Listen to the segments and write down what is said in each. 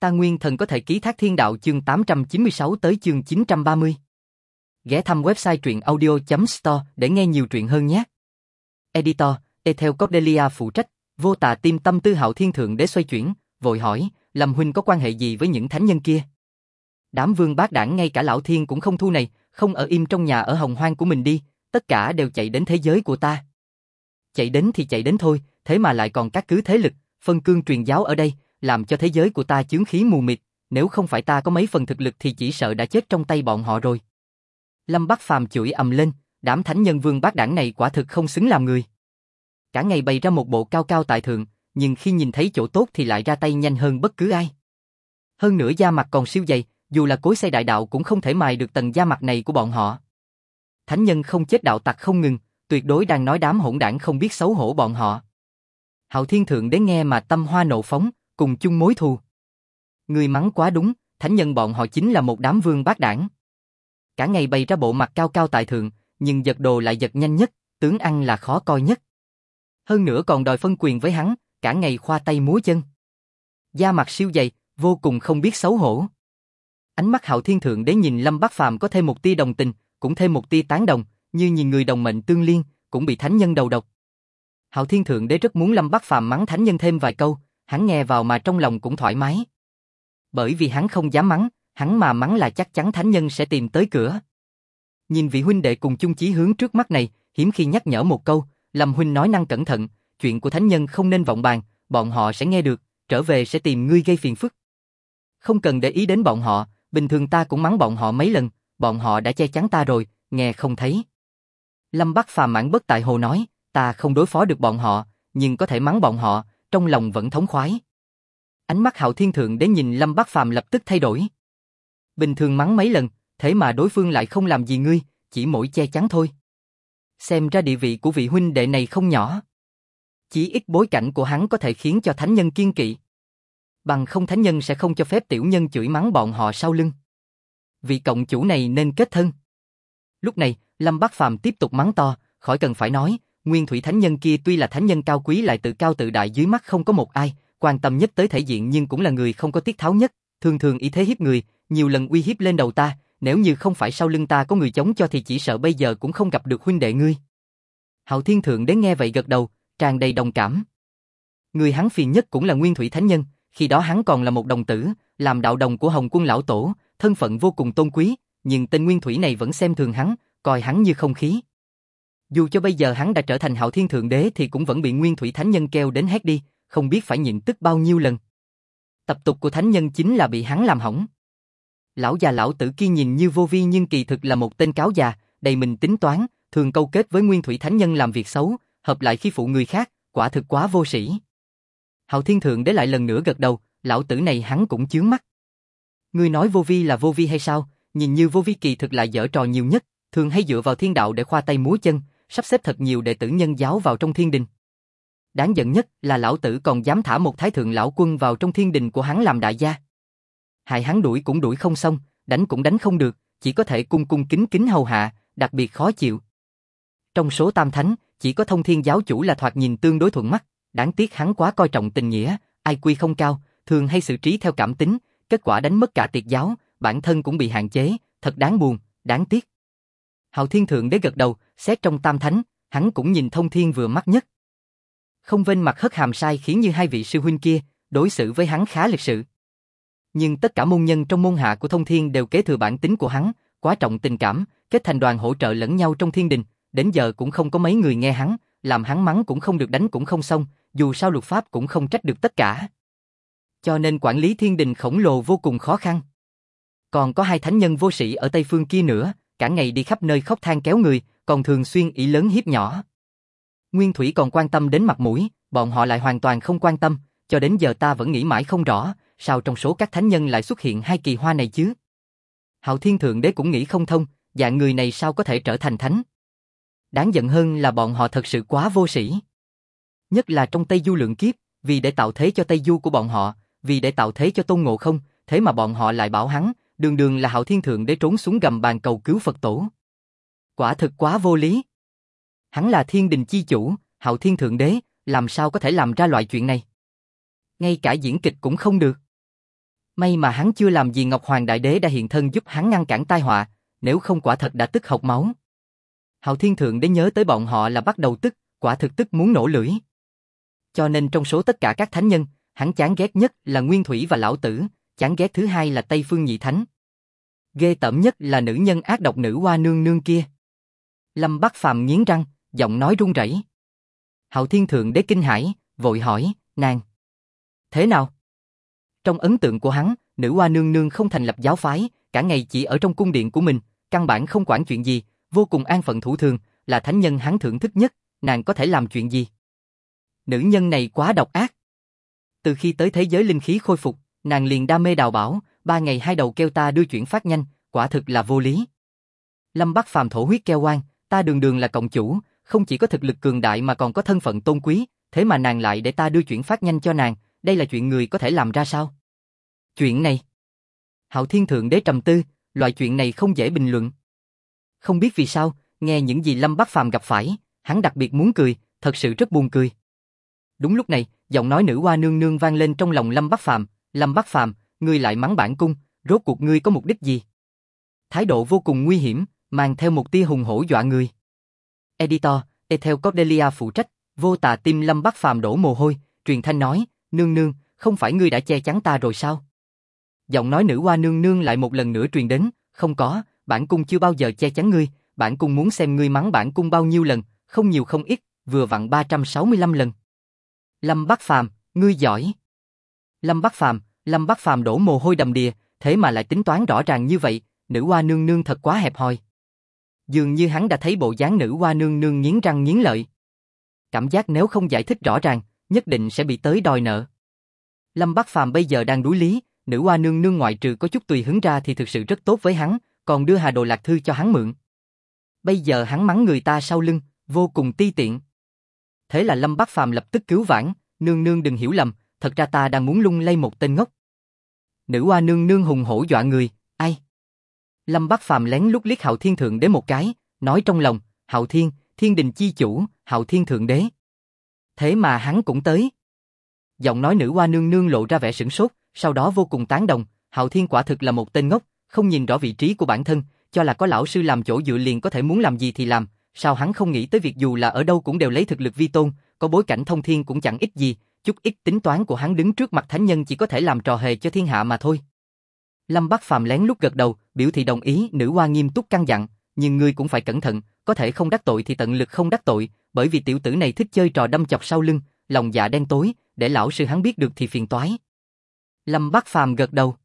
Ta Nguyên Thần có thể ký thác thiên đạo chương 896 tới chương 930. Ghé thăm website truyệnaudio.store để nghe nhiều truyện hơn nhé. Editor, Ethel Cordelia phụ trách, vô tà tim tâm tư Hạo Thiên Thượng Đế xoay chuyển, vội hỏi, Lâm huynh có quan hệ gì với những thánh nhân kia? Đám vương bát đảng ngay cả lão thiên cũng không thu này, không ở im trong nhà ở hồng hoang của mình đi, tất cả đều chạy đến thế giới của ta. Chạy đến thì chạy đến thôi, thế mà lại còn các cứ thế lực, phân cương truyền giáo ở đây, làm cho thế giới của ta chướng khí mù mịt, nếu không phải ta có mấy phần thực lực thì chỉ sợ đã chết trong tay bọn họ rồi. Lâm Bắc Phàm chửi ầm lên, đám thánh nhân vương bát đảng này quả thực không xứng làm người. Cả ngày bày ra một bộ cao cao tại thượng, nhưng khi nhìn thấy chỗ tốt thì lại ra tay nhanh hơn bất cứ ai. Hơn nữa da mặt còn siêu dày, dù là cối xay đại đạo cũng không thể mài được tầng da mặt này của bọn họ. Thánh nhân không chết đạo tặc không ngừng, tuyệt đối đang nói đám hỗn đảng không biết xấu hổ bọn họ. Hạo Thiên Thượng Đế nghe mà tâm hoa nộ phóng, cùng chung mối thù. Người mắng quá đúng, thánh nhân bọn họ chính là một đám vương bát đảng. Cả ngày bày ra bộ mặt cao cao tại thượng, nhưng giật đồ lại giật nhanh nhất, tướng ăn là khó coi nhất. Hơn nữa còn đòi phân quyền với hắn, cả ngày khoa tay múa chân. Da mặt siêu dày, vô cùng không biết xấu hổ. Ánh mắt Hạo Thiên Thượng Đế nhìn Lâm Bắc Phàm có thêm một tia đồng tình, cũng thêm một tia tán đồng, như nhìn người đồng mệnh tương liên, cũng bị thánh nhân đầu độc. Hạo Thiên Thượng Đế rất muốn Lâm Bắc Phàm mắng thánh nhân thêm vài câu, hắn nghe vào mà trong lòng cũng thoải mái. Bởi vì hắn không dám mắng, hắn mà mắng là chắc chắn thánh nhân sẽ tìm tới cửa. Nhìn vị huynh đệ cùng chung chí hướng trước mắt này, hiếm khi nhắc nhở một câu, Lâm huynh nói năng cẩn thận, chuyện của thánh nhân không nên vọng bàn, bọn họ sẽ nghe được, trở về sẽ tìm ngươi gây phiền phức. Không cần để ý đến bọn họ, bình thường ta cũng mắng bọn họ mấy lần, bọn họ đã che chắn ta rồi, nghe không thấy. Lâm Bắc Phàm mãn bất tại hồ nói, ta không đối phó được bọn họ, nhưng có thể mắng bọn họ, trong lòng vẫn thống khoái. Ánh mắt Hạo Thiên Thượng Đế nhìn Lâm Bắc Phàm lập tức thay đổi. Bình thường mắng mấy lần, thế mà đối phương lại không làm gì ngươi, chỉ mỗi che chắn thôi. Xem ra địa vị của vị huynh đệ này không nhỏ. Chỉ ít bối cảnh của hắn có thể khiến cho thánh nhân kiêng kỵ. Bằng không thánh nhân sẽ không cho phép tiểu nhân chửi mắng bọn họ sau lưng. Vị cộng chủ này nên kết thân. Lúc này, Lâm Bắc Phàm tiếp tục mắng to, khỏi cần phải nói, Nguyên Thủy thánh nhân kia tuy là thánh nhân cao quý lại tự cao tự đại dưới mắt không có một ai, quan tâm nhất tới thể diện nhưng cũng là người không có tiết tháo nhất, thường thường ý thế hiếp người, nhiều lần uy hiếp lên đầu ta, nếu như không phải sau lưng ta có người chống cho thì chỉ sợ bây giờ cũng không gặp được huynh đệ ngươi. Hạo Thiên Thượng Đế nghe vậy gật đầu, tràn đầy đồng cảm. Người hắn phiền nhất cũng là Nguyên Thủy thánh nhân, khi đó hắn còn là một đồng tử, làm đạo đồng của Hồng Quân lão tổ, thân phận vô cùng tôn quý, nhưng tên Nguyên Thủy này vẫn xem thường hắn, coi hắn như không khí. Dù cho bây giờ hắn đã trở thành Hạo Thiên Thượng Đế thì cũng vẫn bị Nguyên Thủy thánh nhân kêu đến hét đi, không biết phải nhịn tức bao nhiêu lần. Tập tục của thánh nhân chính là bị hắn làm hỏng. Lão già lão tử kia nhìn như vô vi nhưng kỳ thực là một tên cáo già, đầy mình tính toán, thường câu kết với Nguyên Thủy thánh nhân làm việc xấu, hợp lại khi phụ người khác, quả thực quá vô sĩ. Hạo Thiên Thượng Đế lại lần nữa gật đầu, lão tử này hắn cũng chướng mắt. Ngươi nói vô vi là vô vi hay sao? Nhìn như vô vi kỳ thực lại giở trò nhiều nhất, thường hay dựa vào thiên đạo để khoa tay múa chân, sắp xếp thật nhiều đệ tử nhân giáo vào trong thiên đình. Đáng giận nhất là lão tử còn dám thả một thái thượng lão quân vào trong thiên đình của hắn làm đại gia. Hại hắn đuổi cũng đuổi không xong, đánh cũng đánh không được, chỉ có thể cung cung kính kính hầu hạ, đặc biệt khó chịu. Trong số tam thánh, chỉ có Thông Thiên giáo chủ là thoạt nhìn tương đối thuận mắt, đáng tiếc hắn quá coi trọng tình nghĩa, IQ không cao, thường hay xử trí theo cảm tính, kết quả đánh mất cả tiệt giáo, bản thân cũng bị hạn chế, thật đáng buồn, đáng tiếc. Hạo Thiên Thượng Đế gật đầu, xét trong tam thánh, hắn cũng nhìn Thông Thiên vừa mắt nhất. Không vênh mặt hất hàm sai khiến như hai vị sư huynh kia, đối xử với hắn khá lịch sự. Nhưng tất cả môn nhân trong môn hạ của Thông Thiên đều kế thừa bản tính của hắn, quá trọng tình cảm, kết thành đoàn hỗ trợ lẫn nhau trong thiên đình, đến giờ cũng không có mấy người nghe hắn, làm hắn mắng cũng không được đánh cũng không xong, dù sao luật pháp cũng không trách được tất cả. Cho nên quản lý thiên đình khổng lồ vô cùng khó khăn. Còn có hai thánh nhân vô sĩ ở Tây Phương kia nữa, cả ngày đi khắp nơi khóc than kéo người, còn thường xuyên ỷ lớn hiếp nhỏ. Nguyên Thủy còn quan tâm đến mặt mũi, bọn họ lại hoàn toàn không quan tâm, cho đến giờ ta vẫn nghĩ mãi không rõ, sao trong số các thánh nhân lại xuất hiện hai kỳ hoa này chứ? Hạo Thiên Thượng Đế cũng nghĩ không thông, dạng người này sao có thể trở thành thánh? Đáng giận hơn là bọn họ thật sự quá vô sĩ. Nhất là trong Tây Du lượng kiếp, vì để tạo thế cho Tây Du của bọn họ, vì để tạo thế cho Tôn Ngộ Không, thế mà bọn họ lại bảo hắn, đường đường là Hạo Thiên Thượng Đế trốn xuống gầm bàn cầu cứu Phật tổ. Quả thực quá vô lý. Hắn là thiên đình chi chủ, Hạo Thiên Thượng Đế, làm sao có thể làm ra loại chuyện này? Ngay cả diễn kịch cũng không được. May mà hắn chưa làm gì Ngọc Hoàng Đại Đế đã hiện thân giúp hắn ngăn cản tai họa, nếu không quả thật đã tức hộc máu. Hạo Thiên Thượng Đế nhớ tới bọn họ là bắt đầu tức, quả thực tức muốn nổ lưỡi. Cho nên trong số tất cả các thánh nhân, hắn chán ghét nhất là Nguyên Thủy và Lão Tử, chán ghét thứ hai là Tây Phương Nhị Thánh. Ghê tởm nhất là nữ nhân ác độc Nữ Hoa Nương Nương kia. Lâm Bắc Phàm nghiến răng, giọng nói run rẩy. Hạo Thiên Thượng Đế kinh hãi, vội hỏi, nàng thế nào? Trong ấn tượng của hắn, Nữ Hoa Nương Nương không thành lập giáo phái, cả ngày chỉ ở trong cung điện của mình, căn bản không quản chuyện gì, vô cùng an phận thủ thường, là thánh nhân hắn thưởng thức nhất, nàng có thể làm chuyện gì? Nữ nhân này quá độc ác. Từ khi tới thế giới linh khí khôi phục, nàng liền đam mê đào bảo, 3 ngày 2 đầu kêu ta đưa chuyển phát nhanh, quả thực là vô lý. Lâm Bắc Phàm thổ huyết kêu oan, ta đường đường là cộng chủ, không chỉ có thực lực cường đại mà còn có thân phận tôn quý, thế mà nàng lại để ta đưa chuyển phát nhanh cho nàng, đây là chuyện người có thể làm ra sao? Chuyện này. Hạo Thiên Thượng Đế trầm tư, loại chuyện này không dễ bình luận. Không biết vì sao, nghe những gì Lâm Bắc Phàm gặp phải, hắn đặc biệt muốn cười, thật sự rất buồn cười. Đúng lúc này, giọng nói Nữ Hoa Nương Nương vang lên trong lòng Lâm Bắc Phàm, Lâm Bắc Phàm, ngươi lại mắng bản cung, rốt cuộc ngươi có mục đích gì? Thái độ vô cùng nguy hiểm, mang theo một tia hùng hổ dọa người. Editor, Ethel Cordelia phụ trách, vô tà tim Lâm Bắc Phàm đổ mồ hôi, truyền thanh nói, nương nương, không phải ngươi đã che chắn ta rồi sao? Giọng nói Nữ Hoa Nương Nương lại một lần nữa truyền đến, không có, bản cung chưa bao giờ che chắn ngươi, bản cung muốn xem ngươi mắng bản cung bao nhiêu lần, không nhiều không ít, vừa vặn 365 lần. Lâm Bắc Phàm, ngươi giỏi. Lâm Bắc Phàm đổ mồ hôi đầm đìa, thế mà lại tính toán rõ ràng như vậy, Nữ Hoa Nương Nương thật quá hẹp hòi. Dường như hắn đã thấy bộ dáng Nữ Hoa Nương Nương nghiến răng nghiến lợi. Cảm giác nếu không giải thích rõ ràng, nhất định sẽ bị tới đòi nợ. Lâm Bắc Phàm bây giờ đang đuối lý, Nữ Hoa Nương Nương ngoại trừ có chút tùy hứng ra thì thực sự rất tốt với hắn, còn đưa Hà Đồ Lạc Thư cho hắn mượn. Bây giờ hắn mắng người ta sau lưng, vô cùng ti tiện. Thế là Lâm Bắc Phàm lập tức cứu vãn, nương nương đừng hiểu lầm, thật ra ta đang muốn lung lay một tên ngốc. Nữ Hoa Nương Nương hùng hổ dọa người, ai? Lâm Bắc Phàm lén lút liếc Hạo Thiên Thượng Đế một cái, nói trong lòng, Hạo Thiên, thiên đình chi chủ, Hạo Thiên Thượng Đế. Thế mà hắn cũng tới. Giọng nói Nữ Hoa Nương Nương lộ ra vẻ sửng sốt, sau đó vô cùng tán đồng, Hạo Thiên quả thực là một tên ngốc, không nhìn rõ vị trí của bản thân, cho là có lão sư làm chỗ dựa liền có thể muốn làm gì thì làm, sao hắn không nghĩ tới việc dù là ở đâu cũng đều lấy thực lực vi tôn, có bối cảnh thông thiên cũng chẳng ích gì, chút ít tính toán của hắn đứng trước mặt thánh nhân chỉ có thể làm trò hề cho thiên hạ mà thôi. Lâm Bắc Phàm lén lút gật đầu, biểu thị đồng ý. Nữ Hoa nghiêm túc căn dặn, nhưng ngươi cũng phải cẩn thận, có thể không đắc tội thì tận lực không đắc tội, bởi vì tiểu tử này thích chơi trò đâm chọc sau lưng, lòng dạ đen tối, để lão sư hắn biết được thì phiền toái. Lâm Bắc Phàm gật đầu.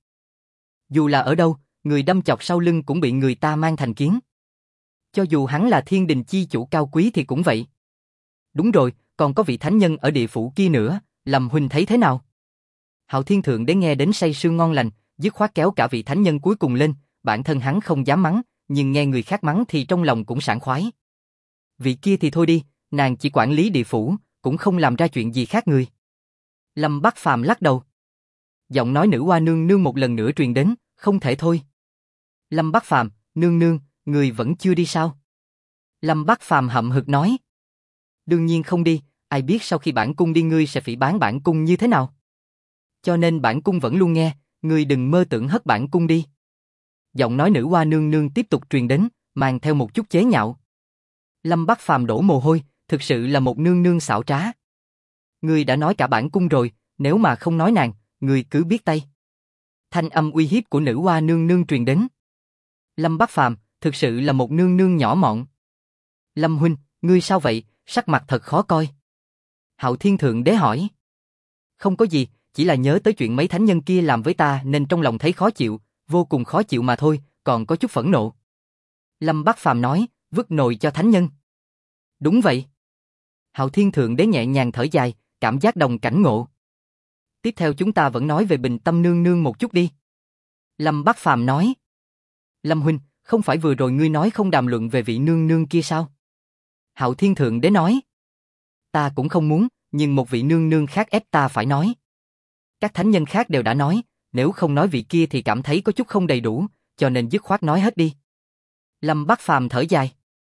Dù là ở đâu, người đâm chọc sau lưng cũng bị người ta mang thành kiến. Cho dù hắn là thiên đình chi chủ cao quý thì cũng vậy. Đúng rồi, còn có vị thánh nhân ở địa phủ kia nữa, Lâm huynh thấy thế nào? Hạo Thiên Thượng Đế nghe đến say sưa ngon lành, dứt khoát kéo cả vị thánh nhân cuối cùng lên, bản thân hắn không dám mắng, nhưng nghe người khác mắng thì trong lòng cũng sảng khoái. Vị kia thì thôi đi, nàng chỉ quản lý địa phủ, cũng không làm ra chuyện gì khác người. Lâm Bắc Phàm lắc đầu. Giọng nói Nữ Hoa Nương Nương một lần nữa truyền đến, không thể thôi. Lâm Bắc Phàm, nương nương, người vẫn chưa đi sao? Lâm Bắc Phàm hậm hực nói. Đương nhiên không đi, ai biết sau khi bản cung đi ngươi sẽ phỉ báng bản cung như thế nào. Cho nên bản cung vẫn luôn nghe, ngươi đừng mơ tưởng hất bản cung đi. Giọng nói Nữ Hoa Nương Nương tiếp tục truyền đến, mang theo một chút chế nhạo. Lâm Bắc Phàm đổ mồ hôi, thực sự là một nương nương xảo trá. Ngươi đã nói cả bản cung rồi, nếu mà không nói nàng, ngươi cứ biết tay. Thanh âm uy hiếp của Nữ Hoa Nương Nương truyền đến. Lâm Bắc Phàm, thực sự là một nương nương nhỏ mọn. Lâm huynh, ngươi sao vậy, sắc mặt thật khó coi. Hạo Thiên Thượng Đế hỏi. Không có gì, chỉ là nhớ tới chuyện mấy thánh nhân kia làm với ta nên trong lòng thấy khó chịu, vô cùng khó chịu mà thôi, còn có chút phẫn nộ. Lâm Bắc Phàm nói, vứt nồi cho thánh nhân. Đúng vậy. Hạo Thiên Thượng Đế nhẹ nhàng thở dài, cảm giác đồng cảnh ngộ. Tiếp theo chúng ta vẫn nói về Bình Tâm nương nương một chút đi. Lâm Bắc Phàm nói. Lâm huynh, không phải vừa rồi ngươi nói không đàm luận về vị nương nương kia sao? Hạo Thiên Thượng Đế nói. Ta cũng không muốn, nhưng một vị nương nương khác ép ta phải nói. Các thánh nhân khác đều đã nói, nếu không nói vị kia thì cảm thấy có chút không đầy đủ, cho nên dứt khoát nói hết đi. Lâm Bắc Phàm thở dài.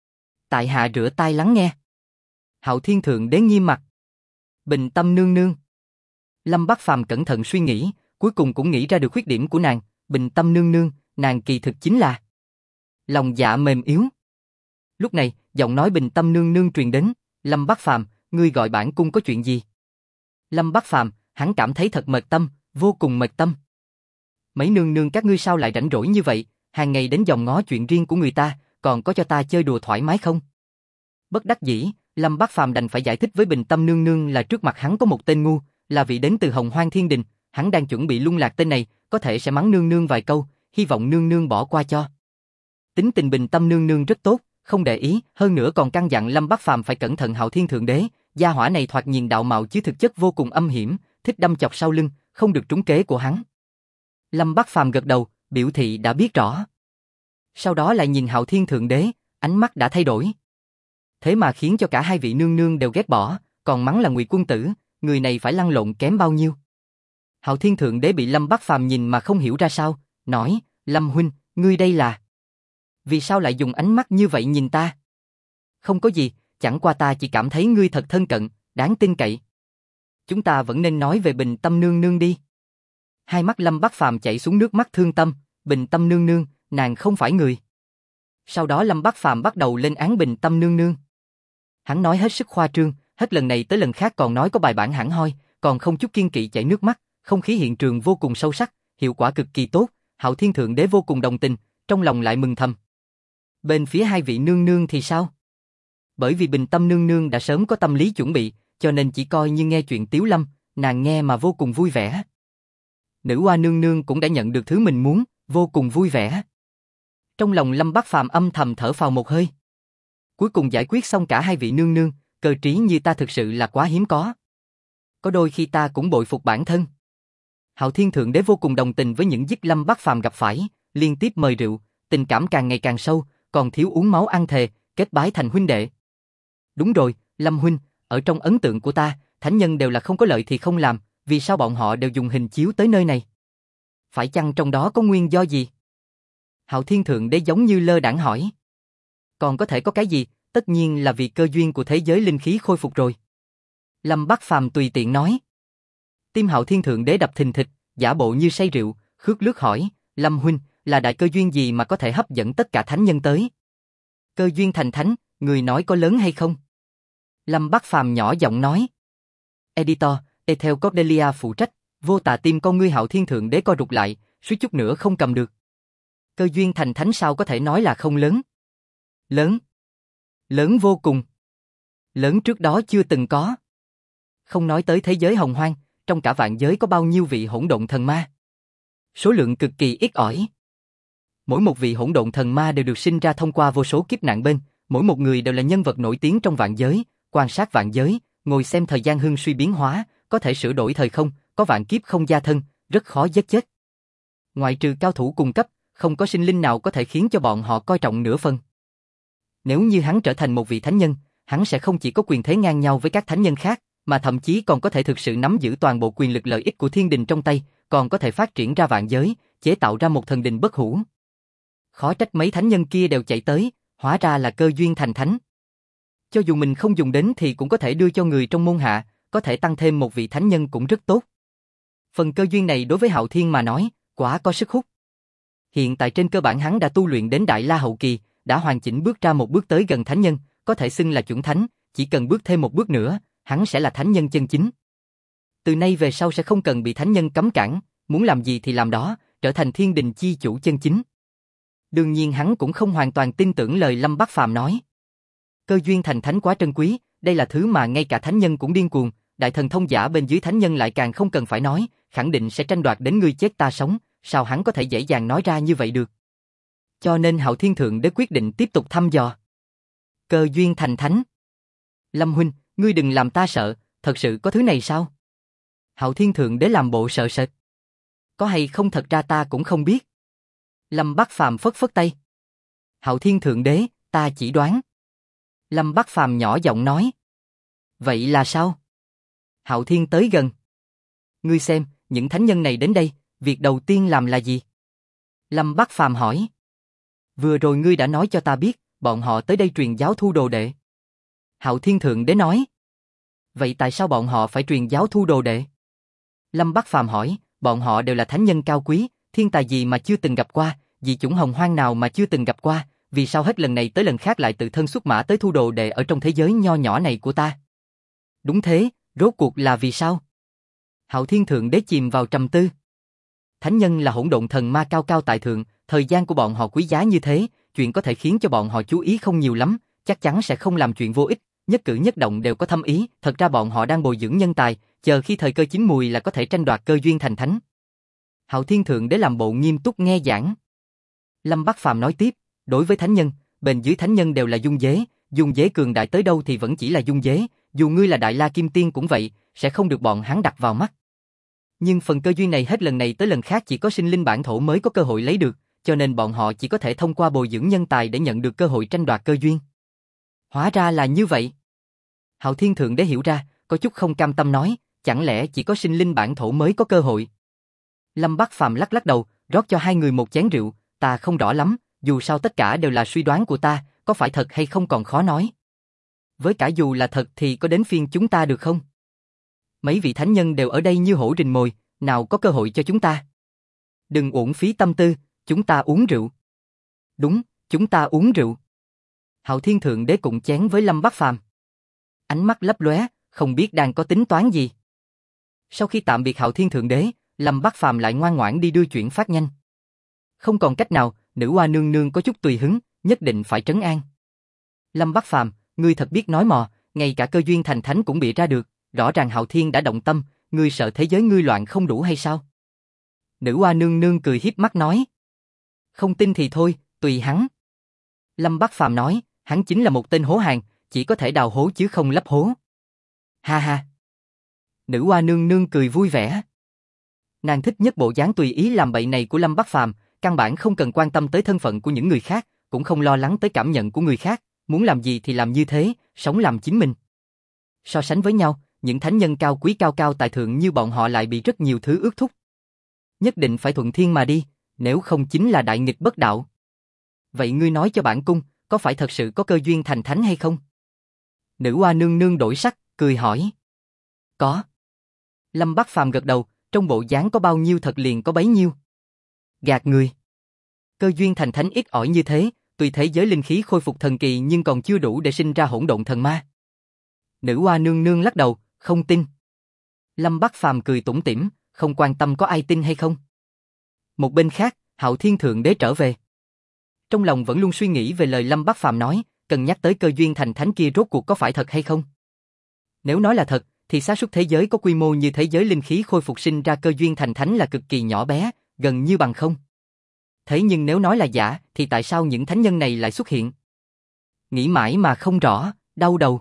Tại hạ rửa tai lắng nghe. Hạo Thiên Thượng Đế nghiêm mặt. Bình Tâm nương nương. Lâm Bắc Phàm cẩn thận suy nghĩ, cuối cùng cũng nghĩ ra được khuyết điểm của nàng, Bình Tâm nương nương, nàng kỳ thực chính là lòng dạ mềm yếu. Lúc này, giọng nói Bình Tâm nương nương truyền đến, Lâm Bắc Phàm, ngươi gọi bản cung có chuyện gì? Lâm Bắc Phàm, hắn cảm thấy thật mệt tâm, vô cùng mệt tâm. Mấy nương nương các ngươi sao lại rảnh rỗi như vậy, hàng ngày đến dòm ngó chuyện riêng của người ta, còn có cho ta chơi đùa thoải mái không? Bất đắc dĩ, Lâm Bắc Phàm đành phải giải thích với Bình Tâm nương nương là trước mặt hắn có một tên ngu, là vị đến từ Hồng Hoang Thiên Đình, hắn đang chuẩn bị lung lạc tên này, có thể sẽ mắng nương nương vài câu, hy vọng nương nương bỏ qua cho. Tính tình Bình Tâm nương nương rất tốt, không để ý, hơn nữa còn căn dặn Lâm Bắc Phàm phải cẩn thận Hạo Thiên Thượng Đế, gia hỏa này thoạt nhìn đạo mạo chứ thực chất vô cùng âm hiểm, thích đâm chọc sau lưng, không được trúng kế của hắn. Lâm Bắc Phàm gật đầu, biểu thị đã biết rõ. Sau đó lại nhìn Hạo Thiên Thượng Đế, ánh mắt đã thay đổi. Thế mà khiến cho cả hai vị nương nương đều ghét bỏ, còn mắng là Ngụy Quân Tử, người này phải lăn lộn kém bao nhiêu. Hạo Thiên Thượng Đế bị Lâm Bắc Phàm nhìn mà không hiểu ra sao, nói, Lâm huynh, ngươi đây là... Vì sao lại dùng ánh mắt như vậy nhìn ta? Không có gì, chẳng qua ta chỉ cảm thấy ngươi thật thân cận, đáng tin cậy. Chúng ta vẫn nên nói về Bình Tâm nương nương đi. Hai mắt Lâm Bắc Phàm chảy xuống nước mắt thương tâm, Bình Tâm nương nương, nàng không phải người. Sau đó Lâm Bắc Phàm bắt đầu lên án Bình Tâm nương nương. Hắn nói hết sức khoa trương, hết lần này tới lần khác còn nói có bài bản hẳn hoi, còn không chút kiêng kỵ chảy nước mắt, không khí hiện trường vô cùng sâu sắc, hiệu quả cực kỳ tốt, Hạo Thiên Thượng Đế vô cùng đồng tình, trong lòng lại mừng thầm. Bên phía hai vị nương nương thì sao? Bởi vì Bình Tâm nương nương đã sớm có tâm lý chuẩn bị, cho nên chỉ coi như nghe chuyện Tiếu Lâm, nàng nghe mà vô cùng vui vẻ. Nữ Hoa nương nương cũng đã nhận được thứ mình muốn, vô cùng vui vẻ. Trong lòng Lâm Bắc Phàm âm thầm thở phào một hơi. Cuối cùng giải quyết xong cả hai vị nương nương, cơ trí như ta thực sự là quá hiếm có. Có đôi khi ta cũng bội phục bản thân. Hạo Thiên Thượng Đế vô cùng đồng tình với những giấc Lâm Bắc Phàm gặp phải, liên tiếp mời rượu, tình cảm càng ngày càng sâu, còn thiếu uống máu ăn thề, kết bái thành huynh đệ. Đúng rồi, Lâm huynh, ở trong ấn tượng của ta, thánh nhân đều là không có lợi thì không làm, vì sao bọn họ đều dùng hình chiếu tới nơi này? Phải chăng trong đó có nguyên do gì? Hạo Thiên Thượng Đế giống như lơ đãng hỏi. Còn có thể có cái gì, tất nhiên là vì cơ duyên của thế giới linh khí khôi phục rồi. Lâm Bắc Phàm tùy tiện nói. Tim Hạo Thiên Thượng Đế đập thình thịch, giả bộ như say rượu, khước lướt hỏi, Lâm huynh, là đại cơ duyên gì mà có thể hấp dẫn tất cả thánh nhân tới? Cơ duyên thành thánh, người nói có lớn hay không? Lâm Bắc Phàm nhỏ giọng nói. Editor, Ethel Cordelia phụ trách, vô tà tim con ngươi Hạo Thiên Thượng Đế co rụt lại, suýt chút nữa không cầm được. Cơ duyên thành thánh sao có thể nói là không lớn? Lớn. Lớn vô cùng. Lớn trước đó chưa từng có. Không nói tới thế giới hồng hoang, trong cả vạn giới có bao nhiêu vị hỗn độn thần ma? Số lượng cực kỳ ít ỏi. Mỗi một vị hỗn độn thần ma đều được sinh ra thông qua vô số kiếp nạn bên, mỗi một người đều là nhân vật nổi tiếng trong vạn giới, quan sát vạn giới, ngồi xem thời gian hưng suy biến hóa, có thể sửa đổi thời không, có vạn kiếp không gia thân, rất khó giết chết. Ngoại trừ cao thủ cung cấp, không có sinh linh nào có thể khiến cho bọn họ coi trọng nửa phần. Nếu như hắn trở thành một vị thánh nhân, hắn sẽ không chỉ có quyền thế ngang nhau với các thánh nhân khác, mà thậm chí còn có thể thực sự nắm giữ toàn bộ quyền lực lợi ích của thiên đình trong tay, còn có thể phát triển ra vạn giới, chế tạo ra một thần đình bất hủ. Khó trách mấy thánh nhân kia đều chạy tới, hóa ra là cơ duyên thành thánh. Cho dù mình không dùng đến thì cũng có thể đưa cho người trong môn hạ, có thể tăng thêm một vị thánh nhân cũng rất tốt. Phần cơ duyên này đối với Hạo Thiên mà nói, quả có sức hút. Hiện tại trên cơ bản hắn đã tu luyện đến Đại La hậu kỳ, đã hoàn chỉnh bước ra một bước tới gần thánh nhân, có thể xưng là chuẩn thánh, chỉ cần bước thêm một bước nữa, hắn sẽ là thánh nhân chân chính. Từ nay về sau sẽ không cần bị thánh nhân cấm cản, muốn làm gì thì làm đó, trở thành thiên đình chi chủ chân chính. Đương nhiên hắn cũng không hoàn toàn tin tưởng lời Lâm Bắc Phàm nói. Cơ duyên thành thánh quá trân quý, đây là thứ mà ngay cả thánh nhân cũng điên cuồng, đại thần thông giả bên dưới thánh nhân lại càng không cần phải nói, khẳng định sẽ tranh đoạt đến ngươi chết ta sống, sao hắn có thể dễ dàng nói ra như vậy được. Cho nên Hạo Thiên Thượng Đế quyết định tiếp tục thăm dò. Cơ duyên thành thánh. Lâm huynh, ngươi đừng làm ta sợ, thật sự có thứ này sao? Hạo Thiên Thượng Đế làm bộ sợ sệt. Có hay không thật ra ta cũng không biết. Lâm Bắc Phàm phất phất tay. Hạo Thiên Thượng Đế, ta chỉ đoán. Lâm Bắc Phàm nhỏ giọng nói. Vậy là sao? Hạo Thiên tới gần. Ngươi xem, những thánh nhân này đến đây, việc đầu tiên làm là gì? Lâm Bắc Phàm hỏi. Vừa rồi ngươi đã nói cho ta biết, bọn họ tới đây truyền giáo thu đồ đệ. Hạo Thiên Thượng Đế nói. Vậy tại sao bọn họ phải truyền giáo thu đồ đệ? Lâm Bắc Phàm hỏi, bọn họ đều là thánh nhân cao quý, thiên tài gì mà chưa từng gặp qua, dị chủng hồng hoang nào mà chưa từng gặp qua, vì sao hết lần này tới lần khác lại tự thân xuất mã tới thu đồ đệ ở trong thế giới nho nhỏ này của ta? Đúng thế, rốt cuộc là vì sao? Hạo Thiên Thượng Đế chìm vào trầm tư. Thánh nhân là hỗn độn thần ma cao cao tại thượng, thời gian của bọn họ quý giá như thế, chuyện có thể khiến cho bọn họ chú ý không nhiều lắm, chắc chắn sẽ không làm chuyện vô ích, nhất cử nhất động đều có thâm ý, thật ra bọn họ đang bồi dưỡng nhân tài, chờ khi thời cơ chín mùi là có thể tranh đoạt cơ duyên thành thánh. Hạo Thiên Thượng Đế làm bộ nghiêm túc nghe giảng. Lâm Bắc Phàm nói tiếp, đối với thánh nhân, bên dưới thánh nhân đều là dung dế cường đại tới đâu thì vẫn chỉ là dung dế, dù ngươi là Đại La Kim Tiên cũng vậy, sẽ không được bọn hắn đặt vào mắt. Nhưng phần cơ duyên này hết lần này tới lần khác chỉ có sinh linh bản thổ mới có cơ hội lấy được, cho nên bọn họ chỉ có thể thông qua bồi dưỡng nhân tài để nhận được cơ hội tranh đoạt cơ duyên. Hóa ra là như vậy. Hạo Thiên Thượng Đế hiểu ra, có chút không cam tâm nói, chẳng lẽ chỉ có sinh linh bản thổ mới có cơ hội? Lâm Bắc Phàm lắc lắc đầu, rót cho hai người một chén rượu, ta không rõ lắm, dù sao tất cả đều là suy đoán của ta, có phải thật hay không còn khó nói. Với cả dù là thật thì có đến phiên chúng ta được không? Mấy vị thánh nhân đều ở đây như hổ rình mồi, nào có cơ hội cho chúng ta. Đừng uổng phí tâm tư, chúng ta uống rượu. Đúng, chúng ta uống rượu. Hạo Thiên Thượng Đế cũng chén với Lâm Bắc Phàm. Ánh mắt lấp lóe, không biết đang có tính toán gì. Sau khi tạm biệt Hạo Thiên Thượng Đế, Lâm Bắc Phàm lại ngoan ngoãn đi đưa chuyện phát nhanh. Không còn cách nào, nữ hoa nương nương có chút tùy hứng, nhất định phải trấn an. Lâm Bắc Phàm, ngươi thật biết nói mò, ngay cả cơ duyên thành thánh cũng bịa ra được, rõ ràng Hạo Thiên đã động tâm, ngươi sợ thế giới ngươi loạn không đủ hay sao? Nữ hoa nương nương cười hiếp mắt nói. Không tin thì thôi, tùy hắn. Lâm Bắc Phàm nói, hắn chính là một tên hố hàng, chỉ có thể đào hố chứ không lấp hố. Ha ha. Nữ hoa nương nương cười vui vẻ. Nàng thích nhất bộ dáng tùy ý làm bậy này của Lâm Bắc Phàm, căn bản không cần quan tâm tới thân phận của những người khác, cũng không lo lắng tới cảm nhận của người khác, muốn làm gì thì làm như thế, sống làm chính mình. So sánh với nhau, những thánh nhân cao quý cao cao tại thượng như bọn họ lại bị rất nhiều thứ ước thúc. Nhất định phải thuận thiên mà đi, nếu không chính là đại nghịch bất đạo. Vậy ngươi nói cho bản cung, có phải thật sự có cơ duyên thành thánh hay không? Nữ hoa nương nương đổi sắc, cười hỏi. Có. Lâm Bắc Phàm gật đầu, trong bộ dáng có bao nhiêu thật liền có bấy nhiêu. Gạt người. Cơ duyên thành thánh ít ỏi như thế, tuy thế giới linh khí khôi phục thần kỳ nhưng còn chưa đủ để sinh ra hỗn độn thần ma. Nữ hoa nương nương lắc đầu, không tin. Lâm Bắc Phàm cười tủm tỉm, không quan tâm có ai tin hay không. Một bên khác, Hạo Thiên Thượng Đế trở về. Trong lòng vẫn luôn suy nghĩ về lời Lâm Bắc Phàm nói, cần nhắc tới cơ duyên thành thánh kia rốt cuộc có phải thật hay không. Nếu nói là thật, thì xác suất thế giới có quy mô như thế giới linh khí khôi phục sinh ra cơ duyên thành thánh là cực kỳ nhỏ bé, gần như bằng không. Thế nhưng nếu nói là giả, thì tại sao những thánh nhân này lại xuất hiện? Nghĩ mãi mà không rõ, đau đầu.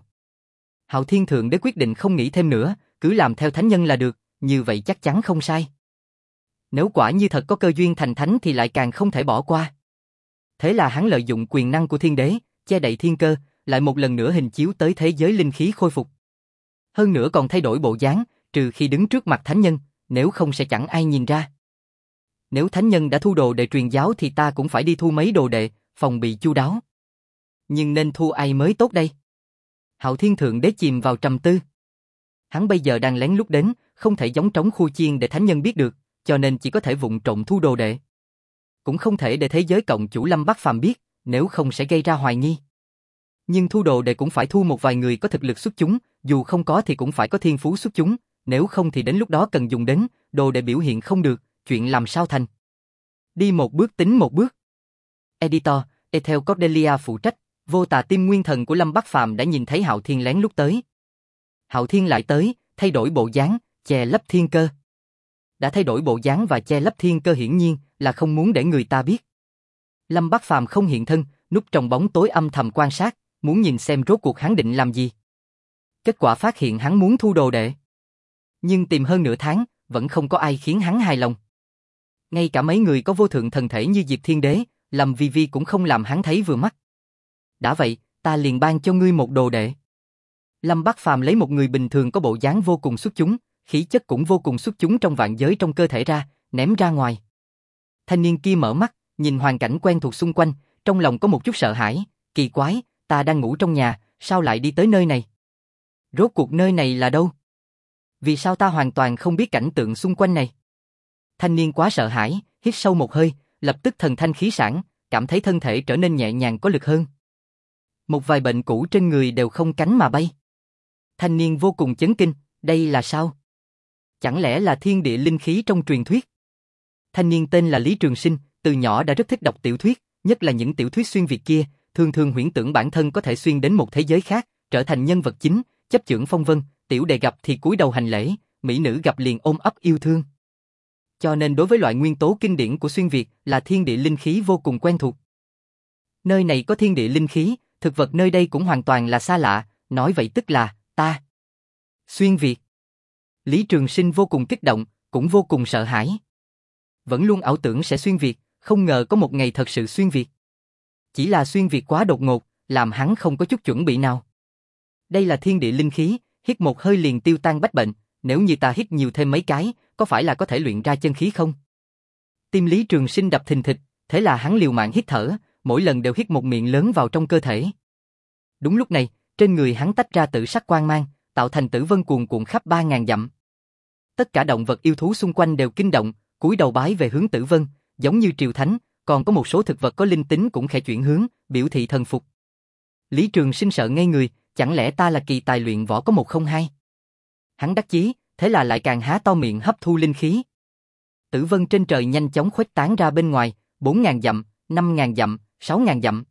Hạo Thiên Thượng Đế quyết định không nghĩ thêm nữa, cứ làm theo thánh nhân là được, như vậy chắc chắn không sai. Nếu quả như thật có cơ duyên thành thánh thì lại càng không thể bỏ qua. Thế là hắn lợi dụng quyền năng của thiên đế, che đậy thiên cơ, lại một lần nữa hình chiếu tới thế giới linh khí khôi phục. Hơn nữa còn thay đổi bộ dáng, trừ khi đứng trước mặt thánh nhân, nếu không sẽ chẳng ai nhìn ra. Nếu thánh nhân đã thu đồ đệ truyền giáo thì ta cũng phải đi thu mấy đồ đệ, phòng bị chu đáo. Nhưng nên thu ai mới tốt đây? Hạo Thiên Thượng Đế chìm vào trầm tư. Hắn bây giờ đang lén lút đến, không thể gióng trống khu chiên để thánh nhân biết được, cho nên chỉ có thể vụng trộm thu đồ đệ. Cũng không thể để thế giới cộng chủ Lâm Bắc Phàm biết, nếu không sẽ gây ra hoài nghi. Nhưng thu đồ đệ cũng phải thu một vài người có thực lực xuất chúng, dù không có thì cũng phải có thiên phú xuất chúng, nếu không thì đến lúc đó cần dùng đến, đồ đệ biểu hiện không được, chuyện làm sao thành. Đi một bước tính một bước. Editor, Ethel Cordelia phụ trách, vô tà tim nguyên thần của Lâm Bắc Phàm đã nhìn thấy Hạo Thiên lén lút tới. Hạo Thiên lại tới, thay đổi bộ dáng, che lấp thiên cơ. Đã thay đổi bộ dáng và che lấp thiên cơ hiển nhiên là không muốn để người ta biết. Lâm Bắc Phàm không hiện thân, núp trong bóng tối âm thầm quan sát, muốn nhìn xem rốt cuộc hắn định làm gì. Kết quả phát hiện hắn muốn thu đồ đệ. Nhưng tìm hơn nửa tháng, vẫn không có ai khiến hắn hài lòng. Ngay cả mấy người có vô thượng thần thể như Diệp Thiên Đế, Lâm Vi Vi cũng không làm hắn thấy vừa mắt. Đã vậy, ta liền ban cho ngươi một đồ đệ. Lâm Bắc Phàm lấy một người bình thường có bộ dáng vô cùng xuất chúng, khí chất cũng vô cùng xuất chúng trong vạn giới trong cơ thể ra, ném ra ngoài. Thanh niên kia mở mắt, nhìn hoàn cảnh quen thuộc xung quanh, trong lòng có một chút sợ hãi, kỳ quái, ta đang ngủ trong nhà, sao lại đi tới nơi này? Rốt cuộc nơi này là đâu? Vì sao ta hoàn toàn không biết cảnh tượng xung quanh này? Thanh niên quá sợ hãi, hít sâu một hơi, lập tức thần thanh khí sảng, cảm thấy thân thể trở nên nhẹ nhàng có lực hơn. Một vài bệnh cũ trên người đều không cánh mà bay. Thanh niên vô cùng chấn kinh, đây là sao? Chẳng lẽ là thiên địa linh khí trong truyền thuyết? Thanh niên tên là Lý Trường Sinh, từ nhỏ đã rất thích đọc tiểu thuyết, nhất là những tiểu thuyết xuyên Việt kia, thường thường huyễn tưởng bản thân có thể xuyên đến một thế giới khác, trở thành nhân vật chính, chấp chưởng phong vân, tiểu đệ gặp thì cúi đầu hành lễ, mỹ nữ gặp liền ôm ấp yêu thương. Cho nên đối với loại nguyên tố kinh điển của xuyên Việt là thiên địa linh khí vô cùng quen thuộc. Nơi này có thiên địa linh khí, thực vật nơi đây cũng hoàn toàn là xa lạ, nói vậy tức là ta. Xuyên Việt. Lý Trường Sinh vô cùng kích động, cũng vô cùng sợ hãi. Vẫn luôn ảo tưởng sẽ xuyên Việt, không ngờ có một ngày thật sự xuyên Việt. Chỉ là xuyên Việt quá đột ngột, làm hắn không có chút chuẩn bị nào. Đây là thiên địa linh khí, hít một hơi liền tiêu tan bách bệnh, nếu như ta hít nhiều thêm mấy cái, có phải là có thể luyện ra chân khí không? Tim Lý Trường Sinh đập thình thịch, thế là hắn liều mạng hít thở, mỗi lần đều hít một miệng lớn vào trong cơ thể. Đúng lúc này, trên người hắn tách ra tử sắc quang mang, tạo thành tử vân cuồn cuộn khắp 3000 dặm. Tất cả động vật yêu thú xung quanh đều kinh động, cúi đầu bái về hướng tử vân, giống như triều thánh, còn có một số thực vật có linh tính cũng khẽ chuyển hướng, biểu thị thần phục. Lý Trường Sinh sợ ngây người, chẳng lẽ ta là kỳ tài luyện võ có một không hai? Hắn đắc chí, thế là lại càng há to miệng hấp thu linh khí. Tử vân trên trời nhanh chóng khuếch tán ra bên ngoài, 4000 dặm, 5000 dặm, 6000 dặm.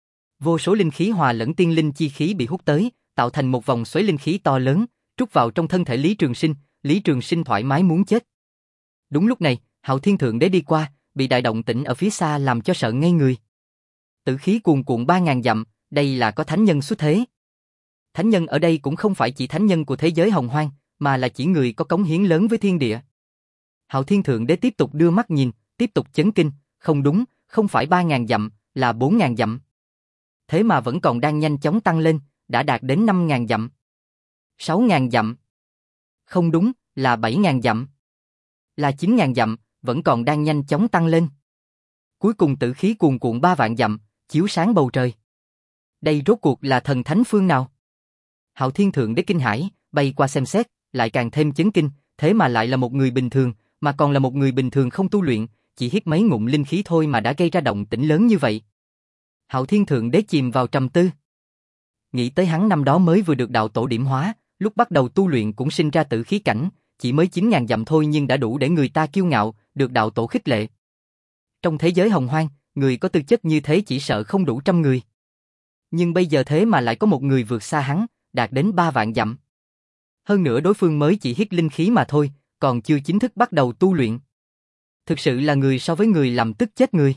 Vô số linh khí hòa lẫn tiên linh chi khí bị hút tới, tạo thành một vòng xoáy linh khí to lớn, trút vào trong thân thể Lý Trường Sinh thoải mái muốn chết. Đúng lúc này, Hạo Thiên Thượng Đế đi qua, bị đại động tĩnh ở phía xa làm cho sợ ngây người. Tử khí cuồn cuộn 3000 dặm, đây là có thánh nhân xuất thế. Thánh nhân ở đây cũng không phải chỉ thánh nhân của thế giới hồng hoang, mà là chỉ người có cống hiến lớn với thiên địa. Hạo Thiên Thượng Đế tiếp tục đưa mắt nhìn, tiếp tục chấn kinh, không đúng, không phải 3000 dặm, là 4000 dặm. Thế mà vẫn còn đang nhanh chóng tăng lên, đã đạt đến 5000 dặm. 6000 dặm. Không đúng, là 7000 dặm. Là 9000 dặm, vẫn còn đang nhanh chóng tăng lên. Cuối cùng tử khí cuồn cuộn 3 vạn dặm, chiếu sáng bầu trời. Đây rốt cuộc là thần thánh phương nào? Hạo Thiên Thượng Đế kinh hãi, bay qua xem xét, lại càng thêm chấn kinh, thế mà lại là một người bình thường, mà còn là một người bình thường không tu luyện, chỉ hít mấy ngụm linh khí thôi mà đã gây ra động tĩnh lớn như vậy. Hạo Thiên Thượng Đế chìm vào trầm tư. Nghĩ tới hắn năm đó mới vừa được đạo tổ điểm hóa, lúc bắt đầu tu luyện cũng sinh ra tử khí cảnh, chỉ mới 9000 dặm thôi nhưng đã đủ để người ta kiêu ngạo, được đạo tổ khích lệ. Trong thế giới hồng hoang, người có tư chất như thế chỉ sợ không đủ 100 người. Nhưng bây giờ thế mà lại có một người vượt xa hắn, đạt đến 3 vạn dặm. Hơn nữa đối phương mới chỉ hít linh khí mà thôi, còn chưa chính thức bắt đầu tu luyện. Thực sự là người so với người làm tức chết người.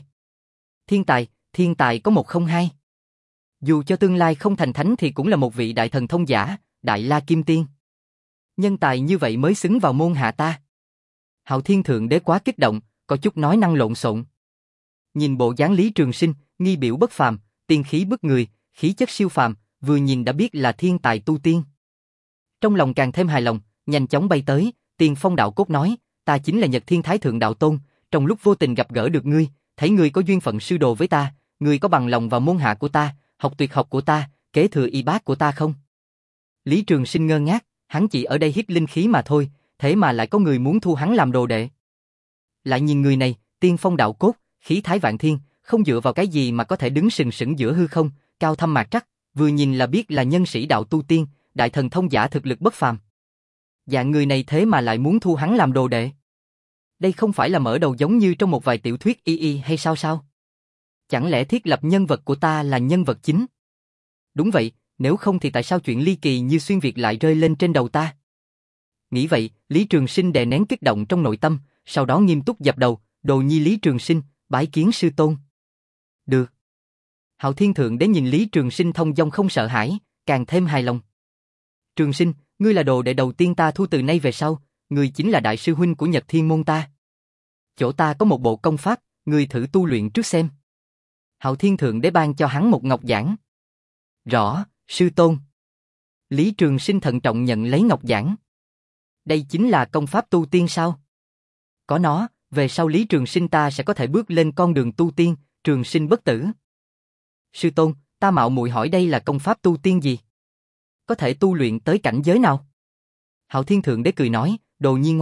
Thiên tài có một không hai. Dù cho tương lai không thành thánh thì cũng là một vị đại thần thông giả, đại la kim tiên. Nhân tài như vậy mới xứng vào môn hạ ta. Hạo Thiên Thượng Đế quá kích động, có chút nói năng lộn xộn. Nhìn bộ dáng Lý Trường Sinh, nghi biểu bất phàm, tiên khí bức người, khí chất siêu phàm, vừa nhìn đã biết là thiên tài tu tiên. Trong lòng càng thêm hài lòng, nhanh chóng bay tới, Tiên Phong Đạo Cốt nói, ta chính là Nhật Thiên Thái Thượng Đạo Tôn, trong lúc vô tình gặp gỡ được ngươi, thấy ngươi có duyên phận sư đồ với ta, ngươi có bằng lòng vào môn hạ của ta, học tuyệt học của ta, kế thừa y bát của ta không? Lý Trường Sinh ngơ ngác, hắn chỉ ở đây hít linh khí mà thôi, thế mà lại có người muốn thu hắn làm đồ đệ. Lại nhìn người này, Tiên Phong Đạo Cốt, khí thái vạn thiên, không dựa vào cái gì mà có thể đứng sừng sững giữa hư không, cao thâm mạc trắc, vừa nhìn là biết là nhân sĩ đạo tu tiên, đại thần thông giả thực lực bất phàm. Dạng người này thế mà lại muốn thu hắn làm đồ đệ. Đây không phải là mở đầu giống như trong một vài tiểu thuyết y hay sao? Chẳng lẽ thiết lập nhân vật của ta là nhân vật chính? Đúng vậy, nếu không thì tại sao chuyện ly kỳ như xuyên Việt lại rơi lên trên đầu ta? Nghĩ vậy, Lý Trường Sinh đè nén kích động trong nội tâm, sau đó nghiêm túc dập đầu, đồ nhi Lý Trường Sinh, bái kiến sư tôn. Được. Hạo Thiên Thượng Đế nhìn Lý Trường Sinh thông dong không sợ hãi, càng thêm hài lòng. Trường Sinh, ngươi là đồ đệ đầu tiên ta thu từ nay về sau, ngươi chính là đại sư huynh của Nhật Thiên môn ta. Chỗ ta có một bộ công pháp, ngươi thử tu luyện trước xem. Hạo Thiên Thượng Đế ban cho hắn một ngọc giản. Rõ, sư tôn. Lý Trường Sinh thận trọng nhận lấy ngọc giản. Đây chính là công pháp tu tiên sao? Có nó, về sau Lý Trường Sinh ta sẽ có thể bước lên con đường tu tiên, trường sinh bất tử. Sư tôn, ta mạo muội hỏi đây là công pháp tu tiên gì? Có thể tu luyện tới cảnh giới nào? Hạo Thiên Thượng Đế cười nói, đồ nhi ngoan,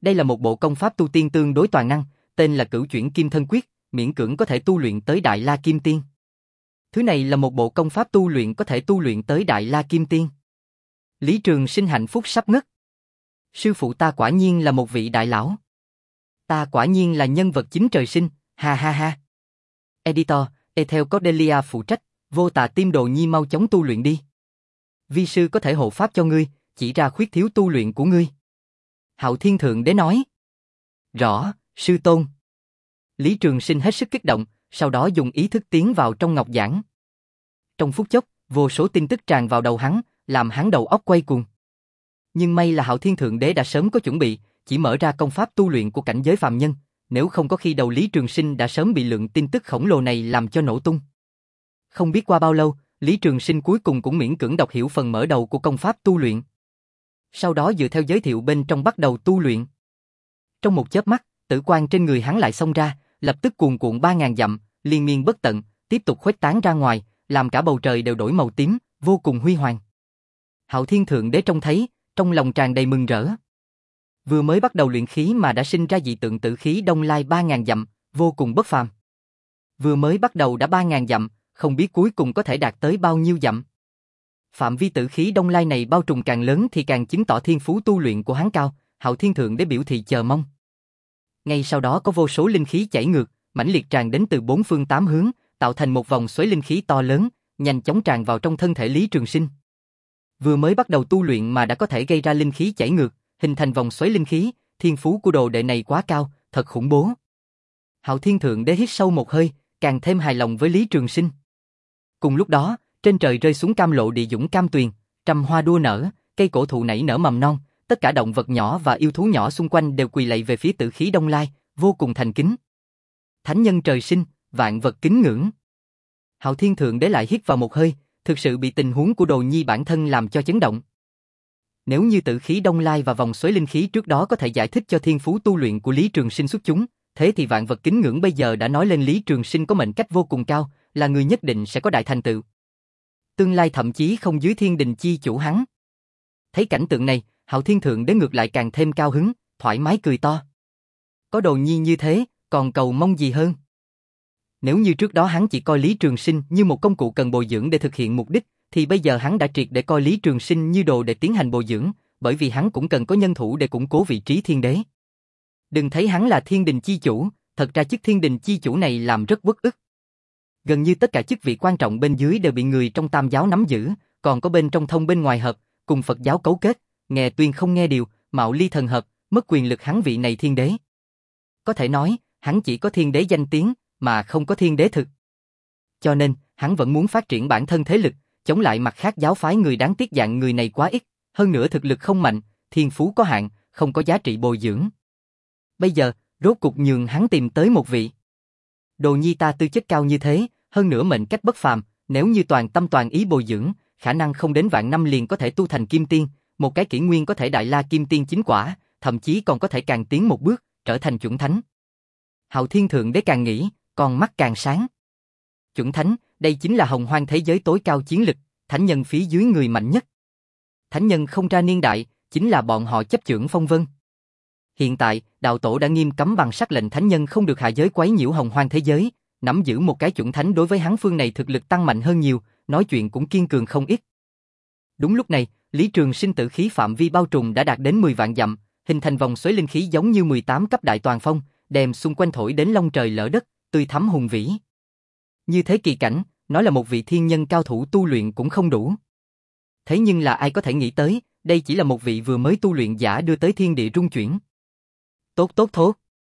Đây là một bộ công pháp tu tiên tương đối toàn năng, tên là Cửu Chuyển Kim Thân Quyết, miễn cưỡng có thể tu luyện tới Đại La Kim Tiên. Thứ này là một bộ công pháp tu luyện có thể tu luyện tới Đại La Kim Tiên. Lý Trường Sinh hạnh phúc sắp ngất. Sư phụ ta quả nhiên là một vị đại lão. Ta quả nhiên là nhân vật chính trời sinh, ha ha ha. Editor, Ethel Cordelia phụ trách, Vô Tà Tim Đồ Nhi mau chóng tu luyện đi. Vi sư có thể hộ pháp cho ngươi, chỉ ra khuyết thiếu tu luyện của ngươi. Hạo Thiên Thượng Đế nói. Rõ, sư tôn. Lý Trường Sinh hết sức kích động, sau đó dùng ý thức tiến vào trong ngọc giảng. Trong phút chốc, vô số tin tức tràn vào đầu hắn, làm hắn đầu óc quay cuồng. Nhưng may là Hạo Thiên Thượng Đế đã sớm có chuẩn bị, chỉ mở ra công pháp tu luyện của cảnh giới phàm nhân, nếu không có khi đầu Lý Trường Sinh đã sớm bị lượng tin tức khổng lồ này làm cho nổ tung. Không biết qua bao lâu, Lý Trường Sinh cuối cùng cũng miễn cưỡng đọc hiểu phần mở đầu của công pháp tu luyện. Sau đó dựa theo giới thiệu bên trong bắt đầu tu luyện. Trong một chớp mắt, tử quang trên người hắn lại xông ra, lập tức cuồn cuộn 3000 dặm, liên miên bất tận, tiếp tục khuếch tán ra ngoài, làm cả bầu trời đều đổi màu tím, vô cùng huy hoàng. Hạo Thiên Thượng Đế trông thấy, trong lòng tràn đầy mừng rỡ. Vừa mới bắt đầu luyện khí mà đã sinh ra dị tượng tử khí đông lai 3000 dặm, vô cùng bất phàm. Vừa mới bắt đầu đã 3000 dặm, không biết cuối cùng có thể đạt tới bao nhiêu dặm. Phạm vi tử khí đông lai này bao trùm càng lớn thì càng chứng tỏ thiên phú tu luyện của hắn cao, Hạo Thiên Thượng Đế biểu thị chờ mong. Ngay sau đó có vô số linh khí chảy ngược, mãnh liệt tràn đến từ bốn phương tám hướng, tạo thành một vòng xoáy linh khí to lớn, nhanh chóng tràn vào trong thân thể Lý Trường Sinh. Vừa mới bắt đầu tu luyện mà đã có thể gây ra linh khí chảy ngược, hình thành vòng xoáy linh khí, thiên phú của đồ đệ này quá cao, thật khủng bố. Hạo Thiên Thượng Đế hít sâu một hơi, càng thêm hài lòng với Lý Trường Sinh. Cùng lúc đó, trên trời rơi xuống cam lộ địa dũng cam tuyền, trăm hoa đua nở, cây cổ thụ nảy nở mầm non, tất cả động vật nhỏ và yêu thú nhỏ xung quanh đều quỳ lạy về phía tử khí đông lai, vô cùng thành kính. Thánh nhân trời sinh, vạn vật kính ngưỡng. Hạo Thiên Thượng Đế lại hít vào một hơi, thực sự bị tình huống của Đồ Nhi bản thân làm cho chấn động. Nếu như tử khí đông lai và vòng xoáy linh khí trước đó có thể giải thích cho thiên phú tu luyện của Lý Trường Sinh xuất chúng, thế thì vạn vật kính ngưỡng bây giờ đã nói lên Lý Trường Sinh có mệnh cách vô cùng cao, là người nhất định sẽ có đại thành tựu. Tương lai thậm chí không dưới thiên đình chi chủ hắn. Thấy cảnh tượng này, Hạo Thiên Thượng Đế ngược lại càng thêm cao hứng, thoải mái cười to. Có Đồ Nhi như thế, còn cầu mong gì hơn? Nếu như trước đó hắn chỉ coi Lý Trường Sinh như một công cụ cần bồi dưỡng để thực hiện mục đích, thì bây giờ hắn đã triệt để coi Lý Trường Sinh như đồ để tiến hành bồi dưỡng, bởi vì hắn cũng cần có nhân thủ để củng cố vị trí thiên đế. Đừng thấy hắn là thiên đình chi chủ, thật ra chức thiên đình chi chủ này làm rất uất ức. Gần như tất cả chức vị quan trọng bên dưới đều bị người trong Tam giáo nắm giữ, còn có bên trong thông bên ngoài hợp, cùng Phật giáo cấu kết, nghe tuyên không nghe điều, mạo ly thần hợp, mất quyền lực hắn vị này thiên đế. Có thể nói, hắn chỉ có thiên đế danh tiếng, mà không có thiên đế thực. Cho nên, hắn vẫn muốn phát triển bản thân thế lực, chống lại mặt khác giáo phái người đáng tiếc dạng người này quá ít, hơn nữa thực lực không mạnh, thiên phú có hạn, không có giá trị bồi dưỡng. Bây giờ, rốt cục nhường hắn tìm tới một vị. Đồ Nhi ta tư chất cao như thế, hơn nữa mệnh cách bất phàm, nếu như toàn tâm toàn ý bồi dưỡng, khả năng không đến vạn năm liền có thể tu thành kim tiên, một cái kỷ nguyên có thể đại la kim tiên chính quả, thậm chí còn có thể càng tiến một bước, trở thành chuẩn thánh. Hạo Thiên Thượng Đế càng nghĩ, con mắt càng sáng. Chuẩn thánh, đây chính là hồng hoang thế giới tối cao chiến lực, thánh nhân phía dưới người mạnh nhất. Thánh nhân không ra niên đại, chính là bọn họ chấp chưởng phong vân. Hiện tại, đạo tổ đã nghiêm cấm bằng sắc lệnh thánh nhân không được hạ giới quấy nhiễu hồng hoang thế giới, nắm giữ một cái chuẩn thánh đối với hắn phương này thực lực tăng mạnh hơn nhiều, nói chuyện cũng kiên cường không ít. Đúng lúc này, Lý Trường Sinh tử khí phạm vi bao trùm đã đạt đến 10 vạn dặm, hình thành vòng xoáy linh khí giống như 18 cấp đại toàn phong, đem xung quanh thổi đến long trời lở đất, tươi thắm hùng vĩ. Như thế kỳ cảnh, nói là một vị thiên nhân cao thủ tu luyện cũng không đủ. Thế nhưng là ai có thể nghĩ tới, đây chỉ là một vị vừa mới tu luyện giả đưa tới thiên địa rung chuyển. Tốt tốt thốt.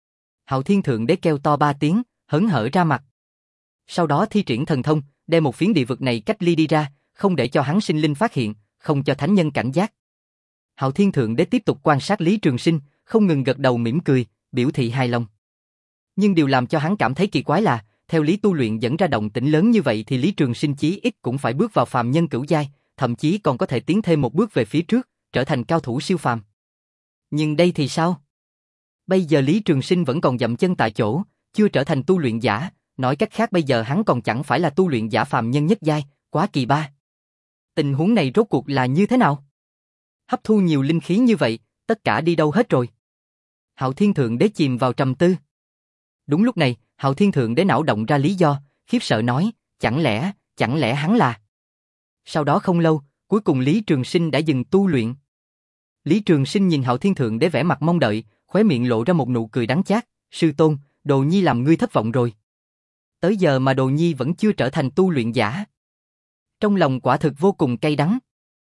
Hạo Thiên Thượng Đế kêu to 3 tiếng, hớn hở ra mặt. Sau đó thi triển thần thông, đem một phiến địa vực này cách ly đi ra, không để cho hắn sinh linh phát hiện, không cho thánh nhân cảnh giác. Hạo Thiên Thượng Đế tiếp tục quan sát Lý Trường Sinh, không ngừng gật đầu mỉm cười, biểu thị hài lòng. Nhưng điều làm cho hắn cảm thấy kỳ quái là, theo lý tu luyện dẫn ra động tĩnh lớn như vậy thì Lý Trường Sinh chí ít cũng phải bước vào phàm nhân cửu giai, thậm chí còn có thể tiến thêm một bước về phía trước, trở thành cao thủ siêu phàm. Nhưng đây thì sao? Bây giờ Lý Trường Sinh vẫn còn dậm chân tại chỗ, chưa trở thành tu luyện giả, nói cách khác bây giờ hắn còn chẳng phải là tu luyện giả phàm nhân nhất giai, quá kỳ ba. Tình huống này rốt cuộc là như thế nào? Hấp thu nhiều linh khí như vậy, tất cả đi đâu hết rồi? Hạo Thiên Thượng Đế chìm vào trầm tư. Đúng lúc này, Hạo Thiên Thượng Đế não động ra lý do, khiếp sợ nói, chẳng lẽ hắn là... Sau đó không lâu, cuối cùng Lý Trường Sinh đã dừng tu luyện. Lý Trường Sinh nhìn Hạo Thiên Thượng Đế vẻ mặt mong đợi, khóe miệng lộ ra một nụ cười đắng chát, sư tôn, Đồ Nhi làm ngươi thất vọng rồi. Tới giờ mà Đồ Nhi vẫn chưa trở thành tu luyện giả. Trong lòng quả thực vô cùng cay đắng.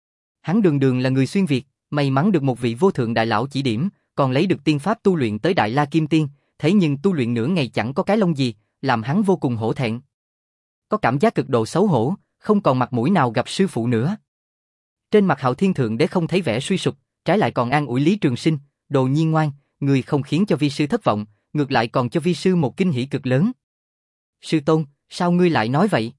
Hắn đường đường là người xuyên Việt, may mắn được một vị vô thượng đại lão chỉ điểm, còn lấy được tiên pháp tu luyện tới Đại La Kim Tiên, thế nhưng tu luyện nửa ngày chẳng có cái lông gì, làm hắn vô cùng hổ thẹn. Có cảm giác cực độ xấu hổ, không còn mặt mũi nào gặp sư phụ nữa. Trên mặt Hạo Thiên Thượng Đế không thấy vẻ suy sụp, trái lại còn an ủi Lý Trường Sinh, Đồ Nhi ngoan, người không khiến cho vi sư thất vọng, ngược lại còn cho vi sư một kinh hỉ cực lớn. Sư tôn, sao ngươi lại nói vậy?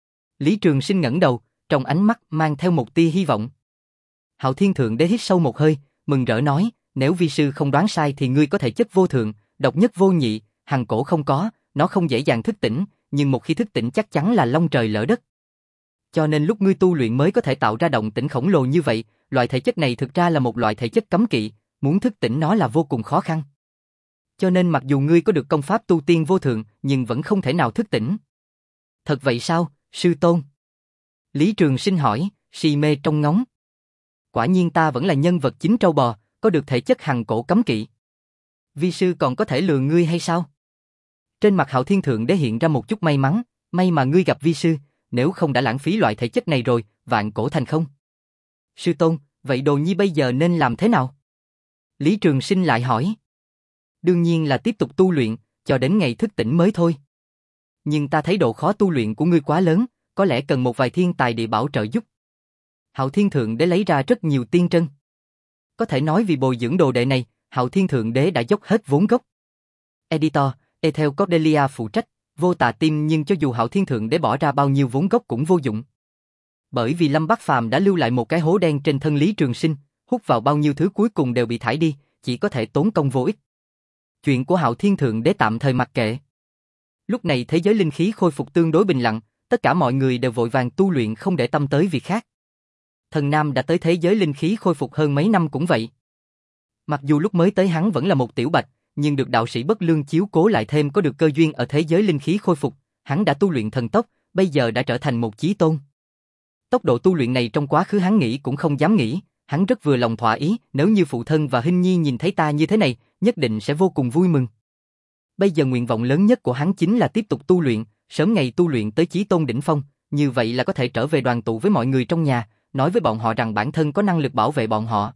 Lý Trường Sinh ngẩng đầu, trong ánh mắt mang theo một tia hy vọng. Hạo Thiên Thượng Đế hít sâu một hơi, mừng rỡ nói, nếu vi sư không đoán sai thì ngươi có thể chất vô thượng, độc nhất vô nhị, hằng cổ không có, nó không dễ dàng thức tỉnh, nhưng một khi thức tỉnh chắc chắn là long trời lỡ đất. Cho nên lúc ngươi tu luyện mới có thể tạo ra động tĩnh khổng lồ như vậy, loại thể chất này thực ra là một loại thể chất cấm kỵ, muốn thức tỉnh nó là vô cùng khó khăn. Cho nên mặc dù ngươi có được công pháp tu tiên vô thượng, nhưng vẫn không thể nào thức tỉnh. Thật vậy sao, sư tôn? Lý Trường Sinh hỏi, si mê trong ngóng. Quả nhiên ta vẫn là nhân vật chính trâu bò, có được thể chất hằng cổ cấm kỵ. Vi sư còn có thể lừa ngươi hay sao? Trên mặt Hạo Thiên Thượng Đế hiện ra một chút may mắn, may mà ngươi gặp vi sư, nếu không đã lãng phí loại thể chất này rồi, vạn cổ thành không. Sư tôn, vậy Đồ Nhi bây giờ nên làm thế nào? Lý Trường Sinh lại hỏi. Đương nhiên là tiếp tục tu luyện, cho đến ngày thức tỉnh mới thôi. Nhưng ta thấy độ khó tu luyện của ngươi quá lớn, có lẽ cần một vài thiên tài địa bảo trợ giúp. Hạo Thiên Thượng Đế lấy ra rất nhiều tiên trân. Có thể nói vì bồi dưỡng đồ đệ này, Hạo Thiên Thượng Đế đã dốc hết vốn gốc. Editor, Ethel Cordelia phụ trách, vô tà tim nhưng cho dù Hạo Thiên Thượng Đế bỏ ra bao nhiêu vốn gốc cũng vô dụng. Bởi vì Lâm Bắc Phàm đã lưu lại một cái hố đen trên thân Lý Trường Sinh, hút vào bao nhiêu thứ cuối cùng đều bị thải đi, chỉ có thể tốn công vô ích. Chuyện của Hạo Thiên Thượng Đế tạm thời mặc kệ. Lúc này thế giới linh khí khôi phục tương đối bình lặng, tất cả mọi người đều vội vàng tu luyện không để tâm tới việc khác. Thần Nam đã tới thế giới linh khí khôi phục hơn mấy năm cũng vậy. Mặc dù lúc mới tới hắn vẫn là một tiểu bạch, nhưng được đạo sĩ Bất Lương chiếu cố lại thêm có được cơ duyên ở thế giới linh khí khôi phục, hắn đã tu luyện thần tốc, bây giờ đã trở thành một chí tôn. Tốc độ tu luyện này trong quá khứ hắn nghĩ cũng không dám nghĩ, hắn rất vừa lòng thỏa ý, nếu như phụ thân và Hinh Nhi nhìn thấy ta như thế này, nhất định sẽ vô cùng vui mừng. Bây giờ nguyện vọng lớn nhất của hắn chính là tiếp tục tu luyện, sớm ngày tu luyện tới chí tôn đỉnh phong, như vậy là có thể trở về đoàn tụ với mọi người trong nhà, nói với bọn họ rằng bản thân có năng lực bảo vệ bọn họ.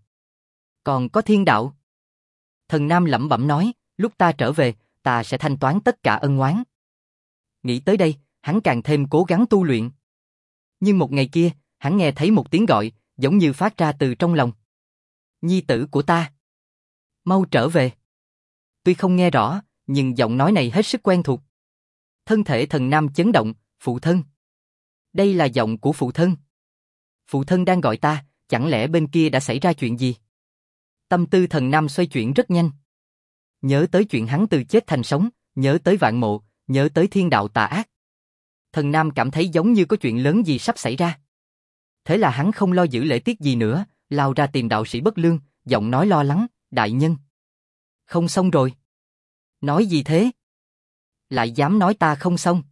Còn có thiên đạo. Thần Nam lẩm bẩm nói, lúc ta trở về, ta sẽ thanh toán tất cả ân oán. Nghĩ tới đây, hắn càng thêm cố gắng tu luyện. Nhưng một ngày kia, hắn nghe thấy một tiếng gọi, giống như phát ra từ trong lòng. Nhi tử của ta. Mau trở về. Tuy không nghe rõ, nhưng giọng nói này hết sức quen thuộc. Thân thể thần Nam chấn động, phụ thân. Đây là giọng của phụ thân. Phụ thân đang gọi ta, chẳng lẽ bên kia đã xảy ra chuyện gì? Tâm tư thần Nam xoay chuyển rất nhanh. Nhớ tới chuyện hắn từ chết thành sống, nhớ tới vạn mộ, nhớ tới thiên đạo tà ác. Thần Nam cảm thấy giống như có chuyện lớn gì sắp xảy ra. Thế là hắn không lo giữ lễ tiết gì nữa, lao ra tìm đạo sĩ Bất Lương, giọng nói lo lắng, đại nhân. Không xong rồi. Nói gì thế? Lại dám nói ta không xong.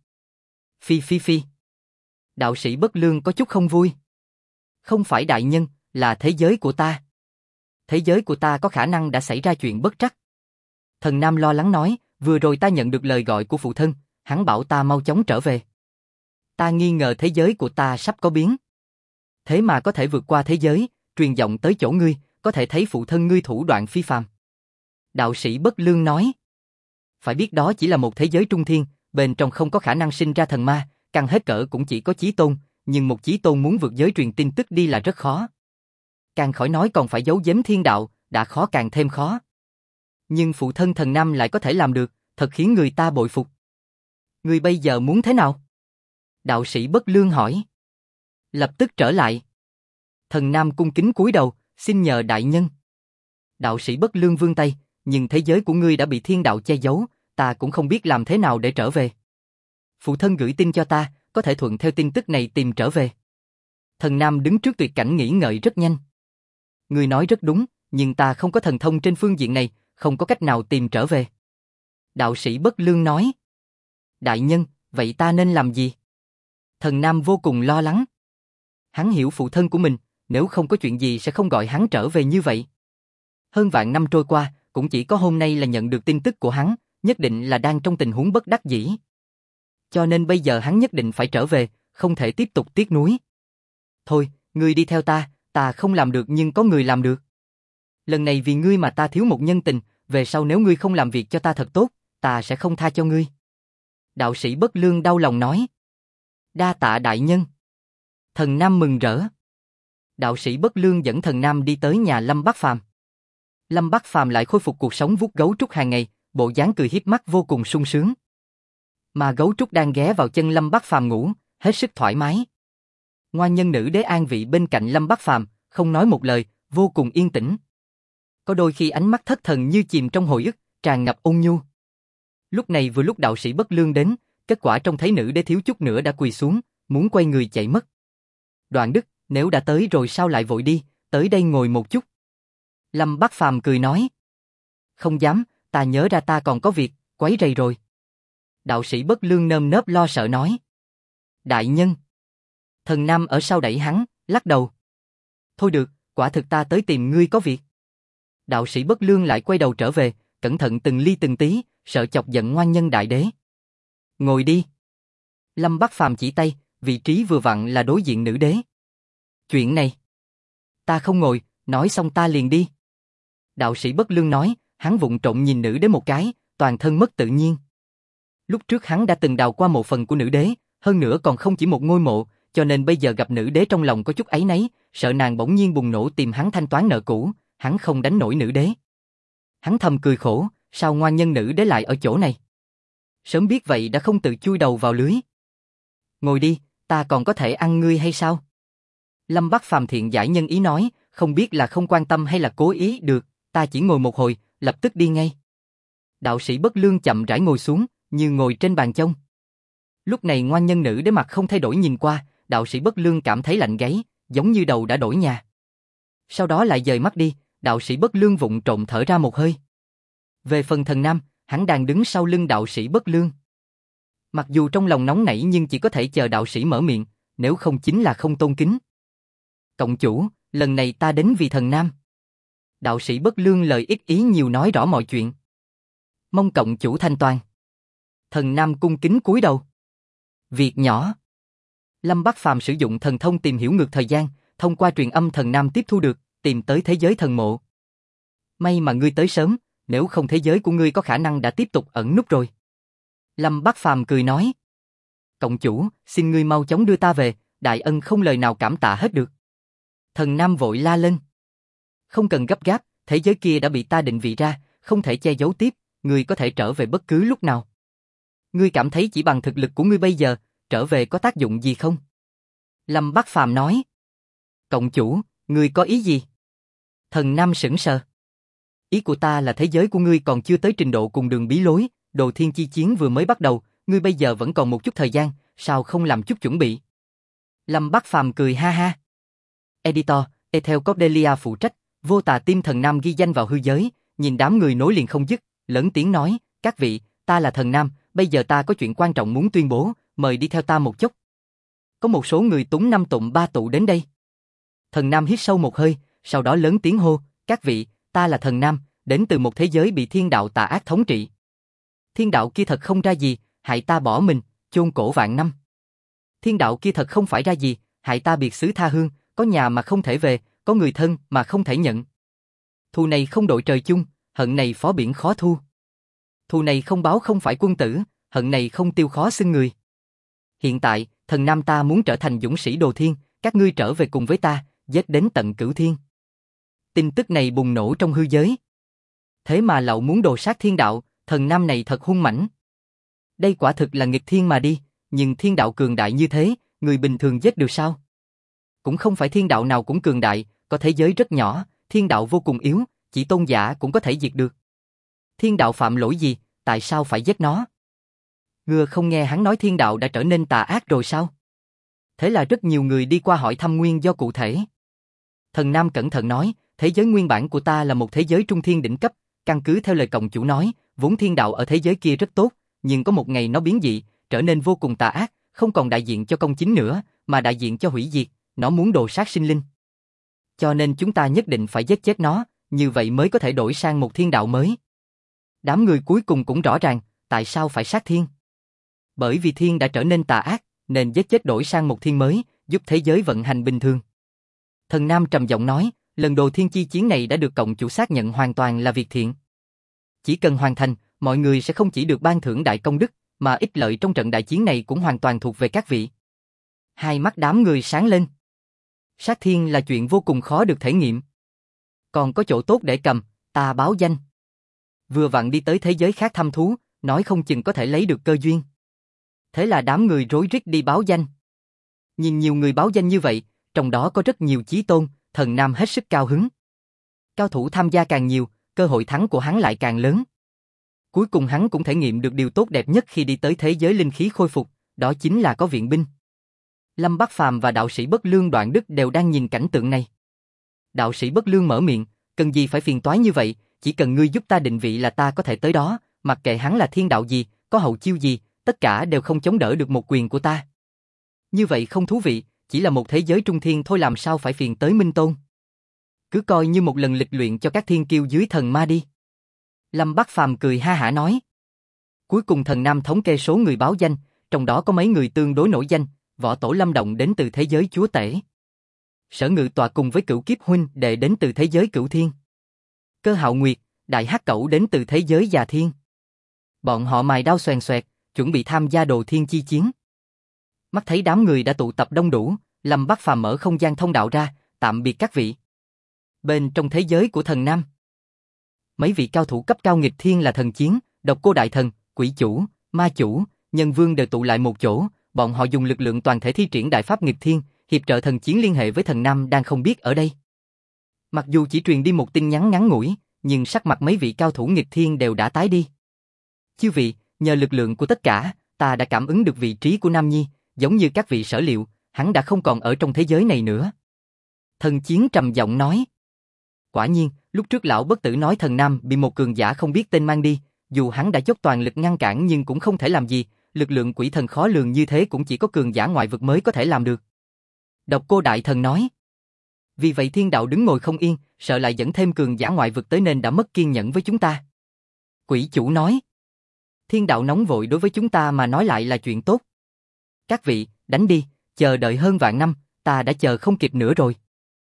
Phi. Đạo sĩ Bất Lương có chút không vui. Không phải đại nhân, là thế giới của ta. Thế giới của ta có khả năng đã xảy ra chuyện bất trắc. Thần Nam lo lắng nói, vừa rồi ta nhận được lời gọi của phụ thân, hắn bảo ta mau chóng trở về. Ta nghi ngờ thế giới của ta sắp có biến. Thế mà có thể vượt qua thế giới, truyền giọng tới chỗ ngươi, có thể thấy phụ thân ngươi thủ đoạn phi phàm. Đạo sĩ Bất Lương nói. Phải biết đó chỉ là một thế giới trung thiên, bên trong không có khả năng sinh ra thần ma, căn hết cỡ cũng chỉ có chí tôn, nhưng một chí tôn muốn vượt giới truyền tin tức đi là rất khó. Càng khỏi nói còn phải giấu giếm thiên đạo, đã khó càng thêm khó. Nhưng phụ thân thần Nam lại có thể làm được, thật khiến người ta bội phục. Ngươi bây giờ muốn thế nào? Đạo sĩ Bất Lương hỏi. Lập tức trở lại. Thần Nam cung kính cúi đầu, xin nhờ đại nhân. Đạo sĩ Bất Lương vươn tay, nhưng thế giới của ngươi đã bị thiên đạo che giấu, ta cũng không biết làm thế nào để trở về. Phụ thân gửi tin cho ta, có thể thuận theo tin tức này tìm trở về. Thần Nam đứng trước tuyệt cảnh nghĩ ngợi rất nhanh. Ngươi nói rất đúng, nhưng ta không có thần thông trên phương diện này, không có cách nào tìm trở về. Đạo sĩ Bất Lương nói. Đại nhân, vậy ta nên làm gì? Thần Nam vô cùng lo lắng. Hắn hiểu phụ thân của mình, nếu không có chuyện gì sẽ không gọi hắn trở về như vậy. Hơn vạn năm trôi qua, cũng chỉ có hôm nay là nhận được tin tức của hắn, nhất định là đang trong tình huống bất đắc dĩ. Cho nên bây giờ hắn nhất định phải trở về, không thể tiếp tục tiếc nuối. Thôi, ngươi đi theo ta không làm được nhưng có người làm được. Lần này vì ngươi mà ta thiếu một nhân tình, về sau nếu ngươi không làm việc cho ta thật tốt, ta sẽ không tha cho ngươi. Đạo sĩ Bất Lương đau lòng nói. Đa tạ đại nhân. Thần Nam mừng rỡ. Đạo sĩ Bất Lương dẫn Thần Nam đi tới nhà Lâm Bát Phàm. Lâm Bát Phàm lại khôi phục cuộc sống vuốt gấu trúc hàng ngày, bộ dáng cười hiếp mắt vô cùng sung sướng. Mà gấu trúc đang ghé vào chân Lâm Bát Phàm ngủ, hết sức thoải mái. Ngoan nhân nữ đế an vị bên cạnh Lâm Bát Phàm, không nói một lời, vô cùng yên tĩnh. Có đôi khi ánh mắt thất thần như chìm trong hồi ức, tràn ngập ôn nhu. Lúc này vừa lúc đạo sĩ Bất Lương đến, kết quả trông thấy nữ đế thiếu chút nữa đã quỳ xuống, muốn quay người chạy mất. Đoạn Đức, nếu đã tới rồi sao lại vội đi, tới đây ngồi một chút. Lâm Bát Phàm cười nói. Không dám, ta nhớ ra ta còn có việc, quấy rầy rồi. Đạo sĩ Bất Lương nơm nớp lo sợ nói. Đại nhân. Thần Nam ở sau đẩy hắn, lắc đầu. Thôi được, quả thực ta tới tìm ngươi có việc. Đạo sĩ Bất Lương lại quay đầu trở về, cẩn thận từng ly từng tí, sợ chọc giận ngoan nhân đại đế. Ngồi đi. Lâm Bát Phàm chỉ tay, vị trí vừa vặn là đối diện nữ đế. Chuyện này. Ta không ngồi, nói xong ta liền đi. Đạo sĩ Bất Lương nói, hắn vụng trộm nhìn nữ đế một cái, toàn thân mất tự nhiên. Lúc trước hắn đã từng đào qua một phần của nữ đế, hơn nữa còn không chỉ một ngôi mộ, cho nên bây giờ gặp nữ đế trong lòng có chút áy náy, sợ nàng bỗng nhiên bùng nổ tìm hắn thanh toán nợ cũ, hắn không đánh nổi nữ đế. Hắn thầm cười khổ, sao ngoan nhân nữ đế lại ở chỗ này? Sớm biết vậy đã không tự chui đầu vào lưới. Ngồi đi, ta còn có thể ăn ngươi hay sao? Lâm Bát Phàm thiện giải nhân ý nói, không biết là không quan tâm hay là cố ý, được, ta chỉ ngồi một hồi, lập tức đi ngay. Đạo sĩ Bất Lương chậm rãi ngồi xuống, như ngồi trên bàn chông. Lúc này ngoan nhân nữ đế mặt không thay đổi nhìn qua, đạo sĩ Bất Lương cảm thấy lạnh gáy, giống như đầu đã đổi nhà. Sau đó lại dời mắt đi, đạo sĩ Bất Lương vụng trộm thở ra một hơi. Về phần Thần Nam, hắn đang đứng sau lưng đạo sĩ Bất Lương. Mặc dù trong lòng nóng nảy nhưng chỉ có thể chờ đạo sĩ mở miệng, nếu không chính là không tôn kính. Cộng chủ, lần này ta đến vì Thần Nam. Đạo sĩ Bất Lương lời ít ý nhiều nói rõ mọi chuyện. Mong cộng chủ thanh toàn. Thần Nam cung kính cúi đầu. Việc nhỏ. Lâm Bát Phàm sử dụng thần thông tìm hiểu ngược thời gian, thông qua truyền âm Thần Nam tiếp thu được, tìm tới thế giới thần mộ. May mà ngươi tới sớm, nếu không thế giới của ngươi có khả năng đã tiếp tục ẩn núp rồi. Lâm Bát Phàm cười nói. Cộng chủ, xin ngươi mau chóng đưa ta về, đại ân không lời nào cảm tạ hết được. Thần Nam vội la lên. Không cần gấp gáp, thế giới kia đã bị ta định vị ra, không thể che giấu tiếp, ngươi có thể trở về bất cứ lúc nào. Ngươi cảm thấy chỉ bằng thực lực của ngươi bây giờ, trở về có tác dụng gì không? Lâm Bát Phàm nói. Cộng chủ, ngươi có ý gì? Thần Nam sững sờ. Ý của ta là thế giới của ngươi còn chưa tới trình độ cùng đường bí lối, Đồ Thiên chi chiến vừa mới bắt đầu, ngươi bây giờ vẫn còn một chút thời gian, sao không làm chút chuẩn bị? Lâm Bát Phàm cười ha ha. Editor, Ethel Cordelia phụ trách, Vô Tà Tim Thần Nam ghi danh vào hư giới, nhìn đám người nối liền không dứt, lớn tiếng nói, các vị, ta là Thần Nam, bây giờ ta có chuyện quan trọng muốn tuyên bố, mời đi theo ta một chút. Có một số người túng năm tụng ba tụ đến đây. Thần Nam hít sâu một hơi, sau đó lớn tiếng hô, các vị, ta là Thần Nam, đến từ một thế giới bị thiên đạo tà ác thống trị. Thiên đạo kia thật không ra gì, hại ta bỏ mình, chôn cổ vạn năm. Thiên đạo kia thật không phải ra gì, hại ta biệt xứ tha hương, có nhà mà không thể về, có người thân mà không thể nhận. Thù này không đội trời chung, hận này phó biển khó thu. Thù này không báo không phải quân tử, hận này không tiêu khó xưng người. Hiện tại, Thần Nam ta muốn trở thành dũng sĩ Đồ Thiên, các ngươi trở về cùng với ta, giết đến tận cửu thiên. Tin tức này bùng nổ trong hư giới. Thế mà lão muốn đồ sát thiên đạo, Thần Nam này thật hung mãnh. Đây quả thực là nghịch thiên mà đi, nhưng thiên đạo cường đại như thế, người bình thường giết được sao? Cũng không phải thiên đạo nào cũng cường đại, có thế giới rất nhỏ, thiên đạo vô cùng yếu, chỉ tôn giả cũng có thể diệt được. Thiên đạo phạm lỗi gì, tại sao phải giết nó? Ngươi không nghe hắn nói thiên đạo đã trở nên tà ác rồi sao? Thế là rất nhiều người đi qua hỏi thăm nguyên do cụ thể. Thần Nam cẩn thận nói, thế giới nguyên bản của ta là một thế giới trung thiên đỉnh cấp, Căn cứ theo lời cộng chủ nói, vốn thiên đạo ở thế giới kia rất tốt, nhưng có một ngày nó biến dị, trở nên vô cùng tà ác, không còn đại diện cho công chính nữa, mà đại diện cho hủy diệt, nó muốn đồ sát sinh linh. Cho nên chúng ta nhất định phải giết chết nó, như vậy mới có thể đổi sang một thiên đạo mới. Đám người cuối cùng cũng rõ ràng, tại sao phải sát thiên. Bởi vì thiên đã trở nên tà ác, nên giết chết đổi sang một thiên mới, giúp thế giới vận hành bình thường. Thần Nam trầm giọng nói, lần đồ thiên chi chiến này đã được cộng chủ xác nhận hoàn toàn là việc thiện. Chỉ cần hoàn thành, mọi người sẽ không chỉ được ban thưởng đại công đức, mà ích lợi trong trận đại chiến này cũng hoàn toàn thuộc về các vị. Hai mắt đám người sáng lên. Sát thiên là chuyện vô cùng khó được thể nghiệm. Còn có chỗ tốt để cầm, ta báo danh. Vừa vặn đi tới thế giới khác thăm thú, nói không chừng có thể lấy được cơ duyên. Thế là đám người rối rít đi báo danh. Nhìn nhiều người báo danh như vậy, trong đó có rất nhiều chí tôn, Thần Nam hết sức cao hứng. Cao thủ tham gia càng nhiều, cơ hội thắng của hắn lại càng lớn. Cuối cùng hắn cũng thể nghiệm được điều tốt đẹp nhất khi đi tới thế giới linh khí khôi phục, đó chính là có viện binh. Lâm Bắc Phàm và đạo sĩ Bất Lương Đoạn Đức đều đang nhìn cảnh tượng này. Đạo sĩ Bất Lương mở miệng, cần gì phải phiền toái như vậy, chỉ cần ngươi giúp ta định vị là ta có thể tới đó, mặc kệ hắn là thiên đạo gì, có hậu chiêu gì, tất cả đều không chống đỡ được một quyền của ta. Như vậy không thú vị, chỉ là một thế giới trung thiên thôi, làm sao phải phiền tới Minh Tôn. Cứ coi như một lần lịch luyện cho các thiên kiêu dưới thần ma đi. Lâm Bắc Phàm cười ha hả nói. Cuối cùng Thần Nam thống kê số người báo danh, trong đó có mấy người tương đối nổi danh, Võ Tổ Lâm Động đến từ thế giới chúa tể. Sở Ngự Tọa cùng với Cửu Kiếp huynh đệ đến từ thế giới Cửu Thiên. Cơ Hạo Nguyệt, Đại Hắc Cẩu đến từ thế giới Già Thiên. Bọn họ mài đao xoèn xoẹt, chuẩn bị tham gia đồ thiên chi chiến. Mắt thấy đám người đã tụ tập đông đủ, Lâm Bắc Phàm mở không gian thông đạo ra, tạm biệt các vị. Bên trong thế giới của Thần Nam, mấy vị cao thủ cấp cao nghịch thiên là Thần Chiến, Độc Cô Đại Thần, Quỷ Chủ, Ma Chủ, Nhân Vương đều tụ lại một chỗ, bọn họ dùng lực lượng toàn thể thi triển đại pháp nghịch thiên, hiệp trợ Thần Chiến liên hệ với Thần Nam đang không biết ở đây. Mặc dù chỉ truyền đi một tin nhắn ngắn ngủi, nhưng sắc mặt mấy vị cao thủ nghịch thiên đều đã tái đi. Chư vị, nhờ lực lượng của tất cả, ta đã cảm ứng được vị trí của Nam Nhi, giống như các vị sở liệu, hắn đã không còn ở trong thế giới này nữa. Thần Chiến trầm giọng nói. Quả nhiên, lúc trước lão bất tử nói Thần Nam bị một cường giả không biết tên mang đi, dù hắn đã dốc toàn lực ngăn cản nhưng cũng không thể làm gì, lực lượng quỷ thần khó lường như thế cũng chỉ có cường giả ngoại vực mới có thể làm được. Độc Cô Đại Thần nói. Vì vậy thiên đạo đứng ngồi không yên, sợ lại dẫn thêm cường giả ngoại vực tới nên đã mất kiên nhẫn với chúng ta. Quỷ Chủ nói. Thiên đạo nóng vội đối với chúng ta mà nói lại là chuyện tốt. Các vị, đánh đi, chờ đợi hơn vạn năm, ta đã chờ không kịp nữa rồi.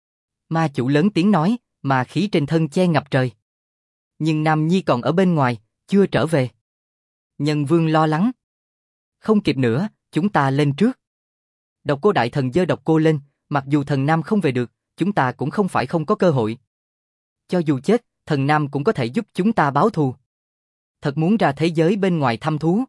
Ma Chủ lớn tiếng nói, mà khí trên thân che ngập trời. Nhưng Nam Nhi còn ở bên ngoài, chưa trở về. Nhân Vương lo lắng. Không kịp nữa, chúng ta lên trước. Độc Cô Đại Thần giơ Độc Cô lên, mặc dù Thần Nam không về được, chúng ta cũng không phải không có cơ hội. Cho dù chết, Thần Nam cũng có thể giúp chúng ta báo thù. Thật muốn ra thế giới bên ngoài thăm thú.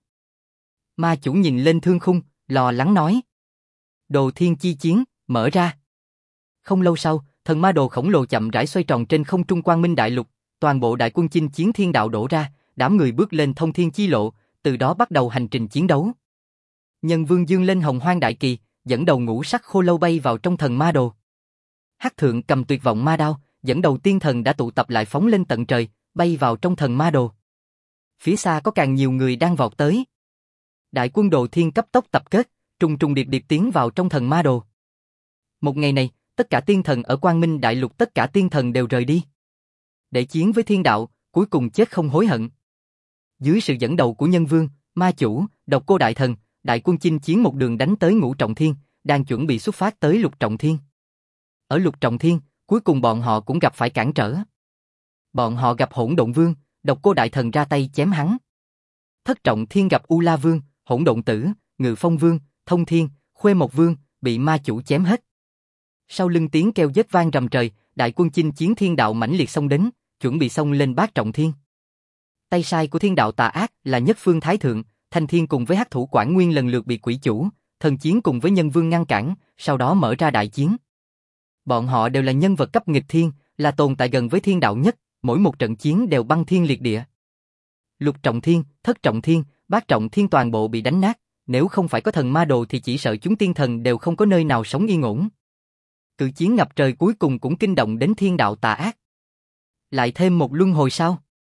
Ma Chủ nhìn lên thương khung, lo lắng nói. Đồ thiên chi chiến, mở ra. Không lâu sau, thần ma đồ khổng lồ chậm rãi xoay tròn trên không trung quang minh đại lục, toàn bộ đại quân chinh chiến thiên đạo đổ ra, đám người bước lên thông thiên chi lộ, từ đó bắt đầu hành trình chiến đấu. Nhân Vương dương lên hồng hoang đại kỳ, dẫn đầu ngũ sắc khô lâu bay vào trong thần ma đồ. Hắc Thượng cầm tuyệt vọng ma đao, dẫn đầu tiên thần đã tụ tập lại phóng lên tận trời, bay vào trong thần ma đồ. Phía xa có càng nhiều người đang vọt tới. Đại quân đồ thiên cấp tốc tập kết, trùng trùng điệp điệp tiến vào trong thần ma đồ. Một ngày này, tất cả tiên thần ở Quang Minh Đại Lục, tất cả tiên thần đều rời đi. Để chiến với thiên đạo, cuối cùng chết không hối hận. Dưới sự dẫn đầu của Nhân Vương, Ma Chủ, Độc Cô Đại Thần, đại quân chinh chiến một đường đánh tới Ngũ Trọng Thiên, đang chuẩn bị xuất phát tới Lục Trọng Thiên. Ở Lục Trọng Thiên, cuối cùng bọn họ cũng gặp phải cản trở. Bọn họ gặp Hỗn Độn Vương, Độc Cô Đại Thần ra tay chém hắn. Thất Trọng Thiên gặp U La Vương, Hỗn Độn Tử, Ngự Phong Vương, Thông Thiên, Khuê Mộc Vương, bị Ma Chủ chém hết. Sau lưng tiếng kêu giết vang rầm trời, đại quân chinh chiến thiên đạo mãnh liệt xông đến, chuẩn bị xông lên Bát Trọng Thiên. Tay sai của thiên đạo tà ác là Nhất Phương Thái Thượng, Thanh Thiên cùng với Hắc Thủ Quản Nguyên lần lượt bị Quỷ Chủ, Thần Chiến cùng với Nhân Vương ngăn cản, sau đó mở ra đại chiến. Bọn họ đều là nhân vật cấp nghịch thiên, là tồn tại gần với thiên đạo nhất, mỗi một trận chiến đều băng thiên liệt địa. Lục Trọng Thiên, Thất Trọng Thiên, Bát Trọng Thiên toàn bộ bị đánh nát, nếu không phải có thần ma đồ thì chỉ sợ chúng tiên thần đều không có nơi nào sống yên ổn. Cự chiến ngập trời cuối cùng cũng kinh động đến thiên đạo tà ác. Lại thêm một luân hồi sao?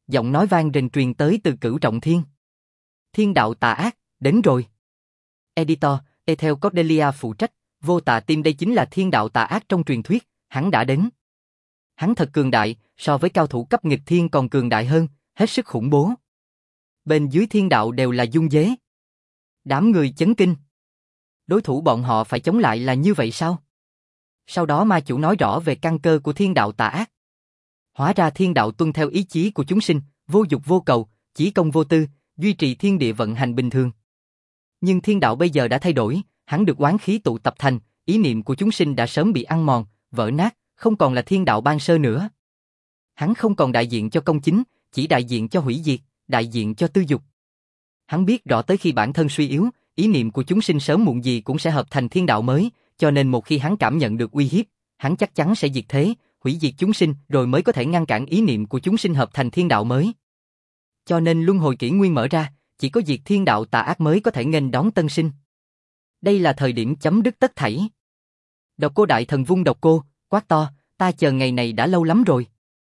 Giọng nói vang rền truyền tới từ Cửu Trọng Thiên. Thiên đạo tà ác, đến rồi. Editor, Ethel Cordelia phụ trách, vô tà tim đây chính là thiên đạo tà ác trong truyền thuyết, hắn đã đến. Hắn thật cường đại, so với cao thủ cấp nghịch thiên còn cường đại hơn, hết sức khủng bố. Bên dưới thiên đạo đều là dung dế. Đám người chấn kinh. Đối thủ bọn họ phải chống lại là như vậy sao? Sau đó ma chủ nói rõ về căn cơ của thiên đạo tà ác. Hóa ra thiên đạo tuân theo ý chí của chúng sinh, vô dục vô cầu, chỉ công vô tư, duy trì thiên địa vận hành bình thường. Nhưng thiên đạo bây giờ đã thay đổi, hắn được oán khí tụ tập thành, ý niệm của chúng sinh đã sớm bị ăn mòn, vỡ nát, không còn là thiên đạo ban sơ nữa. Hắn không còn đại diện cho công chính, chỉ đại diện cho hủy diệt, đại diện cho tư dục. Hắn biết rõ tới khi bản thân suy yếu, ý niệm của chúng sinh sớm muộn gì cũng sẽ hợp thành thiên đạo mới, cho nên một khi hắn cảm nhận được uy hiếp, hắn chắc chắn sẽ diệt thế, hủy diệt chúng sinh rồi mới có thể ngăn cản ý niệm của chúng sinh hợp thành thiên đạo mới. Cho nên luân hồi kỷ nguyên mở ra, chỉ có diệt thiên đạo tà ác mới có thể nghênh đón tân sinh. Đây là thời điểm chấm dứt tất thảy. Độc Cô Đại Thần vung độc cô, quát to, ta chờ ngày này đã lâu lắm rồi.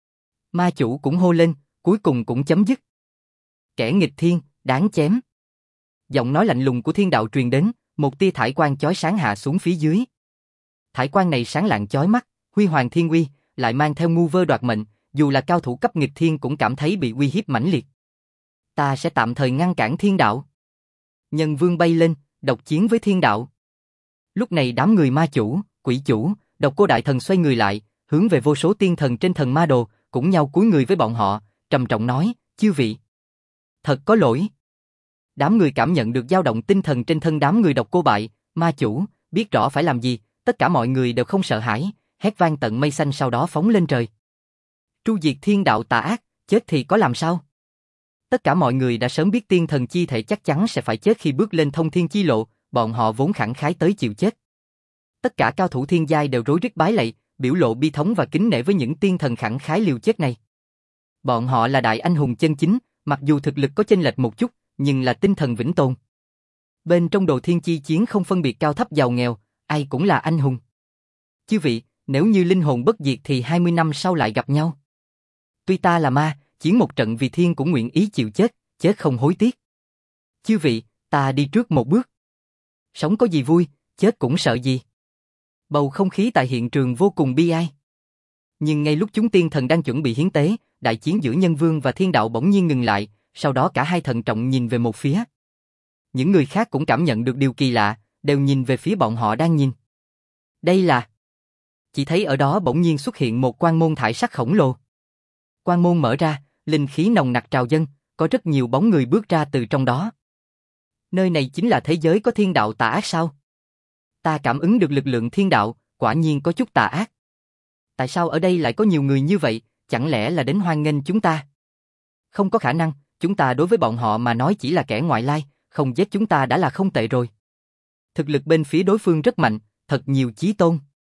Ma chủ cũng hô lên, cuối cùng cũng chấm dứt. Kẻ nghịch thiên, đáng chém. Giọng nói lạnh lùng của thiên đạo truyền đến, một tia thải quang chói sáng hạ xuống phía dưới. Thải quang này sáng lạng chói mắt, huy hoàng thiên uy, lại mang theo ngu vơ đoạt mệnh, dù là cao thủ cấp nghịch thiên cũng cảm thấy bị uy hiếp mãnh liệt. Ta sẽ tạm thời ngăn cản thiên đạo. Nhân vương bay lên, độc chiến với thiên đạo. Lúc này đám người ma chủ, quỷ chủ, Độc Cô Đại Thần xoay người lại, hướng về vô số tiên thần trên thần ma đồ, cũng nhau cúi người với bọn họ, trầm trọng nói, chư vị. Thật có lỗi. Đám người cảm nhận được dao động tinh thần trên thân đám người Độc Cô Bại, ma chủ, biết rõ phải làm gì, tất cả mọi người đều không sợ hãi, hét vang tận mây xanh sau đó phóng lên trời. Tru diệt thiên đạo tà ác, chết thì có làm sao? Tất cả mọi người đã sớm biết tiên thần chi thể chắc chắn sẽ phải chết khi bước lên thông thiên chi lộ, bọn họ vốn khẳng khái tới chịu chết. Tất cả cao thủ thiên giai đều rối rít bái lạy, biểu lộ bi thống và kính nể với những tiên thần khẳng khái liều chết này. Bọn họ là đại anh hùng chân chính, mặc dù thực lực có chênh lệch một chút, nhưng là tinh thần vĩnh tồn. Bên trong đồ thiên chi chiến không phân biệt cao thấp giàu nghèo, ai cũng là anh hùng. Chư vị, nếu như linh hồn bất diệt thì 20 năm sau lại gặp nhau. Tuy ta là ma, chiến một trận vì thiên cũng nguyện ý chịu chết, chết không hối tiếc. Chư vị, ta đi trước một bước. Sống có gì vui, chết cũng sợ gì. Bầu không khí tại hiện trường vô cùng bi ai. Nhưng ngay lúc chúng tiên thần đang chuẩn bị hiến tế, đại chiến giữa nhân vương và thiên đạo bỗng nhiên ngừng lại, sau đó cả hai thận trọng nhìn về một phía. Những người khác cũng cảm nhận được điều kỳ lạ, đều nhìn về phía bọn họ đang nhìn. Đây là... Chỉ thấy ở đó bỗng nhiên xuất hiện một quan môn thải sắc khổng lồ. Quan môn mở ra, linh khí nồng nặc trào dâng, có rất nhiều bóng người bước ra từ trong đó. Nơi này chính là thế giới có thiên đạo tà ác sao? Ta cảm ứng được lực lượng thiên đạo, quả nhiên có chút tà ác. Tại sao ở đây lại có nhiều người như vậy, chẳng lẽ là đến hoan nghênh chúng ta? Không có khả năng, chúng ta đối với bọn họ mà nói chỉ là kẻ ngoại lai, không giết chúng ta đã là không tệ rồi. Thực lực bên phía đối phương rất mạnh, thật nhiều chí tôn.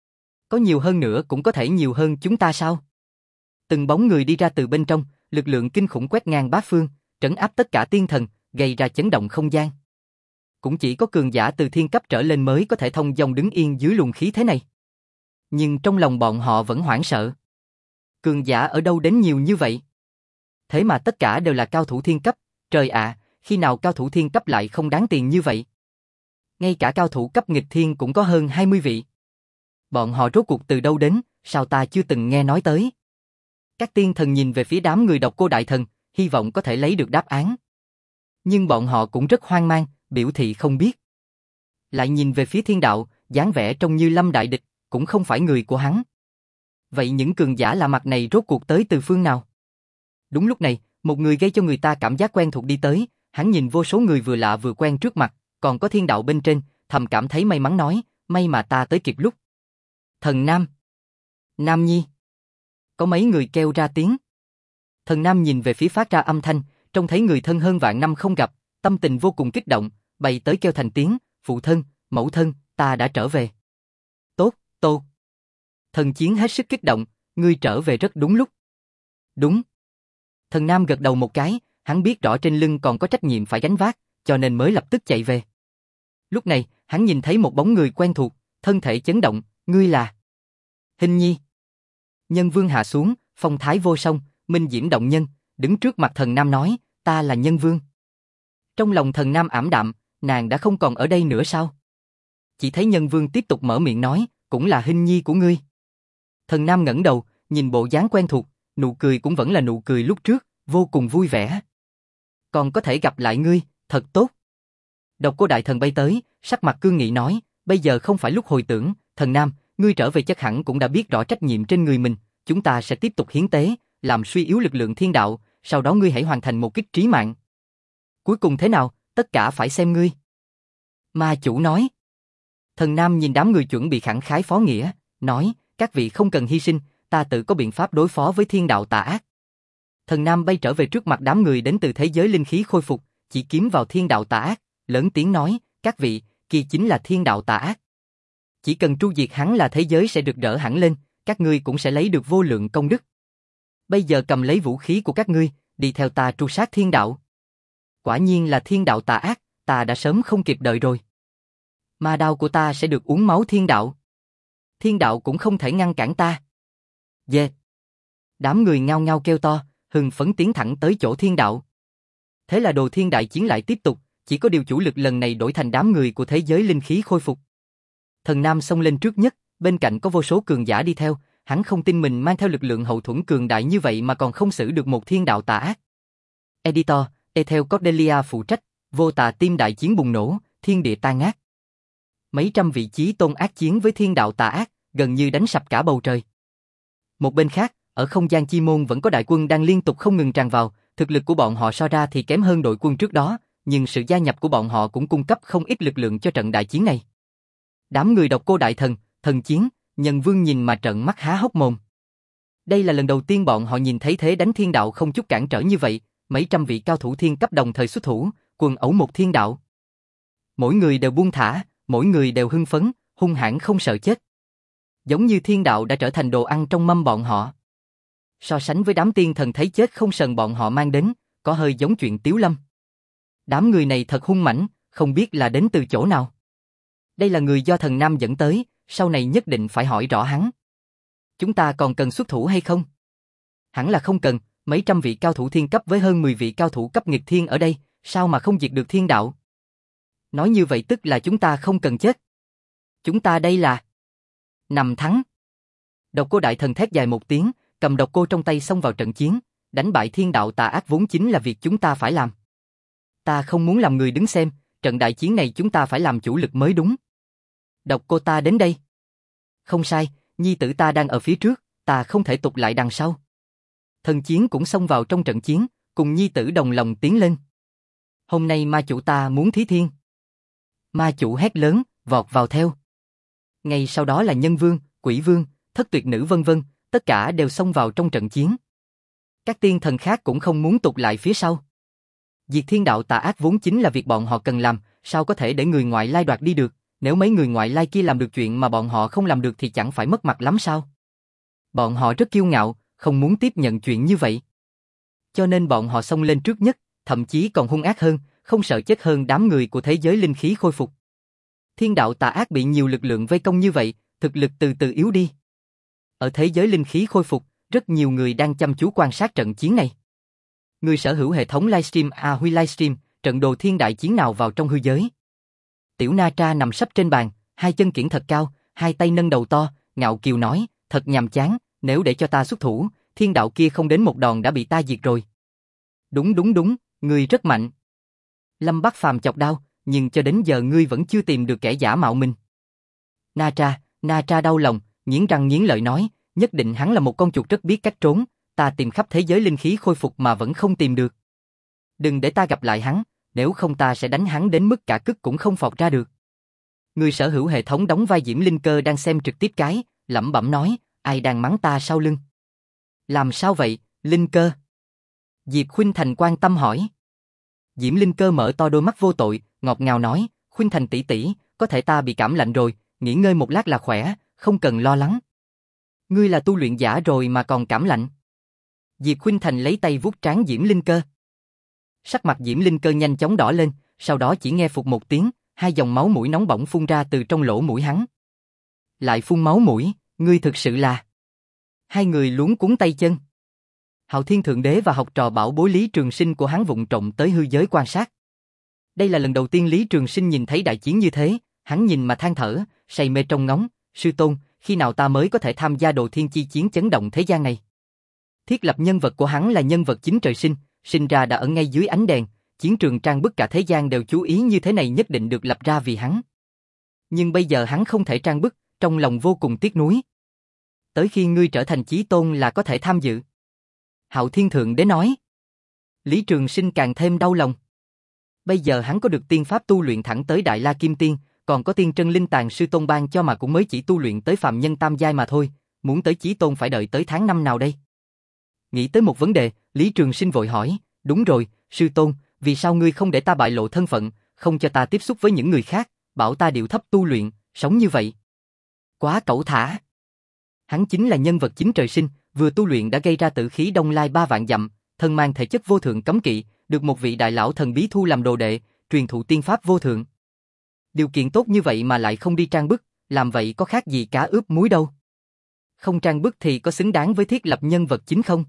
Có nhiều hơn nữa cũng có thể nhiều hơn chúng ta sao? Từng bóng người đi ra từ bên trong, lực lượng kinh khủng quét ngang bát phương, trấn áp tất cả tiên thần, gây ra chấn động không gian. Cũng chỉ có cường giả từ thiên cấp trở lên mới có thể thông dong đứng yên dưới luồng khí thế này. Nhưng trong lòng bọn họ vẫn hoảng sợ. Cường giả ở đâu đến nhiều như vậy? Thế mà tất cả đều là cao thủ thiên cấp, trời ạ, khi nào cao thủ thiên cấp lại không đáng tiền như vậy? Ngay cả cao thủ cấp nghịch thiên cũng có hơn 20 vị. Bọn họ rốt cuộc từ đâu đến, sao ta chưa từng nghe nói tới? Các tiên thần nhìn về phía đám người Độc Cô Đại Thần, hy vọng có thể lấy được đáp án. Nhưng bọn họ cũng rất hoang mang, biểu thị không biết. Lại nhìn về phía thiên đạo, dáng vẻ trông như lâm đại địch, cũng không phải người của hắn. Vậy những cường giả lạ mặt này rốt cuộc tới từ phương nào? Đúng lúc này, một người gây cho người ta cảm giác quen thuộc đi tới, hắn nhìn vô số người vừa lạ vừa quen trước mặt, còn có thiên đạo bên trên, thầm cảm thấy may mắn nói, may mà ta tới kịp lúc. Thần Nam. Nam Nhi. Có mấy người kêu ra tiếng. Thần Nam nhìn về phía phát ra âm thanh, trông thấy người thân hơn vạn năm không gặp, tâm tình vô cùng kích động, bay tới kêu thành tiếng, phụ thân, mẫu thân, ta đã trở về. Tốt, tốt. Thần Chiến hết sức kích động, ngươi trở về rất đúng lúc. Đúng. Thần Nam gật đầu một cái, hắn biết rõ trên lưng còn có trách nhiệm phải gánh vác, cho nên mới lập tức chạy về. Lúc này, hắn nhìn thấy một bóng người quen thuộc, thân thể chấn động, ngươi là... Hình Nhi. Nhân vương hạ xuống, phong thái vô song, minh diễm động nhân, đứng trước mặt Thần Nam nói, ta là Nhân Vương. Trong lòng Thần Nam ảm đạm, nàng đã không còn ở đây nữa sao? Chỉ thấy Nhân Vương tiếp tục mở miệng nói, cũng là hình nhi của ngươi. Thần Nam ngẩng đầu, nhìn bộ dáng quen thuộc, nụ cười cũng vẫn là nụ cười lúc trước, vô cùng vui vẻ. Còn có thể gặp lại ngươi, thật tốt. Độc Cô Đại Thần bay tới, sắc mặt cương nghị nói, bây giờ không phải lúc hồi tưởng, Thần Nam, ngươi trở về chắc hẳn cũng đã biết rõ trách nhiệm trên người mình, chúng ta sẽ tiếp tục hiến tế, làm suy yếu lực lượng thiên đạo, sau đó ngươi hãy hoàn thành một kích trí mạng. Cuối cùng thế nào, tất cả phải xem ngươi. Ma chủ nói. Thần Nam nhìn đám người chuẩn bị khẳng khái phó nghĩa, nói, các vị không cần hy sinh, ta tự có biện pháp đối phó với thiên đạo tà ác. Thần Nam bay trở về trước mặt đám người đến từ thế giới linh khí khôi phục, chỉ kiếm vào thiên đạo tà ác, lớn tiếng nói, các vị, kia chính là thiên đạo tà ác. Chỉ cần tru diệt hắn là thế giới sẽ được rỡ hẳn lên, các ngươi cũng sẽ lấy được vô lượng công đức. Bây giờ cầm lấy vũ khí của các ngươi, đi theo ta tru sát thiên đạo. Quả nhiên là thiên đạo tà ác, ta đã sớm không kịp đợi rồi. Ma đao của ta sẽ được uống máu thiên đạo. Thiên đạo cũng không thể ngăn cản ta. Yeah. Đám người ngao ngao kêu to, hưng phấn tiến thẳng tới chỗ thiên đạo. Thế là đồ thiên đại chiến lại tiếp tục, chỉ có điều chủ lực lần này đổi thành đám người của thế giới linh khí khôi phục. Thần Nam xông lên trước nhất, bên cạnh có vô số cường giả đi theo, hắn không tin mình mang theo lực lượng hậu thuẫn cường đại như vậy mà còn không xử được một thiên đạo tà ác. Editor, Ethel Cordelia phụ trách, vô tà tim đại chiến bùng nổ, thiên địa tan ác. Mấy trăm vị chí tôn ác chiến với thiên đạo tà ác, gần như đánh sập cả bầu trời. Một bên khác, ở không gian chi môn vẫn có đại quân đang liên tục không ngừng tràn vào, thực lực của bọn họ so ra thì kém hơn đội quân trước đó, nhưng sự gia nhập của bọn họ cũng cung cấp không ít lực lượng cho trận đại chiến này. Đám người Độc Cô Đại Thần, Thần Chiến, Nhân Vương nhìn mà trợn mắt há hốc mồm. Đây là lần đầu tiên bọn họ nhìn thấy thế đánh thiên đạo không chút cản trở như vậy, mấy trăm vị cao thủ thiên cấp đồng thời xuất thủ, quần ẩu một thiên đạo. Mỗi người đều buông thả, mỗi người đều hưng phấn, hung hãn không sợ chết. Giống như thiên đạo đã trở thành đồ ăn trong mâm bọn họ. So sánh với đám tiên thần thấy chết không sờn bọn họ mang đến, có hơi giống chuyện Tiếu Lâm. Đám người này thật hung mãnh, không biết là đến từ chỗ nào. Đây là người do Thần Nam dẫn tới, sau này nhất định phải hỏi rõ hắn. Chúng ta còn cần xuất thủ hay không? Hẳn là không cần, mấy trăm vị cao thủ thiên cấp với hơn 10 vị cao thủ cấp nghịch thiên ở đây, sao mà không diệt được thiên đạo? Nói như vậy tức là chúng ta không cần chết. Chúng ta đây là nằm thắng. Độc Cô Đại Thần thét dài một tiếng, cầm độc cô trong tay xông vào trận chiến, đánh bại thiên đạo tà ác vốn chính là việc chúng ta phải làm. Ta không muốn làm người đứng xem, trận đại chiến này chúng ta phải làm chủ lực mới đúng. Độc cô ta đến đây. Không sai, nhi tử ta đang ở phía trước, ta không thể tụt lại đằng sau. Thần Chiến cũng xông vào trong trận chiến, cùng nhi tử đồng lòng tiến lên. Hôm nay ma chủ ta muốn thí thiên. Ma chủ hét lớn, vọt vào theo. Ngay sau đó là Nhân Vương, Quỷ Vương, Thất Tuyệt Nữ vân vân, tất cả đều xông vào trong trận chiến. Các tiên thần khác cũng không muốn tụt lại phía sau. Diệt thiên đạo tà ác vốn chính là việc bọn họ cần làm, sao có thể để người ngoại lai đoạt đi được, nếu mấy người ngoại lai kia làm được chuyện mà bọn họ không làm được thì chẳng phải mất mặt lắm sao? Bọn họ rất kiêu ngạo, không muốn tiếp nhận chuyện như vậy. Cho nên bọn họ xông lên trước nhất, thậm chí còn hung ác hơn, không sợ chết hơn đám người của thế giới linh khí khôi phục. Thiên đạo tà ác bị nhiều lực lượng vây công như vậy, thực lực từ từ yếu đi. Ở thế giới linh khí khôi phục, rất nhiều người đang chăm chú quan sát trận chiến này. Người sở hữu hệ thống livestream Huy livestream, trận đồ thiên đại chiến nào vào trong hư giới. Tiểu Na Tra nằm sấp trên bàn, hai chân kiễng thật cao, hai tay nâng đầu to, ngạo kiều nói, thật nhàm chán, nếu để cho ta xuất thủ, thiên đạo kia không đến một đòn đã bị ta diệt rồi. Đúng, ngươi rất mạnh. Lâm Bắc Phàm chọc đau, nhưng cho đến giờ ngươi vẫn chưa tìm được kẻ giả mạo mình. Na Tra đau lòng, nghiến răng nghiến lợi nói, nhất định hắn là một con chuột rất biết cách trốn, ta tìm khắp thế giới linh khí khôi phục mà vẫn không tìm được. Đừng để ta gặp lại hắn, nếu không ta sẽ đánh hắn đến mức cả cứt cũng không phọt ra được. Người sở hữu hệ thống đóng vai Diễm Linh Cơ đang xem trực tiếp cái, lẩm bẩm nói, ai đang mắng ta sau lưng? Làm sao vậy, Linh Cơ? Diệp Khuynh Thành quan tâm hỏi. Diễm Linh Cơ mở to đôi mắt vô tội, ngọt ngào nói, Khuynh Thành tỷ tỷ, có thể ta bị cảm lạnh rồi, nghỉ ngơi một lát là khỏe, không cần lo lắng. Ngươi là tu luyện giả rồi mà còn cảm lạnh. Diệp Khuynh Thành lấy tay vuốt trán Diễm Linh Cơ. Sắc mặt Diễm Linh Cơ nhanh chóng đỏ lên, sau đó chỉ nghe phụt một tiếng, hai dòng máu mũi nóng bỏng phun ra từ trong lỗ mũi hắn. Lại phun máu mũi, ngươi thực sự là... Hai người luống cuống tay chân. Hạo Thiên Thượng Đế và học trò bảo bối Lý Trường Sinh của hắn vụng trộm tới hư giới quan sát. Đây là lần đầu tiên Lý Trường Sinh nhìn thấy đại chiến như thế, hắn nhìn mà than thở, say mê trông ngóng, sư tôn, khi nào ta mới có thể tham gia Đồ Thiên chi chiến chấn động thế gian này. Thiết lập nhân vật của hắn là nhân vật chính trời sinh ra đã ở ngay dưới ánh đèn, chiến trường trang bức cả thế gian đều chú ý như thế này nhất định được lập ra vì hắn. Nhưng bây giờ hắn không thể trang bức, trong lòng vô cùng tiếc nuối. Tới khi ngươi trở thành chí tôn là có thể tham dự. Hạo Thiên Thượng Đế nói. Lý Trường Sinh càng thêm đau lòng. Bây giờ hắn có được tiên pháp tu luyện thẳng tới Đại La Kim Tiên, còn có tiên trân linh tàng sư tôn ban cho mà cũng mới chỉ tu luyện tới phàm nhân tam giai mà thôi, muốn tới chí tôn phải đợi tới tháng 5 nào đây? Nghĩ tới một vấn đề, Lý Trường Sinh vội hỏi, đúng rồi, sư tôn, vì sao ngươi không để ta bại lộ thân phận, không cho ta tiếp xúc với những người khác, bảo ta điệu thấp tu luyện, sống như vậy? Quá cẩu thả. Hắn chính là nhân vật chính trời sinh, vừa tu luyện đã gây ra tử khí đông lai 3 vạn dặm, thân mang thể chất vô thượng cấm kỵ, được một vị đại lão thần bí thu làm đồ đệ, truyền thụ tiên pháp vô thượng. Điều kiện tốt như vậy mà lại không đi trang bức, làm vậy có khác gì cá ướp muối đâu. Không trang bức thì có xứng đáng với thiết lập nhân vật chính không?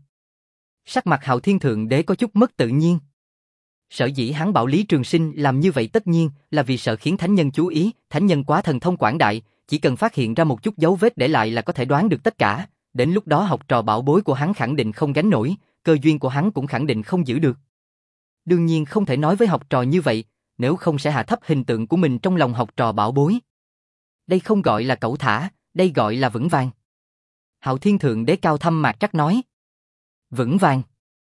Sắc mặt Hạo Thiên Thượng Đế có chút mất tự nhiên. Sở dĩ hắn bảo Lý Trường Sinh làm như vậy tất nhiên là vì sợ khiến thánh nhân chú ý, thánh nhân quá thần thông quảng đại, chỉ cần phát hiện ra một chút dấu vết để lại là có thể đoán được tất cả, đến lúc đó học trò bảo bối của hắn khẳng định không gánh nổi, cơ duyên của hắn cũng khẳng định không giữ được. Đương nhiên không thể nói với học trò như vậy, nếu không sẽ hạ thấp hình tượng của mình trong lòng học trò bảo bối. Đây không gọi là cẩu thả, đây gọi là vững vàng. Hạo Thiên Thượng Đế cao thâm mạc trắc nói. Vững vàng.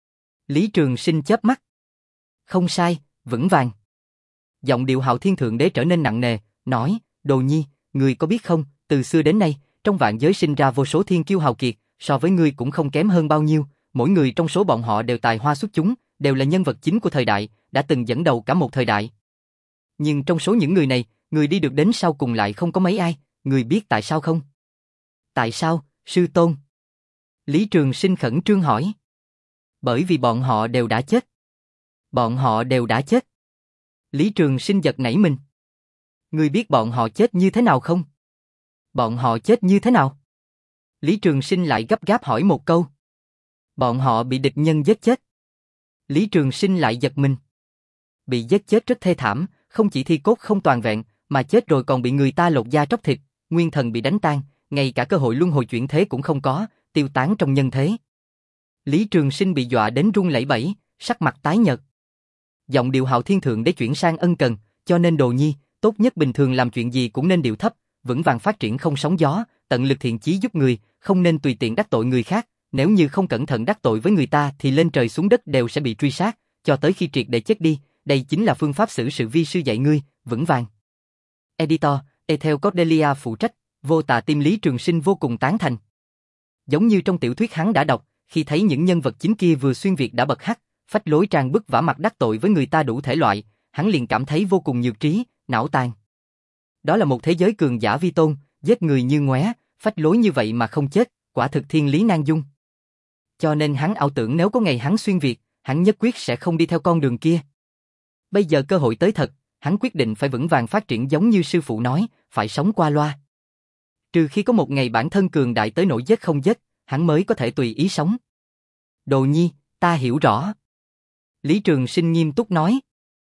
Lý Trường Sinh chớp mắt. Không sai, vững vàng. Giọng điệu Hạo Thiên Thượng Đế trở nên nặng nề, nói, Đồ Nhi, ngươi có biết không, từ xưa đến nay, trong vạn giới sinh ra vô số thiên kiêu hào kiệt, so với ngươi cũng không kém hơn bao nhiêu, mỗi người trong số bọn họ đều tài hoa xuất chúng, đều là nhân vật chính của thời đại, đã từng dẫn đầu cả một thời đại. Nhưng trong số những người này, người đi được đến sau cùng lại không có mấy ai, người biết tại sao không? Tại sao, sư tôn? Lý Trường Sinh khẩn trương hỏi. Bởi vì bọn họ đều đã chết. Bọn họ đều đã chết. Lý Trường Sinh giật nảy mình. Ngươi biết bọn họ chết như thế nào không? Bọn họ chết như thế nào? Lý Trường Sinh lại gấp gáp hỏi một câu. Bọn họ bị địch nhân giết chết. Lý Trường Sinh lại giật mình. Bị giết chết rất thê thảm, không chỉ thi cốt không toàn vẹn, mà chết rồi còn bị người ta lột da tróc thịt, nguyên thần bị đánh tan, ngay cả cơ hội luân hồi chuyển thế cũng không có, tiêu tán trong nhân thế. Lý Trường Sinh bị dọa đến run lẩy bẩy, sắc mặt tái nhợt. Giọng điệu Hạo Thiên Thượng Đế chuyển sang ân cần, cho nên Đồ Nhi, tốt nhất bình thường làm chuyện gì cũng nên điệu thấp, vững vàng phát triển không sóng gió, tận lực thiện chí giúp người, không nên tùy tiện đắc tội người khác, nếu như không cẩn thận đắc tội với người ta thì lên trời xuống đất đều sẽ bị truy sát, cho tới khi triệt để chết đi, đây chính là phương pháp xử sự vi sư dạy ngươi, vững vàng. Editor, Ethel Cordelia phụ trách, vô tà tim Lý Trường Sinh vô cùng tán thành. Giống như trong tiểu thuyết hắn đã đọc, khi thấy những nhân vật chính kia vừa xuyên việt đã bật hắc, phách lối trang bức vả mặt đắc tội với người ta đủ thể loại, hắn liền cảm thấy vô cùng nhược trí, não tàn. Đó là một thế giới cường giả vi tôn, giết người như ngoé, phách lối như vậy mà không chết, quả thực thiên lý nan dung. Cho nên hắn ảo tưởng nếu có ngày hắn xuyên việt, hắn nhất quyết sẽ không đi theo con đường kia. Bây giờ cơ hội tới thật, hắn quyết định phải vững vàng phát triển giống như sư phụ nói, phải sống qua loa. Trừ khi có một ngày bản thân cường đại tới nỗi giết không giết, hắn mới có thể tùy ý sống. Đồ Nhi, ta hiểu rõ. Lý Trường Sinh nghiêm túc nói.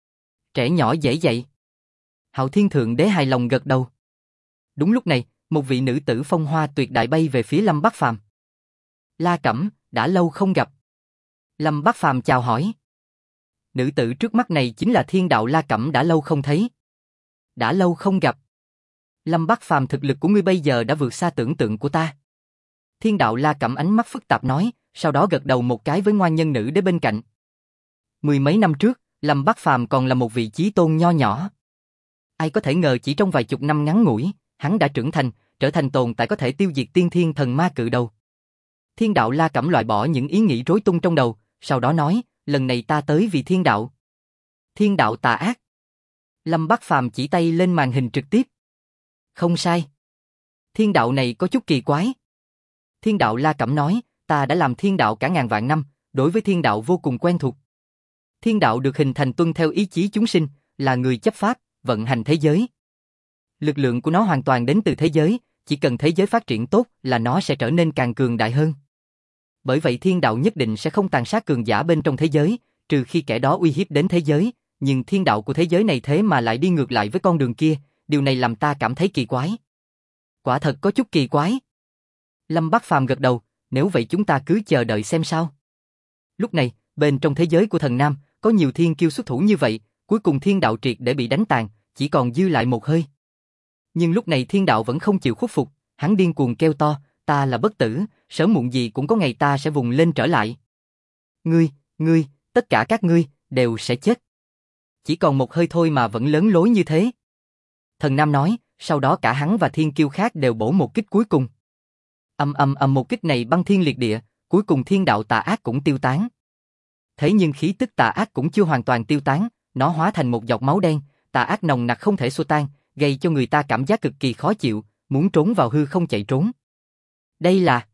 Trẻ nhỏ dễ dạy. Hạo Thiên Thượng Đế hài lòng gật đầu. Đúng lúc này, một vị nữ tử phong hoa tuyệt đại bay về phía Lâm Bắc Phàm. La Cẩm, đã lâu không gặp. Lâm Bắc Phàm chào hỏi. Nữ tử trước mắt này chính là Thiên Đạo La Cẩm, đã lâu không thấy. Đã lâu không gặp. Lâm Bắc Phàm, thực lực của ngươi bây giờ đã vượt xa tưởng tượng của ta. Thiên Đạo La Cẩm ánh mắt phức tạp nói, sau đó gật đầu một cái với ngoan nhân nữ đế bên cạnh. Mười mấy năm trước, Lâm Bắc Phàm còn là một vị chí tôn nho nhỏ. Ai có thể ngờ chỉ trong vài chục năm ngắn ngủi, hắn đã trưởng thành, trở thành tồn tại có thể tiêu diệt tiên thiên thần ma cự đầu. Thiên Đạo La Cẩm loại bỏ những ý nghĩ rối tung trong đầu, sau đó nói, lần này ta tới vì thiên đạo. Thiên đạo tà ác. Lâm Bắc Phàm chỉ tay lên màn hình trực tiếp. Không sai. Thiên đạo này có chút kỳ quái. Thiên Đạo La Cẩm nói, ta đã làm thiên đạo cả ngàn vạn năm, đối với thiên đạo vô cùng quen thuộc. Thiên đạo được hình thành tuân theo ý chí chúng sinh, là người chấp pháp, vận hành thế giới. Lực lượng của nó hoàn toàn đến từ thế giới, chỉ cần thế giới phát triển tốt là nó sẽ trở nên càng cường đại hơn. Bởi vậy thiên đạo nhất định sẽ không tàn sát cường giả bên trong thế giới, trừ khi kẻ đó uy hiếp đến thế giới, nhưng thiên đạo của thế giới này thế mà lại đi ngược lại với con đường kia, điều này làm ta cảm thấy kỳ quái. Quả thật có chút kỳ quái. Lâm Bác Phàm gật đầu, nếu vậy chúng ta cứ chờ đợi xem sao. Lúc này, bên trong thế giới của thần Nam, có nhiều thiên kiêu xuất thủ như vậy, cuối cùng thiên đạo triệt để bị đánh tàn, chỉ còn dư lại một hơi. Nhưng lúc này thiên đạo vẫn không chịu khuất phục, hắn điên cuồng kêu to, ta là bất tử, sớm muộn gì cũng có ngày ta sẽ vùng lên trở lại. Ngươi, tất cả các ngươi, đều sẽ chết. Chỉ còn một hơi thôi mà vẫn lớn lối như thế. Thần Nam nói, sau đó cả hắn và thiên kiêu khác đều bổ một kích cuối cùng. Một kích này băng thiên liệt địa, cuối cùng thiên đạo tà ác cũng tiêu tán. Thế nhưng khí tức tà ác cũng chưa hoàn toàn tiêu tán, nó hóa thành một giọt máu đen, tà ác nồng nặc không thể xua tan, gây cho người ta cảm giác cực kỳ khó chịu, muốn trốn vào hư không chạy trốn. Đây là...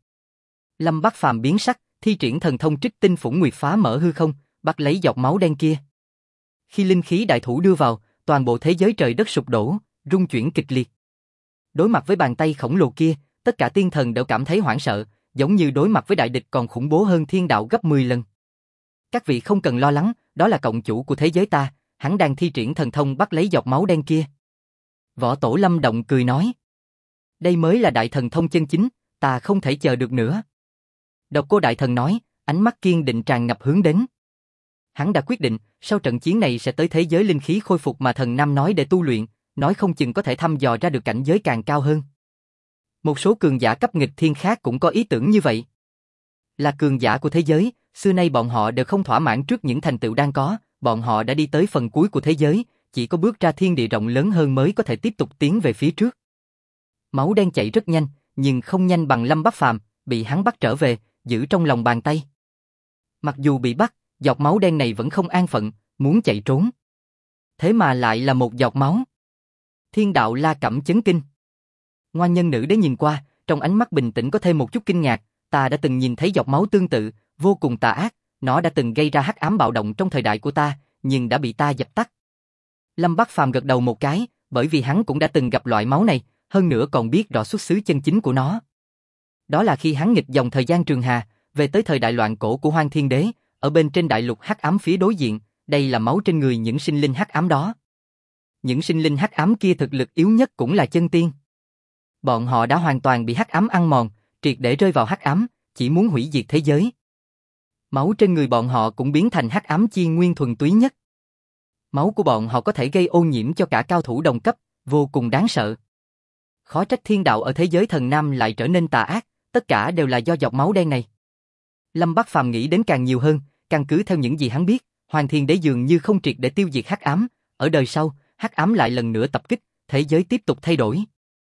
Lâm Bác Phàm biến sắc, thi triển thần thông Trích Tinh Phủng Nguyệt phá mở hư không, bắt lấy giọt máu đen kia. Khi linh khí đại thủ đưa vào, toàn bộ thế giới trời đất sụp đổ, rung chuyển kịch liệt. Đối mặt với bàn tay khổng lồ kia, tất cả tiên thần đều cảm thấy hoảng sợ, giống như đối mặt với đại địch còn khủng bố hơn thiên đạo gấp 10 lần. Các vị không cần lo lắng, đó là cộng chủ của thế giới ta, hắn đang thi triển thần thông bắt lấy giọt máu đen kia. Võ Tổ Lâm Động cười nói. Đây mới là đại thần thông chân chính, ta không thể chờ được nữa. Độc Cô Đại Thần nói, ánh mắt kiên định tràn ngập hướng đến. Hắn đã quyết định, sau trận chiến này sẽ tới thế giới linh khí khôi phục mà thần Nam nói để tu luyện, nói không chừng có thể thăm dò ra được cảnh giới càng cao hơn. Một số cường giả cấp nghịch thiên khác cũng có ý tưởng như vậy. Là cường giả của thế giới, xưa nay bọn họ đều không thỏa mãn trước những thành tựu đang có, bọn họ đã đi tới phần cuối của thế giới, chỉ có bước ra thiên địa rộng lớn hơn mới có thể tiếp tục tiến về phía trước. Máu đen chảy rất nhanh, nhưng không nhanh bằng Lâm Bác Phàm, bị hắn bắt trở về, giữ trong lòng bàn tay. Mặc dù bị bắt, giọt máu đen này vẫn không an phận, muốn chạy trốn. Thế mà lại là một giọt máu. Thiên đạo La Cẩm chấn kinh. Ngoan nhân nữ đế nhìn qua, trong ánh mắt bình tĩnh có thêm một chút kinh ngạc, ta đã từng nhìn thấy giọt máu tương tự, vô cùng tà ác, nó đã từng gây ra hắc ám bạo động trong thời đại của ta, nhưng đã bị ta dập tắt. Lâm Bác Phàm gật đầu một cái, bởi vì hắn cũng đã từng gặp loại máu này, hơn nữa còn biết rõ xuất xứ chân chính của nó. Đó là khi hắn nghịch dòng thời gian trường hà, về tới thời đại loạn cổ của Hoang Thiên Đế, ở bên trên đại lục hắc ám phía đối diện, đây là máu trên người những sinh linh hắc ám đó. Những sinh linh hắc ám kia thực lực yếu nhất cũng là chân tiên. Bọn họ đã hoàn toàn bị hắc ám ăn mòn, triệt để rơi vào hắc ám, chỉ muốn hủy diệt thế giới. Máu trên người bọn họ cũng biến thành hắc ám chi nguyên thuần túy nhất. Máu của bọn họ có thể gây ô nhiễm cho cả cao thủ đồng cấp, vô cùng đáng sợ. Khó trách thiên đạo ở thế giới thần Nam lại trở nên tà ác, tất cả đều là do giọt máu đen này. Lâm Bác Phàm nghĩ đến càng nhiều hơn, căn cứ theo những gì hắn biết, Hoàng Thiên Đế dường như không triệt để tiêu diệt hắc ám, ở đời sau, hắc ám lại lần nữa tập kích, thế giới tiếp tục thay đổi.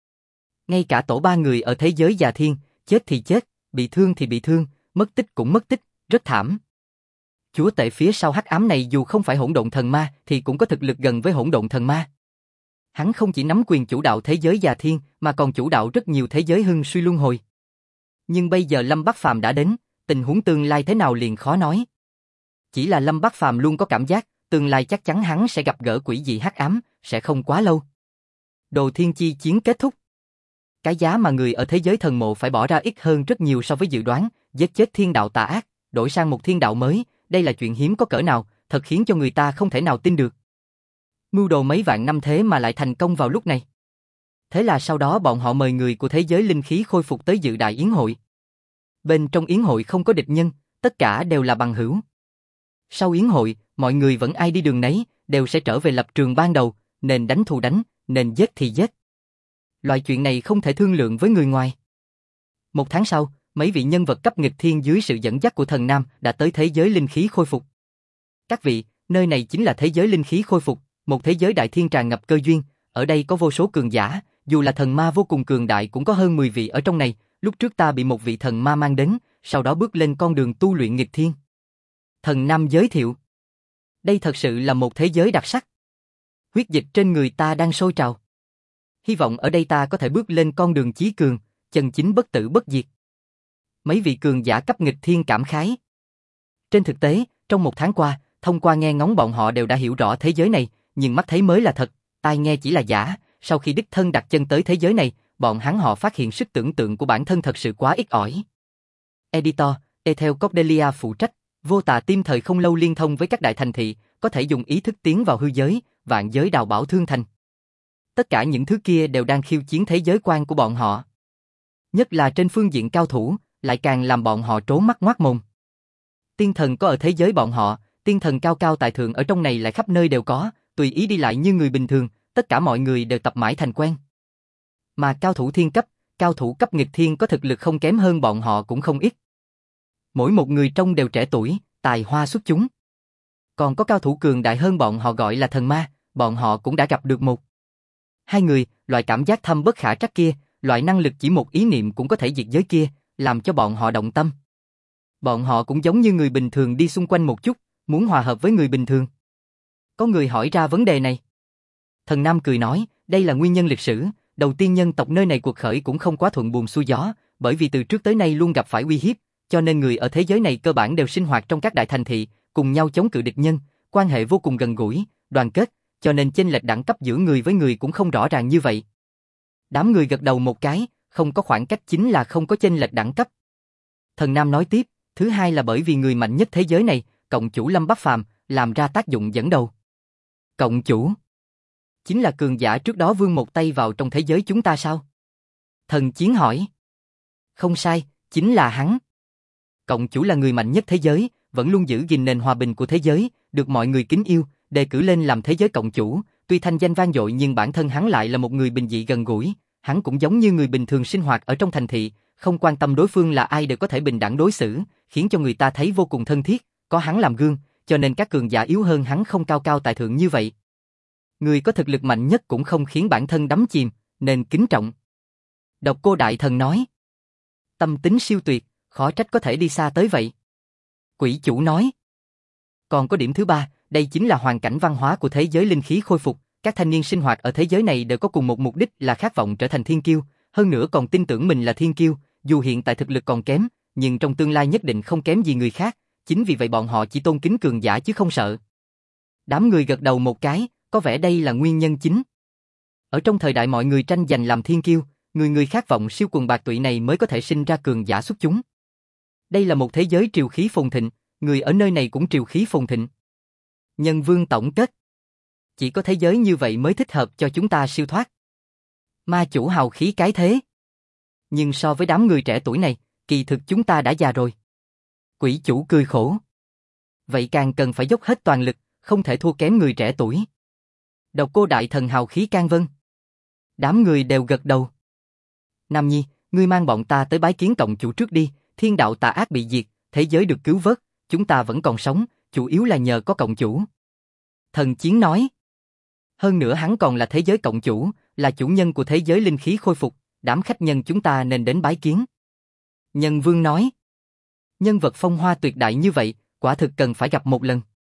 Ngay cả tổ ba người ở thế giới già thiên, chết thì chết, bị thương thì bị thương, mất tích cũng mất tích, rất thảm. Chúa tể phía sau hắc ám này dù không phải hỗn độn thần ma thì cũng có thực lực gần với hỗn độn thần ma. Hắn không chỉ nắm quyền chủ đạo thế giới già thiên mà còn chủ đạo rất nhiều thế giới hưng suy luân hồi. Nhưng bây giờ Lâm Bác Phàm đã đến, tình huống tương lai thế nào liền khó nói. Chỉ là Lâm Bác Phàm luôn có cảm giác, tương lai chắc chắn hắn sẽ gặp gỡ quỷ dị hắc ám, sẽ không quá lâu. Đồ thiên chi chiến kết thúc. Cái giá mà người ở thế giới thần mộ phải bỏ ra ít hơn rất nhiều so với dự đoán, giết chết thiên đạo tà ác, đổi sang một thiên đạo mới, đây là chuyện hiếm có cỡ nào, thật khiến cho người ta không thể nào tin được. Mưu đồ mấy vạn năm thế mà lại thành công vào lúc này. Thế là sau đó bọn họ mời người của thế giới linh khí khôi phục tới dự đại yến hội. Bên trong yến hội không có địch nhân, tất cả đều là bằng hữu. Sau yến hội, mọi người vẫn ai đi đường nấy, đều sẽ trở về lập trường ban đầu, nên đánh thù đánh, nên giết thì giết. Loại chuyện này không thể thương lượng với người ngoài. Một tháng sau, mấy vị nhân vật cấp nghịch thiên dưới sự dẫn dắt của thần Nam đã tới thế giới linh khí khôi phục. Các vị, nơi này chính là thế giới linh khí khôi phục, một thế giới đại thiên tràn ngập cơ duyên, ở đây có vô số cường giả, dù là thần ma vô cùng cường đại cũng có hơn 10 vị ở trong này, lúc trước ta bị một vị thần ma mang đến, sau đó bước lên con đường tu luyện nghịch thiên. Thần Nam giới thiệu. Đây thật sự là một thế giới đặc sắc. Huyết dịch trên người ta đang sôi trào. Hy vọng ở đây ta có thể bước lên con đường chí cường, chân chính bất tử bất diệt. Mấy vị cường giả cấp nghịch thiên cảm khái. Trên thực tế, trong một tháng qua, thông qua nghe ngóng bọn họ đều đã hiểu rõ thế giới này, nhưng mắt thấy mới là thật, tai nghe chỉ là giả. Sau khi đích thân đặt chân tới thế giới này, bọn hắn họ phát hiện sức tưởng tượng của bản thân thật sự quá ít ỏi. Editor, Ethel Cordelia phụ trách, vô tà tim thời không lâu liên thông với các đại thành thị, có thể dùng ý thức tiến vào hư giới, vạn giới đào bảo thương thành. Tất cả những thứ kia đều đang khiêu chiến thế giới quan của bọn họ. Nhất là trên phương diện cao thủ, lại càng làm bọn họ trố mắt ngoác mồm. Tiên thần có ở thế giới bọn họ, tiên thần cao cao tại thượng ở trong này lại khắp nơi đều có, tùy ý đi lại như người bình thường, tất cả mọi người đều tập mãi thành quen. Mà cao thủ thiên cấp, cao thủ cấp nghịch thiên có thực lực không kém hơn bọn họ cũng không ít. Mỗi một người trong đều trẻ tuổi, tài hoa xuất chúng. Còn có cao thủ cường đại hơn bọn họ gọi là thần ma, bọn họ cũng đã gặp được một. Hai người, loại cảm giác thâm bất khả trắc kia, loại năng lực chỉ một ý niệm cũng có thể diệt giới kia, làm cho bọn họ động tâm. Bọn họ cũng giống như người bình thường đi xung quanh một chút, muốn hòa hợp với người bình thường. Có người hỏi ra vấn đề này. Thần Nam cười nói, đây là nguyên nhân lịch sử, đầu tiên nhân tộc nơi này cuộc khởi cũng không quá thuận buồm xuôi gió, bởi vì từ trước tới nay luôn gặp phải uy hiếp, cho nên người ở thế giới này cơ bản đều sinh hoạt trong các đại thành thị, cùng nhau chống cự địch nhân, quan hệ vô cùng gần gũi, đoàn kết, cho nên chênh lệch đẳng cấp giữa người với người cũng không rõ ràng như vậy. Đám người gật đầu một cái, không có khoảng cách chính là không có chênh lệch đẳng cấp. Thần Nam nói tiếp, thứ hai là bởi vì người mạnh nhất thế giới này, cộng chủ Lâm Bắc Phàm, làm ra tác dụng dẫn đầu. Cộng chủ? Chính là cường giả trước đó vươn một tay vào trong thế giới chúng ta sao? Thần Chiến hỏi. Không sai, chính là hắn. Cộng chủ là người mạnh nhất thế giới, vẫn luôn giữ gìn nền hòa bình của thế giới, được mọi người kính yêu, đề cử lên làm thế giới cộng chủ, tuy thanh danh vang dội nhưng bản thân hắn lại là một người bình dị gần gũi, hắn cũng giống như người bình thường sinh hoạt ở trong thành thị, không quan tâm đối phương là ai đều có thể bình đẳng đối xử, khiến cho người ta thấy vô cùng thân thiết, có hắn làm gương, cho nên các cường giả yếu hơn hắn không cao cao tại thượng như vậy. Người có thực lực mạnh nhất cũng không khiến bản thân đắm chìm, nên kính trọng. Độc Cô Đại Thần nói. Tâm tính siêu tuyệt, khó trách có thể đi xa tới vậy. Quỷ chủ nói. Còn có điểm thứ ba, đây chính là hoàn cảnh văn hóa của thế giới linh khí khôi phục, các thanh niên sinh hoạt ở thế giới này đều có cùng một mục đích là khát vọng trở thành thiên kiêu, hơn nữa còn tin tưởng mình là thiên kiêu, dù hiện tại thực lực còn kém, nhưng trong tương lai nhất định không kém gì người khác, chính vì vậy bọn họ chỉ tôn kính cường giả chứ không sợ. Đám người gật đầu một cái, có vẻ đây là nguyên nhân chính. Ở trong thời đại mọi người tranh giành làm thiên kiêu, người khát vọng siêu quần bạc tụy này mới có thể sinh ra cường giả xuất chúng. Đây là một thế giới triều khí phồn thịnh, người ở nơi này cũng triều khí phồn thịnh. Nhân Vương tổng kết. Chỉ có thế giới như vậy mới thích hợp cho chúng ta siêu thoát. Ma chủ hào khí cái thế. Nhưng so với đám người trẻ tuổi này, kỳ thực chúng ta đã già rồi. Quỷ chủ cười khổ. Vậy càng cần phải dốc hết toàn lực, không thể thua kém người trẻ tuổi. Độc Cô Đại Thần hào khí can vân. Đám người đều gật đầu. Nam Nhi, ngươi mang bọn ta tới bái kiến cộng chủ trước đi, thiên đạo tà ác bị diệt, thế giới được cứu vớt, chúng ta vẫn còn sống, chủ yếu là nhờ có cộng chủ. Thần Chiến nói. Hơn nữa hắn còn là thế giới cộng chủ, là chủ nhân của thế giới linh khí khôi phục, đám khách nhân chúng ta nên đến bái kiến. Nhân Vương nói. Nhân vật phong hoa tuyệt đại như vậy, quả thực cần phải gặp một lần.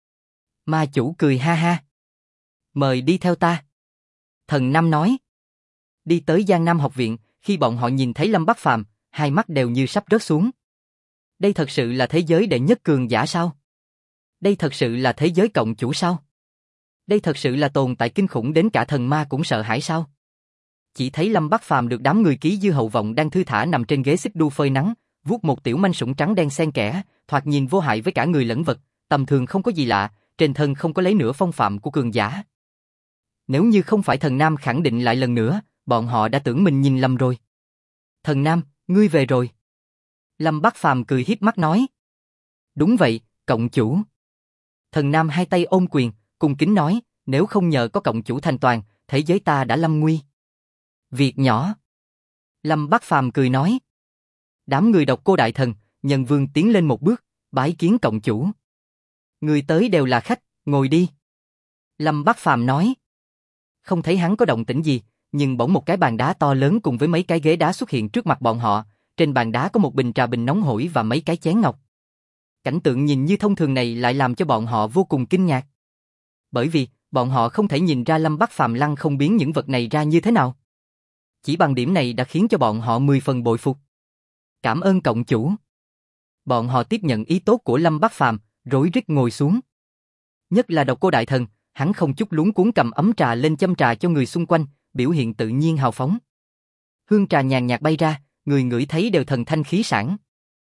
Ma chủ cười ha ha. Mời đi theo ta. Thần Nam nói. Đi tới Giang Nam học viện, khi bọn họ nhìn thấy Lâm Bắc Phàm, hai mắt đều như sắp rớt xuống. Đây thật sự là thế giới đệ nhất cường giả sao? Đây thật sự là thế giới cộng chủ sao? Đây thật sự là tồn tại kinh khủng đến cả thần ma cũng sợ hãi sao? Chỉ thấy Lâm Bắc Phàm được đám người ký dư hậu vọng đang thư thả nằm trên ghế xích đu phơi nắng, vuốt một tiểu manh sủng trắng đen xen kẽ, thoạt nhìn vô hại với cả người lẫn vật, tầm thường không có gì lạ, trên thân không có lấy nửa phong phạm của cường giả. Nếu như không phải thần Nam khẳng định lại lần nữa, bọn họ đã tưởng mình nhìn lầm rồi. Thần Nam, ngươi về rồi. Lâm Bắc Phàm cười hiếp mắt nói. Đúng vậy, cộng chủ. Thần Nam hai tay ôm quyền, cung kính nói, nếu không nhờ có cộng chủ thành toàn, thế giới ta đã lâm nguy. Việc nhỏ. Lâm Bắc Phàm cười nói. Đám người Độc Cô Đại Thần, Nhân Vương tiến lên một bước, bái kiến cộng chủ. Người tới đều là khách, ngồi đi. Lâm Bắc Phàm nói. Không thấy hắn có động tĩnh gì, nhưng bỗng một cái bàn đá to lớn cùng với mấy cái ghế đá xuất hiện trước mặt bọn họ, trên bàn đá có một bình trà bình nóng hổi và mấy cái chén ngọc. Cảnh tượng nhìn như thông thường này lại làm cho bọn họ vô cùng kinh ngạc. Bởi vì, bọn họ không thể nhìn ra Lâm Bắc Phàm lăng không biến những vật này ra như thế nào. Chỉ bằng điểm này đã khiến cho bọn họ 10 phần bội phục. Cảm ơn cộng chủ. Bọn họ tiếp nhận ý tốt của Lâm Bắc Phàm, rối rít ngồi xuống. Nhất là Độc Cô Đại Thần, hắn không chút luống cuống cầm ấm trà lên châm trà cho người xung quanh, biểu hiện tự nhiên hào phóng. Hương trà nhàn nhạt bay ra, người ngửi thấy đều thần thanh khí sảng.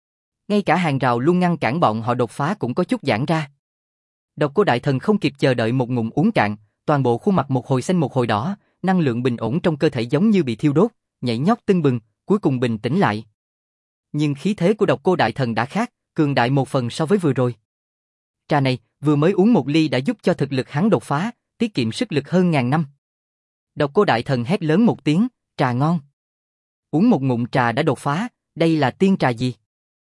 Ngay cả hàng rào luôn ngăn cản bọn họ đột phá cũng có chút giãn ra. Độc Cô Đại Thần không kịp chờ đợi một ngụm uống cạn, toàn bộ khuôn mặt một hồi xanh một hồi đỏ, năng lượng bình ổn trong cơ thể giống như bị thiêu đốt, nhảy nhót tưng bừng, cuối cùng bình tĩnh lại. Nhưng khí thế của Độc Cô Đại Thần đã khác, cường đại một phần so với vừa rồi. Trà này, vừa mới uống một ly đã giúp cho thực lực hắn đột phá, tiết kiệm sức lực hơn ngàn năm. Độc Cô Đại Thần hét lớn một tiếng, trà ngon. Uống một ngụm trà đã đột phá, đây là tiên trà gì?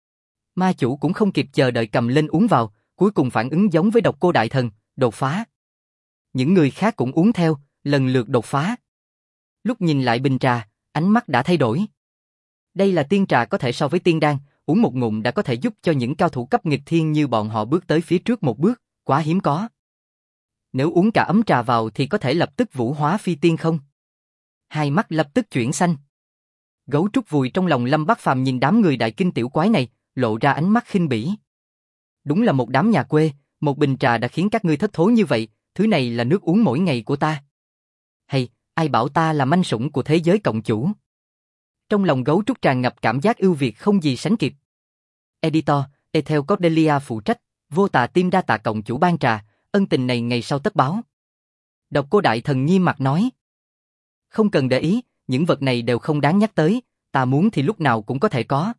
Ma chủ cũng không kịp chờ đợi cầm lên uống vào, cuối cùng phản ứng giống với Độc Cô Đại Thần, đột phá. Những người khác cũng uống theo, lần lượt đột phá. Lúc nhìn lại bình trà, ánh mắt đã thay đổi. Đây là tiên trà có thể so với tiên đan, uống một ngụm đã có thể giúp cho những cao thủ cấp nghịch thiên như bọn họ bước tới phía trước một bước, quá hiếm có. Nếu uống cả ấm trà vào thì có thể lập tức vũ hóa phi tiên không? Hai mắt lập tức chuyển xanh. Gấu trúc vùi trong lòng Lâm Bắc Phàm nhìn đám người đại kinh tiểu quái này, lộ ra ánh mắt khinh bỉ. Đúng là một đám nhà quê, một bình trà đã khiến các ngươi thất thố như vậy, thứ này là nước uống mỗi ngày của ta. Hay, ai bảo ta là manh sủng của thế giới cộng chủ? Trong lòng gấu trúc tràn ngập cảm giác ưu việt không gì sánh kịp. Editor, Ethel Cordelia phụ trách, vô tà tim đa tạ cộng chủ ban trà, ân tình này ngày sau tất báo. Độc Cô Đại Thần nghiêm mặt nói. Không cần để ý, những vật này đều không đáng nhắc tới, ta muốn thì lúc nào cũng có thể có.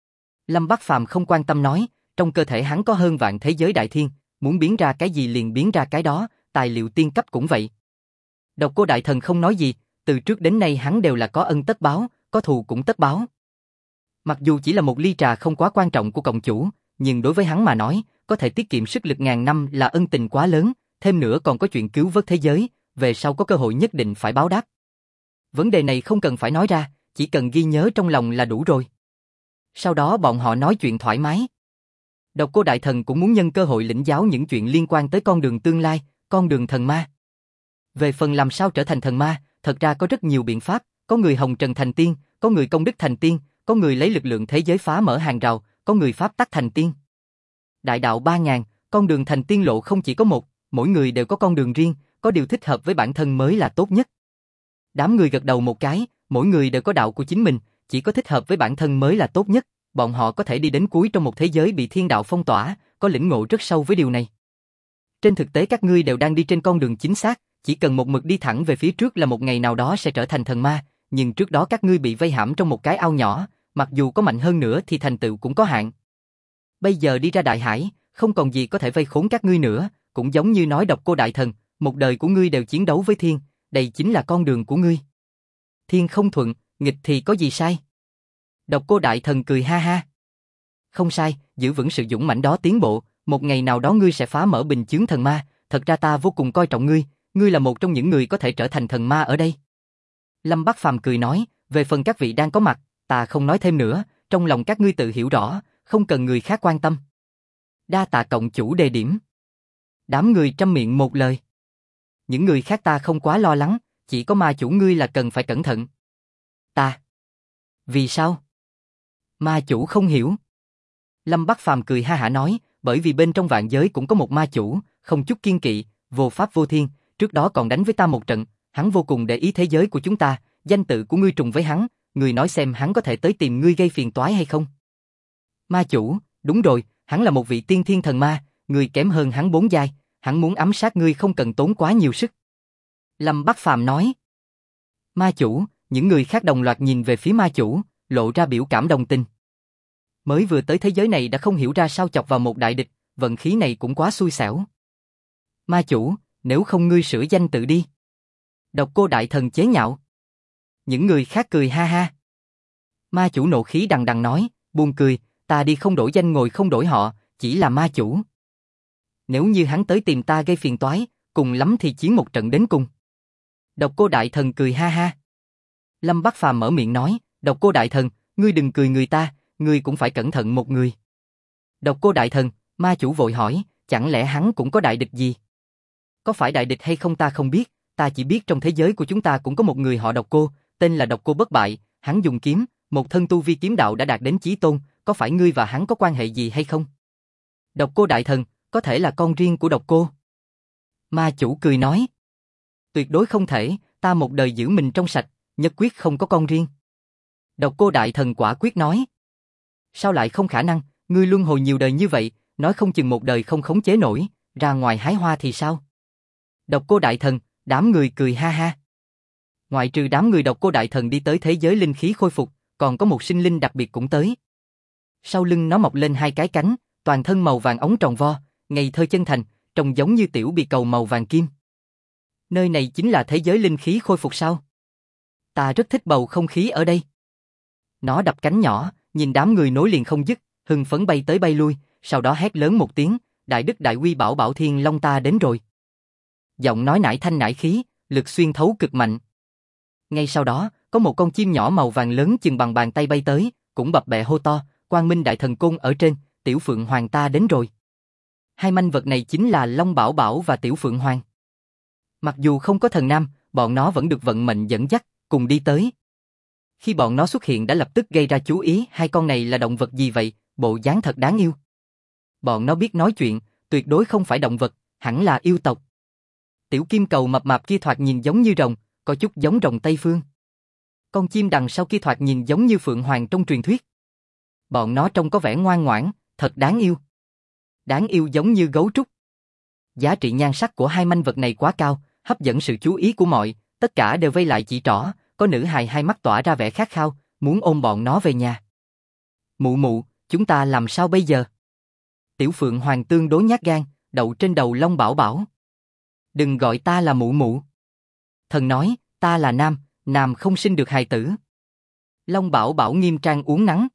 Lâm Bắc Phàm không quan tâm nói, trong cơ thể hắn có hơn vạn thế giới đại thiên, muốn biến ra cái gì liền biến ra cái đó, tài liệu tiên cấp cũng vậy. Độc Cô Đại Thần không nói gì, từ trước đến nay hắn đều là có ân tất báo, có thù cũng tất báo. Mặc dù chỉ là một ly trà không quá quan trọng của cộng chủ, nhưng đối với hắn mà nói, có thể tiết kiệm sức lực ngàn năm là ân tình quá lớn, thêm nữa còn có chuyện cứu vớt thế giới, về sau có cơ hội nhất định phải báo đáp. Vấn đề này không cần phải nói ra, chỉ cần ghi nhớ trong lòng là đủ rồi. Sau đó bọn họ nói chuyện thoải mái. Độc Cô Đại Thần cũng muốn nhân cơ hội lĩnh giáo những chuyện liên quan tới con đường tương lai, con đường thần ma. Về phần làm sao trở thành thần ma, thật ra có rất nhiều biện pháp, có người hồng trần thành tiên, có người công đức thành tiên, có người lấy lực lượng thế giới phá mở hàng rào, có người pháp tắc thành tiên. Đại đạo 3000, con đường thành tiên lộ không chỉ có một, mỗi người đều có con đường riêng, có điều thích hợp với bản thân mới là tốt nhất. Đám người gật đầu một cái, mỗi người đều có đạo của chính mình, chỉ có thích hợp với bản thân mới là tốt nhất, bọn họ có thể đi đến cuối trong một thế giới bị thiên đạo phong tỏa, có lĩnh ngộ rất sâu với điều này. Trên thực tế các ngươi đều đang đi trên con đường chính xác, chỉ cần một mực đi thẳng về phía trước là một ngày nào đó sẽ trở thành thần ma, nhưng trước đó các ngươi bị vây hãm trong một cái ao nhỏ, mặc dù có mạnh hơn nữa thì thành tựu cũng có hạn. Bây giờ đi ra đại hải, không còn gì có thể vây khốn các ngươi nữa, cũng giống như nói Độc Cô Đại Thần, một đời của ngươi đều chiến đấu với thiên, đây chính là con đường của ngươi. Thiên không thuận, nghịch thì có gì sai? Độc Cô Đại Thần cười ha ha. Không sai, giữ vững sự dũng mãnh đó tiến bộ, một ngày nào đó ngươi sẽ phá mở bình chướng thần ma, thật ra ta vô cùng coi trọng ngươi, ngươi là một trong những người có thể trở thành thần ma ở đây. Lâm Bắc Phàm cười nói, về phần các vị đang có mặt, ta không nói thêm nữa, trong lòng các ngươi tự hiểu rõ, không cần người khác quan tâm. Đa tạ cộng chủ đề điểm. Đám người trăm miệng một lời. Những người khác ta không quá lo lắng, chỉ có ma chủ ngươi là cần phải cẩn thận. Ta? Vì sao? Ma chủ không hiểu. Lâm Bắc Phàm cười ha hả nói, bởi vì bên trong vạn giới cũng có một ma chủ, không chút kiên kỵ, vô pháp vô thiên, trước đó còn đánh với ta một trận, hắn vô cùng để ý thế giới của chúng ta, danh tự của ngươi trùng với hắn, ngươi nói xem hắn có thể tới tìm ngươi gây phiền toái hay không? Ma chủ, đúng rồi, hắn là một vị tiên thiên thần ma, ngươi kém hơn hắn 4 giai, hắn muốn ám sát ngươi không cần tốn quá nhiều sức. Lâm Bắc Phàm nói. Ma chủ, những người khác đồng loạt nhìn về phía ma chủ, lộ ra biểu cảm đồng tình. Mới vừa tới thế giới này đã không hiểu ra sao chọc vào một đại địch, vận khí này cũng quá xui xẻo. Ma chủ, nếu không ngươi sửa danh tự đi. Độc Cô Đại Thần chế nhạo. Những người khác cười ha ha. Ma chủ nộ khí đằng đằng nói, buồn cười, ta đi không đổi danh ngồi không đổi họ, chỉ là ma chủ. Nếu như hắn tới tìm ta gây phiền toái, cùng lắm thì chiến một trận đến cùng. Độc Cô Đại Thần cười ha ha. Lâm Bắc Phàm mở miệng nói, Độc Cô Đại Thần, ngươi đừng cười người ta, ngươi cũng phải cẩn thận một người. Độc Cô Đại Thần, ma chủ vội hỏi, chẳng lẽ hắn cũng có đại địch gì? Có phải đại địch hay không ta không biết, ta chỉ biết trong thế giới của chúng ta cũng có một người họ Độc Cô, tên là Độc Cô bất bại, hắn dùng kiếm, một thân tu vi kiếm đạo đã đạt đến chí tôn, có phải ngươi và hắn có quan hệ gì hay không? Độc Cô Đại Thần, có thể là con riêng của Độc Cô. Ma chủ cười nói, tuyệt đối không thể, ta một đời giữ mình trong sạch, nhất quyết không có con riêng. Độc Cô Đại Thần quả quyết nói, sao lại không khả năng, ngươi luân hồi nhiều đời như vậy, nói không chừng một đời không khống chế nổi, ra ngoài hái hoa thì sao? Độc Cô Đại Thần, đám người cười ha ha. Ngoại trừ đám người Độc Cô Đại Thần đi tới thế giới linh khí khôi phục, còn có một sinh linh đặc biệt cũng tới. Sau lưng nó mọc lên hai cái cánh, toàn thân màu vàng óng tròn vo, ngây thơ chân thành, trông giống như tiểu bì cầu màu vàng kim. Nơi này chính là thế giới linh khí khôi phục sao? Ta rất thích bầu không khí ở đây. Nó đập cánh nhỏ, nhìn đám người nối liền không dứt, hưng phấn bay tới bay lui, sau đó hét lớn một tiếng, Đại Đức Đại Uy Bảo Bảo Thiên Long ta đến rồi. Giọng nói nải thanh nải khí, lực xuyên thấu cực mạnh. Ngay sau đó, có một con chim nhỏ màu vàng lớn chừng bằng bàn tay bay tới, cũng bập bẹ hô to, Quang Minh Đại Thần Côn ở trên, Tiểu Phượng Hoàng ta đến rồi. Hai manh vật này chính là Long Bảo Bảo và Tiểu Phượng Hoàng. Mặc dù không có thần nam, bọn nó vẫn được vận mệnh dẫn dắt, cùng đi tới. Khi bọn nó xuất hiện đã lập tức gây ra chú ý, hai con này là động vật gì vậy, bộ dáng thật đáng yêu. Bọn nó biết nói chuyện, tuyệt đối không phải động vật, hẳn là yêu tộc. Tiểu kim cầu mập mạp kia thoạt nhìn giống như rồng, có chút giống rồng Tây Phương. Con chim đằng sau kia thoạt nhìn giống như Phượng Hoàng trong truyền thuyết. Bọn nó trông có vẻ ngoan ngoãn, thật đáng yêu. Đáng yêu giống như gấu trúc. Giá trị nhan sắc của hai manh vật này quá cao, hấp dẫn sự chú ý của mọi, tất cả đều vây lại chỉ trỏ, có nữ hài hai mắt tỏa ra vẻ khát khao, muốn ôm bọn nó về nhà. Mụ mụ, chúng ta làm sao bây giờ? Tiểu Phượng Hoàng tương đối nhát gan, đậu trên đầu Long Bảo Bảo. Đừng gọi ta là mụ mụ. Thần nói, ta là nam, nam không sinh được hài tử. Long Bảo Bảo nghiêm trang uốn nắn.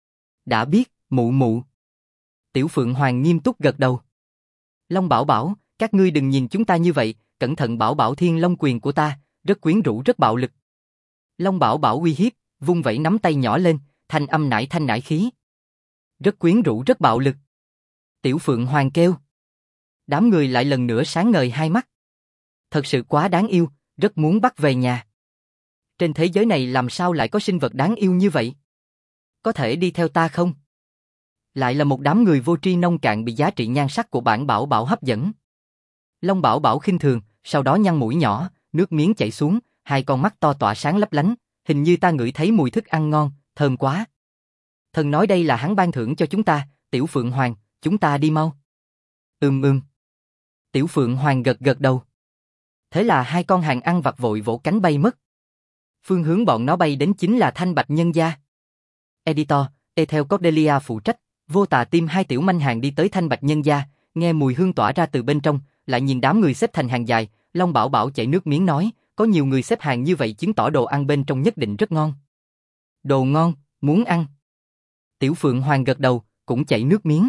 Đã biết, mụ mụ. Tiểu Phượng Hoàng nghiêm túc gật đầu. Long Bảo Bảo, các ngươi đừng nhìn chúng ta như vậy, cẩn thận Bảo Bảo Thiên Long quyền của ta, rất quyến rũ rất bạo lực. Long Bảo Bảo uy hiếp, vung vẩy nắm tay nhỏ lên, thanh âm nải thanh nải khí. Rất quyến rũ rất bạo lực. Tiểu Phượng Hoàng kêu. Đám người lại lần nữa sáng ngời hai mắt. Thật sự quá đáng yêu, rất muốn bắt về nhà. Trên thế giới này làm sao lại có sinh vật đáng yêu như vậy? Có thể đi theo ta không? Lại là một đám người vô tri nông cạn bị giá trị nhan sắc của bản Bảo Bảo hấp dẫn. Long Bảo Bảo khinh thường, sau đó nhăn mũi nhỏ, nước miếng chảy xuống, hai con mắt to tỏa sáng lấp lánh, hình như ta ngửi thấy mùi thức ăn ngon, thơm quá. Thần nói đây là hắn ban thưởng cho chúng ta, Tiểu Phượng Hoàng, chúng ta đi mau. Tiểu Phượng Hoàng gật gật đầu. Thế là hai con hàng ăn vặt vội vỗ cánh bay mất. Phương hướng bọn nó bay đến chính là Thanh Bạch Nhân Gia. Editor, Ethel Cordelia phụ trách, vô tà tim hai tiểu manh hàng đi tới Thanh Bạch Nhân Gia, nghe mùi hương tỏa ra từ bên trong, lại nhìn đám người xếp thành hàng dài, Long Bảo Bảo chảy nước miếng nói, có nhiều người xếp hàng như vậy chứng tỏ đồ ăn bên trong nhất định rất ngon. Đồ ngon, muốn ăn. Tiểu Phượng Hoàng gật đầu, cũng chảy nước miếng.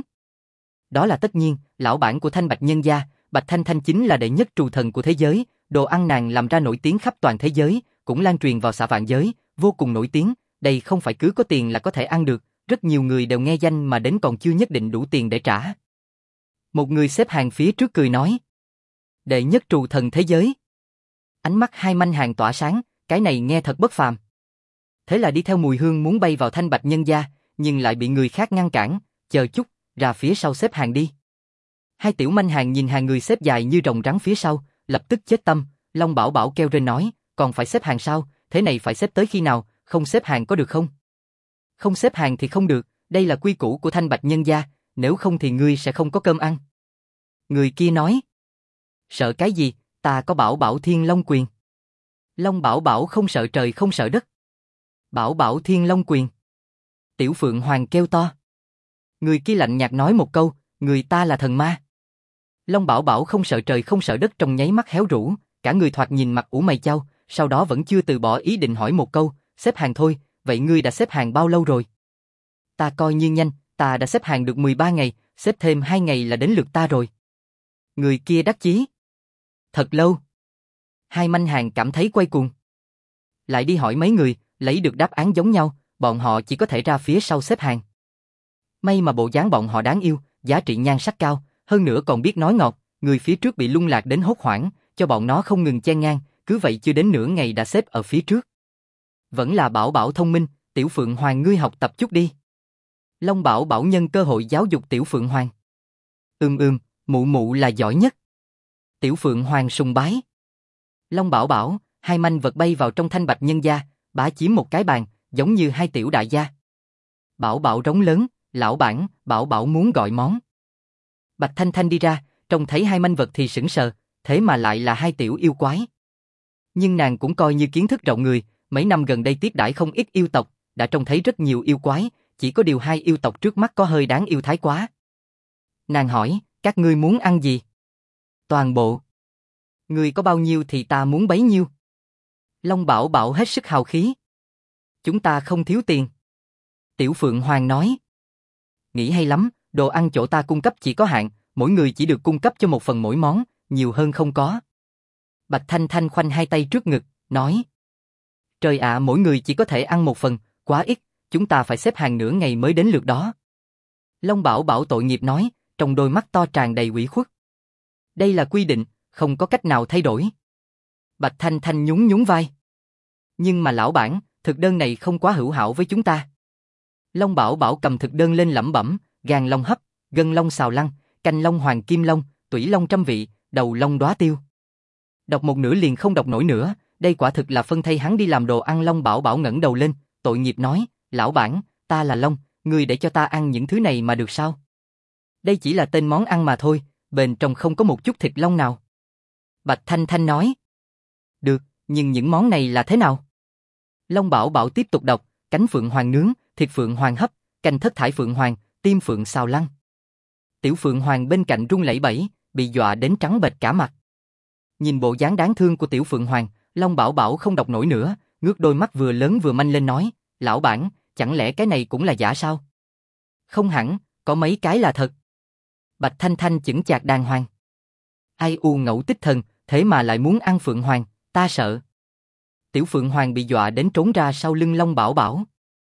Đó là tất nhiên, lão bản của Thanh Bạch Nhân Gia, Bạch Thanh Thanh chính là đệ nhất trù thần của thế giới, đồ ăn nàng làm ra nổi tiếng khắp toàn thế giới, cũng lan truyền vào xạ vạn giới, vô cùng nổi tiếng, đây không phải cứ có tiền là có thể ăn được, rất nhiều người đều nghe danh mà đến còn chưa nhất định đủ tiền để trả. Một người xếp hàng phía trước cười nói, đệ nhất trù thần thế giới. Ánh mắt hai manh hàng tỏa sáng, cái này nghe thật bất phàm. Thế là đi theo mùi hương muốn bay vào Thanh Bạch Nhân Gia, nhưng lại bị người khác ngăn cản, chờ chút, ra phía sau xếp hàng đi. Hai tiểu manh hàng nhìn hàng người xếp dài như rồng rắn phía sau, lập tức chết tâm, Long Bảo Bảo kêu rên nói, còn phải xếp hàng sao, thế này phải xếp tới khi nào, không xếp hàng có được không? Không xếp hàng thì không được, đây là quy củ của Thanh Bạch Nhân Gia, nếu không thì ngươi sẽ không có cơm ăn. Người kia nói, sợ cái gì, ta có Bảo Bảo Thiên Long quyền. Long Bảo Bảo không sợ trời không sợ đất. Bảo Bảo Thiên Long quyền. Tiểu Phượng Hoàng kêu to. Người kia lạnh nhạt nói một câu, người ta là thần ma. Long Bảo Bảo không sợ trời không sợ đất trong nháy mắt héo rũ, cả người thoạt nhìn mặt ủ mày chau, sau đó vẫn chưa từ bỏ ý định hỏi một câu, xếp hàng thôi, vậy ngươi đã xếp hàng bao lâu rồi? Ta coi như nhanh, ta đã xếp hàng được 13 ngày, xếp thêm 2 ngày là đến lượt ta rồi. Người kia đắc chí. Thật lâu. Hai manh hàng cảm thấy quay cuồng. Lại đi hỏi mấy người, lấy được đáp án giống nhau, bọn họ chỉ có thể ra phía sau xếp hàng. May mà bộ dáng bọn họ đáng yêu, giá trị nhan sắc cao, hơn nữa còn biết nói ngọt, người phía trước bị lung lạc đến hốt hoảng, cho bọn nó không ngừng chen ngang, cứ vậy chưa đến nửa ngày đã xếp ở phía trước. Vẫn là Bảo Bảo thông minh, Tiểu Phượng Hoàng ngươi học tập chút đi. Long Bảo Bảo nhân cơ hội giáo dục Tiểu Phượng Hoàng. Mụ mụ là giỏi nhất. Tiểu Phượng Hoàng sùng bái. Long Bảo Bảo, hai manh vật bay vào trong Thanh Bạch Nhân Gia, bá chiếm một cái bàn, giống như hai tiểu đại gia. Bảo Bảo rống lớn, Lão bản, Bảo Bảo muốn gọi món. Bạch Thanh Thanh đi ra, trông thấy hai manh vật thì sững sờ, thế mà lại là hai tiểu yêu quái. Nhưng nàng cũng coi như kiến thức rộng người, mấy năm gần đây tiếp đãi không ít yêu tộc, đã trông thấy rất nhiều yêu quái, chỉ có điều hai yêu tộc trước mắt có hơi đáng yêu thái quá. Nàng hỏi, các ngươi muốn ăn gì? Toàn bộ. Người có bao nhiêu thì ta muốn bấy nhiêu. Long Bảo Bảo hết sức hào khí. Chúng ta không thiếu tiền. Tiểu Phượng Hoàng nói. Nghĩ hay lắm, đồ ăn chỗ ta cung cấp chỉ có hạn, mỗi người chỉ được cung cấp cho một phần mỗi món, nhiều hơn không có. Bạch Thanh Thanh khoanh hai tay trước ngực, nói. Trời ạ, mỗi người chỉ có thể ăn một phần, quá ít, chúng ta phải xếp hàng nửa ngày mới đến lượt đó. Long Bảo Bảo tội nghiệp nói, trong đôi mắt to tràn đầy ủy khuất. Đây là quy định, không có cách nào thay đổi. Bạch Thanh Thanh nhún nhún vai. Nhưng mà lão bản, thực đơn này không quá hữu hảo với chúng ta. Long Bảo Bảo cầm thực đơn lên lẩm bẩm, gan long hấp, gân long xào lăng, canh long hoàng kim long, tủy long trăm vị, đầu long đóa tiêu. Đọc một nửa liền không đọc nổi nữa, đây quả thực là phân thay hắn đi làm đồ ăn. Long Bảo Bảo ngẩng đầu lên, tội nghiệp nói, lão bản, ta là Long, ngươi để cho ta ăn những thứ này mà được sao? Đây chỉ là tên món ăn mà thôi, bên trong không có một chút thịt long nào. Bạch Thanh Thanh nói. Được, nhưng những món này là thế nào? Long Bảo Bảo tiếp tục đọc, cánh phượng hoàng nướng, thịt phượng hoàng hấp, canh thất thải phượng hoàng, tim phượng xào lăng. Tiểu Phượng Hoàng bên cạnh run lẩy bẩy, bị dọa đến trắng bệch cả mặt. Nhìn bộ dáng đáng thương của Tiểu Phượng Hoàng, Long Bảo Bảo không đọc nổi nữa, ngước đôi mắt vừa lớn vừa manh lên nói, lão bản, chẳng lẽ cái này cũng là giả sao? Không hẳn, có mấy cái là thật. Bạch Thanh Thanh chững chạc đàng hoàng. Ai u ngẫu tích thần, thế mà lại muốn ăn Phượng Hoàng, ta sợ. Tiểu Phượng Hoàng bị dọa đến trốn ra sau lưng Long Bảo Bảo.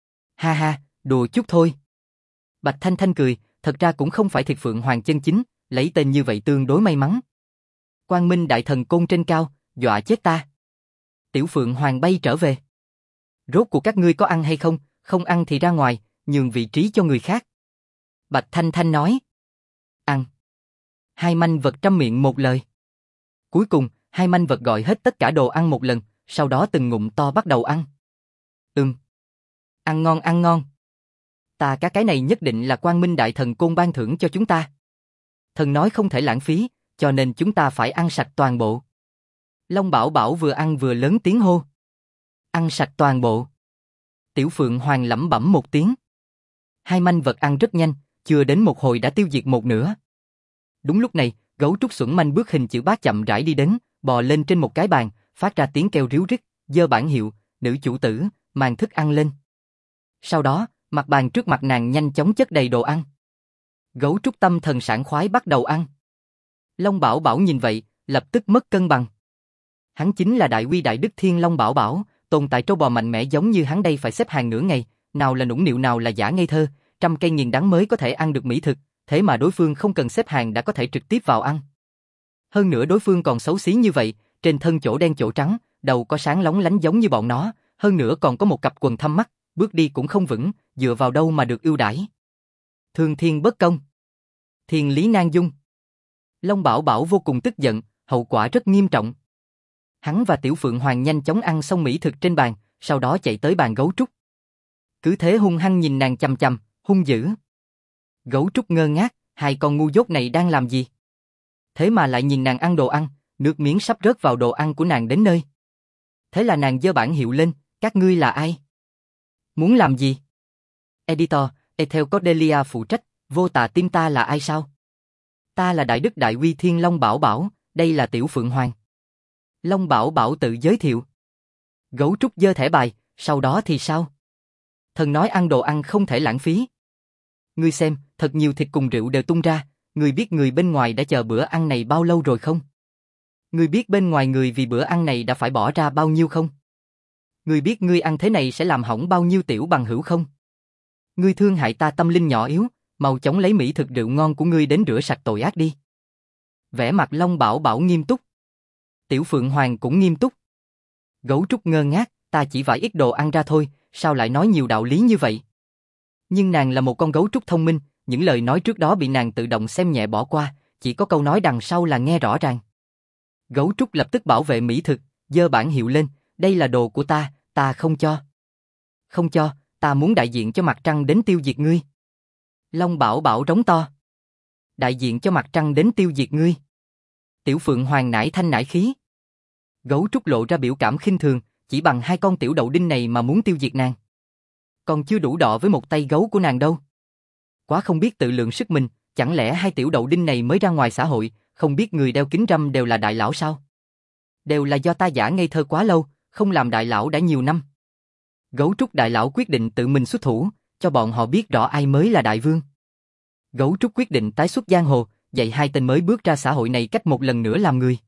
Ha ha, đùa chút thôi. Bạch Thanh Thanh cười, thật ra cũng không phải thịt Phượng Hoàng chân chính, lấy tên như vậy tương đối may mắn. Quang Minh Đại Thần Côn trên cao, dọa chết ta. Tiểu Phượng Hoàng bay trở về. Rốt cuộc các ngươi có ăn hay không, không ăn thì ra ngoài, nhường vị trí cho người khác. Bạch Thanh Thanh nói. Ăn. Hai manh vật trăm miệng một lời. Cuối cùng, hai manh vật gọi hết tất cả đồ ăn một lần, sau đó từng ngụm to bắt đầu ăn. Ăn ngon ăn ngon. Ta cái này nhất định là Quang Minh Đại Thần Côn ban thưởng cho chúng ta. Thần nói không thể lãng phí, cho nên chúng ta phải ăn sạch toàn bộ. Long Bảo Bảo vừa ăn vừa lớn tiếng hô. Ăn sạch toàn bộ. Tiểu Phượng Hoàng lẩm bẩm một tiếng. Hai manh vật ăn rất nhanh, chưa đến một hồi đã tiêu diệt một nửa. Đúng lúc này, gấu trúc xuẩn manh bước hình chữ bát chậm rãi đi đến, bò lên trên một cái bàn, phát ra tiếng kêu ríu rít, giơ bảng hiệu, nữ chủ tử, mang thức ăn lên. Sau đó, mặt bàn trước mặt nàng nhanh chóng chất đầy đồ ăn. Gấu trúc tâm thần sảng khoái bắt đầu ăn. Long Bảo Bảo nhìn vậy, lập tức mất cân bằng. Hắn chính là đại uy đại đức Thiên Long Bảo Bảo, tồn tại trâu bò mạnh mẽ giống như hắn đây phải xếp hàng nửa ngày, nào là nũng nịu nào là giả ngây thơ, trăm cây nghìn đắng mới có thể ăn được mỹ thực, thế mà đối phương không cần xếp hàng đã có thể trực tiếp vào ăn. Hơn nữa đối phương còn xấu xí như vậy, trên thân chỗ đen chỗ trắng, đầu có sáng lóng lánh giống như bọn nó, hơn nữa còn có một cặp quần thâm mắt, bước đi cũng không vững, dựa vào đâu mà được ưu đãi. Thương thiên bất công. Thiên lý nan dung. Long Bảo Bảo vô cùng tức giận, hậu quả rất nghiêm trọng. Hắn và Tiểu Phượng Hoàng nhanh chóng ăn xong mỹ thực trên bàn, sau đó chạy tới bàn gấu trúc. Cứ thế hung hăng nhìn nàng chằm chằm, hung dữ. Gấu trúc ngơ ngác, hai con ngu dốt này đang làm gì? Thế mà lại nhìn nàng ăn đồ ăn, nước miếng sắp rớt vào đồ ăn của nàng đến nơi. Thế là nàng giơ bảng hiệu lên, các ngươi là ai? Muốn làm gì? Editor, Ethel Cordelia phụ trách, vô tà tim ta là ai sao? Ta là Đại Đức Đại Uy Thiên Long Bảo Bảo, đây là Tiểu Phượng Hoàng. Long Bảo Bảo tự giới thiệu. Gấu trúc giơ thẻ bài, sau đó thì sao? Thần nói ăn đồ ăn không thể lãng phí. Ngươi xem, thật nhiều thịt cùng rượu đều tung ra, ngươi biết người bên ngoài đã chờ bữa ăn này bao lâu rồi không? Ngươi biết bên ngoài người vì bữa ăn này đã phải bỏ ra bao nhiêu không? Ngươi biết ngươi ăn thế này sẽ làm hỏng bao nhiêu tiểu bằng hữu không? Ngươi thương hại ta tâm linh nhỏ yếu, mau chóng lấy mỹ thực rượu ngon của ngươi đến rửa sạch tội ác đi. Vẻ mặt Long Bảo Bảo nghiêm túc. Tiểu Phượng Hoàng cũng nghiêm túc. Gấu trúc ngơ ngác, ta chỉ vài ít đồ ăn ra thôi, sao lại nói nhiều đạo lý như vậy? Nhưng nàng là một con gấu trúc thông minh, những lời nói trước đó bị nàng tự động xem nhẹ bỏ qua, chỉ có câu nói đằng sau là nghe rõ ràng. Gấu trúc lập tức bảo vệ mỹ thực, giơ bảng hiệu lên, đây là đồ của ta không cho. Không cho, ta muốn đại diện cho mặt trăng đến tiêu diệt ngươi. Long Bảo Bảo rống to. Đại diện cho mặt trăng đến tiêu diệt ngươi. Tiểu Phượng Hoàng nải thanh nải khí. Gấu trúc lộ ra biểu cảm khinh thường, chỉ bằng hai con tiểu đậu đinh này mà muốn tiêu diệt nàng. Còn chưa đủ đọ với một tay gấu của nàng đâu. Quá không biết tự lượng sức mình, chẳng lẽ hai tiểu đậu đinh này mới ra ngoài xã hội, không biết người đeo kính râm đều là đại lão sao? Đều là do ta giả ngây thơ quá lâu, không làm đại lão đã nhiều năm. Gấu trúc đại lão quyết định tự mình xuất thủ, cho bọn họ biết rõ ai mới là đại vương. Gấu trúc quyết định tái xuất giang hồ, dạy hai tên mới bước ra xã hội này cách một lần nữa làm người.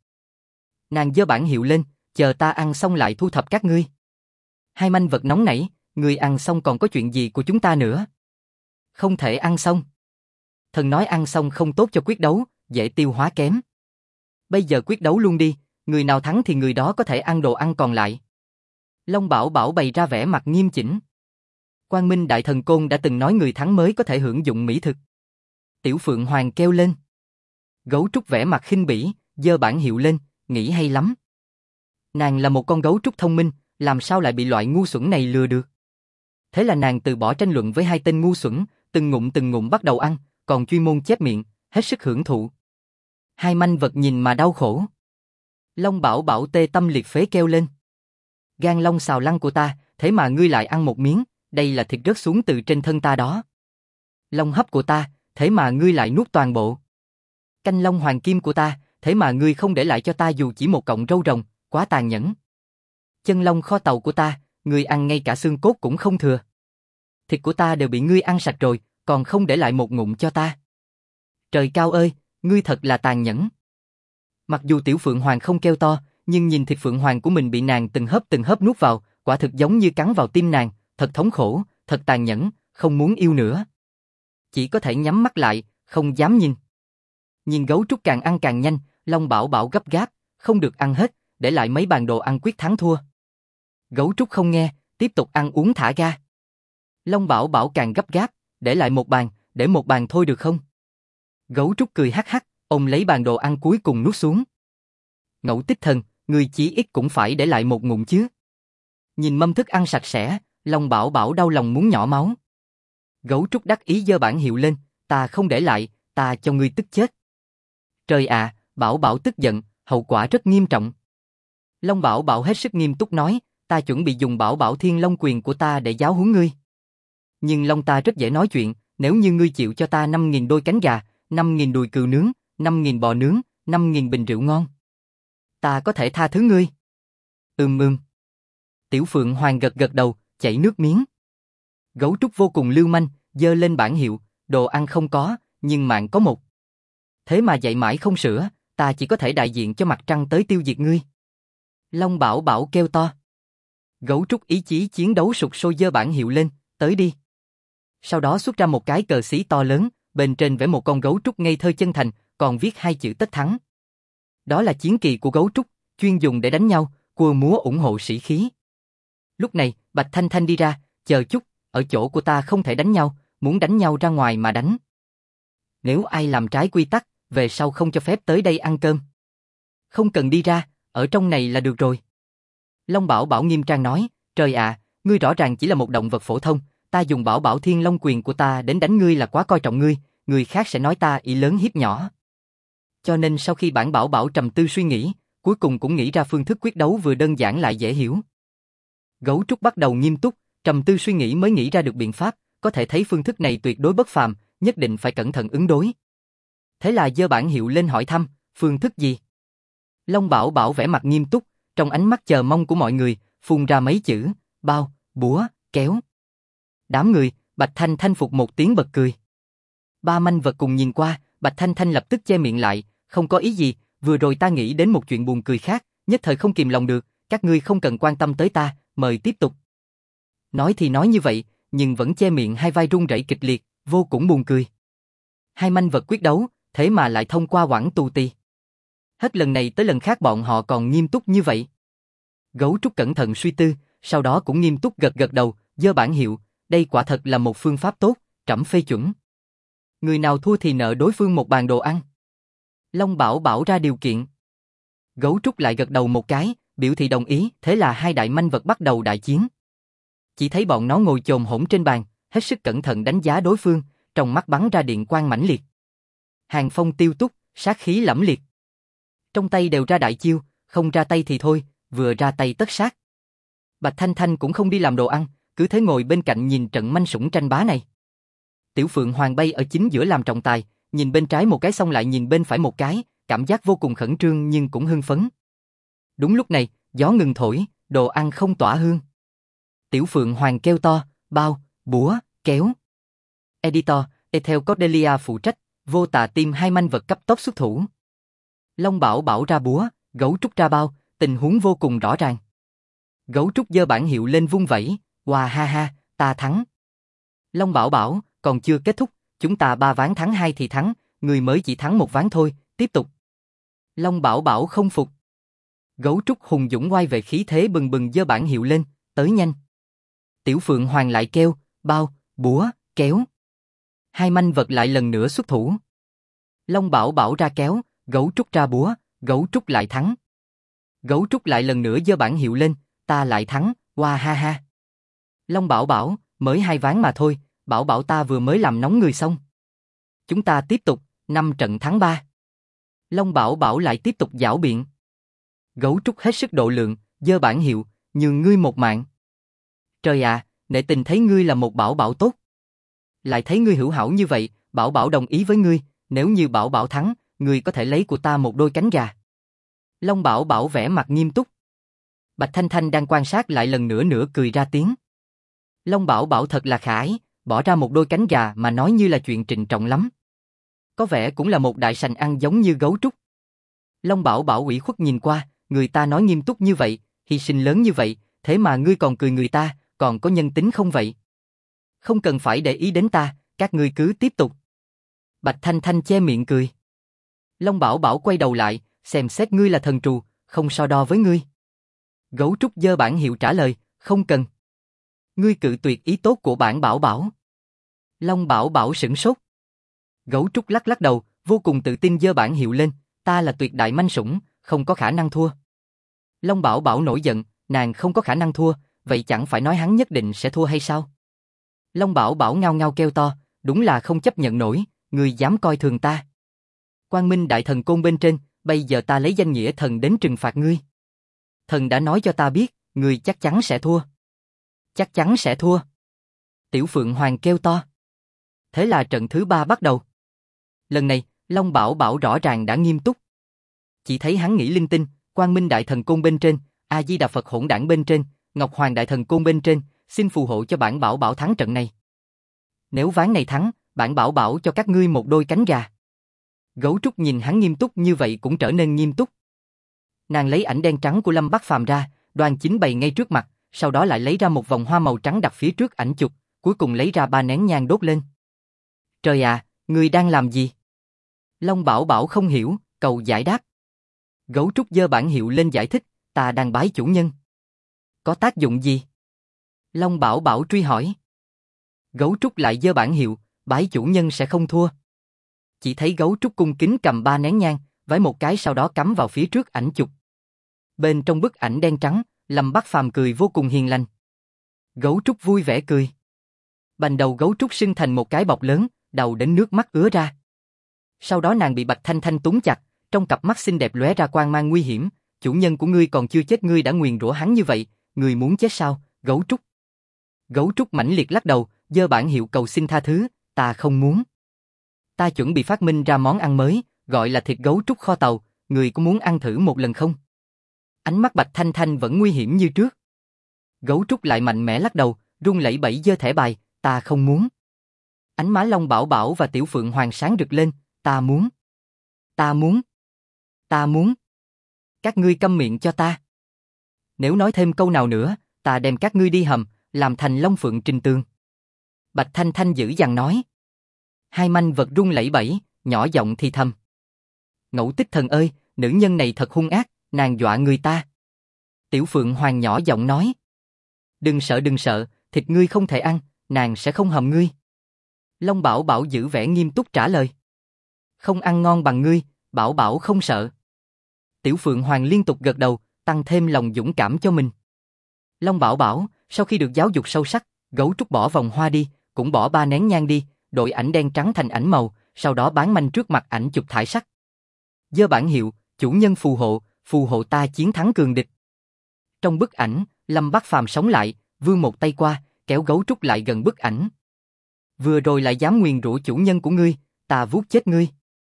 Nàng giơ bảng hiệu lên, chờ ta ăn xong lại thu thập các ngươi. Hai manh vật nóng nảy, ngươi ăn xong còn có chuyện gì của chúng ta nữa? Không thể ăn xong. Thần nói ăn xong không tốt cho quyết đấu, dễ tiêu hóa kém. Bây giờ quyết đấu luôn đi, người nào thắng thì người đó có thể ăn đồ ăn còn lại. Long Bảo Bảo bày ra vẻ mặt nghiêm chỉnh. Quang Minh Đại Thần Côn đã từng nói người thắng mới có thể hưởng dụng mỹ thực. Tiểu Phượng Hoàng kêu lên. Gấu trúc vẻ mặt khinh bỉ, giơ bảng hiệu lên, nghĩ hay lắm. Nàng là một con gấu trúc thông minh, làm sao lại bị loại ngu xuẩn này lừa được. Thế là nàng từ bỏ tranh luận với hai tên ngu xuẩn, từng ngụm bắt đầu ăn, còn chuyên môn chép miệng, hết sức hưởng thụ. Hai manh vật nhìn mà đau khổ. Long Bảo Bảo tê tâm liệt phế kêu lên. Gan long xào lăn của ta, thế mà ngươi lại ăn một miếng, đây là thịt rớt xuống từ trên thân ta đó. Long hấp của ta, thế mà ngươi lại nuốt toàn bộ. Canh long hoàng kim của ta, thế mà ngươi không để lại cho ta dù chỉ một cọng râu rồng, quá tàn nhẫn. Chân long kho tàu của ta, ngươi ăn ngay cả xương cốt cũng không thừa. Thịt của ta đều bị ngươi ăn sạch rồi, còn không để lại một ngụm cho ta. Trời cao ơi, ngươi thật là tàn nhẫn. Mặc dù tiểu Phượng Hoàng không kêu to, nhưng nhìn thịt Phượng Hoàng của mình bị nàng từng hớp nuốt vào, quả thực giống như cắn vào tim nàng, thật thống khổ, thật tàn nhẫn, không muốn yêu nữa. Chỉ có thể nhắm mắt lại, không dám nhìn. Nhìn gấu trúc càng ăn càng nhanh, Long Bảo Bảo gấp gáp, không được ăn hết, để lại mấy bàn đồ ăn quyết thắng thua. Gấu trúc không nghe, tiếp tục ăn uống thả ga. Long Bảo Bảo càng gấp gáp, để lại một bàn, để một bàn thôi được không? Gấu trúc cười hắc hắc, ôm lấy bàn đồ ăn cuối cùng nuốt xuống. Ngẫu Tích Thần, người chí ít cũng phải để lại một ngụm chứ. Nhìn mâm thức ăn sạch sẽ, Long Bảo Bảo đau lòng muốn nhỏ máu. Gấu trúc đắc ý giơ bảng hiệu lên, ta không để lại, ta cho ngươi tức chết. Trời ạ, Bảo Bảo tức giận, hậu quả rất nghiêm trọng. Long Bảo Bảo hết sức nghiêm túc nói, ta chuẩn bị dùng Bảo Bảo Thiên Long Quyền của ta để giáo huấn ngươi. Nhưng Long ta rất dễ nói chuyện, nếu như ngươi chịu cho ta 5.000 đôi cánh gà, 5.000 đùi cừu nướng, 5.000 bò nướng, 5.000 bình rượu ngon, ta có thể tha thứ ngươi. Tiểu Phượng Hoàng gật gật đầu, chảy nước miếng. Gấu trúc vô cùng lưu manh, giơ lên bảng hiệu, đồ ăn không có, nhưng mạng có một. Thế mà dạy mãi không sửa, ta chỉ có thể đại diện cho mặt trăng tới tiêu diệt ngươi. Long Bảo Bảo kêu to. Gấu trúc ý chí chiến đấu sục sôi giơ bảng hiệu lên, tới đi. Sau đó xuất ra một cái cờ xí to lớn, bên trên vẽ một con gấu trúc ngây thơ chân thành, còn viết hai chữ tất thắng. Đó là chiến kỳ của gấu trúc, chuyên dùng để đánh nhau, cua múa ủng hộ sĩ khí. Lúc này, Bạch Thanh Thanh đi ra, chờ chút, ở chỗ của ta không thể đánh nhau, muốn đánh nhau ra ngoài mà đánh. Nếu ai làm trái quy tắc, về sau không cho phép tới đây ăn cơm. Không cần đi ra, ở trong này là được rồi. Long Bảo Bảo nghiêm trang nói, trời ạ, ngươi rõ ràng chỉ là một động vật phổ thông, ta dùng Bảo Bảo Thiên Long Quyền của ta đến đánh ngươi là quá coi trọng ngươi, người khác sẽ nói ta ỷ lớn hiếp nhỏ. Cho nên sau khi bản Bảo Bảo trầm tư suy nghĩ, cuối cùng cũng nghĩ ra phương thức quyết đấu vừa đơn giản lại dễ hiểu. Gấu trúc bắt đầu nghiêm túc, trầm tư suy nghĩ mới nghĩ ra được biện pháp, có thể thấy phương thức này tuyệt đối bất phàm, nhất định phải cẩn thận ứng đối. Thế là giơ bảng hiệu lên hỏi thăm, phương thức gì? Long Bảo Bảo vẻ mặt nghiêm túc, trong ánh mắt chờ mong của mọi người, phun ra mấy chữ, bao, búa, kéo. Đám người, Bạch Thanh Thanh phục một tiếng bật cười. Ba manh vật cùng nhìn qua, Bạch Thanh Thanh lập tức che miệng lại, không có ý gì, vừa rồi ta nghĩ đến một chuyện buồn cười khác, nhất thời không kìm lòng được, các ngươi không cần quan tâm tới ta, mời tiếp tục. Nói thì nói như vậy, nhưng vẫn che miệng hai vai run rẩy kịch liệt, vô cùng buồn cười. Hai manh vật quyết đấu, thế mà lại thông qua quãng tù tì. Hết lần này tới lần khác bọn họ còn nghiêm túc như vậy. Gấu trúc cẩn thận suy tư, sau đó cũng nghiêm túc gật gật đầu, giơ bảng hiệu, đây quả thật là một phương pháp tốt, trẫm phê chuẩn. Người nào thua thì nợ đối phương một bàn đồ ăn. Long Bảo Bảo ra điều kiện. Gấu trúc lại gật đầu một cái, biểu thị đồng ý, thế là hai đại manh vật bắt đầu đại chiến. Chỉ thấy bọn nó ngồi chồm hổm trên bàn, hết sức cẩn thận đánh giá đối phương, trong mắt bắn ra điện quang mãnh liệt. Hàng phong tiêu túc, sát khí lẫm liệt. Trong tay đều ra đại chiêu, không ra tay thì thôi, vừa ra tay tất sát. Bạch Thanh Thanh cũng không đi làm đồ ăn, cứ thế ngồi bên cạnh nhìn trận manh sủng tranh bá này. Tiểu Phượng Hoàng bay ở chính giữa làm trọng tài, nhìn bên trái một cái xong lại nhìn bên phải một cái, cảm giác vô cùng khẩn trương nhưng cũng hưng phấn. Đúng lúc này, gió ngừng thổi, đồ ăn không tỏa hương. Tiểu Phượng Hoàng kêu to, bao, búa, kéo. Editor, Ethel Cordelia phụ trách, Vô Tà Team 2 manh vật cấp tốc xuất thủ. Long Bảo Bảo ra búa, Gấu Trúc ra bao, tình huống vô cùng rõ ràng. Gấu Trúc giơ bảng hiệu lên vung vẩy, "Wow ha ha, ta thắng." Long Bảo Bảo, còn chưa kết thúc, chúng ta 3 ván thắng 2 thì thắng, người mới chỉ thắng 1 ván thôi, tiếp tục. Long Bảo Bảo không phục. Gấu Trúc hùng dũng oai vệ khí thế bừng bừng giơ bảng hiệu lên, tới nhanh. Tiểu Phượng Hoàng lại kêu, bao, búa, kéo. 2 manh vật lại lần nữa xuất thủ. Long Bảo Bảo ra kéo, Gấu Trúc ra búa, Gấu Trúc lại thắng. Gấu Trúc lại lần nữa giơ bảng hiệu lên, ta lại thắng, wow ha ha. Long Bảo Bảo, mới 2 ván mà thôi, Bảo Bảo ta vừa mới làm nóng người xong. Chúng ta tiếp tục, 5 trận thắng 3. Long Bảo Bảo lại tiếp tục giảo biện. Gấu Trúc hết sức độ lượng, giơ bảng hiệu, nhường ngươi một mạng. Trời ạ, nể tình thấy ngươi là một Bảo Bảo tốt. Lại thấy ngươi hữu hảo như vậy, Bảo Bảo đồng ý với ngươi, nếu như Bảo Bảo thắng, ngươi có thể lấy của ta một đôi cánh gà. Long Bảo Bảo vẻ mặt nghiêm túc. Bạch Thanh Thanh đang quan sát lại lần nữa cười ra tiếng. Long Bảo Bảo thật là khả ái, bỏ ra một đôi cánh gà mà nói như là chuyện trịnh trọng lắm. Có vẻ cũng là một đại sành ăn giống như Gấu Trúc. Long Bảo Bảo ủy khuất nhìn qua, người ta nói nghiêm túc như vậy, hy sinh lớn như vậy, thế mà ngươi còn cười người ta, còn có nhân tính không vậy? Không cần phải để ý đến ta, các ngươi cứ tiếp tục. Bạch Thanh Thanh che miệng cười. Long Bảo Bảo quay đầu lại, xem xét ngươi là thần trù, không so đo với ngươi. Gấu Trúc giơ bảng hiệu trả lời, không cần. Ngươi cự tuyệt ý tốt của bản Bảo Bảo. Long Bảo Bảo sửng sốt. Gấu Trúc lắc lắc đầu, vô cùng tự tin giơ bảng hiệu lên, ta là tuyệt đại manh sủng, không có khả năng thua. Long Bảo Bảo nổi giận, nàng không có khả năng thua, vậy chẳng phải nói hắn nhất định sẽ thua hay sao? Long Bảo Bảo ngao ngao kêu to, đúng là không chấp nhận nổi, ngươi dám coi thường ta. Quang Minh Đại Thần Côn bên trên, bây giờ ta lấy danh nghĩa thần đến trừng phạt ngươi. Thần đã nói cho ta biết, ngươi chắc chắn sẽ thua. Chắc chắn sẽ thua. Tiểu Phượng Hoàng kêu to. Thế là trận thứ 3 bắt đầu. Lần này, Long Bảo Bảo rõ ràng đã nghiêm túc. Chỉ thấy hắn nghĩ linh tinh, Quang Minh Đại Thần Côn bên trên, A Di Đà Phật Hỗn Đản bên trên, Ngọc Hoàng Đại Thần Côn bên trên, xin phù hộ cho bản Bảo Bảo thắng trận này. Nếu ván này thắng, bản Bảo Bảo cho các ngươi một đôi cánh gà. Gấu Trúc nhìn hắn nghiêm túc như vậy cũng trở nên nghiêm túc. Nàng lấy ảnh đen trắng của Lâm Bắc Phàm ra, đoan chính bày ngay trước mặt, sau đó lại lấy ra một vòng hoa màu trắng đặt phía trước ảnh chụp, cuối cùng lấy ra 3 nén nhang đốt lên. Trời ạ, ngươi đang làm gì? Long Bảo Bảo không hiểu, cầu giải đáp. Gấu Trúc giơ bảng hiệu lên giải thích, ta đang bái chủ nhân. Có tác dụng gì? Long Bảo Bảo truy hỏi. Gấu Trúc lại giơ bảng hiệu, bái chủ nhân sẽ không thua. Chỉ thấy Gấu Trúc cung kính cầm 3 nén nhang, vái một cái sau đó cắm vào phía trước ảnh chụp. Bên trong bức ảnh đen trắng, Lâm Bắc Phàm cười vô cùng hiền lành. Gấu Trúc vui vẻ cười. Bành đầu Gấu Trúc sưng thành một cái bọc lớn, đầu đến nước mắt ứa ra. Sau đó nàng bị Bạch Thanh Thanh túm chặt, trong cặp mắt xinh đẹp lóe ra quang mang nguy hiểm. Chủ nhân của ngươi còn chưa chết, ngươi đã nguyền rủa hắn như vậy, ngươi muốn chết sao, Gấu Trúc? Gấu Trúc mãnh liệt lắc đầu, giơ bảng hiệu cầu xin tha thứ, ta không muốn. Ta chuẩn bị phát minh ra món ăn mới, gọi là thịt gấu trúc kho tàu, người có muốn ăn thử một lần không? Ánh mắt Bạch Thanh Thanh vẫn nguy hiểm như trước. Gấu Trúc lại mạnh mẽ lắc đầu, run lẩy bẩy giơ thẻ bài, ta không muốn. Ánh má Long Bảo Bảo và Tiểu Phượng Hoàng sáng rực lên, ta muốn. Ta muốn. Ta muốn. Các ngươi câm miệng cho ta. Nếu nói thêm câu nào nữa, ta đem các ngươi đi hầm, làm thành Long Phượng Trình Tường. Bạch Thanh Thanh dữ dằn nói. 2 manh vật run lẩy bẩy, nhỏ giọng thì thầm. Ngẫu Tích Thần ơi, nữ nhân này thật hung ác, nàng dọa người ta. Tiểu Phượng Hoàng nhỏ giọng nói. Đừng sợ, thịt ngươi không thể ăn, nàng sẽ không hầm ngươi. Long Bảo Bảo giữ vẻ nghiêm túc trả lời. Không ăn ngon bằng ngươi, Bảo Bảo không sợ. Tiểu Phượng Hoàng liên tục gật đầu, tăng thêm lòng dũng cảm cho mình. Long Bảo Bảo, sau khi được giáo dục sâu sắc, Gấu Trúc bỏ vòng hoa đi, cũng bỏ 3 nén nhang đi, đổi ảnh đen trắng thành ảnh màu, sau đó bán manh trước mặt ảnh chụp thải sắc. Giơ bảng hiệu, chủ nhân phù hộ ta chiến thắng cường địch. Trong bức ảnh, Lâm Bắc Phàm sống lại, vươn một tay qua, kéo Gấu Trúc lại gần bức ảnh. Vừa rồi lại dám nguyền rủa chủ nhân của ngươi, ta vuốt chết ngươi.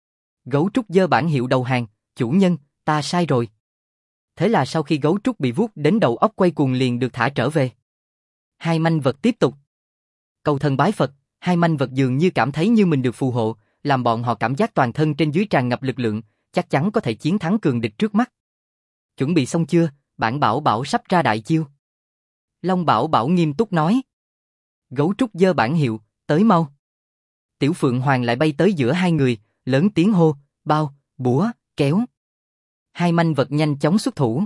Gấu Trúc giơ bảng hiệu đầu hàng, chủ nhân, ta sai rồi. Thế là sau khi Gấu Trúc bị vuốt đến đầu óc quay cuồng liền được thả trở về. Hai manh vật tiếp tục. Cầu thần bái Phật, hai manh vật dường như cảm thấy như mình được phù hộ, làm bọn họ cảm giác toàn thân trên dưới tràn ngập lực lượng, chắc chắn có thể chiến thắng cường địch trước mắt. Chuẩn bị xong chưa, bản Bảo Bảo sắp ra đại chiêu. Long Bảo Bảo nghiêm túc nói. Gấu Trúc giơ bảng hiệu, tới mau. Tiểu Phượng Hoàng lại bay tới giữa hai người, lớn tiếng hô, bao, búa, kéo. Hai manh vật nhanh chóng xuất thủ.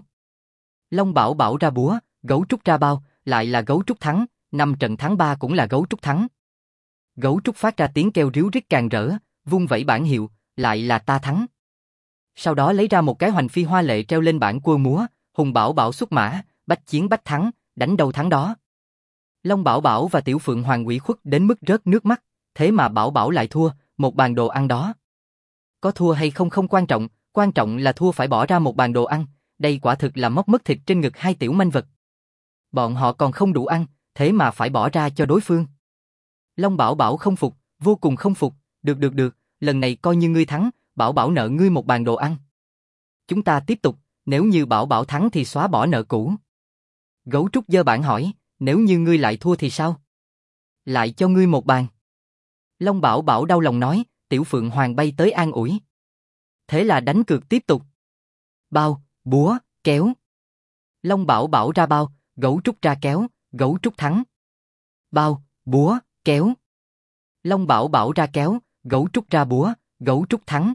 Long Bảo Bảo ra búa, Gấu Trúc ra bao, lại là Gấu Trúc thắng, 5 trận thắng 3 cũng là Gấu Trúc thắng. Gấu Trúc phát ra tiếng kêu ríu rít càng rỡ, vung vẩy bảng hiệu, lại là ta thắng. Sau đó lấy ra một cái hoành phi hoa lệ treo lên bảng cua múa, Hùng Bảo Bảo xuất mã, bách chiến bách thắng, đánh đâu thắng đó. Long Bảo Bảo và Tiểu Phượng Hoàng ủy khuất đến mức rớt nước mắt, thế mà Bảo Bảo lại thua, một bàn đồ ăn đó. Có thua hay không không quan trọng là thua phải bỏ ra một bàn đồ ăn, đây quả thực là móc mất thịt trên ngực hai tiểu manh vật. Bọn họ còn không đủ ăn, thế mà phải bỏ ra cho đối phương. Long Bảo Bảo không phục, vô cùng không phục, được, lần này coi như ngươi thắng, Bảo Bảo nợ ngươi một bàn đồ ăn. Chúng ta tiếp tục, nếu như Bảo Bảo thắng thì xóa bỏ nợ cũ. Gấu Trúc giơ bảng hỏi, nếu như ngươi lại thua thì sao? Lại cho ngươi một bàn. Long Bảo Bảo đau lòng nói, Tiểu Phượng Hoàng bay tới an ủi. Thế là đánh cược tiếp tục. Bao, búa, kéo. Long Bảo Bảo ra bao, Gấu Trúc ra kéo, Gấu Trúc thắng. Bao, búa, kéo. Long Bảo Bảo ra kéo, Gấu Trúc ra búa, Gấu Trúc thắng.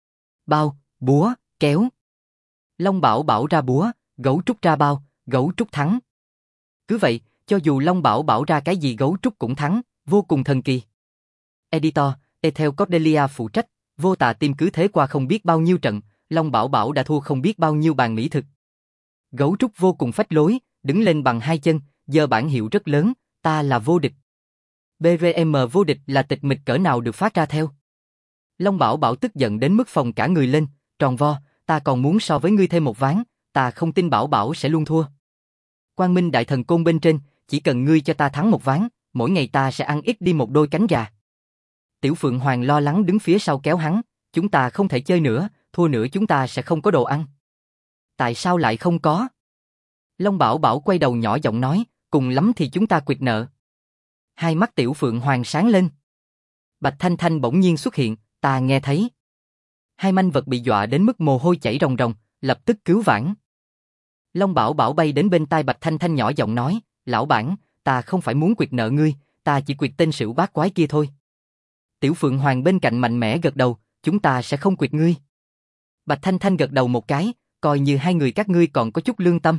Bao, búa, kéo. Long Bảo Bảo ra búa, Gấu Trúc ra bao, Gấu Trúc thắng. Cứ vậy, cho dù Long Bảo Bảo ra cái gì Gấu Trúc cũng thắng, vô cùng thần kỳ. Editor, Ethel Cordelia phụ trách, Vô Tà Tim cứ thế qua không biết bao nhiêu trận, Long Bảo Bảo đã thua không biết bao nhiêu bàn mỹ thực. Gấu Trúc vô cùng phách lối, đứng lên bằng hai chân, giơ bảng hiệu rất lớn, ta là vô địch. BVM vô địch là tịch mịch cỡ nào được phát ra theo. Long Bảo Bảo tức giận đến mức phồng cả người lên, tròn vo, ta còn muốn so với ngươi thêm một ván, ta không tin Bảo Bảo sẽ luôn thua. Quang Minh Đại Thần Côn bên trên, chỉ cần ngươi cho ta thắng một ván, mỗi ngày ta sẽ ăn ít đi một đôi cánh gà. Tiểu Phượng Hoàng lo lắng đứng phía sau kéo hắn, chúng ta không thể chơi nữa, thua nữa chúng ta sẽ không có đồ ăn. Tại sao lại không có? Long Bảo Bảo quay đầu nhỏ giọng nói, cùng lắm thì chúng ta quyệt nợ. Hai mắt Tiểu Phượng Hoàng sáng lên. Bạch Thanh Thanh bỗng nhiên xuất hiện, ta nghe thấy. Hai manh vật bị dọa đến mức mồ hôi chảy ròng ròng, lập tức cứu vãn. Long Bảo Bảo bay đến bên tai Bạch Thanh Thanh nhỏ giọng nói, lão bản, ta không phải muốn quyệt nợ ngươi, ta chỉ quyệt tên sửu bát quái kia thôi. Tiểu Phượng Hoàng bên cạnh mạnh mẽ gật đầu, chúng ta sẽ không quyệt ngươi. Bạch Thanh Thanh gật đầu một cái, coi như hai người các ngươi còn có chút lương tâm.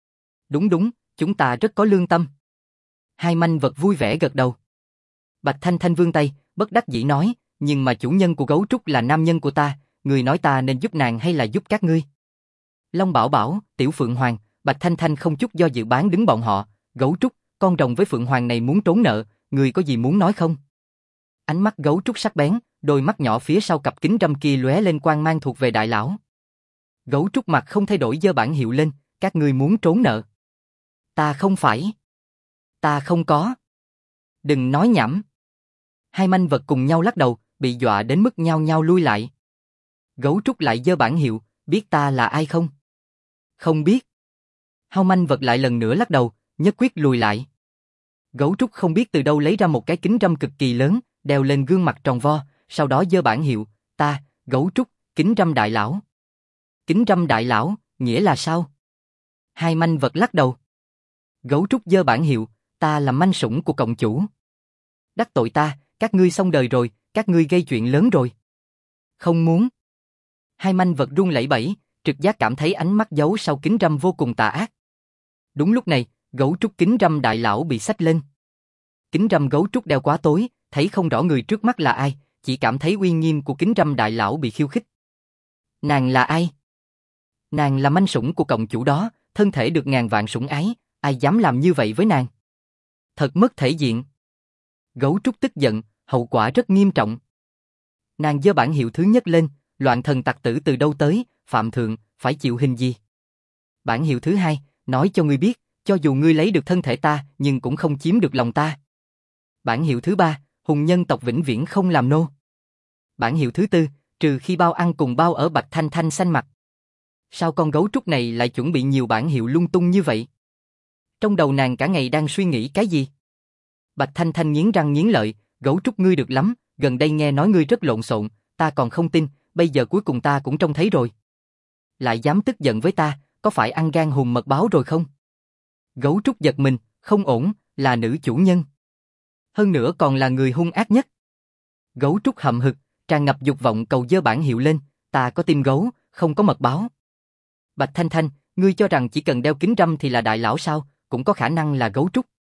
Đúng, chúng ta rất có lương tâm. Hai manh vật vui vẻ gật đầu. Bạch Thanh Thanh vươn tay, bất đắc dĩ nói, nhưng mà chủ nhân của Gấu Trúc là nam nhân của ta, người nói ta nên giúp nàng hay là giúp các ngươi? Long Bảo Bảo, Tiểu Phượng Hoàng, Bạch Thanh Thanh không chút do dự bán đứng bọn họ, Gấu Trúc, con rồng với Phượng Hoàng này muốn trốn nợ, người có gì muốn nói không? Ánh mắt Gấu Trúc sắc bén, đôi mắt nhỏ phía sau cặp kính râm kia lóe lên quang mang thuộc về đại lão. Gấu Trúc mặt không thay đổi giơ bảng hiệu lên, các ngươi muốn trốn nợ. Ta không phải. Ta không có. Đừng nói nhảm. Hai manh vật cùng nhau lắc đầu, bị dọa đến mức nhao nhao lui lại. Gấu Trúc lại giơ bảng hiệu, biết ta là ai không? Không biết. Hao manh vật lại lần nữa lắc đầu, nhất quyết lùi lại. Gấu Trúc không biết từ đâu lấy ra một cái kính râm cực kỳ lớn, đeo lên gương mặt tròn vo, sau đó giơ bảng hiệu, ta, Gấu Trúc, kính râm đại lão. Kính râm đại lão, nghĩa là sao? Hai manh vật lắc đầu. Gấu Trúc giơ bảng hiệu, ta là manh sủng của cộng chủ. Đắc tội ta, các ngươi xong đời rồi, các ngươi gây chuyện lớn rồi. Không muốn. Hai manh vật run lẩy bẩy, trực giác cảm thấy ánh mắt giấu sau kính râm vô cùng tà ác. Đúng lúc này, Gấu Trúc kính râm đại lão bị xách lên. Kính râm Gấu Trúc đeo quá tối, thấy không rõ người trước mắt là ai, chỉ cảm thấy uy nghiêm của kính râm đại lão bị khiêu khích. Nàng là ai? Nàng là manh sủng của cộng chủ đó, thân thể được ngàn vạn sủng ái, ai dám làm như vậy với nàng? Thật mất thể diện. Gấu Trúc tức giận, hậu quả rất nghiêm trọng. Nàng giơ bản hiệu thứ nhất lên, loạn thần tặc tử từ đâu tới, phạm thượng, phải chịu hình gì. Bản hiệu thứ hai, nói cho ngươi biết, cho dù ngươi lấy được thân thể ta, nhưng cũng không chiếm được lòng ta. Bản hiệu thứ ba, hùng nhân tộc vĩnh viễn không làm nô. Bản hiệu thứ tư, trừ khi bao ăn cùng bao ở. Bạch Thanh Thanh xanh mặt. Sao con gấu trúc này lại chuẩn bị nhiều bản hiệu lung tung như vậy? Trong đầu nàng cả ngày đang suy nghĩ cái gì? Bạch Thanh Thanh nghiến răng nghiến lợi, gấu trúc ngươi được lắm, gần đây nghe nói ngươi rất lộn xộn, ta còn không tin, bây giờ cuối cùng ta cũng trông thấy rồi. Lại dám tức giận với ta, có phải ăn gan hùm mật báo rồi không? Gấu trúc giật mình, không ổn, là nữ chủ nhân. Hơn nữa còn là người hung ác nhất. Gấu trúc hậm hực, tràn ngập dục vọng cầu giơ bản hiệu lên, ta có tim gấu, không có mật báo. Bạch Thanh Thanh, ngươi cho rằng chỉ cần đeo kính râm thì là đại lão sao, cũng có khả năng là gấu trúc.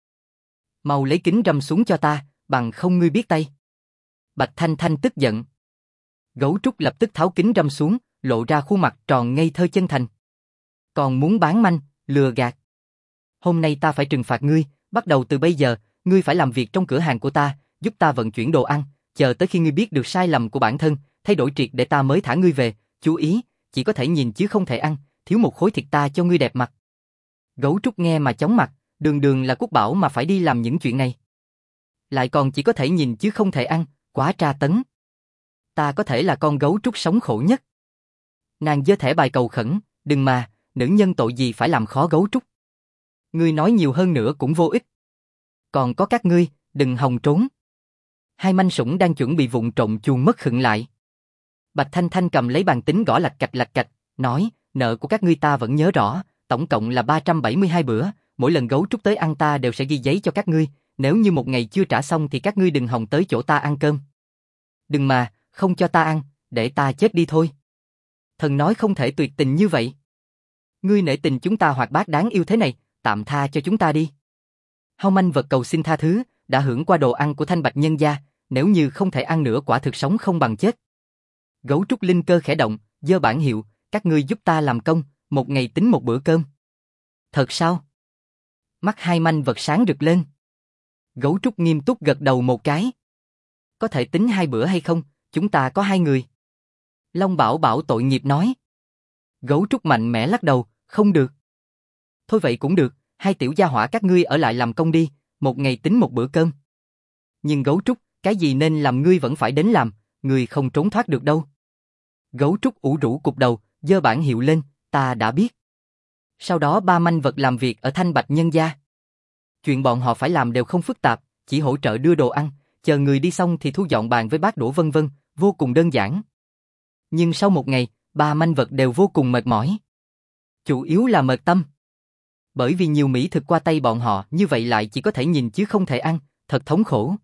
Mau lấy kính râm xuống cho ta, bằng không ngươi biết tay. Bạch Thanh Thanh tức giận. Gấu trúc lập tức tháo kính râm xuống, lộ ra khuôn mặt tròn ngây thơ chân thành. Còn muốn bán manh, lừa gạt. Hôm nay ta phải trừng phạt ngươi, bắt đầu từ bây giờ, ngươi phải làm việc trong cửa hàng của ta, giúp ta vận chuyển đồ ăn, chờ tới khi ngươi biết được sai lầm của bản thân, thay đổi triệt để ta mới thả ngươi về, chú ý, chỉ có thể nhìn chứ không thể ăn, thiếu một khối thịt ta cho ngươi đẹp mặt. Gấu trúc nghe mà chóng mặt, đường đường là quốc bảo mà phải đi làm những chuyện này. Lại còn chỉ có thể nhìn chứ không thể ăn, quá tra tấn. Ta có thể là con gấu trúc sống khổ nhất. Nàng giơ thẻ bài cầu khẩn, đừng mà, nữ nhân tội gì phải làm khó gấu trúc. Ngươi nói nhiều hơn nữa cũng vô ích. Còn có các ngươi, đừng hòng trốn. Hai manh sủng đang chuẩn bị vụng trộm chuồn mất khựng lại. Bạch Thanh Thanh cầm lấy bàn tính gõ lạch cạch, nói, nợ của các ngươi ta vẫn nhớ rõ, tổng cộng là 372 bữa, mỗi lần gấu trúc tới ăn ta đều sẽ ghi giấy cho các ngươi, nếu như một ngày chưa trả xong thì các ngươi đừng hòng tới chỗ ta ăn cơm. Đừng mà, không cho ta ăn, để ta chết đi thôi. Thần nói không thể tuyệt tình như vậy. Ngươi nể tình chúng ta hoạt bát đáng yêu thế này, tạm tha cho chúng ta đi. Hao manh vật cầu xin tha thứ, đã hưởng qua đồ ăn của Thanh Bạch nhân gia, nếu như không thể ăn nữa quả thực sống không bằng chết. Gấu trúc linh cơ khẽ động, giơ bản hiệu, các ngươi giúp ta làm công, một ngày tính một bữa cơm. Thật sao? Mắt hai manh vật sáng rực lên. Gấu trúc nghiêm túc gật đầu một cái. Có thể tính 2 bữa hay không, chúng ta có 2 người. Long Bảo Bảo tội nghiệp nói. Gấu trúc mạnh mẽ lắc đầu, không được. Thôi vậy cũng được, 2 tiểu gia hỏa các ngươi ở lại làm công đi, một ngày tính một bữa cơm. Nhưng gấu trúc, cái gì nên làm ngươi vẫn phải đến làm, ngươi không trốn thoát được đâu. Gấu trúc ủ rũ cụp đầu, giơ bản hiệu lên, ta đã biết. Sau đó 3 manh vật làm việc ở Thanh Bạch nhân gia. Chuyện bọn họ phải làm đều không phức tạp, chỉ hỗ trợ đưa đồ ăn, chờ người đi xong thì thu dọn bàn với bát đũa vân vân, vô cùng đơn giản. Nhưng sau một ngày, 3 manh vật đều vô cùng mệt mỏi. Chủ yếu là mệt tâm. Bởi vì nhiều mỹ thực qua tay bọn họ như vậy lại chỉ có thể nhìn chứ không thể ăn, thật thống khổ.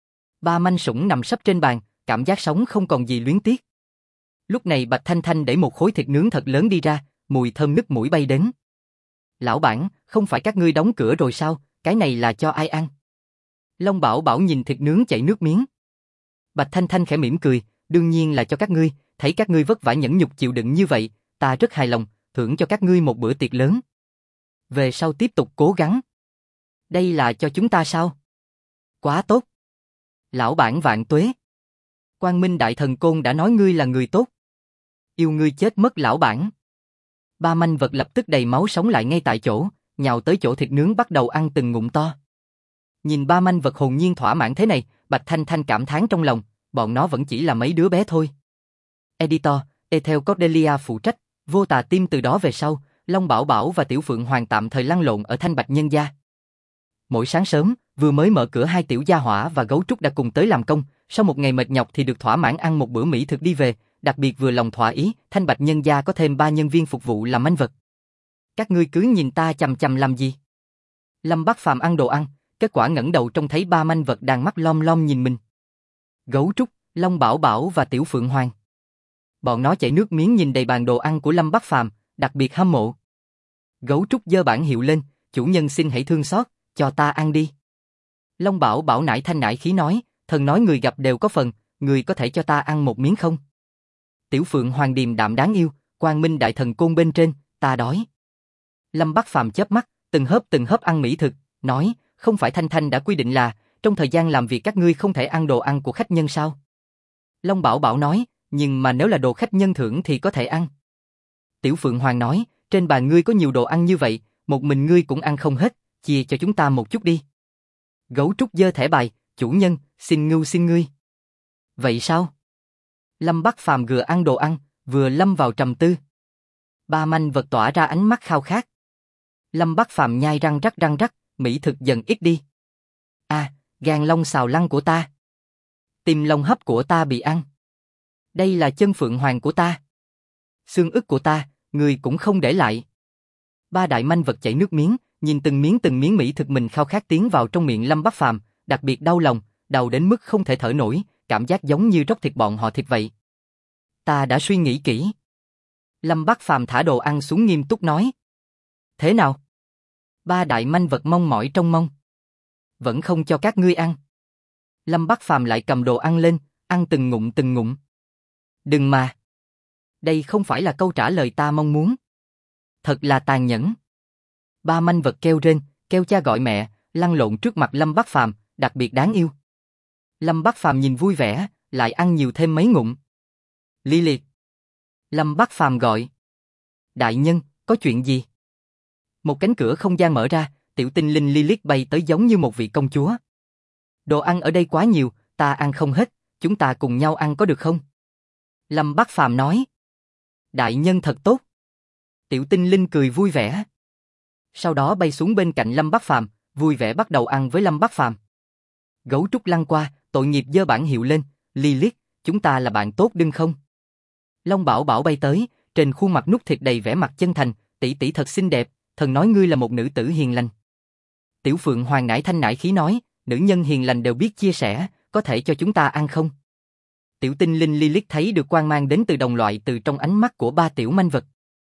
3 manh sủng nằm sấp trên bàn, cảm giác sống không còn gì luyến tiếc. Lúc này Bạch Thanh Thanh đẩy một khối thịt nướng thật lớn đi ra, mùi thơm nức mũi bay đến. Lão bản, không phải các ngươi đóng cửa rồi sao, cái này là cho ai ăn? Long Bảo Bảo nhìn thịt nướng chảy nước miếng. Bạch Thanh Thanh khẽ mỉm cười, đương nhiên là cho các ngươi, thấy các ngươi vất vả nhẫn nhục chịu đựng như vậy, ta rất hài lòng, thưởng cho các ngươi một bữa tiệc lớn. Về sau tiếp tục cố gắng. Đây là cho chúng ta sao? Quá tốt. Lão bản vạn tuế. Quang Minh Đại Thần Côn đã nói ngươi là người tốt. Yêu ngươi chết mất lão bản. 3 manh vật lập tức đầy máu sống lại ngay tại chỗ, nhào tới chỗ thịt nướng bắt đầu ăn từng ngụm to. Nhìn 3 manh vật hồn nhiên thỏa mãn thế này, Bạch Thanh Thanh cảm thán trong lòng, bọn nó vẫn chỉ là mấy đứa bé thôi. Editor, Ethel Cordelia phụ trách, Vô Tà Tim từ đó về sau, Long Bảo Bảo và Tiểu Phượng Hoàng tạm thời lăn lộn ở Thanh Bạch nhân gia. Mỗi sáng sớm, vừa mới mở cửa 2 tiểu gia hỏa và gấu trúc đã cùng tới làm công, sau một ngày mệt nhọc thì được thỏa mãn ăn một bữa mỹ thực đi về, đặc biệt vừa lòng thỏa ý, Thanh Bạch nhân gia có thêm 3 nhân viên phục vụ làm manh vật. Các ngươi cứ nhìn ta chằm chằm làm gì? Lâm Bắc Phàm ăn đồ ăn, kết quả ngẩng đầu trông thấy 3 manh vật đang mắt lom lom nhìn mình. Gấu trúc, Long Bảo Bảo và Tiểu Phượng Hoàng. Bọn nó chảy nước miếng nhìn đầy bàn đồ ăn của Lâm Bắc Phàm, đặc biệt hâm mộ. Gấu trúc giơ bản hiệu lên, chủ nhân xin hãy thương xót, cho ta ăn đi. Long Bảo Bảo nải thanh nải khí nói, thần nói người gặp đều có phần, người có thể cho ta ăn một miếng không? Tiểu Phượng Hoàng điềm đạm đáng yêu, Quang Minh Đại Thần Côn bên trên, ta đói. Lâm Bắc Phàm chớp mắt, từng hớp ăn mỹ thực, nói, không phải Thanh Thanh đã quy định là, trong thời gian làm việc các ngươi không thể ăn đồ ăn của khách nhân sao? Long Bảo Bảo nói, nhưng mà nếu là đồ khách nhân thưởng thì có thể ăn. Tiểu Phượng Hoàng nói, trên bàn ngươi có nhiều đồ ăn như vậy, một mình ngươi cũng ăn không hết, chia cho chúng ta một chút đi. Gấu trúc giơ thẻ bài, chủ nhân, xin ngươi. Vậy sao? Lâm Bắc Phàm vừa ăn đồ ăn, vừa lâm vào trầm tư. Ba manh vật tỏa ra ánh mắt khao khát. Lâm Bắc Phàm nhai răng rắc, mỹ thực dần ít đi. Gan lông xào lăn của ta. Tim lông hấp của ta bị ăn. Đây là chân phượng hoàng của ta. Xương ức của ta, người cũng không để lại. Ba đại manh vật chảy nước miếng, nhìn từng miếng mỹ thực mình khao khát tiến vào trong miệng Lâm Bắc Phàm, đặc biệt đau lòng, đau đến mức không thể thở nổi, cảm giác giống như róc thịt bọn họ thịt vậy. Ta đã suy nghĩ kỹ. Lâm Bắc Phàm thả đồ ăn xuống nghiêm túc nói. Thế nào? Ba đại manh vật mong mỏi trong mong. Vẫn không cho các ngươi ăn. Lâm Bắc Phàm lại cầm đồ ăn lên, ăn từng ngụm. Đừng mà. Đây không phải là câu trả lời ta mong muốn. Thật là tàn nhẫn. Ba manh vật kêu rên, kêu cha gọi mẹ, lăn lộn trước mặt Lâm Bắc Phàm, đặc biệt đáng yêu. Lâm Bắc Phàm nhìn vui vẻ, lại ăn nhiều thêm mấy ngụm. Lilith. Lâm Bắc Phàm gọi. Đại nhân, có chuyện gì? Một cánh cửa không gian mở ra, tiểu tinh linh Lilith bay tới giống như một vị công chúa. Đồ ăn ở đây quá nhiều, ta ăn không hết, chúng ta cùng nhau ăn có được không? Lâm Bắc Phàm nói. Đại nhân thật tốt. Tiểu tinh linh cười vui vẻ. Sau đó bay xuống bên cạnh Lâm Bắc Phàm, vui vẻ bắt đầu ăn với Lâm Bắc Phàm. Gấu trúc lăn qua, tội nghiệp giơ bảng hiệu lên, Lilith, chúng ta là bạn tốt đừng không? Long Bảo Bảo bay tới, trên khuôn mặt nút thịt đầy vẻ mặt chân thành, tỷ tỷ thật xinh đẹp, thần nói ngươi là một nữ tử hiền lành. Tiểu Phượng Hoàng nải thanh nải khí nói, nữ nhân hiền lành đều biết chia sẻ, có thể cho chúng ta ăn không? Tiểu tinh linh Lilith thấy được quang mang đến từ đồng loại từ trong ánh mắt của ba tiểu manh vật.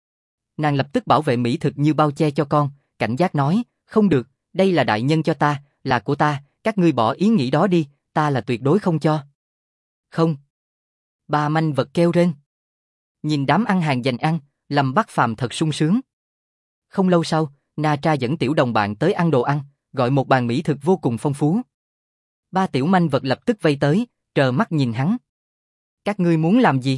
Nàng lập tức bảo vệ mỹ thực như bao che cho con, cảnh giác nói, không được, đây là đại nhân cho ta, là của ta, các ngươi bỏ ý nghĩ đó đi, ta là tuyệt đối không cho. Không. Ba manh vật kêu rên. Nhìn đám ăn hàng giành ăn, Lâm Bắc Phàm thật sung sướng. Không lâu sau, Na Tra dẫn tiểu đồng bạn tới ăn đồ ăn, gọi một bàn mỹ thực vô cùng phong phú. Ba tiểu manh vật lập tức vây tới, trờ mắt nhìn hắn. Các ngươi muốn làm gì?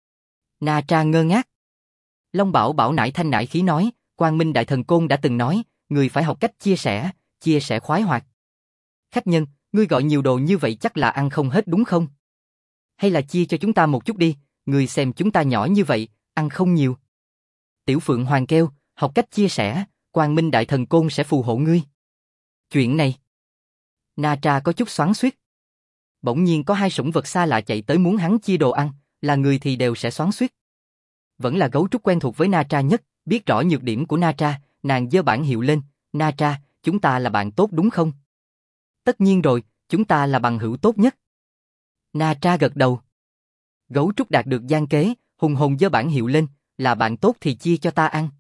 Na Tra ngơ ngác. Long Bảo Bảo nải thanh nải khí nói, Quang Minh Đại Thần Côn đã từng nói, người phải học cách chia sẻ khoái hoạt. Khách nhân, ngươi gọi nhiều đồ như vậy chắc là ăn không hết đúng không? Hay là chia cho chúng ta một chút đi, ngươi xem chúng ta nhỏ như vậy, ăn không nhiều. Tiểu Phượng Hoàng kêu, học cách chia sẻ, Quang Minh Đại Thần Côn sẽ phù hộ ngươi. Chuyện này. Na Tra có chút xoắn xuýt. Bỗng nhiên có hai sủng vật xa lạ chạy tới muốn hắn chia đồ ăn, là người thì đều sẽ xoắn xuýt. Vẫn là gấu trúc quen thuộc với Na Tra nhất, biết rõ nhược điểm của Na Tra, nàng giơ bảng hiệu lên, Na Tra, chúng ta là bạn tốt đúng không? Tất nhiên rồi, chúng ta là bằng hữu tốt nhất. Na Tra gật đầu. Gấu trúc đạt được gian kế, hùng hồn giơ bảng hiệu lên, là bạn tốt thì chia cho ta ăn.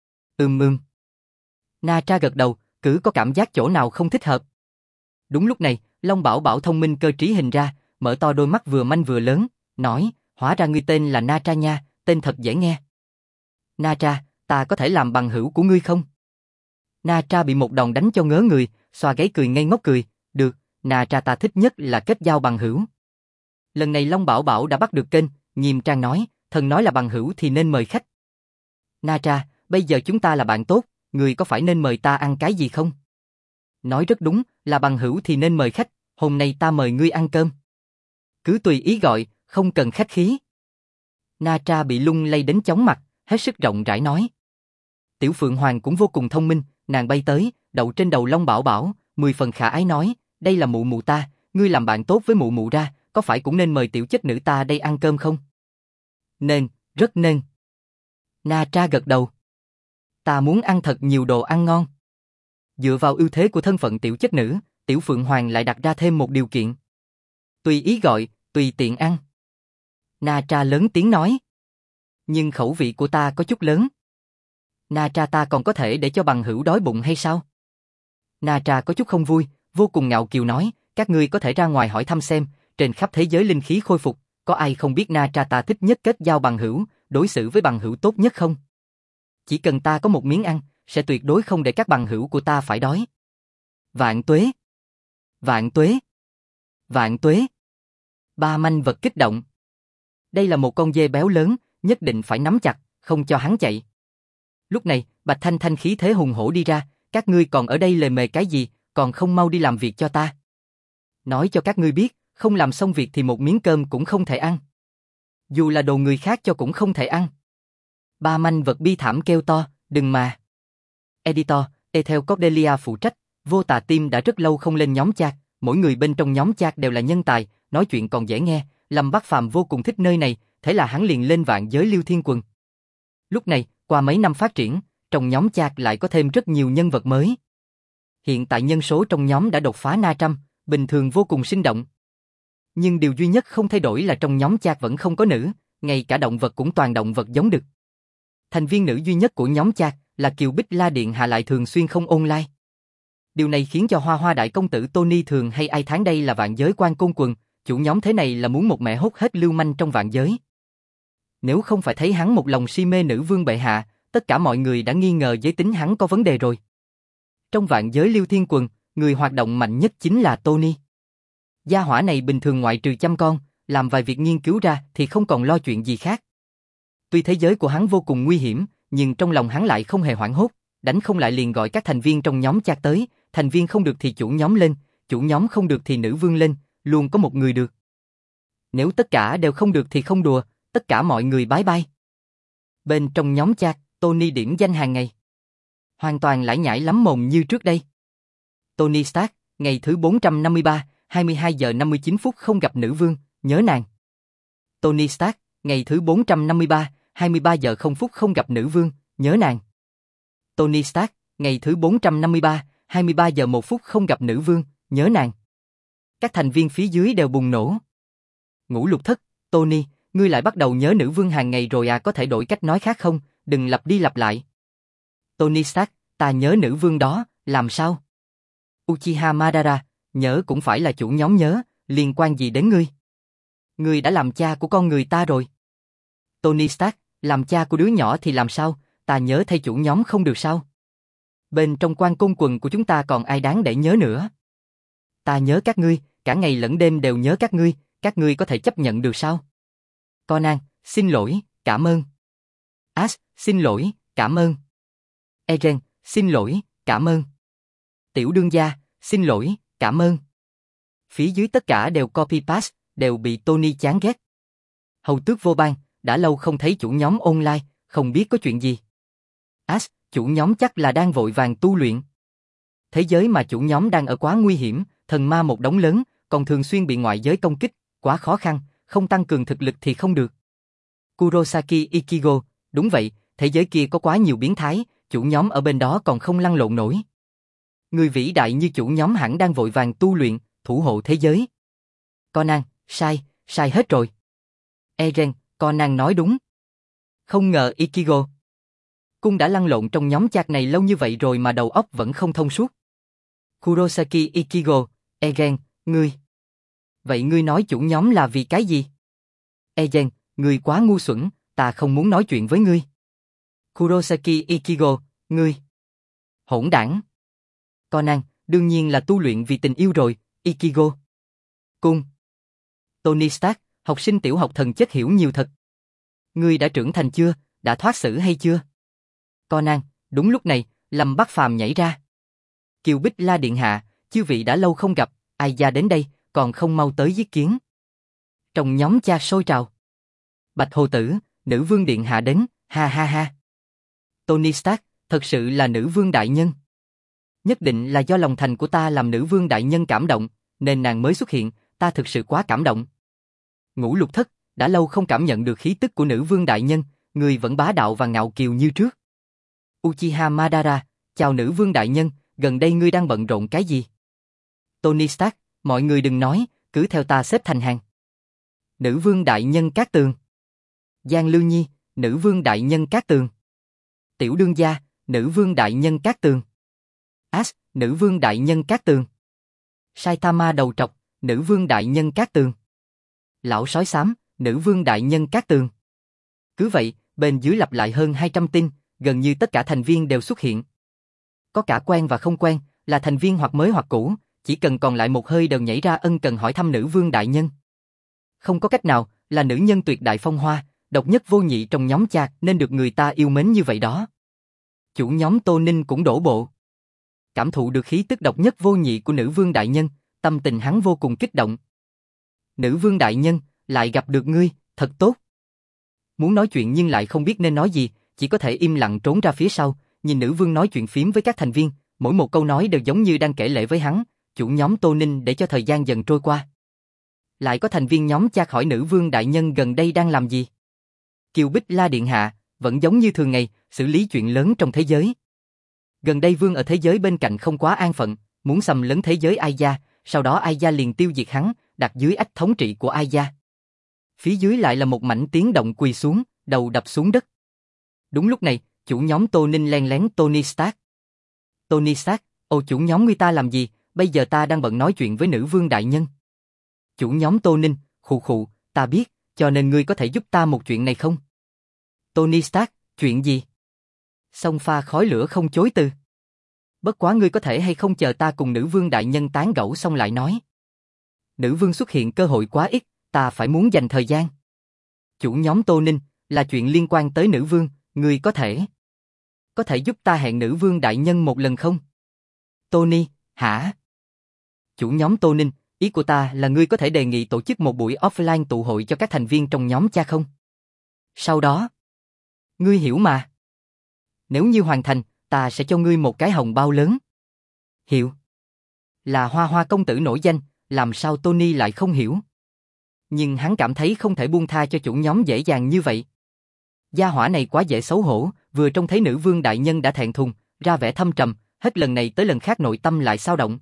Na Tra gật đầu, cứ có cảm giác chỗ nào không thích hợp. Đúng lúc này, Long Bảo Bảo thông minh cơ trí hình ra, mở to đôi mắt vừa manh vừa lớn, nói, hóa ra ngươi tên là Na Tra nha, tên thật dễ nghe. Na Tra, ta có thể làm bằng hữu của ngươi không? Na Tra bị một đòn đánh cho ngớ người, xoa gáy cười ngây ngốc cười, được, Na Tra ta thích nhất là kết giao bằng hữu. Lần này Long Bảo Bảo đã bắt được kênh, nghiêm trang nói, thần nói là bằng hữu thì nên mời khách. Na Tra, bây giờ chúng ta là bạn tốt, người có phải nên mời ta ăn cái gì không? Nói rất đúng, là bằng hữu thì nên mời khách, hôm nay ta mời ngươi ăn cơm. Cứ tùy ý gọi, không cần khách khí. Na Tra bị lung lay đến chóng mặt, hết sức rộng rãi nói. Tiểu Phượng Hoàng cũng vô cùng thông minh, nàng bay tới, đậu trên đầu Long Bảo Bảo, 10 phần khả ái nói, đây là mụ mụ ta, ngươi làm bạn tốt với mụ mụ ra, có phải cũng nên mời tiểu chất nữ ta đây ăn cơm không? Nên, rất nên. Na Tra gật đầu. Ta muốn ăn thật nhiều đồ ăn ngon. Dựa vào ưu thế của thân phận tiểu chất nữ, Tiểu Phượng Hoàng lại đặt ra thêm một điều kiện. Tùy ý gọi, tùy tiện ăn. Na Tra lớn tiếng nói. Nhưng khẩu vị của ta có chút lớn. Na Tra ta còn có thể để cho bằng hữu đói bụng hay sao? Na Tra có chút không vui, vô cùng ngạo kiều nói, các ngươi có thể ra ngoài hỏi thăm xem, trên khắp thế giới linh khí khôi phục, có ai không biết Na Tra ta thích nhất kết giao bằng hữu, đối xử với bằng hữu tốt nhất không? Chỉ cần ta có một miếng ăn, sẽ tuyệt đối không để các bằng hữu của ta phải đói. Vạn tuế. Vạn tuế! Vạn tuế! Ba manh vật kích động. Đây là một con dê béo lớn, nhất định phải nắm chặt, không cho hắn chạy. Lúc này, Bạch Thanh Thanh khí thế hùng hổ đi ra, các ngươi còn ở đây lề mề cái gì, còn không mau đi làm việc cho ta. Nói cho các ngươi biết, không làm xong việc thì một miếng cơm cũng không thể ăn. Dù là đồ người khác cho cũng không thể ăn. Ba manh vật bi thảm kêu to, đừng mà. Editor, Ethel Cordelia phụ trách, Vô Tà Team đã rất lâu không lên nhóm chat, mỗi người bên trong nhóm chat đều là nhân tài, nói chuyện còn dễ nghe, Lâm Bắc Phàm vô cùng thích nơi này, thế là hắn liền lên Vạn Giới Lưu Thiên Quần. Lúc này, qua mấy năm phát triển, trong nhóm chat lại có thêm rất nhiều nhân vật mới. Hiện tại nhân số trong nhóm đã đột phá 500, bình thường vô cùng sinh động. Nhưng điều duy nhất không thay đổi là trong nhóm chat vẫn không có nữ, ngay cả động vật cũng toàn động vật giống đực. Thành viên nữ duy nhất của nhóm chat là Kiều Bích La Điện Hạ lại thường xuyên không online. Điều này khiến cho Hoa Hoa đại công tử Tony thường hay ai tháng đây là Vạn Giới Quan Côn Quần, chủ nhóm thế này là muốn một mẹ hốt hết lưu manh trong vạn giới. Nếu không phải thấy hắn một lòng si mê nữ vương bệ hạ, tất cả mọi người đã nghi ngờ giới tính hắn có vấn đề rồi. Trong Vạn Giới Lưu Thiên Quần, người hoạt động mạnh nhất chính là Tony. Gia hỏa này bình thường ngoại trừ chăm con, làm vài việc nghiên cứu ra thì không còn lo chuyện gì khác. Tuy thế giới của hắn vô cùng nguy hiểm, nhưng trong lòng hắn lại không hề hoảng hốt, đánh không lại liền gọi các thành viên trong nhóm chat tới, thành viên không được thì chủ nhóm lên, chủ nhóm không được thì nữ vương lên, luôn có một người được. Nếu tất cả đều không được thì không đùa, tất cả mọi người bye bye. Bên trong nhóm chat, Tony điểm danh hàng ngày. Hoàn toàn lải nhải lắm mồm như trước đây. Tony Stark, ngày thứ 453, 22 giờ 59 phút không gặp nữ vương, nhớ nàng. Tony Stark, ngày thứ 453, 23 giờ 0 phút không gặp nữ vương, nhớ nàng. Tony Stark, ngày thứ 453, 23 giờ 1 phút không gặp nữ vương, nhớ nàng. Các thành viên phía dưới đều bùng nổ. Ngũ Lục Thất, Tony, ngươi lại bắt đầu nhớ nữ vương hàng ngày rồi à, có thể đổi cách nói khác không, đừng lặp đi lặp lại. Tony Stark, ta nhớ nữ vương đó, làm sao? Uchiha Madara, nhớ cũng phải là chủ nhóm nhớ, liên quan gì đến ngươi? Ngươi đã làm cha của con người ta rồi. Tony Stark, làm cha của đứa nhỏ thì làm sao, ta nhớ thay chủ nhóm không được sao? Bên trong Quan Côn Quần của chúng ta còn ai đáng để nhớ nữa? Ta nhớ các ngươi, cả ngày lẫn đêm đều nhớ các ngươi có thể chấp nhận được sao? Conan, xin lỗi, cảm ơn. Ash, xin lỗi, cảm ơn. Eren, xin lỗi, cảm ơn. Tiểu đương gia, xin lỗi, cảm ơn. Phía dưới tất cả đều copy paste, đều bị Tony chán ghét. Hầu Tước Vô Bang, đã lâu không thấy chủ nhóm online, không biết có chuyện gì. Ash, chủ nhóm chắc là đang vội vàng tu luyện. Thế giới mà chủ nhóm đang ở quá nguy hiểm, thần ma một đống lớn, còn thường xuyên bị ngoại giới công kích, quá khó khăn, không tăng cường thực lực thì không được. Kurosaki Ichigo, đúng vậy, thế giới kia có quá nhiều biến thái, chủ nhóm ở bên đó còn không lăn lộn nổi. Người vĩ đại như chủ nhóm hẳn đang vội vàng tu luyện, thủ hộ thế giới. Conan, sai hết rồi. Eren, Conan nói đúng. Không ngờ Ichigo Cung đã lăn lộn trong nhóm chat này lâu như vậy rồi mà đầu óc vẫn không thông suốt. Kurosaki Ichigo, Eren, ngươi. Vậy ngươi nói chủ nhóm là vì cái gì? Eren, ngươi quá ngu xuẩn, ta không muốn nói chuyện với ngươi. Kurosaki Ichigo, ngươi. Hỗn đảng. Conan, đương nhiên là tu luyện vì tình yêu rồi, Ichigo. Cung. Tony Stark, học sinh tiểu học thần chất hiểu nhiều thật. Ngươi đã trưởng thành chưa, đã thoát xử hay chưa? Conan, đúng lúc này, Lâm Bắc Phàm nhảy ra. Kiều Bích La Điện Hạ, chư vị đã lâu không gặp, ai gia đến đây, còn không mau tới giết kiến. Trong nhóm cha sôi trào. Bạch Hồ Tử, nữ vương điện hạ đến, ha ha ha. Tony Stark, thật sự là nữ vương đại nhân. Nhất định là do lòng thành của ta làm nữ vương đại nhân cảm động, nên nàng mới xuất hiện, ta thực sự quá cảm động. Ngũ Lục Thất, đã lâu không cảm nhận được khí tức của nữ vương đại nhân, người vẫn bá đạo và ngạo kiều như trước. Uchiha Madara, chào nữ vương đại nhân, gần đây ngươi đang bận rộn cái gì? Tony Stark, mọi người đừng nói, cứ theo ta xếp thành hàng. Nữ vương đại nhân Cát Tường. Giang Lưu Nhi, nữ vương đại nhân Cát Tường. Tiểu đương gia, nữ vương đại nhân Cát Tường. Ash, nữ vương đại nhân Cát Tường. Saitama đầu trọc, nữ vương đại nhân Cát Tường. Lão sói xám, nữ vương đại nhân Cát Tường. Cứ vậy, bên dưới lặp lại hơn 200 tin, gần như tất cả thành viên đều xuất hiện. Có cả quen và không quen, là thành viên hoặc mới hoặc cũ, chỉ cần còn lại một hơi đều nhảy ra ân cần hỏi thăm nữ vương đại nhân. Không có cách nào, là nữ nhân tuyệt đại phong hoa, độc nhất vô nhị trong nhóm cha nên được người ta yêu mến như vậy đó. Chủ nhóm Tô Ninh cũng đổ bộ. Cảm thụ được khí tức độc nhất vô nhị của nữ vương đại nhân, tâm tình hắn vô cùng kích động. Nữ vương đại nhân, lại gặp được ngươi, thật tốt. Muốn nói chuyện nhưng lại không biết nên nói gì, chỉ có thể im lặng trốn ra phía sau, nhìn nữ vương nói chuyện phím với các thành viên, mỗi một câu nói đều giống như đang kể lể với hắn, chủ nhóm Tô Ninh để cho thời gian dần trôi qua. Lại có thành viên nhóm cha hỏi nữ vương đại nhân gần đây đang làm gì. Kiều Bích La điện hạ, vẫn giống như thường ngày, xử lý chuyện lớn trong thế giới. Gần đây vương ở thế giới bên cạnh không quá an phận, muốn xâm lấn thế giới Ai Gia, sau đó Ai Gia liền tiêu diệt hắn, đặt dưới ách thống trị của Ai Gia. Phía dưới lại là một mảnh tiếng động quỳ xuống, đầu đập xuống đất. Đúng lúc này, chủ nhóm Tô Ninh len lén Tony Stark. Tony Stark, ồ chủ nhóm người ta làm gì, bây giờ ta đang bận nói chuyện với nữ vương đại nhân. Chủ nhóm Tô Ninh, khụ khụ, ta biết, cho nên ngươi có thể giúp ta một chuyện này không? Tony Stark, chuyện gì? Xông pha khói lửa không chối từ. Bất quá ngươi có thể hay không chờ ta cùng nữ vương đại nhân tán gẫu xong lại nói. Nữ vương xuất hiện cơ hội quá ít, ta phải muốn dành thời gian. Chủ nhóm Tô Ninh, là chuyện liên quan tới nữ vương, ngươi có thể giúp ta hẹn nữ vương đại nhân một lần không? Tony, hả? Chủ nhóm Tô Ninh, ý của ta là ngươi có thể đề nghị tổ chức một buổi offline tụ hội cho các thành viên trong nhóm cha không? Sau đó, ngươi hiểu mà. Nếu như hoàn thành, ta sẽ cho ngươi một cái hồng bao lớn. Hiểu. Là Hoa Hoa công tử nổi danh, làm sao Tony lại không hiểu? Nhưng hắn cảm thấy không thể buông tha cho chủ nhóm dễ dàng như vậy. Gia hỏa này quá dễ xấu hổ, vừa trông thấy nữ vương đại nhân đã thẹn thùng, ra vẻ thâm trầm, hết lần này tới lần khác nội tâm lại xao động.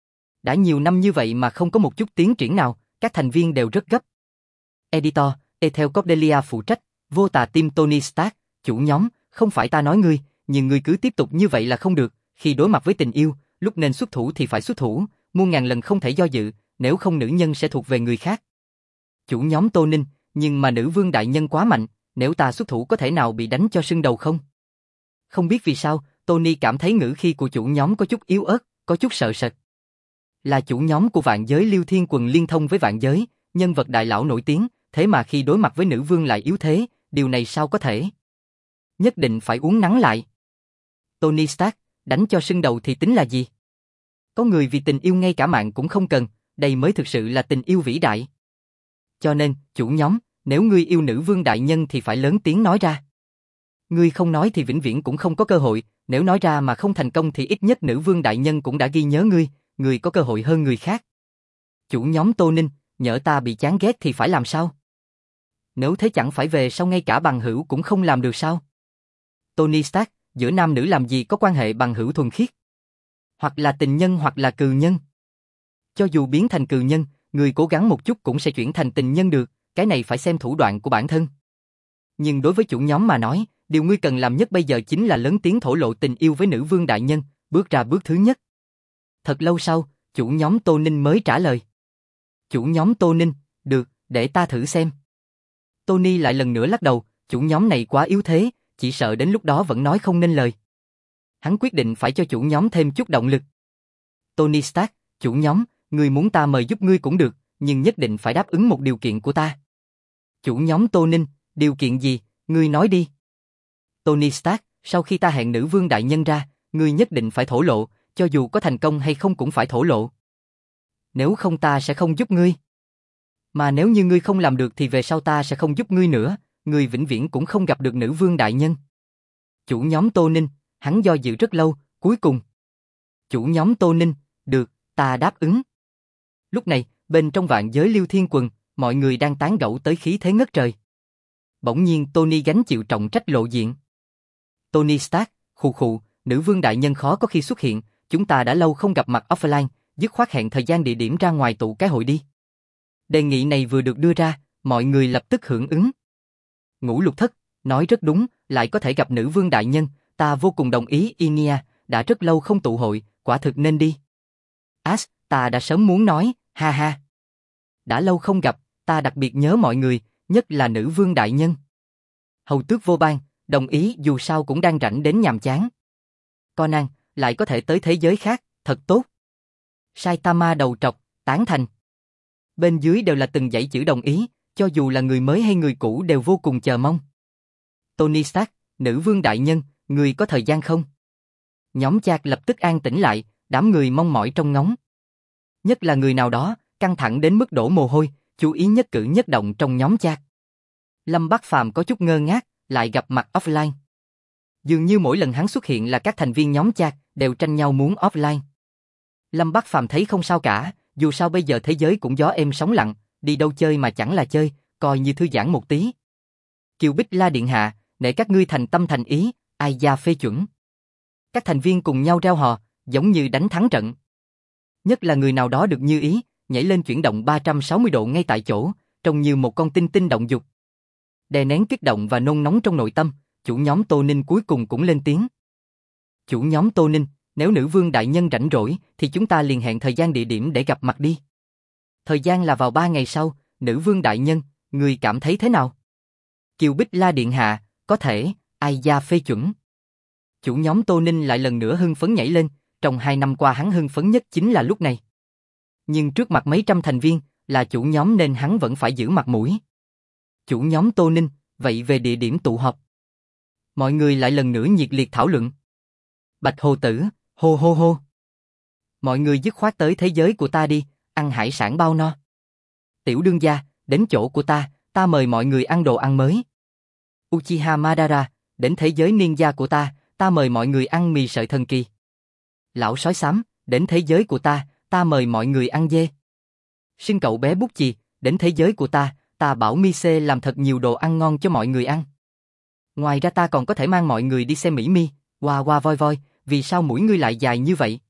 Đã nhiều năm như vậy mà không có một chút tiến triển nào, các thành viên đều rất gấp. Editor, Ethel Cordelia phụ trách, vô tà team Tony Stark, chủ nhóm, không phải ta nói ngươi, nhưng ngươi cứ tiếp tục như vậy là không được, khi đối mặt với tình yêu, lúc nên xuất thủ thì phải xuất thủ, muôn ngàn lần không thể do dự, nếu không nữ nhân sẽ thuộc về người khác. Chủ nhóm Tô Ninh, nhưng mà nữ vương đại nhân quá mạnh, nếu ta xuất thủ có thể nào bị đánh cho sưng đầu không? Không biết vì sao, Tony cảm thấy ngữ khí của chủ nhóm có chút yếu ớt, có chút sợ sệt. Là chủ nhóm của vạn giới Liêu Thiên Quần liên thông với vạn giới, nhân vật đại lão nổi tiếng, thế mà khi đối mặt với nữ vương lại yếu thế, điều này sao có thể? Nhất định phải uống nắng lại. Tony Stark, đánh cho sưng đầu thì tính là gì? Có người vì tình yêu ngay cả mạng cũng không cần, đây mới thực sự là tình yêu vĩ đại. Cho nên, chủ nhóm, nếu ngươi yêu nữ vương đại nhân thì phải lớn tiếng nói ra. Ngươi không nói thì vĩnh viễn cũng không có cơ hội, nếu nói ra mà không thành công thì ít nhất nữ vương đại nhân cũng đã ghi nhớ ngươi có cơ hội hơn người khác. Chủ nhóm Tô Ninh, nhỡ ta bị chán ghét thì phải làm sao? Nếu thế chẳng phải về sau ngay cả bằng hữu cũng không làm được sao? Tony Stark, giữa nam nữ làm gì có quan hệ bằng hữu thuần khiết? Hoặc là tình nhân hoặc là cừu nhân. Cho dù biến thành cừu nhân, người cố gắng một chút cũng sẽ chuyển thành tình nhân được, cái này phải xem thủ đoạn của bản thân. Nhưng đối với chủ nhóm mà nói, điều ngươi cần làm nhất bây giờ chính là lớn tiếng thổ lộ tình yêu với nữ vương đại nhân, bước ra bước thứ nhất. Thật lâu sau, chủ nhóm Tô Ninh mới trả lời. Chủ nhóm Tô Ninh, được, để ta thử xem. Tony lại lần nữa lắc đầu, chủ nhóm này quá yếu thế, chỉ sợ đến lúc đó vẫn nói không nên lời. Hắn quyết định phải cho chủ nhóm thêm chút động lực. Tony Stark, chủ nhóm, ngươi muốn ta mời giúp ngươi cũng được, nhưng nhất định phải đáp ứng một điều kiện của ta. Chủ nhóm Tô Ninh, điều kiện gì, ngươi nói đi. Tony Stark, sau khi ta hẹn nữ vương đại nhân ra, ngươi nhất định phải thổ lộ, cho dù có thành công hay không cũng phải thổ lộ. Nếu không ta sẽ không giúp ngươi. Mà nếu như ngươi không làm được thì về sau ta sẽ không giúp ngươi nữa, ngươi vĩnh viễn cũng không gặp được nữ vương đại nhân. Chủ nhóm Tô Ninh, hắn do dự rất lâu, cuối cùng. Chủ nhóm Tô Ninh, được, ta đáp ứng. Lúc này, bên trong vạn giới Liêu Thiên Quần, mọi người đang tán gẫu tới khí thế ngất trời. Bỗng nhiên Tony gánh chịu trọng trách lộ diện. Tony Stark, khụ khụ, nữ vương đại nhân khó có khi xuất hiện, chúng ta đã lâu không gặp mặt offline, dứt khoát hẹn thời gian địa điểm ra ngoài tụ cái hội đi. Đề nghị này vừa được đưa ra, mọi người lập tức hưởng ứng. Ngũ Lục Thất, nói rất đúng, lại có thể gặp nữ vương đại nhân, ta vô cùng đồng ý Inia, đã rất lâu không tụ hội, quả thực nên đi. Ash, ta đã sớm muốn nói, ha ha. Đã lâu không gặp, ta đặc biệt nhớ mọi người, nhất là nữ vương đại nhân. Hầu Tước Vô Ban, đồng ý dù sao cũng đang rảnh đến nhàm chán. Conan, lại có thể tới thế giới khác, thật tốt. Saitama đầu trọc, tán thành. Bên dưới đều là từng dãy chữ đồng ý, cho dù là người mới hay người cũ đều vô cùng chờ mong. Tony Stark, nữ vương đại nhân, người có thời gian không? Nhóm chat lập tức an tĩnh lại, đám người mong mỏi trông ngóng. Nhất là người nào đó, căng thẳng đến mức đổ mồ hôi, chú ý nhất cử nhất động trong nhóm chat. Lâm Bắc Phàm có chút ngơ ngác, lại gặp mặt offline. Dường như mỗi lần hắn xuất hiện là các thành viên nhóm chat đều tranh nhau muốn offline. Lâm Bắc Phàm thấy không sao cả, dù sao bây giờ thế giới cũng gió êm sóng lặng, đi đâu chơi mà chẳng là chơi, coi như thư giãn một tí. Kiều Bích La điện hạ, nể các ngươi thành tâm thành ý, ai gia phê chuẩn. Các thành viên cùng nhau reo hò, giống như đánh thắng trận. Nhất là người nào đó được như ý, nhảy lên chuyển động 360 độ ngay tại chỗ, trông như một con tinh tinh động dục. Đè nén kích động và nôn nóng trong nội tâm, chủ nhóm Tô Ninh cuối cùng cũng lên tiếng. Chủ nhóm Tô Ninh, nếu nữ vương đại nhân rảnh rỗi, thì chúng ta liền hẹn thời gian địa điểm để gặp mặt đi. Thời gian là vào 3 ngày sau, nữ vương đại nhân, người cảm thấy thế nào? Kiều Bích La điện hạ, có thể, ai gia phê chuẩn. Chủ nhóm Tô Ninh lại lần nữa hưng phấn nhảy lên, trong 2 năm qua hắn hưng phấn nhất chính là lúc này. Nhưng trước mặt mấy trăm thành viên, là chủ nhóm nên hắn vẫn phải giữ mặt mũi. Chủ nhóm Tô Ninh, vậy về địa điểm tụ họp. Mọi người lại lần nữa nhiệt liệt thảo luận. Bạch Hồ Tử, hô hô hô. Mọi người dứt khoát tới thế giới của ta đi, ăn hải sản bao no. Tiểu đương gia, đến chỗ của ta mời mọi người ăn đồ ăn mới. Uchiha Madara, đến thế giới niên gia của ta mời mọi người ăn mì sợi thần kỳ. Lão sói xám, đến thế giới của ta mời mọi người ăn dê. Xin cậu bé bút chì, đến thế giới của ta bảo Mise làm thật nhiều đồ ăn ngon cho mọi người ăn. Ngoài ra ta còn có thể mang mọi người đi xem Mỹ Mi, Hoa Hoa voi voi, vì sao mũi ngươi lại dài như vậy?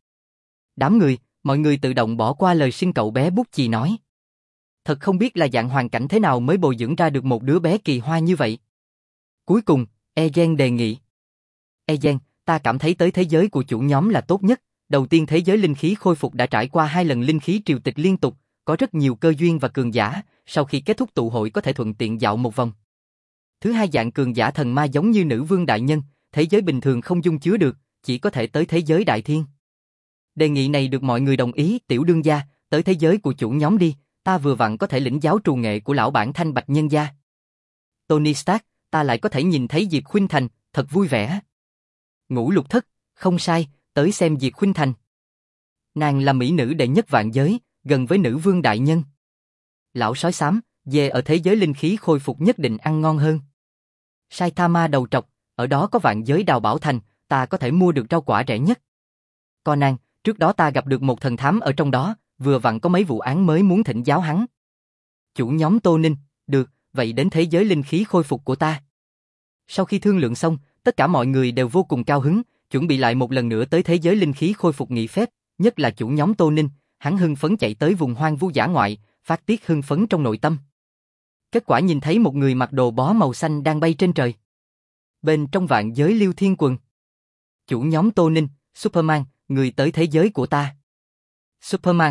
Đám người, mọi người tự động bỏ qua lời xin cậu bé bút chì nói. Thật không biết là dạng hoàn cảnh thế nào mới bồi dưỡng ra được một đứa bé kỳ hoa như vậy. Cuối cùng, Eugene đề nghị. Eugene, ta cảm thấy tới thế giới của chủ nhóm là tốt nhất. Đầu tiên thế giới linh khí khôi phục đã trải qua 2 lần linh khí triều tịch liên tục, có rất nhiều cơ duyên và cường giả, sau khi kết thúc tụ hội có thể thuận tiện dạo một vòng. Thứ hai dạng cường giả thần ma giống như nữ vương đại nhân, thế giới bình thường không dung chứa được, chỉ có thể tới thế giới đại thiên. Đề nghị này được mọi người đồng ý, tiểu đương gia, tới thế giới của chủ nhóm đi, ta vừa vặn có thể lĩnh giáo trù nghệ của lão bản Thanh Bạch nhân gia. Tony Stark, ta lại có thể nhìn thấy Diệp Khuynh Thành, thật vui vẻ. Ngũ Lục Thất, không sai, tới xem Diệp Khuynh Thành. Nàng là mỹ nữ đệ nhất vạn giới, gần với nữ vương đại nhân. Lão sói xám, về ở thế giới linh khí khôi phục nhất định ăn ngon hơn. Saitama đầu trọc, ở đó có vạn giới đào bảo thành, ta có thể mua được rau quả rẻ nhất. Conan, trước đó ta gặp được một thần thám ở trong đó, vừa vặn có mấy vụ án mới muốn thỉnh giáo hắn. Chủ nhóm Tô Ninh, được, vậy đến thế giới linh khí khôi phục của ta. Sau khi thương lượng xong, tất cả mọi người đều vô cùng cao hứng, chuẩn bị lại một lần nữa tới thế giới linh khí khôi phục nghỉ phép, nhất là chủ nhóm Tô Ninh, hắn hưng phấn chạy tới vùng hoang vu dã ngoại, phát tiết hưng phấn trong nội tâm. Kết quả nhìn thấy một người mặc đồ bó màu xanh đang bay trên trời. Bên trong vạn giới Liêu Thiên Quần. Chủ nhóm Tô Ninh, Superman, người tới thế giới của ta. Superman.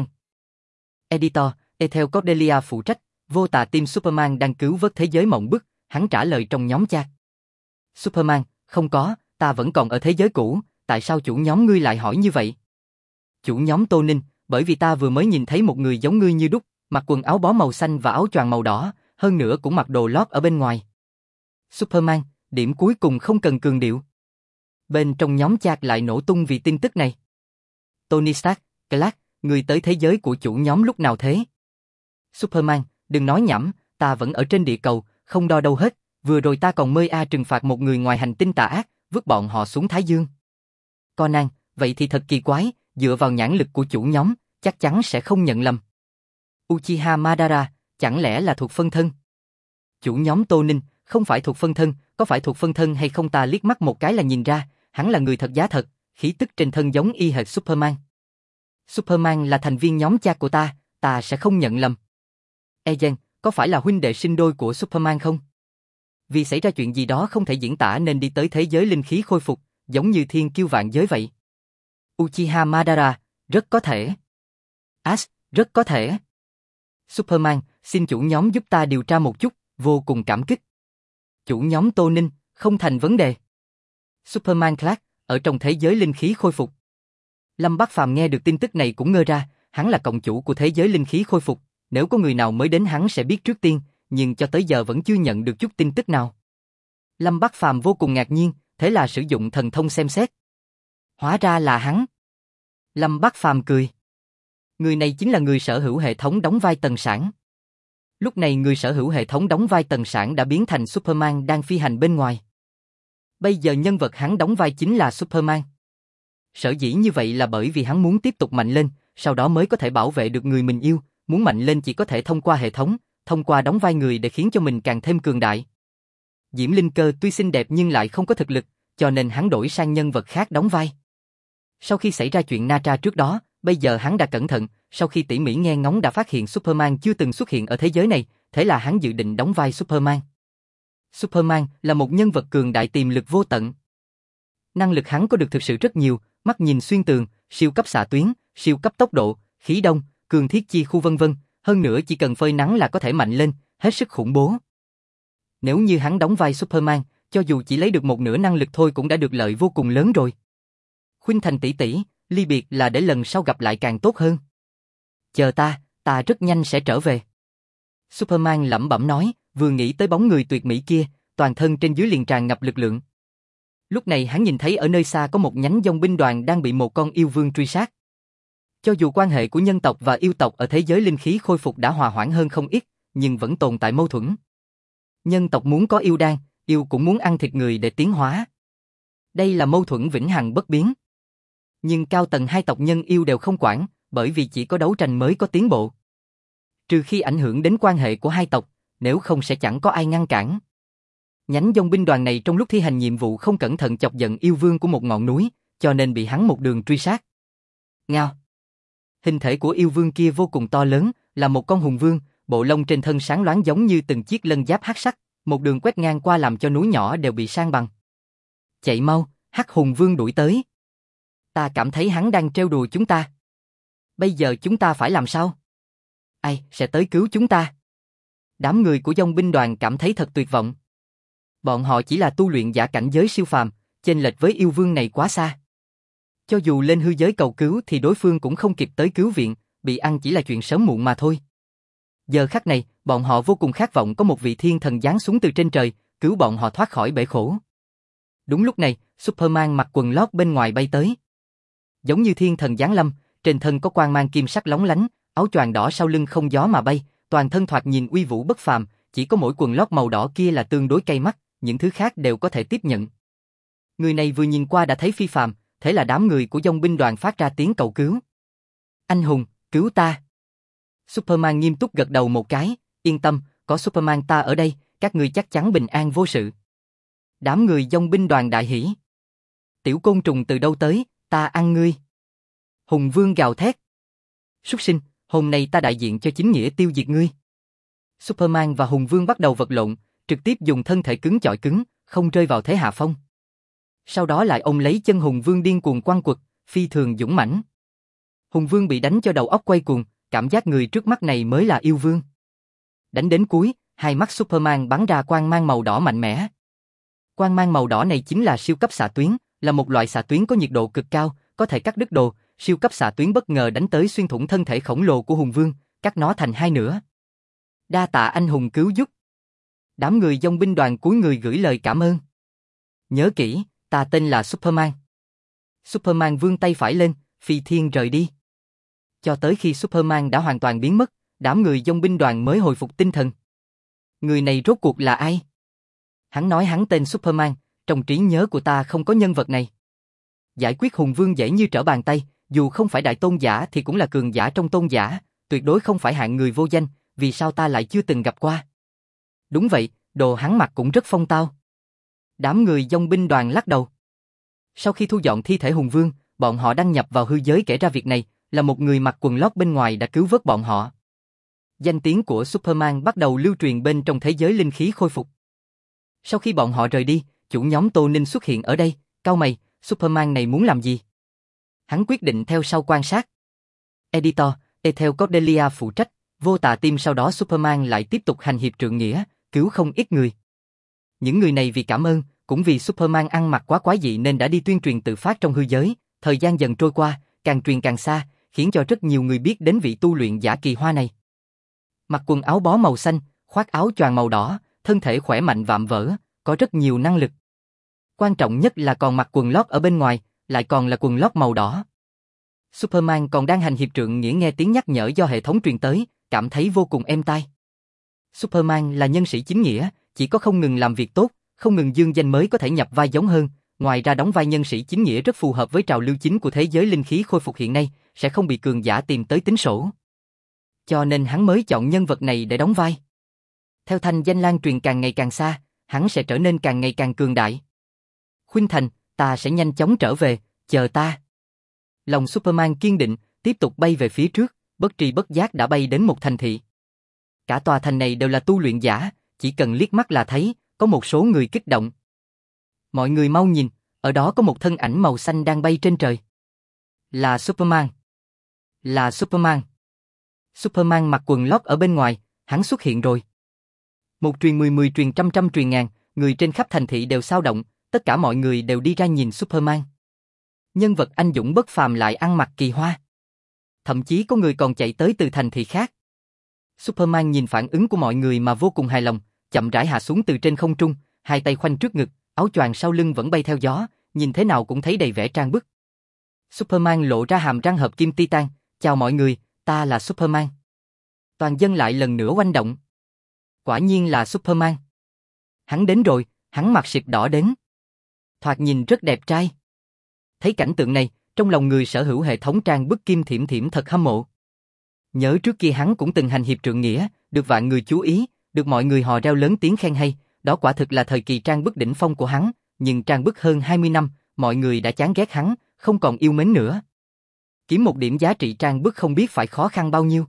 Editor, Ethel Cordelia phụ trách, vô tà team Superman đang cứu vớt thế giới mộng bức, hắn trả lời trong nhóm chat. Superman, không có, ta vẫn còn ở thế giới cũ, tại sao chủ nhóm ngươi lại hỏi như vậy? Chủ nhóm Tô Ninh, bởi vì ta vừa mới nhìn thấy một người giống ngươi như đúc, mặc quần áo bó màu xanh và áo choàng màu đỏ, hơn nữa cũng mặc đồ lót ở bên ngoài. Superman, điểm cuối cùng không cần cường điệu. Bên trong nhóm chat lại nổ tung vì tin tức này. Tony Stark, Clark, người tới thế giới của chủ nhóm lúc nào thế? Superman, đừng nói nhảm, ta vẫn ở trên địa cầu, không đo đâu hết, vừa rồi ta còn mời trừng phạt một người ngoài hành tinh tà ác, vứt bọn họ xuống Thái Dương. Conan, vậy thì thật kỳ quái, dựa vào nhãn lực của chủ nhóm, chắc chắn sẽ không nhận lầm. Uchiha Madara, chẳng lẽ là thuộc phân thân? Chủ nhóm Tô Ninh, không phải thuộc phân thân, có phải thuộc phân thân hay không ta liếc mắt một cái là nhìn ra, hắn là người thật giá thật, khí tức trên thân giống y hệt Superman. Superman là thành viên nhóm chat của ta sẽ không nhận lầm. Eugene, có phải là huynh đệ sinh đôi của Superman không? Vì xảy ra chuyện gì đó không thể diễn tả nên đi tới thế giới linh khí khôi phục, giống như thiên kiêu vạn giới vậy. Uchiha Madara, rất có thể. Ash, rất có thể. Superman, xin chủ nhóm giúp ta điều tra một chút, vô cùng cảm kích. Chủ nhóm Tô Ninh, không thành vấn đề. Superman Clark, ở trong thế giới linh khí khôi phục. Lâm Bắc Phàm nghe được tin tức này cũng ngơ ra, hắn là cộng chủ của thế giới linh khí khôi phục, nếu có người nào mới đến hắn sẽ biết trước tiên, nhưng cho tới giờ vẫn chưa nhận được chút tin tức nào. Lâm Bắc Phàm vô cùng ngạc nhiên, thế là sử dụng thần thông xem xét. Hóa ra là hắn. Lâm Bắc Phàm cười. Người này chính là người sở hữu hệ thống đóng vai Tần Sảng. Lúc này người sở hữu hệ thống đóng vai Tần Sảng đã biến thành Superman đang phi hành bên ngoài. Bây giờ nhân vật hắn đóng vai chính là Superman. Sở dĩ như vậy là bởi vì hắn muốn tiếp tục mạnh lên, sau đó mới có thể bảo vệ được người mình yêu, muốn mạnh lên chỉ có thể thông qua hệ thống, thông qua đóng vai người để khiến cho mình càng thêm cường đại. Diễm Linh Cơ tuy xinh đẹp nhưng lại không có thực lực, cho nên hắn đổi sang nhân vật khác đóng vai. Sau khi xảy ra chuyện Na Tra trước đó, bây giờ hắn đã cẩn thận, sau khi tỉ mỉ nghe ngóng đã phát hiện Superman chưa từng xuất hiện ở thế giới này, thế là hắn dự định đóng vai Superman. Superman là một nhân vật cường đại tiềm lực vô tận. Năng lực hắn có được thực sự rất nhiều, mắt nhìn xuyên tường, siêu cấp xạ tuyến, siêu cấp tốc độ, khí đông, cường thiết chi khu vân vân, hơn nữa chỉ cần phơi nắng là có thể mạnh lên, hết sức khủng bố. Nếu như hắn đóng vai Superman, cho dù chỉ lấy được một nửa năng lực thôi cũng đã được lợi vô cùng lớn rồi. Khuynh Thành tỷ tỷ, ly biệt là để lần sau gặp lại càng tốt hơn. Chờ ta rất nhanh sẽ trở về. Superman lẩm bẩm nói, vừa nghĩ tới bóng người tuyệt mỹ kia, toàn thân trên dưới liền tràn ngập lực lượng. Lúc này hắn nhìn thấy ở nơi xa có một nhánh dòng binh đoàn đang bị một con yêu vương truy sát. Cho dù quan hệ của nhân tộc và yêu tộc ở thế giới linh khí khôi phục đã hòa hoãn hơn không ít, nhưng vẫn tồn tại mâu thuẫn. Nhân tộc muốn có yêu đan, yêu cũng muốn ăn thịt người để tiến hóa. Đây là mâu thuẫn vĩnh hằng bất biến. Nhưng cao tầng hai tộc nhân yêu đều không quản, bởi vì chỉ có đấu tranh mới có tiến bộ. Trừ khi ảnh hưởng đến quan hệ của hai tộc, nếu không sẽ chẳng có ai ngăn cản. Nhánh dòng binh đoàn này trong lúc thi hành nhiệm vụ không cẩn thận chọc giận yêu vương của một ngọn núi, cho nên bị hắn một đường truy sát. Ngao! Hình thể của yêu vương kia vô cùng to lớn, là một con hùng vương, bộ lông trên thân sáng loáng giống như từng chiếc lân giáp hắc sắc, một đường quét ngang qua làm cho núi nhỏ đều bị san bằng. Chạy mau, hắc hùng vương đuổi tới. Ta cảm thấy hắn đang trêu đùa chúng ta. Bây giờ chúng ta phải làm sao? Ai sẽ tới cứu chúng ta? Đám người của dòng binh đoàn cảm thấy thật tuyệt vọng. Bọn họ chỉ là tu luyện giả cảnh giới siêu phàm, chênh lệch với yêu vương này quá xa. Cho dù lên hư giới cầu cứu thì đối phương cũng không kịp tới cứu viện, bị ăn chỉ là chuyện sớm muộn mà thôi. Giờ khắc này, bọn họ vô cùng khát vọng có một vị thiên thần giáng xuống từ trên trời, cứu bọn họ thoát khỏi bể khổ. Đúng lúc này, Superman mặc quần lót bên ngoài bay tới. Giống như thiên thần giáng lâm, trên thân có quang mang kim sắc lóng lánh, áo choàng đỏ sau lưng không gió mà bay, toàn thân thoạt nhìn uy vũ bất phàm, chỉ có mỗi quần lót màu đỏ kia là tương đối cay mắt, những thứ khác đều có thể tiếp nhận. Người này vừa nhìn qua đã thấy phi phàm, thế là đám người của dòng binh đoàn phát ra tiếng cầu cứu. Anh hùng, cứu ta! Superman nghiêm túc gật đầu một cái, yên tâm, có Superman ta ở đây, các ngươi chắc chắn bình an vô sự. Đám người dòng binh đoàn đại hỉ. Tiểu côn trùng từ đâu tới, ta ăn ngươi. Hùng vương gào thét. Súc sinh, hôm nay ta đại diện cho chính nghĩa tiêu diệt ngươi. Superman và Hùng vương bắt đầu vật lộn, trực tiếp dùng thân thể cứng chọi cứng, không rơi vào thế hạ phong. Sau đó lại ôm lấy chân Hùng vương điên cuồng quăng quật, phi thường dũng mãnh. Hùng vương bị đánh cho đầu óc quay cuồng, cảm giác người trước mắt này mới là yêu vương. Đánh đến cuối, hai mắt Superman bắn ra quang mang màu đỏ mạnh mẽ. Quang mang màu đỏ này chính là siêu cấp xạ tuyến, là một loại xạ tuyến có nhiệt độ cực cao, có thể cắt đứt đồ. Siêu cấp xạ tuyến bất ngờ đánh tới xuyên thủng thân thể khổng lồ của Hùng vương, cắt nó thành hai nửa. Đa tạ anh hùng cứu giúp. Đám người dòng binh đoàn cúi người gửi lời cảm ơn. Nhớ kỹ, ta tên là Superman. Superman vươn tay phải lên, phi thiên rời đi. Cho tới khi Superman đã hoàn toàn biến mất, đám người dòng binh đoàn mới hồi phục tinh thần. Người này rốt cuộc là ai? Hắn nói hắn tên Superman, trong trí nhớ của ta không có nhân vật này. Giải quyết Hùng vương dễ như trở bàn tay, dù không phải đại tôn giả thì cũng là cường giả trong tôn giả, tuyệt đối không phải hạng người vô danh, vì sao ta lại chưa từng gặp qua? Đúng vậy, đồ hắn mặc cũng rất phong tao. Đám người dòng binh đoàn lắc đầu. Sau khi thu dọn thi thể Hùng vương, bọn họ đăng nhập vào hư giới kể ra việc này, là một người mặc quần lót bên ngoài đã cứu vớt bọn họ. Danh tiếng của Superman bắt đầu lưu truyền bên trong thế giới linh khí khôi phục. Sau khi bọn họ rời đi, chủ nhóm Tô Ninh xuất hiện ở đây, cau mày, Superman này muốn làm gì? Hắn quyết định theo sau quan sát. Editor, Ethel Cordelia phụ trách, vô tà tim sau đó Superman lại tiếp tục hành hiệp trượng nghĩa, cứu không ít người. Những người này vì cảm ơn, cũng vì Superman ăn mặc quá quái dị nên đã đi tuyên truyền tự phát trong hư giới, thời gian dần trôi qua, càng truyền càng xa, khiến cho rất nhiều người biết đến vị tu luyện giả kỳ hoa này. Mặc quần áo bó màu xanh, khoác áo choàng màu đỏ, thân thể khỏe mạnh vạm vỡ, có rất nhiều năng lực. Quan trọng nhất là còn mặc quần lót ở bên ngoài, lại còn là quần lót màu đỏ. Superman còn đang hành hiệp trượng nghĩa nghe tiếng nhắc nhở do hệ thống truyền tới, cảm thấy vô cùng êm tai. Superman là nhân sĩ chính nghĩa, chỉ có không ngừng làm việc tốt, không ngừng dương danh mới có thể nhập vai giống hơn, ngoài ra đóng vai nhân sĩ chính nghĩa rất phù hợp với trào lưu chính của thế giới linh khí khôi phục hiện nay, sẽ không bị cường giả tìm tới tính sổ. Cho nên hắn mới chọn nhân vật này để đóng vai. Theo thanh danh lan truyền càng ngày càng xa, hắn sẽ trở nên càng ngày càng cường đại. Khuynh Thành, ta sẽ nhanh chóng trở về, chờ ta. Lòng Superman kiên định, tiếp tục bay về phía trước, bất tri bất giác đã bay đến một thành thị. Cả tòa thành này đều là tu luyện giả, chỉ cần liếc mắt là thấy, có một số người kích động. Mọi người mau nhìn, ở đó có một thân ảnh màu xanh đang bay trên trời. Là Superman. Là Superman. Superman mặc quần lót ở bên ngoài, hắn xuất hiện rồi. Một truyền 10 truyền trăm truyền ngàn, người trên khắp thành thị đều xao động, tất cả mọi người đều đi ra nhìn Superman. Nhân vật anh dũng bất phàm lại ăn mặc kỳ hoa. Thậm chí có người còn chạy tới từ thành thị khác. Superman nhìn phản ứng của mọi người mà vô cùng hài lòng, chậm rãi hạ xuống từ trên không trung, hai tay khoanh trước ngực, áo choàng sau lưng vẫn bay theo gió, nhìn thế nào cũng thấy đầy vẻ trang bức. Superman lộ ra hàm răng hợp kim titan, chào mọi người, ta là Superman. Toàn dân lại lần nữa oanh động. Quả nhiên là Superman. Hắn đến rồi, hắn mặc xịp đỏ đến. Thoạt nhìn rất đẹp trai. Thấy cảnh tượng này, trong lòng người sở hữu hệ thống trang bức Kim Thiểm Thiểm thật hâm mộ. Nhớ trước kia hắn cũng từng hành hiệp trượng nghĩa, được vạn người chú ý, được mọi người hò reo lớn tiếng khen hay, đó quả thực là thời kỳ trang bức đỉnh phong của hắn, nhưng trang bức hơn 20 năm, mọi người đã chán ghét hắn, không còn yêu mến nữa. Kiếm một điểm giá trị trang bức không biết phải khó khăn bao nhiêu.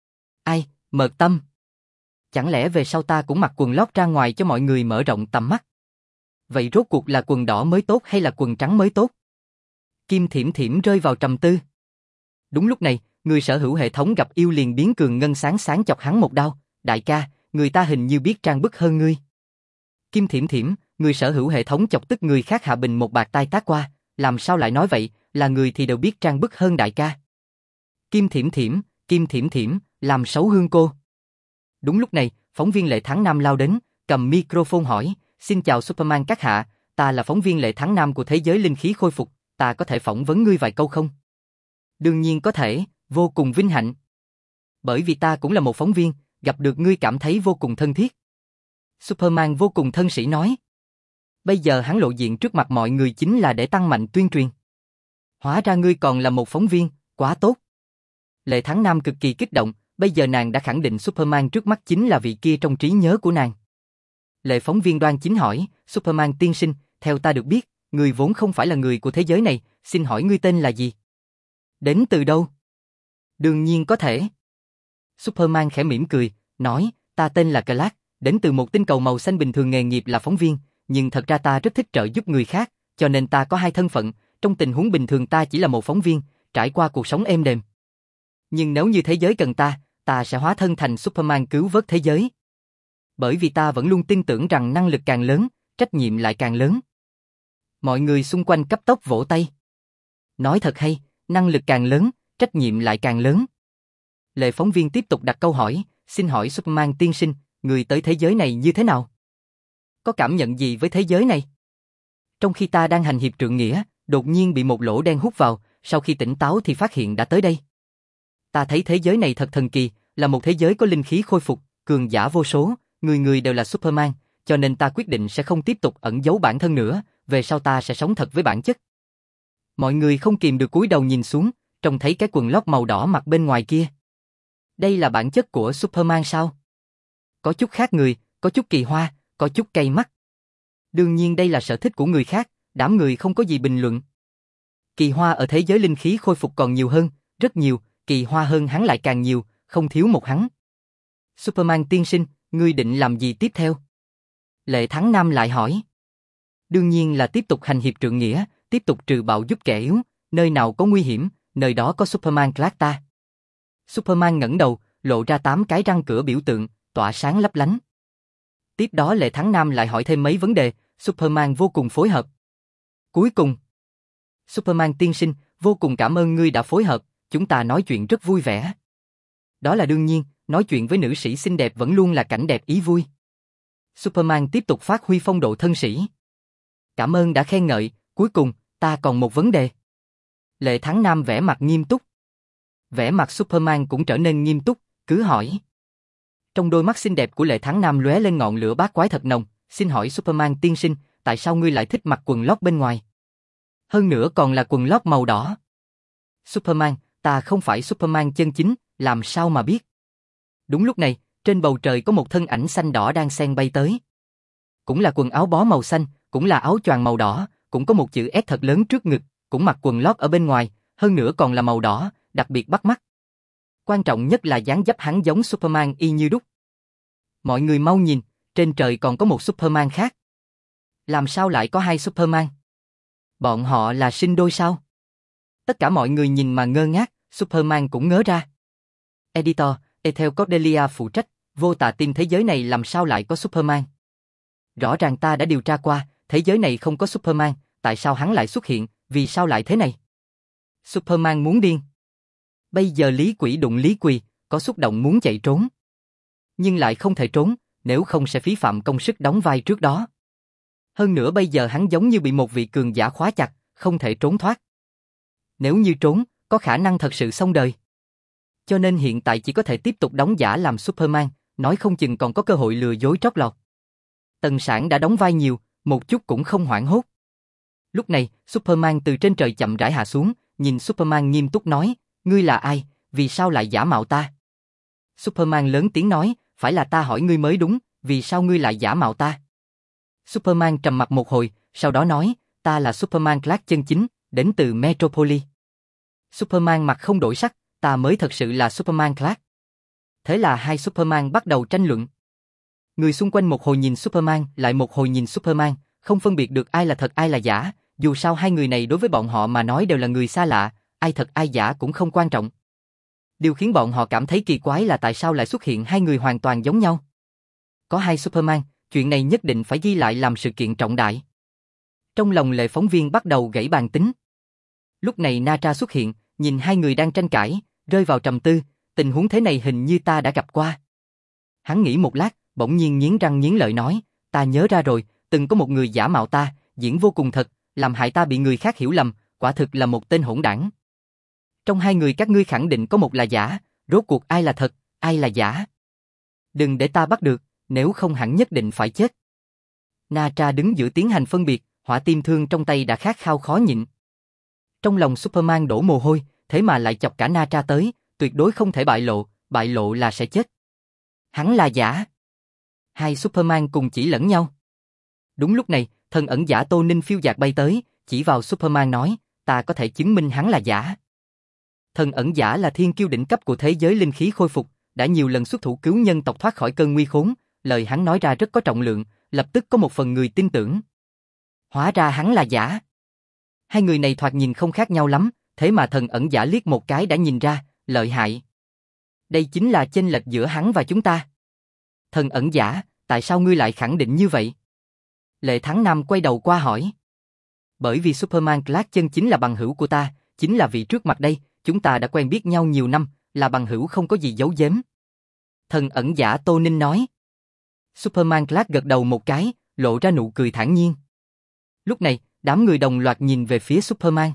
Ai, Mợt Tâm. Chẳng lẽ về sau ta cũng mặc quần lót ra ngoài cho mọi người mở rộng tầm mắt? Vậy rốt cuộc là quần đỏ mới tốt hay là quần trắng mới tốt? Kim Thiểm Thiểm rơi vào trầm tư. Đúng lúc này, người sở hữu hệ thống gặp yêu liền biến cường ngân sáng sáng chọc hắn một đao. Đại ca, người ta hình như biết trang bức hơn ngươi. Kim Thiểm Thiểm, người sở hữu hệ thống chọc tức người khác hạ bình một bạt tai tát qua. Làm sao lại nói vậy, là người thì đều biết trang bức hơn đại ca. Kim Thiểm Thiểm, làm xấu hương cô. Đúng lúc này, phóng viên Lệ Thắng Nam lao đến, cầm microphone hỏi, xin chào Superman các hạ, ta là phóng viên Lệ Thắng Nam của thế giới linh khí khôi phục, ta có thể phỏng vấn ngươi vài câu không? Đương nhiên có thể, vô cùng vinh hạnh. Bởi vì ta cũng là một phóng viên, gặp được ngươi cảm thấy vô cùng thân thiết. Superman vô cùng thân sĩ nói. Bây giờ hắn lộ diện trước mặt mọi người chính là để tăng mạnh tuyên truyền. Hóa ra ngươi còn là một phóng viên, quá tốt. Lệ Thắng Nam cực kỳ kích động, bây giờ nàng đã khẳng định Superman trước mắt chính là vị kia trong trí nhớ của nàng. Lệ phóng viên đoan chính hỏi, Superman tiên sinh, theo ta được biết, ngươi vốn không phải là người của thế giới này, xin hỏi ngươi tên là gì? Đến từ đâu? Đương nhiên có thể. Superman khẽ mỉm cười, nói, ta tên là Clark, đến từ một tinh cầu màu xanh bình thường nghề nghiệp là phóng viên, nhưng thật ra ta rất thích trợ giúp người khác, cho nên ta có hai thân phận, trong tình huống bình thường ta chỉ là một phóng viên, trải qua cuộc sống êm đềm. Nhưng nếu như thế giới cần ta sẽ hóa thân thành Superman cứu vớt thế giới. Bởi vì ta vẫn luôn tin tưởng rằng năng lực càng lớn, trách nhiệm lại càng lớn. Mọi người xung quanh cấp tốc vỗ tay. Nói thật hay, năng lực càng lớn, trách nhiệm lại càng lớn. Lệ phóng viên tiếp tục đặt câu hỏi, xin hỏi Superman tiên sinh, người tới thế giới này như thế nào? Có cảm nhận gì với thế giới này? Trong khi ta đang hành hiệp trượng nghĩa, đột nhiên bị một lỗ đen hút vào, sau khi tỉnh táo thì phát hiện đã tới đây. Ta thấy thế giới này thật thần kỳ, là một thế giới có linh khí khôi phục, cường giả vô số, người người đều là Superman, cho nên ta quyết định sẽ không tiếp tục ẩn giấu bản thân nữa, về sau ta sẽ sống thật với bản chất. Mọi người không kìm được cúi đầu nhìn xuống, trông thấy cái quần lót màu đỏ mặc bên ngoài kia. Đây là bản chất của Superman sao? Có chút khác người, có chút kỳ hoa, có chút cay mắt. Đương nhiên đây là sở thích của người khác, đám người không có gì bình luận. Kỳ hoa ở thế giới linh khí khôi phục còn nhiều hơn, rất nhiều, kỳ hoa hơn hắn lại càng nhiều, không thiếu một hắn. Superman tiên sinh, ngươi định làm gì tiếp theo? Lệ Thắng Nam lại hỏi. Đương nhiên là tiếp tục hành hiệp trượng nghĩa, tiếp tục trừ bạo giúp kẻ yếu, nơi nào có nguy hiểm, nơi đó có Superman Clark ta. Superman ngẩng đầu, lộ ra 8 cái răng cửa biểu tượng, tỏa sáng lấp lánh. Tiếp đó Lệ Thắng Nam lại hỏi thêm mấy vấn đề, Superman vô cùng phối hợp. Cuối cùng, Superman tiên sinh, vô cùng cảm ơn ngươi đã phối hợp, chúng ta nói chuyện rất vui vẻ. Đó là đương nhiên, nói chuyện với nữ sĩ xinh đẹp vẫn luôn là cảnh đẹp ý vui. Superman tiếp tục phát huy phong độ thân sĩ. Cảm ơn đã khen ngợi, cuối cùng, ta còn một vấn đề. Lệ Thắng Nam vẻ mặt nghiêm túc. Vẻ mặt Superman cũng trở nên nghiêm túc, cứ hỏi. Trong đôi mắt xinh đẹp của Lệ Thắng Nam lóe lên ngọn lửa bát quái thật nồng, xin hỏi Superman tiên sinh, tại sao ngươi lại thích mặc quần lót bên ngoài? Hơn nữa còn là quần lót màu đỏ. Superman, ta không phải Superman chân chính, làm sao mà biết? Đúng lúc này, trên bầu trời có một thân ảnh xanh đỏ đang xen bay tới. Cũng là quần áo bó màu xanh, cũng là áo choàng màu đỏ, cũng có một chữ S thật lớn trước ngực, cũng mặc quần lót ở bên ngoài, hơn nữa còn là màu đỏ, đặc biệt bắt mắt. Quan trọng nhất là dáng dấp hắn giống Superman y như đúc. Mọi người mau nhìn, trên trời còn có một Superman khác. Làm sao lại có hai Superman? Bọn họ là sinh đôi sao? Tất cả mọi người nhìn mà ngơ ngác, Superman cũng ngớ ra. Editor, Ethel Cordelia phụ trách, vô tà tim thế giới này làm sao lại có Superman? Rõ ràng ta đã điều tra qua, thế giới này không có Superman, tại sao hắn lại xuất hiện, vì sao lại thế này? Superman muốn điên. Bây giờ Lý Quỷ đụng Lý Quỳ, có xúc động muốn chạy trốn. Nhưng lại không thể trốn, nếu không sẽ phí phạm công sức đóng vai trước đó. Hơn nữa bây giờ hắn giống như bị một vị cường giả khóa chặt, không thể trốn thoát. Nếu như trốn, có khả năng thật sự xong đời. Cho nên hiện tại chỉ có thể tiếp tục đóng giả làm Superman, nói không chừng còn có cơ hội lừa dối trót lọt. Tần Sảng đã đóng vai nhiều, một chút cũng không hoảng hốt. Lúc này, Superman từ trên trời chậm rãi hạ xuống, nhìn Superman nghiêm túc nói, ngươi là ai, vì sao lại giả mạo ta? Superman lớn tiếng nói, phải là ta hỏi ngươi mới đúng, vì sao ngươi lại giả mạo ta? Superman trầm mặt một hồi, sau đó nói, ta là Superman Clark chân chính, đến từ Metropolis. Superman mặt không đổi sắc, ta mới thật sự là Superman Clark. Thế là hai Superman bắt đầu tranh luận. Người xung quanh một hồi nhìn Superman, lại một hồi nhìn Superman, không phân biệt được ai là thật ai là giả, dù sao hai người này đối với bọn họ mà nói đều là người xa lạ, ai thật ai giả cũng không quan trọng. Điều khiến bọn họ cảm thấy kỳ quái là tại sao lại xuất hiện hai người hoàn toàn giống nhau. Có hai Superman, chuyện này nhất định phải ghi lại làm sự kiện trọng đại. Trong lòng Lệ phóng viên bắt đầu gãy bàn tính. Lúc này Na xuất hiện, nhìn hai người đang tranh cãi, rơi vào trầm tư, tình huống thế này hình như ta đã gặp qua. Hắn nghĩ một lát, bỗng nhiên nghiến răng nghiến lợi nói, ta nhớ ra rồi, từng có một người giả mạo ta, diễn vô cùng thật, làm hại ta bị người khác hiểu lầm, quả thực là một tên hỗn đảng. Trong hai người các ngươi khẳng định có một là giả, rốt cuộc ai là thật, ai là giả. Đừng để ta bắt được, nếu không hẳn nhất định phải chết. Na đứng giữa tiến hành phân biệt, hỏa tim thương trong tay đã khát khao khó nhịn. Trong lòng Superman đổ mồ hôi, thế mà lại chọc cả Na tới, tuyệt đối không thể bại lộ là sẽ chết. Hắn là giả. Hai Superman cùng chỉ lẫn nhau. Đúng lúc này, thần ẩn giả Tô Ninh phiêu dạt bay tới, chỉ vào Superman nói, ta có thể chứng minh hắn là giả. Thần ẩn giả là thiên kiêu đỉnh cấp của thế giới linh khí khôi phục, đã nhiều lần xuất thủ cứu nhân tộc thoát khỏi cơn nguy khốn, lời hắn nói ra rất có trọng lượng, lập tức có một phần người tin tưởng. Hóa ra hắn là giả. Hai người này thoạt nhìn không khác nhau lắm, thế mà thần ẩn giả liếc một cái đã nhìn ra, lợi hại. Đây chính là chênh lệch giữa hắn và chúng ta. Thần ẩn giả, tại sao ngươi lại khẳng định như vậy? Lệ Thắng Nam quay đầu qua hỏi. Bởi vì Superman Clark chân chính là bằng hữu của ta, chính là vị trước mặt đây, chúng ta đã quen biết nhau nhiều năm, là bằng hữu không có gì giấu giếm. Thần ẩn giả Tô Ninh nói. Superman Clark gật đầu một cái, lộ ra nụ cười thản nhiên. Lúc này, đám người đồng loạt nhìn về phía Superman.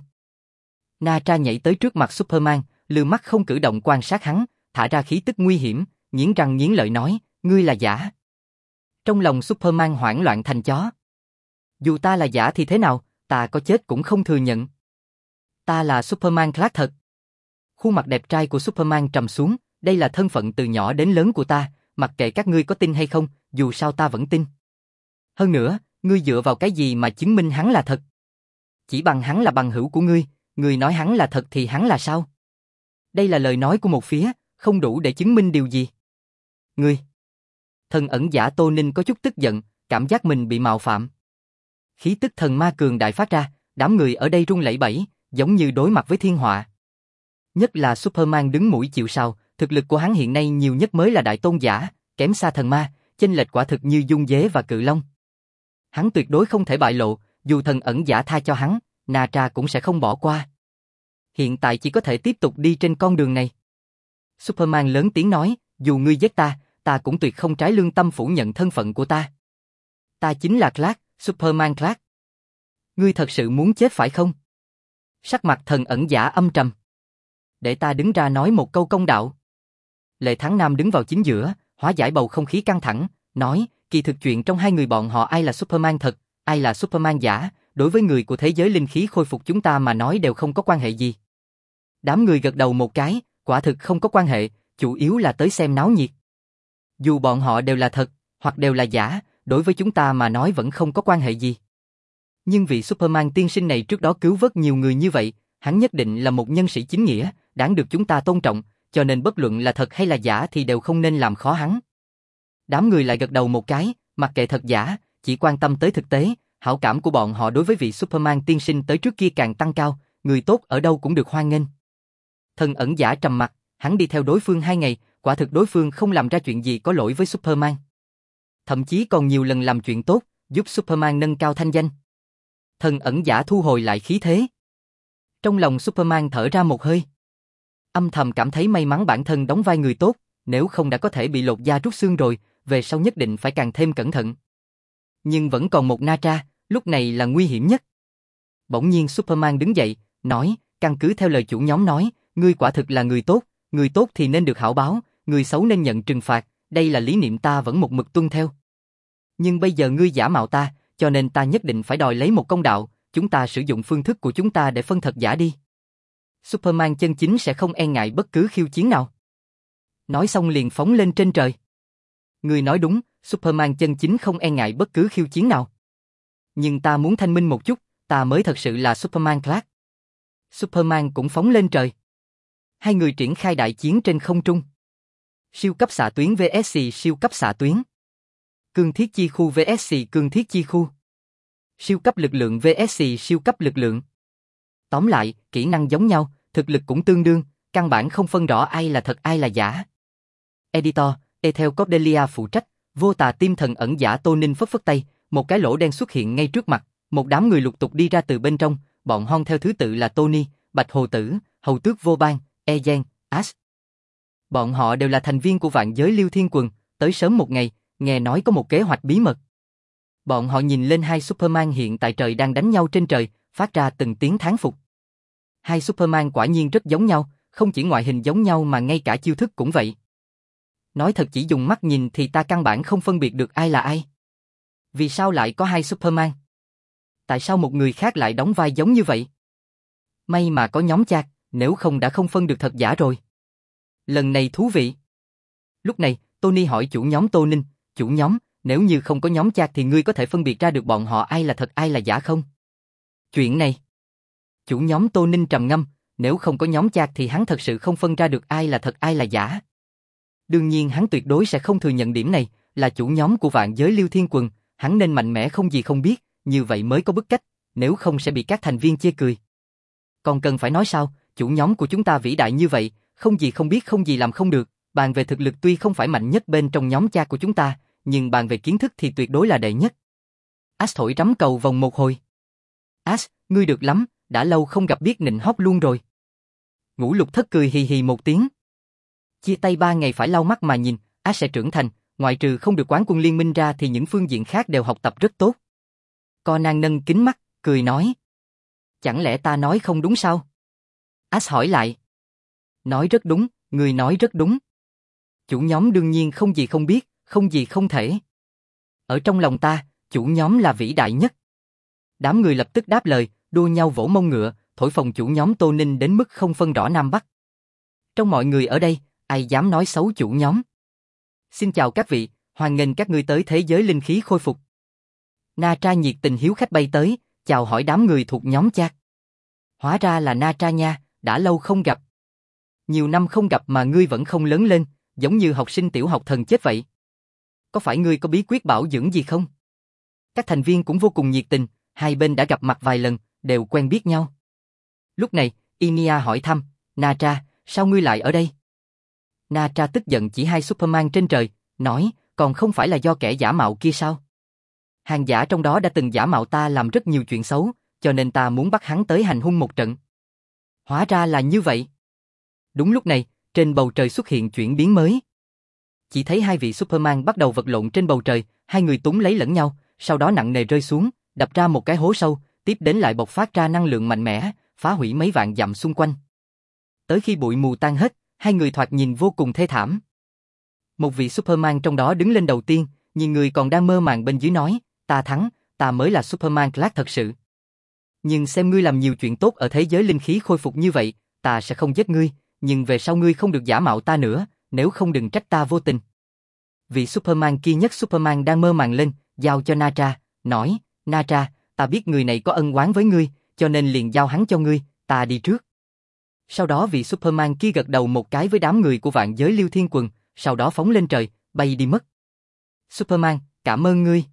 Na nhảy tới trước mặt Superman, lườm mắt không cử động quan sát hắn, thả ra khí tức nguy hiểm, nghiến răng nghiến lợi nói, ngươi là giả. Trong lòng Superman hoảng loạn thành chó. Dù ta là giả thì thế nào, ta có chết cũng không thừa nhận. Ta là Superman Clark thật. Khuôn mặt đẹp trai của Superman trầm xuống, đây là thân phận từ nhỏ đến lớn của ta, mặc kệ các ngươi có tin hay không, dù sao ta vẫn tin. Hơn nữa, ngươi dựa vào cái gì mà chứng minh hắn là thật? Chỉ bằng hắn là bằng hữu của ngươi nói hắn là thật thì hắn là sao? Đây là lời nói của một phía, không đủ để chứng minh điều gì. Ngươi. Thần ẩn giả Tô Ninh có chút tức giận, cảm giác mình bị mạo phạm. Khí tức thần ma cường đại phát ra, đám người ở đây run lẩy bẩy, giống như đối mặt với thiên họa. Nhất là Superman đứng mũi chịu sào, thực lực của hắn hiện nay nhiều nhất mới là đại tôn giả, kém xa thần ma, chênh lệch quả thực như dung dế và cự long. Hắn tuyệt đối không thể bại lộ, dù thần ẩn giả tha cho hắn, Na cũng sẽ không bỏ qua. Hiện tại chỉ có thể tiếp tục đi trên con đường này. Superman lớn tiếng nói, dù ngươi giết ta cũng tuyệt không trái lương tâm phủ nhận thân phận của ta. Ta chính là Clark, Superman Clark. Ngươi thật sự muốn chết phải không? Sắc mặt thần ẩn giả âm trầm. Để ta đứng ra nói một câu công đạo. Lệ Thắng Nam đứng vào chính giữa, hóa giải bầu không khí căng thẳng, nói, kỳ thực chuyện trong hai người bọn họ ai là Superman thật, ai là Superman giả, đối với người của thế giới linh khí khôi phục chúng ta mà nói đều không có quan hệ gì. Đám người gật đầu một cái, quả thực không có quan hệ, chủ yếu là tới xem náo nhiệt. Dù bọn họ đều là thật, hoặc đều là giả, đối với chúng ta mà nói vẫn không có quan hệ gì. Nhưng vị Superman tiên sinh này trước đó cứu vớt nhiều người như vậy, hắn nhất định là một nhân sĩ chính nghĩa, đáng được chúng ta tôn trọng, cho nên bất luận là thật hay là giả thì đều không nên làm khó hắn. Đám người lại gật đầu một cái, mặc kệ thật giả, chỉ quan tâm tới thực tế, hảo cảm của bọn họ đối với vị Superman tiên sinh tới trước kia càng tăng cao, người tốt ở đâu cũng được hoan nghênh. Thần ẩn giả trầm mặt, hắn đi theo đối phương 2 ngày, quả thực đối phương không làm ra chuyện gì có lỗi với Superman. Thậm chí còn nhiều lần làm chuyện tốt, giúp Superman nâng cao thanh danh. Thần ẩn giả thu hồi lại khí thế. Trong lòng Superman thở ra một hơi. Âm thầm cảm thấy may mắn bản thân đóng vai người tốt, nếu không đã có thể bị lột da rút xương rồi, về sau nhất định phải càng thêm cẩn thận. Nhưng vẫn còn một Na-tra, lúc này là nguy hiểm nhất. Bỗng nhiên Superman đứng dậy, nói, căn cứ theo lời chủ nhóm nói, ngươi quả thực là người tốt thì nên được hảo báo, người xấu nên nhận trừng phạt, đây là lý niệm ta vẫn một mực tuân theo. Nhưng bây giờ ngươi giả mạo ta, cho nên ta nhất định phải đòi lấy một công đạo, chúng ta sử dụng phương thức của chúng ta để phân thật giả đi. Superman chân chính sẽ không e ngại bất cứ khiêu chiến nào. Nói xong liền phóng lên trên trời. Ngươi nói đúng, Superman chân chính không e ngại bất cứ khiêu chiến nào. Nhưng ta muốn thanh minh một chút, ta mới thật sự là Superman Clark. Superman cũng phóng lên trời. Hai người triển khai đại chiến trên không trung. Siêu cấp xạ tuyến vs siêu cấp xạ tuyến. Cương thiết chi khu vs cương thiết chi khu. Siêu cấp lực lượng vs siêu cấp lực lượng. Tóm lại, kỹ năng giống nhau, thực lực cũng tương đương, căn bản không phân rõ ai là thật ai là giả. Editor, Ethel Cordelia phụ trách, vô tà tim thần ẩn giả Tô Ninh phất phất tay, một cái lỗ đen xuất hiện ngay trước mặt, một đám người lục tục đi ra từ bên trong, bọn hon theo thứ tự là Tony, Bạch Hồ Tử, Hầu Tước Vô Bang, Ejen, Ash. Bọn họ đều là thành viên của vạn giới Liêu Thiên Quần, tới sớm một ngày, nghe nói có một kế hoạch bí mật. Bọn họ nhìn lên hai Superman hiện tại trời đang đánh nhau trên trời, phát ra từng tiếng thán phục. Hai Superman quả nhiên rất giống nhau, không chỉ ngoại hình giống nhau mà ngay cả chiêu thức cũng vậy. Nói thật chỉ dùng mắt nhìn thì ta căn bản không phân biệt được ai là ai. Vì sao lại có hai Superman? Tại sao một người khác lại đóng vai giống như vậy? May mà có nhóm chat, nếu không đã không phân được thật giả rồi. Lần này thú vị. Lúc này, Tony hỏi chủ nhóm Tô Ninh, chủ nhóm, nếu như không có nhóm chat thì ngươi có thể phân biệt ra được bọn họ ai là thật ai là giả không? Chuyện này. Chủ nhóm Tô Ninh trầm ngâm, nếu không có nhóm chat thì hắn thật sự không phân ra được ai là thật ai là giả. Đương nhiên hắn tuyệt đối sẽ không thừa nhận điểm này, là chủ nhóm của vạn giới Liêu Thiên Quần, hắn nên mạnh mẽ không gì không biết, như vậy mới có bức cách, nếu không sẽ bị các thành viên chê cười. Còn cần phải nói sao, chủ nhóm của chúng ta vĩ đại như vậy, không gì không biết không gì làm không được, bàn về thực lực tuy không phải mạnh nhất bên trong nhóm cha của chúng ta, nhưng bàn về kiến thức thì tuyệt đối là đệ nhất. Ash thổi rắm cầu vòng một hồi. Ash, ngươi được lắm, đã lâu không gặp biết nịnh hót luôn rồi. Ngũ Lục Thất cười hì hì một tiếng. Chia tay 3 ngày phải lau mắt mà nhìn, Ash sẽ trưởng thành, ngoại trừ không được quán quân liên minh ra thì những phương diện khác đều học tập rất tốt. Conan nâng kính mắt, cười nói. Chẳng lẽ ta nói không đúng sao? Ash hỏi lại. Nói rất đúng, người nói rất đúng. Chủ nhóm đương nhiên không gì không biết, không gì không thể. Ở trong lòng ta, chủ nhóm là vĩ đại nhất. Đám người lập tức đáp lời, đua nhau vỗ mông ngựa, thổi phồng chủ nhóm Tô Ninh đến mức không phân rõ Nam Bắc. Trong mọi người ở đây, ai dám nói xấu chủ nhóm? Xin chào các vị, hoan nghênh các ngươi tới thế giới linh khí khôi phục. Na-tra nhiệt tình hiếu khách bay tới, chào hỏi đám người thuộc nhóm chat. Hóa ra là Na-tra nha, đã lâu không gặp. Nhiều năm không gặp mà ngươi vẫn không lớn lên, giống như học sinh tiểu học thần chết vậy. Có phải ngươi có bí quyết bảo dưỡng gì không? Các thành viên cũng vô cùng nhiệt tình, hai bên đã gặp mặt vài lần, đều quen biết nhau. Lúc này, Inia hỏi thăm, Na-tra, sao ngươi lại ở đây? Na-tra tức giận chỉ hai Superman trên trời, nói, còn không phải là do kẻ giả mạo kia sao? Hàng giả trong đó đã từng giả mạo ta làm rất nhiều chuyện xấu, cho nên ta muốn bắt hắn tới hành hung một trận. Hóa ra là như vậy. Đúng lúc này, trên bầu trời xuất hiện chuyển biến mới. Chỉ thấy hai vị Superman bắt đầu vật lộn trên bầu trời, hai người túm lấy lẫn nhau, sau đó nặng nề rơi xuống, đập ra một cái hố sâu, tiếp đến lại bộc phát ra năng lượng mạnh mẽ, phá hủy mấy vạn dặm xung quanh. Tới khi bụi mù tan hết, hai người thoạt nhìn vô cùng thê thảm. Một vị Superman trong đó đứng lên đầu tiên, nhìn người còn đang mơ màng bên dưới nói, ta thắng, ta mới là Superman Clark thật sự. Nhưng xem ngươi làm nhiều chuyện tốt ở thế giới linh khí khôi phục như vậy, ta sẽ không giết ngươi, nhưng về sau ngươi không được giả mạo ta nữa, nếu không đừng trách ta vô tình. Vị Superman kia nhấc Superman đang mơ màng lên, giao cho Natra, nói, Natra, ta biết người này có ân oán với ngươi, cho nên liền giao hắn cho ngươi, ta đi trước. Sau đó vị Superman kia gật đầu một cái với đám người của vạn giới Lưu Thiên Quần, sau đó phóng lên trời, bay đi mất. Superman, cảm ơn ngươi.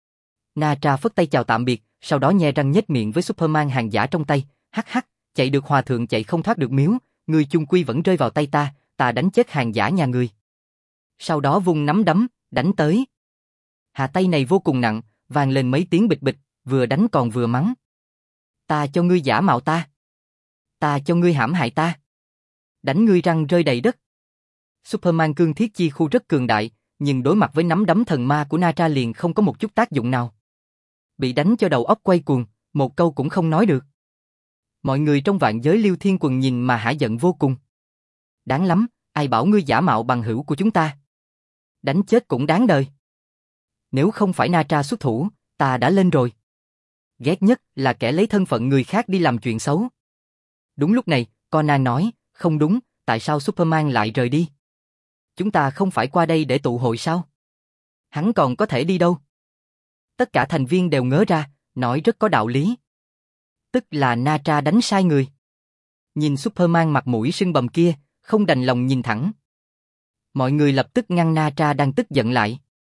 Natra phất tay chào tạm biệt, sau đó nhe răng nhếch miệng với Superman hàng giả trong tay, hắc hắc, chạy được hòa thượng chạy không thoát được miếu, ngươi chung quy vẫn rơi vào tay ta, ta đánh chết hàng giả nhà ngươi. Sau đó vung nắm đấm, đánh tới. Hạ tay này vô cùng nặng, vang lên mấy tiếng bịch bịch, vừa đánh còn vừa mắng. Ta cho ngươi giả mạo ta. Ta cho ngươi hãm hại ta. Đánh ngươi răng rơi đầy đất. Superman cương thiết chi khu rất cường đại, nhưng đối mặt với nắm đấm thần ma của Natra liền không có một chút tác dụng nào. Bị đánh cho đầu óc quay cuồng, một câu cũng không nói được. Mọi người trong vạn giới Lưu Thiên Quần nhìn mà hả giận vô cùng. Đáng lắm, ai bảo ngươi giả mạo bằng hữu của chúng ta. Đánh chết cũng đáng đời. Nếu không phải Natra xuất thủ, ta đã lên rồi. Ghét nhất là kẻ lấy thân phận người khác đi làm chuyện xấu. Đúng lúc này, Conan nói, không đúng, tại sao Superman lại rời đi? Chúng ta không phải qua đây để tụ hội sao? Hắn còn có thể đi đâu? Tất cả thành viên đều ngớ ra, nói rất có đạo lý. Tức là Natra đánh sai người. Nhìn Superman mặt mũi sưng bầm kia, không đành lòng nhìn thẳng. Mọi người lập tức ngăn Natra đang tức giận lại.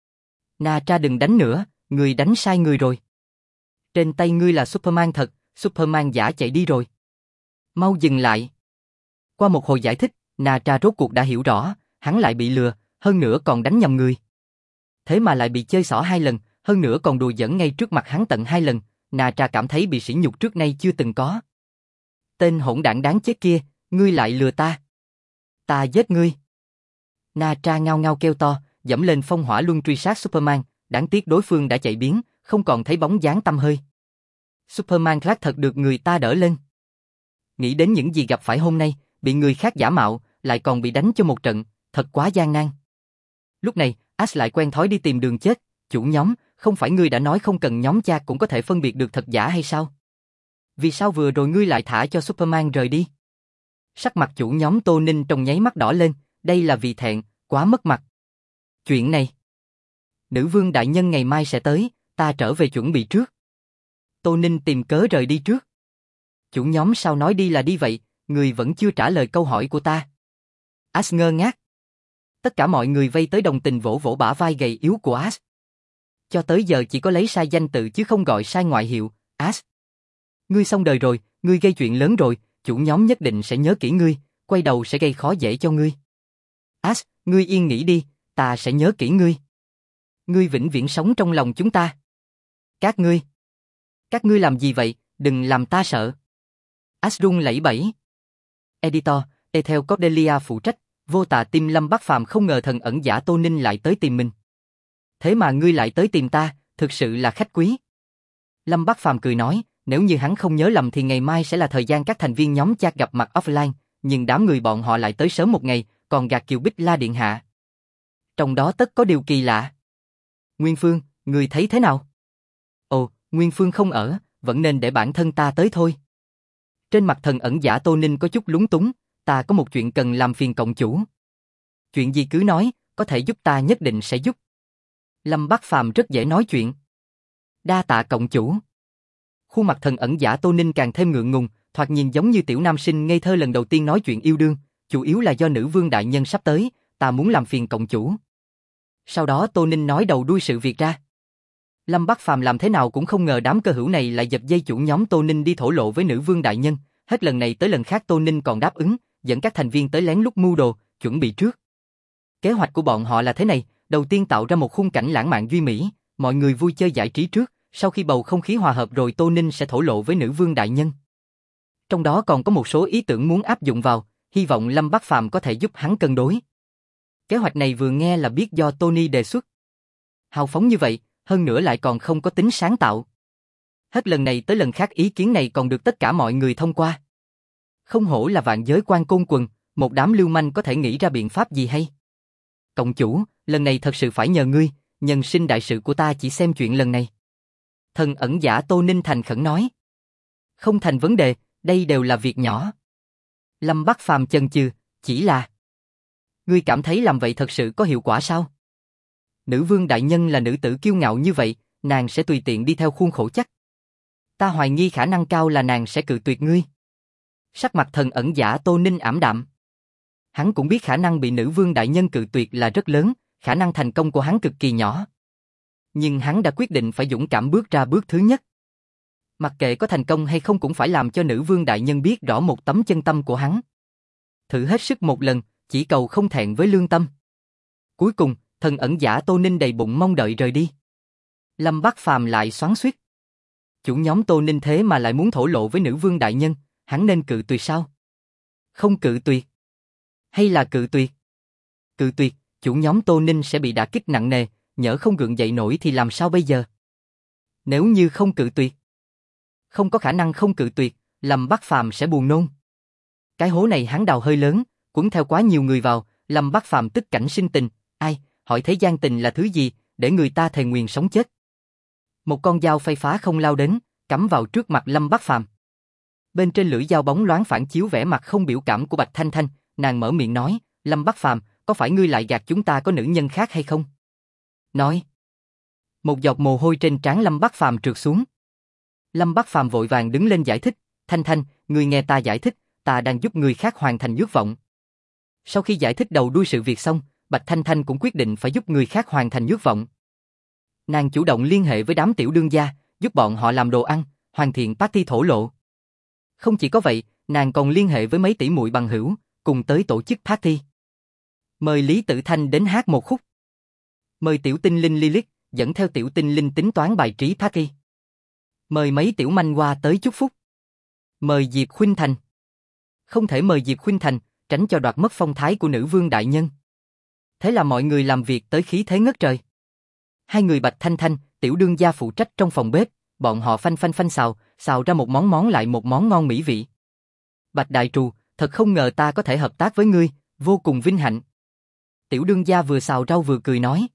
Natra đừng đánh nữa, người đánh sai người rồi. Trên tay ngươi là Superman thật, Superman giả chạy đi rồi. Mau dừng lại. Qua một hồi giải thích, Natra rốt cuộc đã hiểu rõ, hắn lại bị lừa, hơn nữa còn đánh nhầm người. Thế mà lại bị chơi xỏ 2 lần, hơn nữa còn đùa giỡn ngay trước mặt hắn tận 2 lần, Natra cảm thấy bị sỉ nhục trước nay chưa từng có. Tên hỗn đản đáng chết kia, ngươi lại lừa ta. Ta giết ngươi. Natra ngao ngao kêu to, dẫm lên phong hỏa luân truy sát Superman, đáng tiếc đối phương đã chạy biến, không còn thấy bóng dáng tăm hơi. Superman Clark thật được người ta đỡ lên. Nghĩ đến những gì gặp phải hôm nay, bị người khác giả mạo, lại còn bị đánh cho một trận, thật quá gian nan. Lúc này, Ash lại quen thói đi tìm đường chết, chủ nhóm, không phải ngươi đã nói không cần nhóm cha cũng có thể phân biệt được thật giả hay sao? Vì sao vừa rồi ngươi lại thả cho Superman rời đi? Sắc mặt chủ nhóm Tô Ninh trong nháy mắt đỏ lên, đây là vì thẹn, quá mất mặt. Chuyện này, nữ vương đại nhân ngày mai sẽ tới, ta trở về chuẩn bị trước. Tô Ninh tìm cớ rời đi trước. Chủ nhóm sao nói đi là đi vậy, người vẫn chưa trả lời câu hỏi của ta. Ash ngơ ngác. Tất cả mọi người vây tới đồng tình vỗ vỗ bả vai gầy yếu của Ash. Cho tới giờ chỉ có lấy sai danh tự chứ không gọi sai ngoại hiệu, Ash. Ngươi xong đời rồi, ngươi gây chuyện lớn rồi, chủ nhóm nhất định sẽ nhớ kỹ ngươi, quay đầu sẽ gây khó dễ cho ngươi. Ash, ngươi yên nghĩ đi, ta sẽ nhớ kỹ ngươi. Ngươi vĩnh viễn sống trong lòng chúng ta. Các ngươi làm gì vậy, đừng làm ta sợ. Ash run lẩy bẩy. Editor, Ethel Cordelia phụ trách, vô tà tim Lâm Bắc Phàm không ngờ thần ẩn giả Tô Ninh lại tới tìm mình. Thế mà ngươi lại tới tìm ta, thực sự là khách quý. Lâm Bắc Phàm cười nói, nếu như hắn không nhớ lầm thì ngày mai sẽ là thời gian các thành viên nhóm chat gặp mặt offline, nhưng đám người bọn họ lại tới sớm một ngày, còn gạt Kiều Bích La điện hạ. Trong đó tất có điều kỳ lạ. Nguyên Phương, ngươi thấy thế nào? Ồ, Nguyên Phương không ở, vẫn nên để bản thân ta tới thôi. Trên mặt thần ẩn giả Tô Ninh có chút lúng túng, ta có một chuyện cần làm phiền cộng chủ. Chuyện gì cứ nói, có thể giúp ta nhất định sẽ giúp. Lâm Bắc Phàm rất dễ nói chuyện. Đa tạ cộng chủ. Khuôn mặt thần ẩn giả Tô Ninh càng thêm ngượng ngùng, thoạt nhìn giống như tiểu nam sinh ngây thơ lần đầu tiên nói chuyện yêu đương, chủ yếu là do nữ vương đại nhân sắp tới, ta muốn làm phiền cộng chủ. Sau đó Tô Ninh nói đầu đuôi sự việc ra. Lâm Bắc Phàm làm thế nào cũng không ngờ đám cơ hữu này lại giật dây chủ nhóm Tô Ninh đi thổ lộ với nữ vương đại nhân, hết lần này tới lần khác Tô Ninh còn đáp ứng, dẫn các thành viên tới lén lút mưu đồ, chuẩn bị trước. Kế hoạch của bọn họ là thế này, đầu tiên tạo ra một khung cảnh lãng mạn duy mỹ, mọi người vui chơi giải trí trước, sau khi bầu không khí hòa hợp rồi Tô Ninh sẽ thổ lộ với nữ vương đại nhân. Trong đó còn có một số ý tưởng muốn áp dụng vào, hy vọng Lâm Bắc Phàm có thể giúp hắn cân đối. Kế hoạch này vừa nghe là biết do Tony đề xuất. Hào phóng như vậy, hơn nữa lại còn không có tính sáng tạo. Hết lần này tới lần khác ý kiến này còn được tất cả mọi người thông qua. Không hổ là vạn giới quan côn quần, một đám lưu manh có thể nghĩ ra biện pháp gì hay. Cộng chủ, lần này thật sự phải nhờ ngươi, nhân sinh đại sự của ta chỉ xem chuyện lần này. Thần ẩn giả Tô Ninh thành khẩn nói. Không thành vấn đề, đây đều là việc nhỏ. Lâm Bắc Phàm chần chừ, chỉ là... Ngươi cảm thấy làm vậy thật sự có hiệu quả sao? Nữ vương đại nhân là nữ tử kiêu ngạo như vậy, nàng sẽ tùy tiện đi theo khuôn khổ chắc. Ta hoài nghi khả năng cao là nàng sẽ cự tuyệt ngươi. Sắc mặt thần ẩn giả Tô Ninh ảm đạm. Hắn cũng biết khả năng bị nữ vương đại nhân cự tuyệt là rất lớn, khả năng thành công của hắn cực kỳ nhỏ. Nhưng hắn đã quyết định phải dũng cảm bước ra bước thứ nhất. Mặc kệ có thành công hay không cũng phải làm cho nữ vương đại nhân biết rõ một tấm chân tâm của hắn. Thử hết sức một lần, chỉ cầu không thẹn với lương tâm. Cuối cùng, thần ẩn giả Tô Ninh đầy bụng mong đợi rời đi. Lâm Bắc Phàm lại xoắn xuýt. Chủ nhóm Tô Ninh thế mà lại muốn thổ lộ với nữ vương đại nhân, hắn nên cự tuyệt sao? Không cự tuyệt. Hay là cự tuyệt? Cự tuyệt, chủ nhóm Tô Ninh sẽ bị đả kích nặng nề, nhỡ không gượng dậy nổi thì làm sao bây giờ? Nếu như không cự tuyệt, không có khả năng không cự tuyệt, Lâm Bắc Phàm sẽ buồn nôn. Cái hố này hắn đào hơi lớn, cuốn theo quá nhiều người vào, Lâm Bắc Phàm tức cảnh sinh tình, ai, hỏi thế gian tình là thứ gì, để người ta thề nguyền sống chết. Một con dao phay phá không lao đến, cắm vào trước mặt Lâm Bắc Phàm. Bên trên lưỡi dao bóng loáng phản chiếu vẻ mặt không biểu cảm của Bạch Thanh Thanh, nàng mở miệng nói, Lâm Bắc Phàm, có phải ngươi lại gạt chúng ta có nữ nhân khác hay không? Nói. Một giọt mồ hôi trên trán Lâm Bắc Phàm trượt xuống. Lâm Bắc Phàm vội vàng đứng lên giải thích, Thanh Thanh, ngươi nghe ta giải thích, ta đang giúp người khác hoàn thành ước vọng. Sau khi giải thích đầu đuôi sự việc xong, Bạch Thanh Thanh cũng quyết định phải giúp người khác hoàn thành ước vọng. Nàng chủ động liên hệ với đám tiểu đương gia, giúp bọn họ làm đồ ăn, hoàn thiện party thổ lộ. Không chỉ có vậy, nàng còn liên hệ với mấy tỷ muội bằng hữu, cùng tới tổ chức party. Mời Lý Tử Thanh đến hát một khúc. Mời tiểu tinh linh Lilith, dẫn theo tiểu tinh linh tính toán bài trí party. Mời mấy tiểu manh qua tới chúc phúc. Mời Diệp Khuynh Thành. Không thể mời Diệp Khuynh Thành, tránh cho đoạt mất phong thái của nữ vương đại nhân. Thế là mọi người làm việc tới khí thế ngất trời. Hai người Bạch Thanh Thanh, tiểu đương gia phụ trách trong phòng bếp, bọn họ phanh phanh phanh xào ra một món lại một món ngon mỹ vị. Bạch Đại Trù, thật không ngờ ta có thể hợp tác với ngươi, vô cùng vinh hạnh. Tiểu đương gia vừa xào rau vừa cười nói.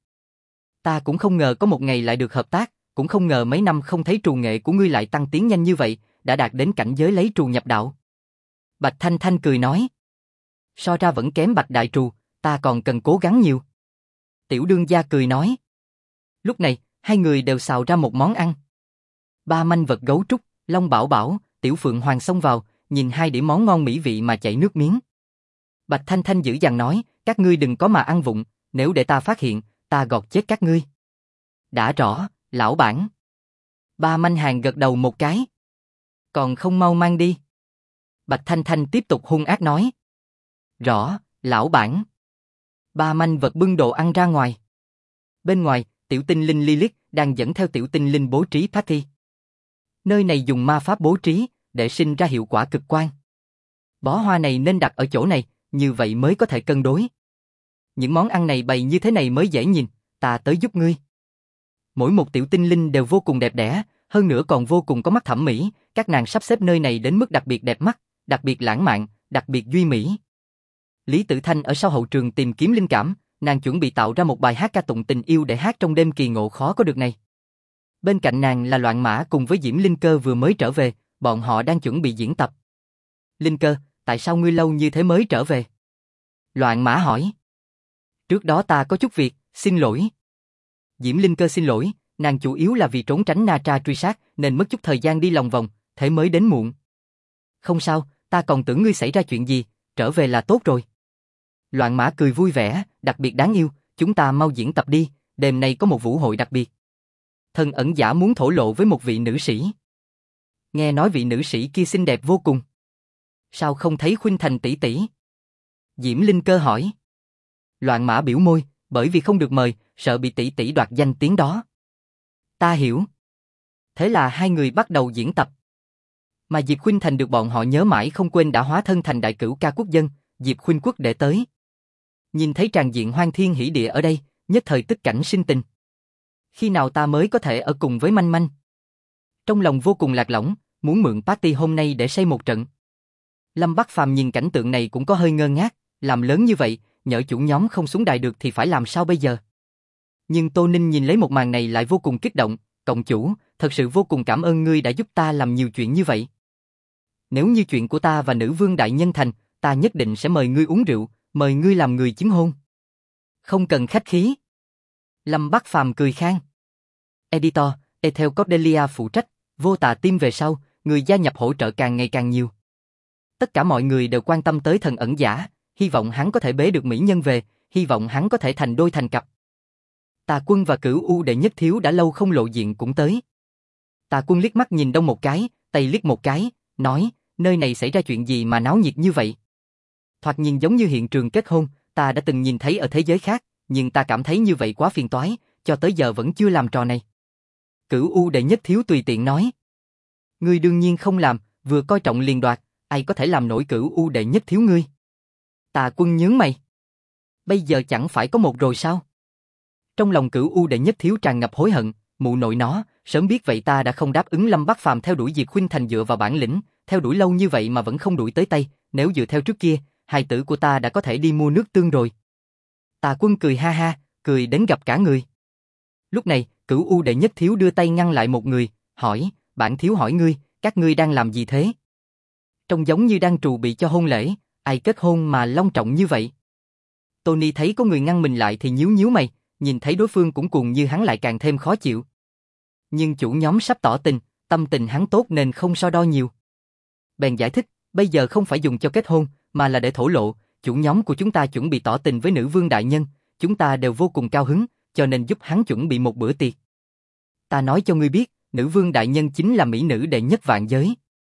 Ta cũng không ngờ có một ngày lại được hợp tác, cũng không ngờ mấy năm không thấy trù nghệ của ngươi lại tăng tiến nhanh như vậy, đã đạt đến cảnh giới lấy trù nhập đạo. Bạch Thanh Thanh cười nói. So ra vẫn kém Bạch Đại Trù, ta còn cần cố gắng nhiều. Tiểu đương gia cười nói. Lúc này, hai người đều xào ra một món ăn. Ba manh vật gấu trúc, Long Bảo Bảo, Tiểu Phượng Hoàng xông vào, nhìn hai đĩa món ngon mỹ vị mà chảy nước miếng. Bạch Thanh Thanh dữ dằn nói, các ngươi đừng có mà ăn vụng, nếu để ta phát hiện, ta gọt chết các ngươi. Đã rõ, lão bản. Ba manh hàng gật đầu một cái. Còn không mau mang đi. Bạch Thanh Thanh tiếp tục hung ác nói. Rõ, lão bản. Ba manh vật bưng đồ ăn ra ngoài. Bên ngoài, tiểu tinh linh Lilith đang dẫn theo tiểu tinh linh bố trí party. Nơi này dùng ma pháp bố trí, để sinh ra hiệu quả cực quan. Bó hoa này nên đặt ở chỗ này, như vậy mới có thể cân đối. Những món ăn này bày như thế này mới dễ nhìn, ta tới giúp ngươi. Mỗi một tiểu tinh linh đều vô cùng đẹp đẽ, hơn nữa còn vô cùng có mắt thẩm mỹ, các nàng sắp xếp nơi này đến mức đặc biệt đẹp mắt, đặc biệt lãng mạn, đặc biệt duy mỹ. Lý Tử Thanh ở sau hậu trường tìm kiếm linh cảm, nàng chuẩn bị tạo ra một bài hát ca tụng tình yêu để hát trong đêm kỳ ngộ khó có được này. Bên cạnh nàng là Loạn Mã cùng với Diễm Linh Cơ vừa mới trở về, bọn họ đang chuẩn bị diễn tập. Linh Cơ, tại sao ngươi lâu như thế mới trở về? Loạn Mã hỏi. Trước đó ta có chút việc, xin lỗi. Diễm Linh Cơ xin lỗi, nàng chủ yếu là vì trốn tránh Na Tra truy sát nên mất chút thời gian đi lòng vòng, thế mới đến muộn. Không sao, ta còn tưởng ngươi xảy ra chuyện gì, trở về là tốt rồi. Loạn Mã cười vui vẻ, đặc biệt đáng yêu, chúng ta mau diễn tập đi, đêm nay có một vũ hội đặc biệt. Thần ẩn giả muốn thổ lộ với một vị nữ sĩ. Nghe nói vị nữ sĩ kia xinh đẹp vô cùng. Sao không thấy Khuynh Thành tỷ tỷ? Diễm Linh Cơ hỏi. Loạn Mã biểu môi, bởi vì không được mời, sợ bị tỷ tỷ đoạt danh tiếng đó. Ta hiểu. Thế là hai người bắt đầu diễn tập. Mà Diệp Khuynh Thành được bọn họ nhớ mãi không quên đã hóa thân thành đại cửu ca quốc dân, Diệp Khuynh Quốc để tới. Nhìn thấy tràng diện hoang thiên hỷ địa ở đây, nhất thời tức cảnh sinh tình. Khi nào ta mới có thể ở cùng với Manh Manh? Trong lòng vô cùng lạc lõng, muốn mượn party hôm nay để xây một trận. Lâm Bắc Phàm nhìn cảnh tượng này cũng có hơi ngơ ngác, làm lớn như vậy, nhỡ chủ nhóm không xuống đài được thì phải làm sao bây giờ? Nhưng Tô Ninh nhìn lấy một màn này lại vô cùng kích động, cộng chủ, thật sự vô cùng cảm ơn ngươi đã giúp ta làm nhiều chuyện như vậy. Nếu như chuyện của ta và nữ vương đại nhân thành, ta nhất định sẽ mời ngươi uống rượu, mời ngươi làm người chứng hôn. Không cần khách khí. Lâm Bắc Phàm cười khan. Editor, Ethel Cordelia phụ trách, Vô Tà Team về sau, người gia nhập hỗ trợ càng ngày càng nhiều. Tất cả mọi người đều quan tâm tới Thần Ẩn Giả, hy vọng hắn có thể bế được mỹ nhân về, hy vọng hắn có thể thành đôi thành cặp. Tà Quân và Cửu U đệ nhất thiếu đã lâu không lộ diện cũng tới. Tà Quân liếc mắt nhìn Đông một cái, Tây liếc một cái, nói, nơi này xảy ra chuyện gì mà náo nhiệt như vậy? Thoạt nhìn giống như hiện trường kết hôn, ta đã từng nhìn thấy ở thế giới khác, nhưng ta cảm thấy như vậy quá phiền toái, cho tới giờ vẫn chưa làm trò này. Cửu U đệ nhất thiếu tùy tiện nói. Ngươi đương nhiên không làm, vừa coi trọng liền đoạt, ai có thể làm nổi Cửu U đệ nhất thiếu ngươi? Tà Quân nhướng mày. Bây giờ chẳng phải có một rồi sao? Trong lòng Cửu U đệ nhất thiếu tràn ngập hối hận, mụ nội nó, sớm biết vậy ta đã không đáp ứng Lâm Bắc Phàm theo đuổi Diệp Khuynh Thành dựa vào bản lĩnh, theo đuổi lâu như vậy mà vẫn không đuổi tới tay, nếu dựa theo trước kia, hài tử của ta đã có thể đi mua nước tương rồi. Tà Quân cười ha ha, cười đến gặp cả người. Lúc này, Cửu U đệ nhất thiếu đưa tay ngăn lại một người, hỏi, bản thiếu hỏi ngươi, các ngươi đang làm gì thế? Trông giống như đang trù bị cho hôn lễ, ai kết hôn mà long trọng như vậy? Tony thấy có người ngăn mình lại thì nhíu nhíu mày, nhìn thấy đối phương cũng cuồng như hắn lại càng thêm khó chịu. Nhưng chủ nhóm sắp tỏ tình, tâm tình hắn tốt nên không so đo nhiều. Bèn giải thích, bây giờ không phải dùng cho kết hôn, mà là để thổ lộ, chủ nhóm của chúng ta chuẩn bị tỏ tình với nữ vương đại nhân, chúng ta đều vô cùng cao hứng, cho nên giúp hắn chuẩn bị một bữa tiệc. Ta nói cho ngươi biết, nữ vương đại nhân chính là mỹ nữ đệ nhất vạn giới.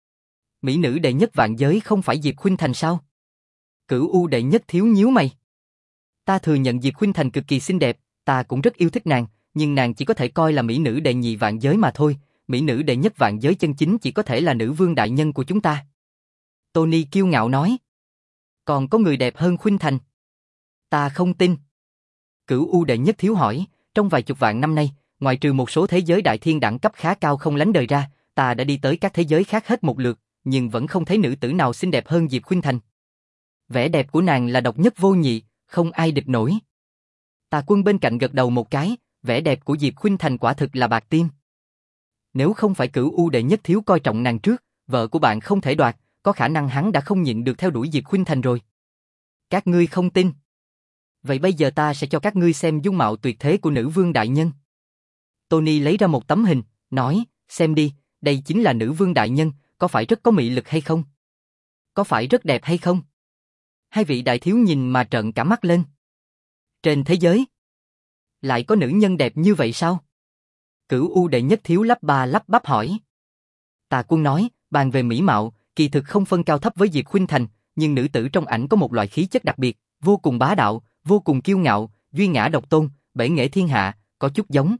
Mỹ nữ đệ nhất vạn giới không phải Diệp Khuynh Thành sao? Cửu U đệ nhất thiếu nhíu mày. Ta thừa nhận Diệp Khuynh Thành cực kỳ xinh đẹp, ta cũng rất yêu thích nàng, nhưng nàng chỉ có thể coi là mỹ nữ đệ nhị vạn giới mà thôi, mỹ nữ đệ nhất vạn giới chân chính chỉ có thể là nữ vương đại nhân của chúng ta. Tony kiêu ngạo nói. Còn có người đẹp hơn Khuynh Thành? Ta không tin. Cửu U đệ nhất thiếu hỏi, trong vài chục vạn năm nay, ngoại trừ một số thế giới đại thiên đẳng cấp khá cao không lánh đời ra, ta đã đi tới các thế giới khác hết một lượt, nhưng vẫn không thấy nữ tử nào xinh đẹp hơn Diệp Khuynh Thành. Vẻ đẹp của nàng là độc nhất vô nhị, không ai địch nổi. Tà Quân bên cạnh gật đầu một cái, vẻ đẹp của Diệp Khuynh Thành quả thực là bạc tim. Nếu không phải Cửu U đệ nhất thiếu coi trọng nàng trước, vợ của bạn không thể đoạt, có khả năng hắn đã không nhịn được theo đuổi Diệp Khuynh Thành rồi. Các ngươi không tin. Vậy bây giờ ta sẽ cho các ngươi xem dung mạo tuyệt thế của nữ vương đại nhân. Tony lấy ra một tấm hình, nói, xem đi, đây chính là nữ vương đại nhân, có phải rất có mị lực hay không? Có phải rất đẹp hay không? Hai vị đại thiếu nhìn mà trợn cả mắt lên. Trên thế giới, lại có nữ nhân đẹp như vậy sao? Cửu U đệ nhất thiếu lắp ba lắp bắp hỏi. Tà Quân nói, bàn về mỹ mạo, kỳ thực không phân cao thấp với Diệp Khuynh Thành, nhưng nữ tử trong ảnh có một loại khí chất đặc biệt, vô cùng bá đạo, vô cùng kiêu ngạo, duy ngã độc tôn, bể nghệ thiên hạ, có chút giống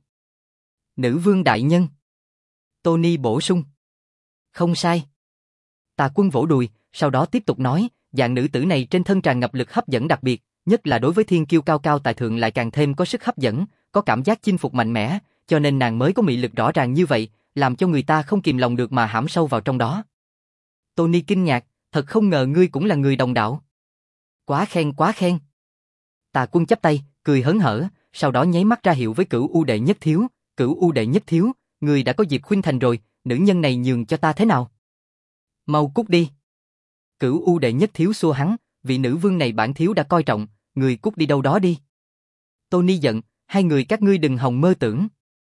nữ vương đại nhân. Tony bổ sung. Không sai. Tà Quân vỗ đùi, sau đó tiếp tục nói, dạng nữ tử này trên thân tràn ngập lực hấp dẫn đặc biệt, nhất là đối với thiên kiêu cao cao tại thượng lại càng thêm có sức hấp dẫn, có cảm giác chinh phục mạnh mẽ, cho nên nàng mới có mị lực rõ ràng như vậy, làm cho người ta không kìm lòng được mà hãm sâu vào trong đó. Tony kinh ngạc, thật không ngờ ngươi cũng là người đồng đạo. Quá khen quá khen. Tà Quân chắp tay, cười hớn hở, sau đó nháy mắt ra hiệu với Cửu U đệ nhất thiếu, Cửu U đệ nhất thiếu, người đã có Diệp Khuynh Thành rồi, nữ nhân này nhường cho ta thế nào? Mau cút đi. Cửu U đệ nhất thiếu xua hắn, vị nữ vương này bản thiếu đã coi trọng, người cút đi đâu đó đi. Tony giận, hai người các ngươi đừng hòng mơ tưởng.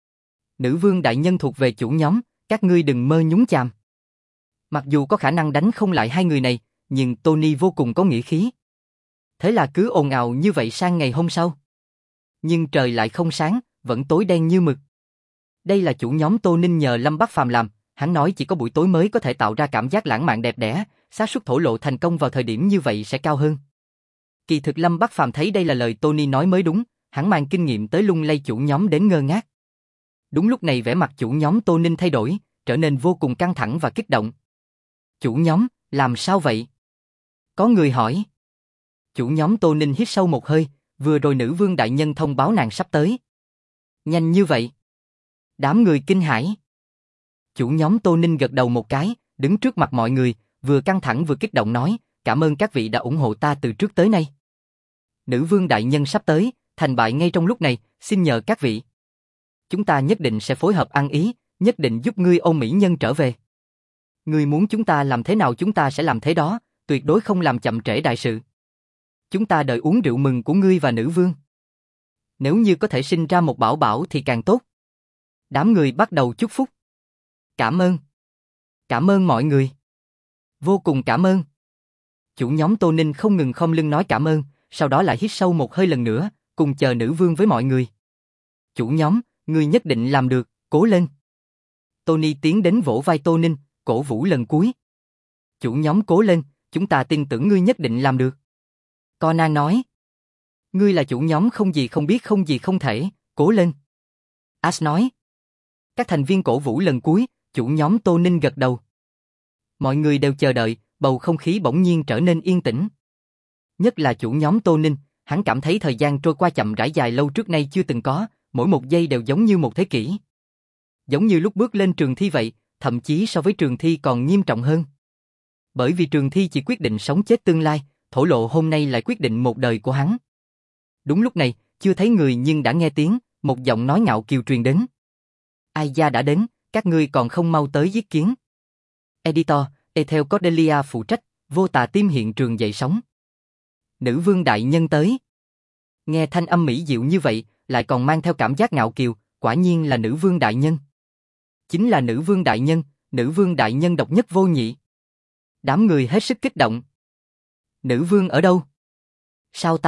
Nữ vương đại nhân thuộc về chủ nhóm, các ngươi đừng mơ nhúng chàm. Mặc dù có khả năng đánh không lại hai người này, nhưng Tony vô cùng có nghĩa khí. Thế là cứ ồn ào như vậy sang ngày hôm sau. Nhưng trời lại không sáng, vẫn tối đen như mực. Đây là chủ nhóm Tô Ninh nhờ Lâm Bắc Phàm làm, hắn nói chỉ có buổi tối mới có thể tạo ra cảm giác lãng mạn đẹp đẽ, xác suất thổ lộ thành công vào thời điểm như vậy sẽ cao hơn. Kỳ thực Lâm Bắc Phàm thấy đây là lời Tony nói mới đúng, hắn mang kinh nghiệm tới lung lay chủ nhóm đến ngơ ngác. Đúng lúc này vẻ mặt chủ nhóm Tô Ninh thay đổi, trở nên vô cùng căng thẳng và kích động. Chủ nhóm, làm sao vậy? Có người hỏi. Chủ nhóm Tô Ninh hít sâu một hơi, vừa rồi nữ vương đại nhân thông báo nàng sắp tới. Nhanh như vậy? Đám người kinh hãi. Chủ nhóm Tô Ninh gật đầu một cái, đứng trước mặt mọi người, vừa căng thẳng vừa kích động nói, cảm ơn các vị đã ủng hộ ta từ trước tới nay. Nữ vương đại nhân sắp tới, thành bại ngay trong lúc này, xin nhờ các vị. Chúng ta nhất định sẽ phối hợp ăn ý, nhất định giúp ngươi ôm mỹ nhân trở về. Ngươi muốn chúng ta làm thế nào chúng ta sẽ làm thế đó, tuyệt đối không làm chậm trễ đại sự. Chúng ta đợi uống rượu mừng của ngươi và nữ vương. Nếu như có thể sinh ra một bảo bảo thì càng tốt. Đám người bắt đầu chúc phúc. Cảm ơn. Cảm ơn mọi người. Vô cùng cảm ơn. Chủ nhóm Tô Ninh không ngừng khom lưng nói cảm ơn, sau đó lại hít sâu một hơi lần nữa, cùng chờ nữ vương với mọi người. Chủ nhóm, ngươi nhất định làm được, cố lên. Tony tiến đến vỗ vai Tô Ninh, cổ vũ lần cuối. Chủ nhóm cố lên, chúng ta tin tưởng ngươi nhất định làm được. Conan nói. Ngươi là chủ nhóm không gì không biết không gì không thể, cố lên. Ash nói. Các thành viên cổ vũ lần cuối, chủ nhóm Tô Ninh gật đầu. Mọi người đều chờ đợi, bầu không khí bỗng nhiên trở nên yên tĩnh. Nhất là chủ nhóm Tô Ninh, hắn cảm thấy thời gian trôi qua chậm rãi dài lâu trước nay chưa từng có, mỗi một giây đều giống như một thế kỷ. Giống như lúc bước lên trường thi vậy, thậm chí so với trường thi còn nghiêm trọng hơn. Bởi vì trường thi chỉ quyết định sống chết tương lai, thổ lộ hôm nay lại quyết định một đời của hắn. Đúng lúc này, chưa thấy người nhưng đã nghe tiếng, một giọng nói ngạo kiều truyền đến. Ai gia đã đến, các ngươi còn không mau tới giết kiến. Editor, Ethel Cordelia phụ trách, vô tà tim hiện trường dậy sóng. Nữ vương đại nhân tới. Nghe thanh âm mỹ diệu như vậy, lại còn mang theo cảm giác ngạo kiều, quả nhiên là nữ vương đại nhân. Chính là nữ vương đại nhân độc nhất vô nhị. Đám người hết sức kích động. Nữ vương ở đâu? Sao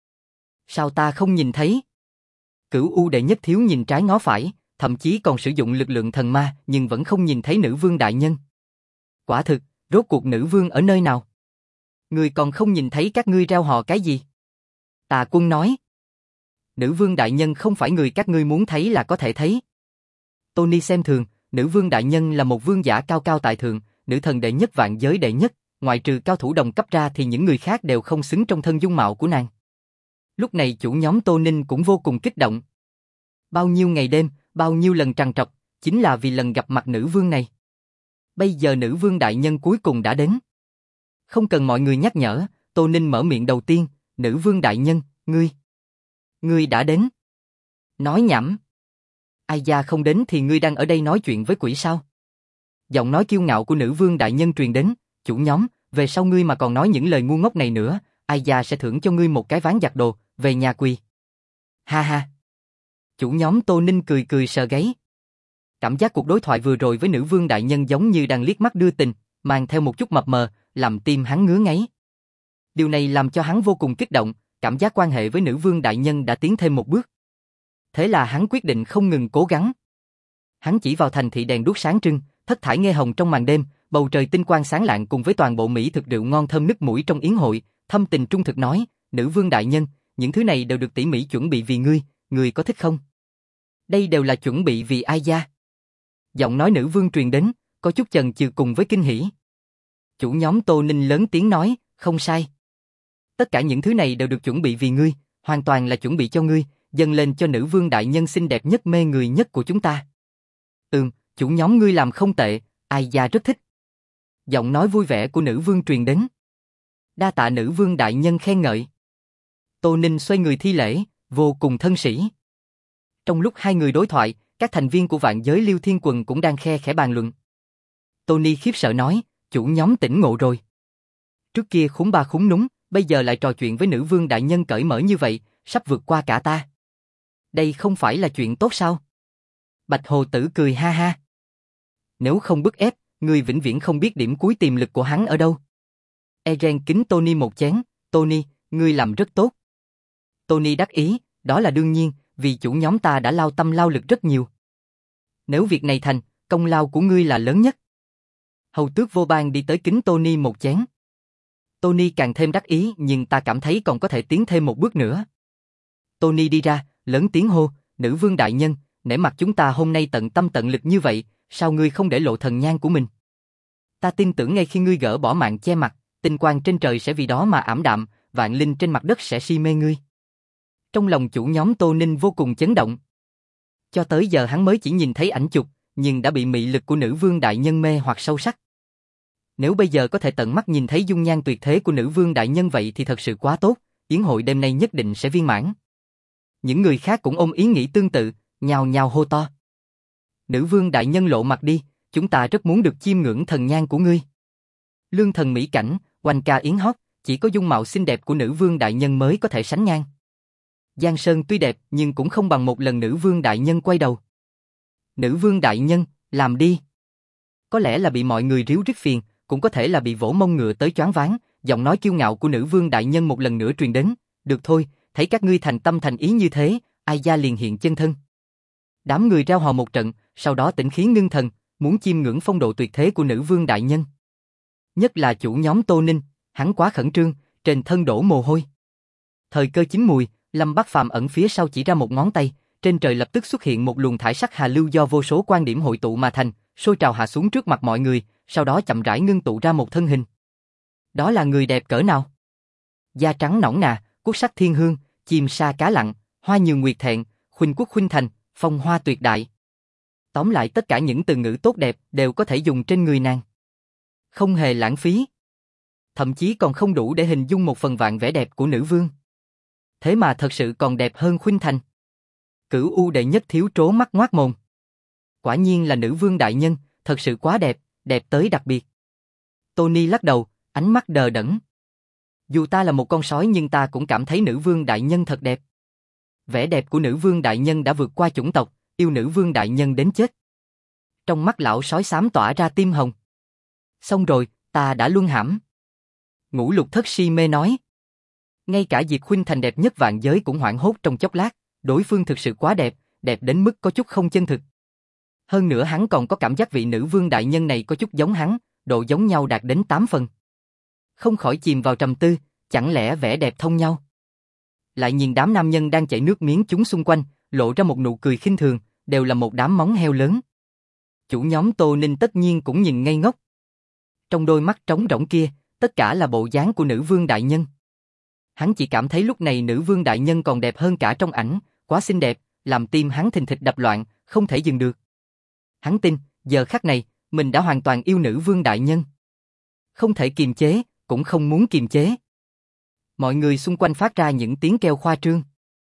ta không nhìn thấy? Cửu U đệ nhất thiếu nhìn trái ngó phải, thậm chí còn sử dụng lực lượng thần ma, nhưng vẫn không nhìn thấy nữ vương đại nhân. Quả thực, rốt cuộc nữ vương ở nơi nào? Người còn không nhìn thấy các ngươi reo hò cái gì? Tà Quân nói. Nữ vương đại nhân không phải người các ngươi muốn thấy là có thể thấy. Tony xem thường, nữ vương đại nhân là một vương giả cao cao tại thượng, nữ thần đệ nhất vạn giới đệ nhất, ngoại trừ cao thủ đồng cấp ra thì những người khác đều không xứng trong thân dung mạo của nàng. Lúc này chủ nhóm Tô Ninh cũng vô cùng kích động. Bao nhiêu ngày đêm, bao nhiêu lần trằn trọc, chính là vì lần gặp mặt nữ vương này. Bây giờ nữ vương đại nhân cuối cùng đã đến. Không cần mọi người nhắc nhở, Tô Ninh mở miệng đầu tiên, nữ vương đại nhân, ngươi đã đến. Nói nhảm. Ai gia không đến thì ngươi đang ở đây nói chuyện với quỷ sao? Giọng nói kiêu ngạo của nữ vương đại nhân truyền đến, chủ nhóm, về sau ngươi mà còn nói những lời ngu ngốc này nữa, ai gia sẽ thưởng cho ngươi một cái ván giặt đồ, về nhà quỳ. Ha ha. Chủ nhóm Tô Ninh cười cười sờ gáy. Cảm giác cuộc đối thoại vừa rồi với nữ vương đại nhân giống như đang liếc mắt đưa tình, mang theo một chút mập mờ, làm tim hắn ngứa ngáy. Điều này làm cho hắn vô cùng kích động, cảm giác quan hệ với nữ vương đại nhân đã tiến thêm một bước. Thế là hắn quyết định không ngừng cố gắng. Hắn chỉ vào thành thị đèn đuốc sáng trưng, thất thải nghe hồng trong màn đêm, bầu trời tinh quang sáng lạng cùng với toàn bộ mỹ thực rượu ngon thơm nức mũi trong yến hội, thâm tình trung thực nói, nữ vương đại nhân, những thứ này đều được tỉ mỉ chuẩn bị vì ngươi có thích không? Đây đều là chuẩn bị vì ai gia? Giọng nói nữ vương truyền đến, có chút chần chừ cùng với kinh hỉ. Chủ nhóm Tô Ninh lớn tiếng nói, không sai. Tất cả những thứ này đều được chuẩn bị vì ngươi, hoàn toàn là chuẩn bị cho ngươi, dâng lên cho nữ vương đại nhân xinh đẹp nhất mê người nhất của chúng ta. Chủ nhóm ngươi làm không tệ, ai gia rất thích. Giọng nói vui vẻ của nữ vương truyền đến. Đa tạ nữ vương đại nhân khen ngợi. Tô Ninh xoay người thi lễ, vô cùng thân sĩ. Trong lúc hai người đối thoại, các thành viên của vạn giới Liêu Thiên Quần cũng đang khe khẽ bàn luận. Tony khiếp sợ nói, chủ nhóm tỉnh ngộ rồi. Trước kia khúng ba khúng núng, bây giờ lại trò chuyện với nữ vương đại nhân cởi mở như vậy, sắp vượt qua cả ta. Đây không phải là chuyện tốt sao? Bạch Hồ Tử cười ha ha. Nếu không bức ép, ngươi vĩnh viễn không biết điểm cuối tiềm lực của hắn ở đâu. Eren kính Tony một chén, Tony, ngươi làm rất tốt. Tony đắc ý, đó là đương nhiên, vì chủ nhóm ta đã lao tâm lao lực rất nhiều. Nếu việc này thành, công lao của ngươi là lớn nhất. Hầu tước vô ban đi tới kính Tony một chén. Tony càng thêm đắc ý nhưng ta cảm thấy còn có thể tiến thêm một bước nữa. Tony đi ra, lớn tiếng hô, nữ vương đại nhân, nể mặt chúng ta hôm nay tận tâm tận lực như vậy, sao ngươi không để lộ thần nhang của mình? Ta tin tưởng ngay khi ngươi gỡ bỏ mạng che mặt, tinh quang trên trời sẽ vì đó mà ảm đạm, vạn linh trên mặt đất sẽ si mê ngươi. Trong lòng chủ nhóm Tô Ninh vô cùng chấn động. Cho tới giờ hắn mới chỉ nhìn thấy ảnh chụp, nhưng đã bị mị lực của nữ vương đại nhân mê hoặc sâu sắc. Nếu bây giờ có thể tận mắt nhìn thấy dung nhan tuyệt thế của nữ vương đại nhân vậy thì thật sự quá tốt, yến hội đêm nay nhất định sẽ viên mãn. Những người khác cũng ôm ý nghĩ tương tự, nhào nhào hô to. Nữ vương đại nhân lộ mặt đi, chúng ta rất muốn được chiêm ngưỡng thần nhan của ngươi. Lương thần mỹ cảnh, oanh ca yến hót, chỉ có dung mạo xinh đẹp của nữ vương đại nhân mới có thể sánh ngang. Giang Sơn tuy đẹp nhưng cũng không bằng một lần nữ vương đại nhân quay đầu. Nữ vương đại nhân, làm đi. Có lẽ là bị mọi người ríu rít phiền, cũng có thể là bị vỗ mông ngựa tới choáng váng, giọng nói kiêu ngạo của nữ vương đại nhân một lần nữa truyền đến. Được thôi, thấy các ngươi thành tâm thành ý như thế, ai gia liền hiện chân thân. Đám người rao hò một trận, sau đó tĩnh khí ngưng thần, muốn chiêm ngưỡng phong độ tuyệt thế của nữ vương đại nhân. Nhất là chủ nhóm Tô Ninh, hắn quá khẩn trương, trên thân đổ mồ hôi. Thời cơ chín mùi, Lâm Bắc Phàm ẩn phía sau chỉ ra một ngón tay, trên trời lập tức xuất hiện một luồng thải sắc hà lưu do vô số quan điểm hội tụ mà thành, sôi trào hạ xuống trước mặt mọi người, sau đó chậm rãi ngưng tụ ra một thân hình. Đó là người đẹp cỡ nào? Da trắng nõn nà, quốc sắc thiên hương, chim sa cá lặng, hoa nhường nguyệt thẹn, khuynh quốc khuynh thành, phong hoa tuyệt đại. Tóm lại tất cả những từ ngữ tốt đẹp đều có thể dùng trên người nàng. Không hề lãng phí. Thậm chí còn không đủ để hình dung một phần vạn vẻ đẹp của nữ vương. Thế mà thật sự còn đẹp hơn Khuynh Thành. Cửu U đệ nhất thiếu trố mắt ngoác mồm. Quả nhiên là nữ vương đại nhân, thật sự quá đẹp, đẹp tới đặc biệt. Tony lắc đầu, ánh mắt đờ đẫn. Dù ta là một con sói nhưng ta cũng cảm thấy nữ vương đại nhân thật đẹp. Vẻ đẹp của nữ vương đại nhân đã vượt qua chủng tộc, yêu nữ vương đại nhân đến chết. Trong mắt lão sói xám tỏa ra tim hồng. Xong rồi, ta đã luân hãm. Ngũ Lục Thất si mê nói. Ngay cả Diệp Khuynh Thành đẹp nhất vạn giới cũng hoảng hốt trong chốc lát, đối phương thực sự quá đẹp, đẹp đến mức có chút không chân thực. Hơn nữa hắn còn có cảm giác vị nữ vương đại nhân này có chút giống hắn, độ giống nhau đạt đến 8 phần. Không khỏi chìm vào trầm tư, chẳng lẽ vẻ đẹp thông nhau. Lại nhìn đám nam nhân đang chảy nước miếng chúng xung quanh, lộ ra một nụ cười khinh thường, đều là một đám móng heo lớn. Chủ nhóm Tô Ninh tất nhiên cũng nhìn ngây ngốc. Trong đôi mắt trống rỗng kia, tất cả là bộ dáng của nữ vương đại nhân. Hắn chỉ cảm thấy lúc này nữ vương đại nhân còn đẹp hơn cả trong ảnh, quá xinh đẹp, làm tim hắn thình thịch đập loạn, không thể dừng được. Hắn tin, giờ khắc này, mình đã hoàn toàn yêu nữ vương đại nhân. Không thể kiềm chế, cũng không muốn kiềm chế. Mọi người xung quanh phát ra những tiếng kêu khoa trương.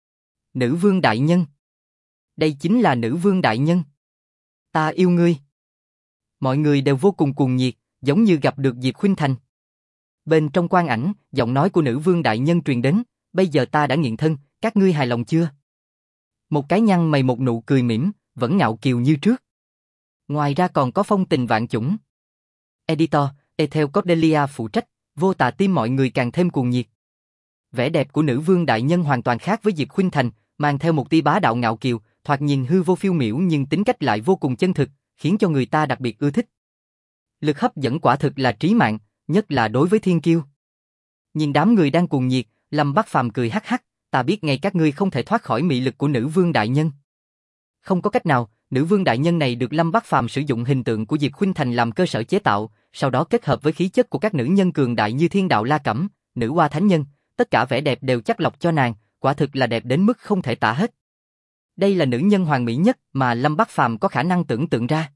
Nữ vương đại nhân. Đây chính là nữ vương đại nhân. Ta yêu ngươi. Mọi người đều vô cùng cuồng nhiệt, giống như gặp được Diệp Khuynh Thành. Bên trong quang ảnh, giọng nói của nữ vương đại nhân truyền đến, bây giờ ta đã nghiện thân, các ngươi hài lòng chưa? Một cái nhăn mày một nụ cười mỉm, vẫn ngạo kiều như trước. Ngoài ra còn có phong tình vạn chủng. Editor, Ethel Cordelia phụ trách, vô tà tim mọi người càng thêm cuồng nhiệt. Vẻ đẹp của nữ vương đại nhân hoàn toàn khác với Diệp Khuynh Thành, mang theo một tia bá đạo ngạo kiều, thoạt nhìn hư vô phiêu miểu nhưng tính cách lại vô cùng chân thực, khiến cho người ta đặc biệt ưa thích. Lực hấp dẫn quả thực là trí mạng, nhất là đối với thiên kiêu. Nhìn đám người đang cuồng nhiệt, Lâm Bắc Phàm cười hắc hắc, ta biết ngay các ngươi không thể thoát khỏi mị lực của nữ vương đại nhân. Không có cách nào, nữ vương đại nhân này được Lâm Bắc Phàm sử dụng hình tượng của Diệp Khuynh Thành làm cơ sở chế tạo, sau đó kết hợp với khí chất của các nữ nhân cường đại như Thiên Đạo La Cẩm, Nữ Hoa Thánh Nhân, tất cả vẻ đẹp đều chắc lọc cho nàng, quả thực là đẹp đến mức không thể tả hết. Đây là nữ nhân hoàn mỹ nhất mà Lâm Bắc Phàm có khả năng tưởng tượng ra.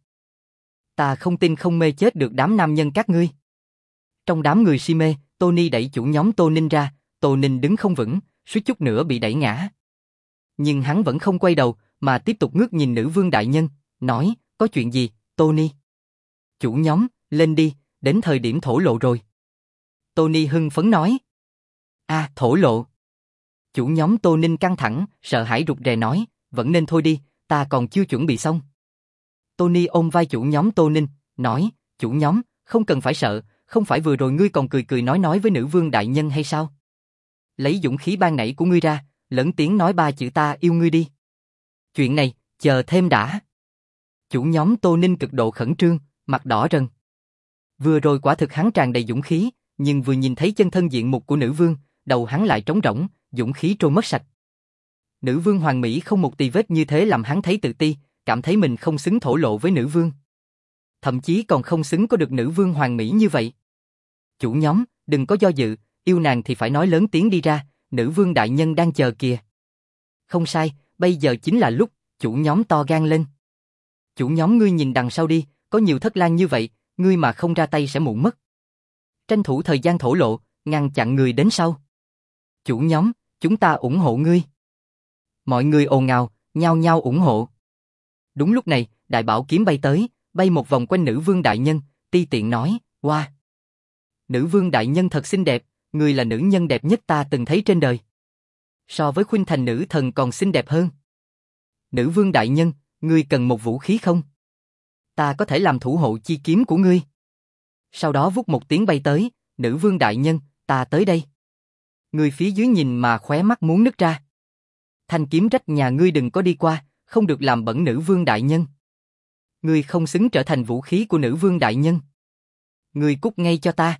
Ta không tin không mê chết được đám nam nhân các ngươi. Trong đám người si mê, Tony đẩy chủ nhóm Tô Ninh ra, Tô Ninh đứng không vững, suýt chút nữa bị đẩy ngã. Nhưng hắn vẫn không quay đầu, mà tiếp tục ngước nhìn nữ vương đại nhân, nói, có chuyện gì, Tony? Chủ nhóm, lên đi, đến thời điểm thổ lộ rồi. Tony hưng phấn nói. Thổ lộ. Chủ nhóm Tô Ninh căng thẳng, sợ hãi rụt rè nói, vẫn nên thôi đi, ta còn chưa chuẩn bị xong. Tony ôm vai chủ nhóm Tô Ninh, nói, chủ nhóm, không cần phải sợ, không phải vừa rồi ngươi còn cười cười nói với nữ vương đại nhân hay sao? Lấy dũng khí ban nãy của ngươi ra, lớn tiếng nói 3 chữ ta yêu ngươi đi. Chuyện này, chờ thêm đã. Chủ nhóm Tô Ninh cực độ khẩn trương, mặt đỏ rần. Vừa rồi quả thực hắn tràn đầy dũng khí, nhưng vừa nhìn thấy chân thân diện mục của nữ vương, đầu hắn lại trống rỗng, dũng khí trôi mất sạch. Nữ vương hoàng mỹ không một tì vết như thế làm hắn thấy tự ti, cảm thấy mình không xứng thổ lộ với nữ vương. thậm chí còn không xứng có được nữ vương hoàn mỹ như vậy. Chủ nhóm, đừng có do dự, yêu nàng thì phải nói lớn tiếng đi ra, nữ vương đại nhân đang chờ kìa. Không sai, bây giờ chính là lúc, chủ nhóm to gan lên. Chủ nhóm ngươi nhìn đằng sau đi, có nhiều thất lang như vậy, ngươi mà không ra tay sẽ muộn mất. Tranh thủ thời gian thổ lộ, ngăn chặn người đến sau. Chủ nhóm, chúng ta ủng hộ ngươi. Mọi người ồn ào, nhao nhao ủng hộ. Đúng lúc này, đại bảo kiếm bay tới, bay một vòng quanh nữ vương đại nhân, ti tiện nói, wow. Nữ vương đại nhân thật xinh đẹp, người là nữ nhân đẹp nhất ta từng thấy trên đời. So với Khuynh Thành nữ thần còn xinh đẹp hơn. Nữ vương đại nhân, ngươi cần một vũ khí không? Ta có thể làm thủ hộ chi kiếm của ngươi. Sau đó vút một tiếng bay tới, nữ vương đại nhân, ta tới đây. Người phía dưới nhìn mà khóe mắt muốn nứt ra. Thanh kiếm rách nhà ngươi đừng có đi qua, không được làm bẩn nữ vương đại nhân. Ngươi không xứng trở thành vũ khí của nữ vương đại nhân. Ngươi cút ngay cho ta.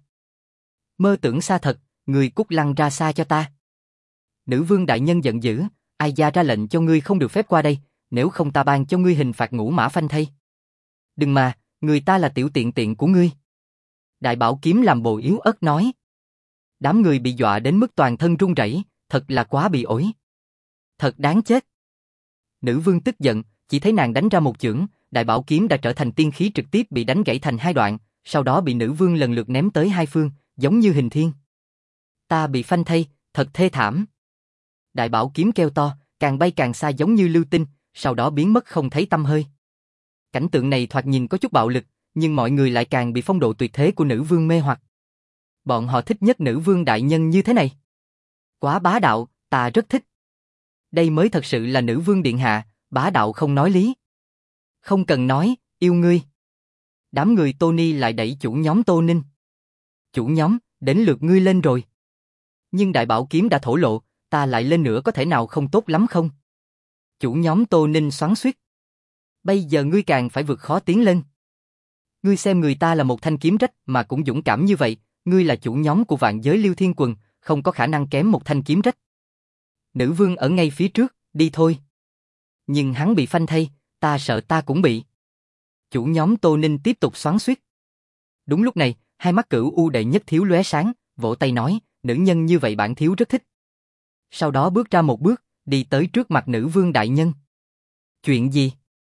Mơ tưởng xa thật, ngươi cút lăn ra xa cho ta. Nữ vương đại nhân giận dữ, ai gia ra lệnh cho ngươi không được phép qua đây, nếu không ta ban cho ngươi hình phạt ngũ mã phanh thây. Đừng mà, người ta là tiểu tiện tiện của ngươi. Đại bảo kiếm làm bộ yếu ớt nói. Đám người bị dọa đến mức toàn thân run rẩy, thật là quá bị ổi. Thật đáng chết. Nữ vương tức giận, chỉ thấy nàng đánh ra một chưởng, đại bảo kiếm đã trở thành tiên khí trực tiếp bị đánh gãy thành hai đoạn, sau đó bị nữ vương lần lượt ném tới hai phương, giống như hình thiên. Ta bị phanh thây, thật thê thảm. Đại bảo kiếm kêu to, càng bay càng xa giống như lưu tinh, sau đó biến mất không thấy tăm hơi. Cảnh tượng này thoạt nhìn có chút bạo lực, nhưng mọi người lại càng bị phong độ tuyệt thế của nữ vương mê hoặc. Bọn họ thích nhất nữ vương đại nhân như thế này. Quá bá đạo, ta rất thích. Đây mới thật sự là nữ vương điện hạ, bá đạo không nói lý. Không cần nói, yêu ngươi. Đám người Tony lại đẩy chủ nhóm Tô Ninh. Chủ nhóm, đến lượt ngươi lên rồi. Nhưng đại bảo kiếm đã thổ lộ, ta lại lên nữa có thể nào không tốt lắm không? Chủ nhóm Tô Ninh xoắn xuýt. Bây giờ ngươi càng phải vượt khó tiến lên. Ngươi xem người ta là một thanh kiếm rách mà cũng dũng cảm như vậy, ngươi là chủ nhóm của vạn giới Liêu Thiên Quần, không có khả năng kém một thanh kiếm rách. Nữ vương ở ngay phía trước, đi thôi. Nhưng hắn bị phanh thây, ta sợ ta cũng bị. Chủ nhóm Tô Ninh tiếp tục xoắn xuýt. Đúng lúc này, hai mắt Cửu U Đệ Nhất Thiếu lóe sáng, vỗ tay nói, nữ nhân như vậy bản thiếu rất thích. Sau đó bước ra một bước, đi tới trước mặt nữ vương đại nhân. Chuyện gì?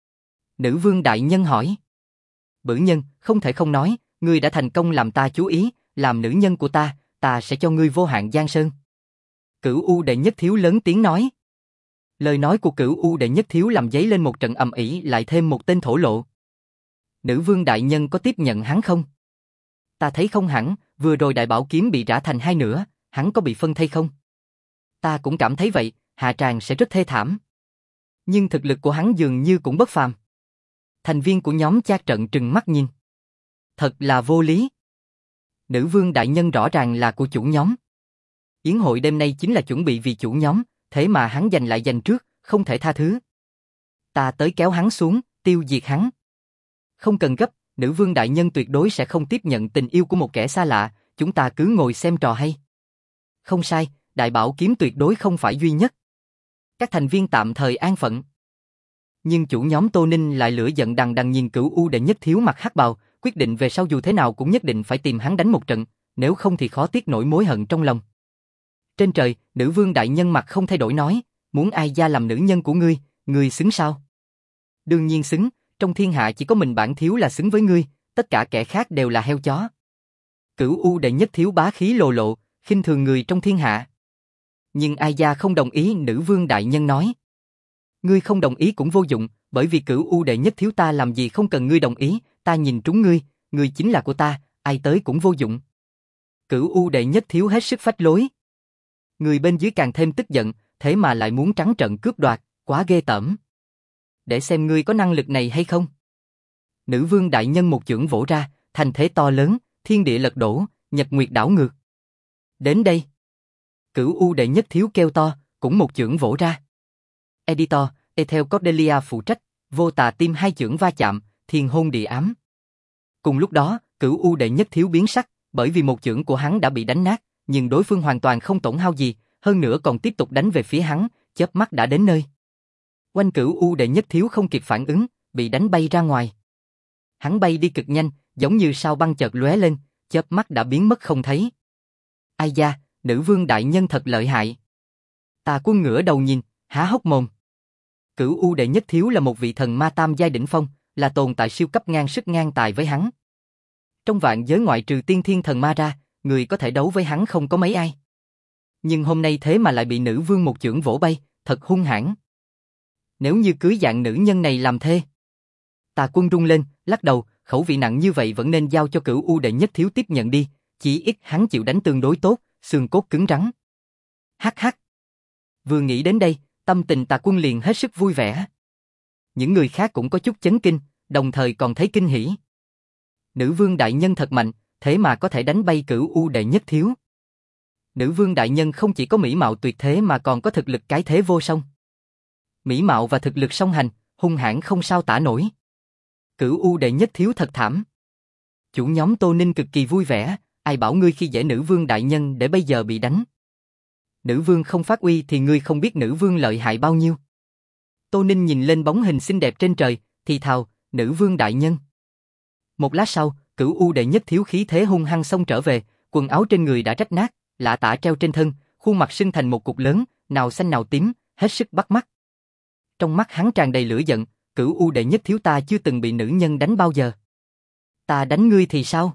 Nữ vương đại nhân hỏi. Bử nhân, không thể không nói, ngươi đã thành công làm ta chú ý, làm nữ nhân của ta sẽ cho ngươi vô hạn giang sơn. Cửu U Đệ Nhất Thiếu lớn tiếng nói. Lời nói của Cửu U Đệ Nhất Thiếu làm dấy lên một trận ầm ĩ, lại thêm một tên thổ lộ. Nữ vương đại nhân có tiếp nhận hắn không? Ta thấy không hẳn, vừa rồi đại bảo kiếm bị rã thành hai nửa, hắn có bị phân thây không? Ta cũng cảm thấy vậy, hạ tràng sẽ rất thê thảm. Nhưng thực lực của hắn dường như cũng bất phàm. Thành viên của nhóm cha trận trừng mắt nhìn. Thật là vô lý. Nữ vương đại nhân rõ ràng là của chủ nhóm. Yến hội đêm nay chính là chuẩn bị vì chủ nhóm, thế mà hắn giành lại giành trước, không thể tha thứ. Ta tới kéo hắn xuống, tiêu diệt hắn. Không cần gấp, nữ vương đại nhân tuyệt đối sẽ không tiếp nhận tình yêu của một kẻ xa lạ, chúng ta cứ ngồi xem trò hay. Không sai, đại bảo kiếm tuyệt đối không phải duy nhất. Các thành viên tạm thời an phận. Nhưng chủ nhóm Tô Ninh lại lửa giận đằng đằng nhìn Cửu U Đệ Nhất Thiếu mặc hắc bào, quyết định về sau dù thế nào cũng nhất định phải tìm hắn đánh một trận, nếu không thì khó tiếc nổi mối hận trong lòng. Trên trời, nữ vương đại nhân mặt không thay đổi nói, muốn ai gia làm nữ nhân của ngươi xứng sao? Đương nhiên xứng, trong thiên hạ chỉ có mình bản thiếu là xứng với ngươi, tất cả kẻ khác đều là heo chó. Cửu U Đệ Nhất Thiếu bá khí lồ lộ, khinh thường người trong thiên hạ. Nhưng ai gia không đồng ý, nữ vương đại nhân nói. Ngươi không đồng ý cũng vô dụng, bởi vì Cửu U Đệ Nhất Thiếu ta làm gì không cần ngươi đồng ý, ta nhìn trúng ngươi chính là của ta, ai tới cũng vô dụng. Cửu U Đệ Nhất Thiếu hết sức phách lối. Người bên dưới càng thêm tức giận, thế mà lại muốn trắng trợn cướp đoạt, quá ghê tởm. Để xem ngươi có năng lực này hay không. Nữ vương đại nhân một chưởng vỗ ra, thành thế to lớn, thiên địa lật đổ, nhật nguyệt đảo ngược. Đến đây. Cửu U Đệ Nhất Thiếu kêu to, cũng một chưởng vỗ ra. Editor, Ethel Cordelia phụ trách, vô tà tim hai chưởng va chạm, thiên hôn địa ám. Cùng lúc đó, Cửu U Đệ Nhất Thiếu biến sắc, bởi vì một chưởng của hắn đã bị đánh nát, nhưng đối phương hoàn toàn không tổn hao gì, hơn nữa còn tiếp tục đánh về phía hắn, chớp mắt đã đến nơi. Oanh Cửu U Đệ Nhất Thiếu không kịp phản ứng, bị đánh bay ra ngoài. Hắn bay đi cực nhanh, giống như sao băng chợt lóe lên, chớp mắt đã biến mất không thấy. Ai da, nữ vương đại nhân thật lợi hại. Tà Quân ngửa đầu nhìn, há hốc mồm. Cửu U đệ nhất thiếu là một vị thần ma tam giai đỉnh phong, là tồn tại siêu cấp ngang sức ngang tài với hắn. Trong vạn giới ngoại trừ tiên thiên thần ma ra, người có thể đấu với hắn không có mấy ai. Nhưng hôm nay thế mà lại bị nữ vương một chưởng vỗ bay, thật hung hãn. Nếu như cưới dạng nữ nhân này làm thê. Tà Quân rung lên, lắc đầu, khẩu vị nặng như vậy vẫn nên giao cho Cửu U đệ nhất thiếu tiếp nhận đi, chỉ ít hắn chịu đánh tương đối tốt, xương cốt cứng rắn. Hắc hắc. Vừa nghĩ đến đây, tâm tình Tà Quân liền hết sức vui vẻ. Những người khác cũng có chút chấn kinh, đồng thời còn thấy kinh hỉ. Nữ vương đại nhân thật mạnh, thế mà có thể đánh bay Cửu U đệ nhất thiếu. Nữ vương đại nhân không chỉ có mỹ mạo tuyệt thế mà còn có thực lực cái thế vô song. Mỹ mạo và thực lực song hành, hung hãn không sao tả nổi. Cửu U đệ nhất thiếu thật thảm. Chủ nhóm Tô Ninh cực kỳ vui vẻ, ai bảo ngươi khi dễ nữ vương đại nhân để bây giờ bị đánh. Nữ vương không phát uy thì ngươi không biết nữ vương lợi hại bao nhiêu. Tô Ninh nhìn lên bóng hình xinh đẹp trên trời, thì thào, nữ vương đại nhân. Một lát sau, Cửu U đệ nhất thiếu khí thế hung hăng xông trở về, quần áo trên người đã rách nát, lạ tả treo trên thân, khuôn mặt sưng thành một cục lớn, nào xanh nào tím, hết sức bắt mắt. Trong mắt hắn tràn đầy lửa giận, Cửu U đệ nhất thiếu ta chưa từng bị nữ nhân đánh bao giờ. Ta đánh ngươi thì sao?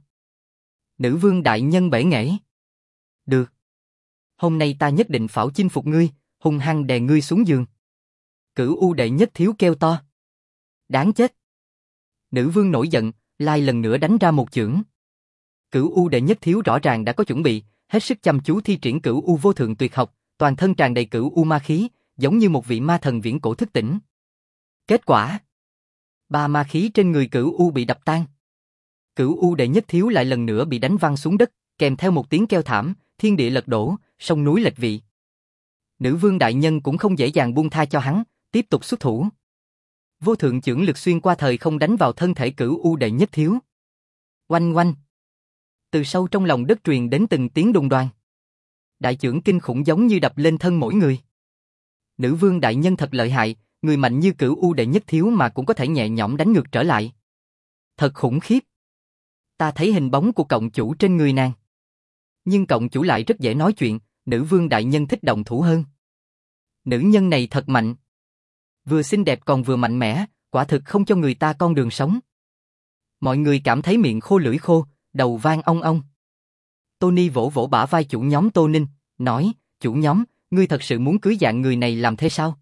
Nữ vương đại nhân bể nghễ. Được. Hôm nay ta nhất định phảo chinh phục ngươi, hung hăng đè ngươi xuống giường. Cửu U đệ nhất thiếu kêu to. Đáng chết. Nữ vương nổi giận, lại lần nữa đánh ra một chưởng. Cửu U đệ nhất thiếu rõ ràng đã có chuẩn bị, hết sức chăm chú thi triển Cửu U vô thượng tuyệt học, toàn thân tràn đầy Cửu U ma khí, giống như một vị ma thần viễn cổ thức tỉnh. Kết quả, 3 ma khí trên người Cửu U bị đập tan. Cửu U đệ nhất thiếu lại lần nữa bị đánh văng xuống đất, kèm theo một tiếng kêu thảm, thiên địa lật đổ, sông núi lệch vị. Nữ vương đại nhân cũng không dễ dàng buông tha cho hắn, tiếp tục xuất thủ. Vô thượng chưởng lực xuyên qua thời không đánh vào thân thể Cửu U đệ nhất thiếu. Oanh oanh. Từ sâu trong lòng đất truyền đến từng tiếng đùng đoàng. Đại chưởng kinh khủng giống như đập lên thân mỗi người. Nữ vương đại nhân thật lợi hại, người mạnh như Cửu U đệ nhất thiếu mà cũng có thể nhẹ nhõm đánh ngược trở lại. Thật khủng khiếp. Ta thấy hình bóng của cộng chủ trên người nàng. Nhưng cộng chủ lại rất dễ nói chuyện, nữ vương đại nhân thích động thủ hơn. Nữ nhân này thật mạnh. Vừa xinh đẹp còn vừa mạnh mẽ, quả thực không cho người ta con đường sống. Mọi người cảm thấy miệng khô lưỡi khô, đầu vang ong ong. Tony vỗ vỗ bả vai chủ nhóm Tô Ninh, nói, chủ nhóm, ngươi thật sự muốn cưới dạng người này làm thế sao?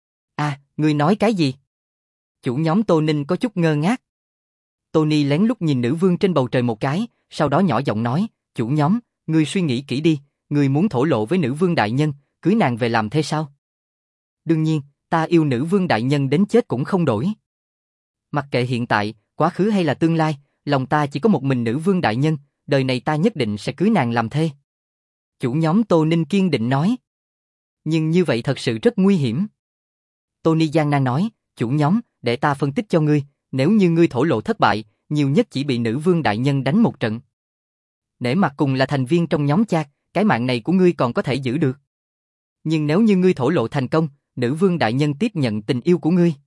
À, ngươi nói cái gì? Chủ nhóm Tô Ninh có chút ngơ ngác. Tony lén lút nhìn nữ vương trên bầu trời một cái, sau đó nhỏ giọng nói, chủ nhóm, ngươi suy nghĩ kỹ đi, ngươi muốn thổ lộ với nữ vương đại nhân, cưới nàng về làm thế sao? Đương nhiên, ta yêu nữ vương đại nhân đến chết cũng không đổi. Mặc kệ hiện tại, quá khứ hay là tương lai, lòng ta chỉ có một mình nữ vương đại nhân, đời này ta nhất định sẽ cưới nàng làm thê. Chủ nhóm Tô Ninh kiên định nói. Nhưng như vậy thật sự rất nguy hiểm. Tony gian nan nói, chủ nhóm, để ta phân tích cho ngươi, nếu như ngươi thổ lộ thất bại, nhiều nhất chỉ bị nữ vương đại nhân đánh một trận. Nể mặt cùng là thành viên trong nhóm chat, cái mạng này của ngươi còn có thể giữ được. Nhưng nếu như ngươi thổ lộ thành công, nữ vương đại nhân tiếp nhận tình yêu của ngươi.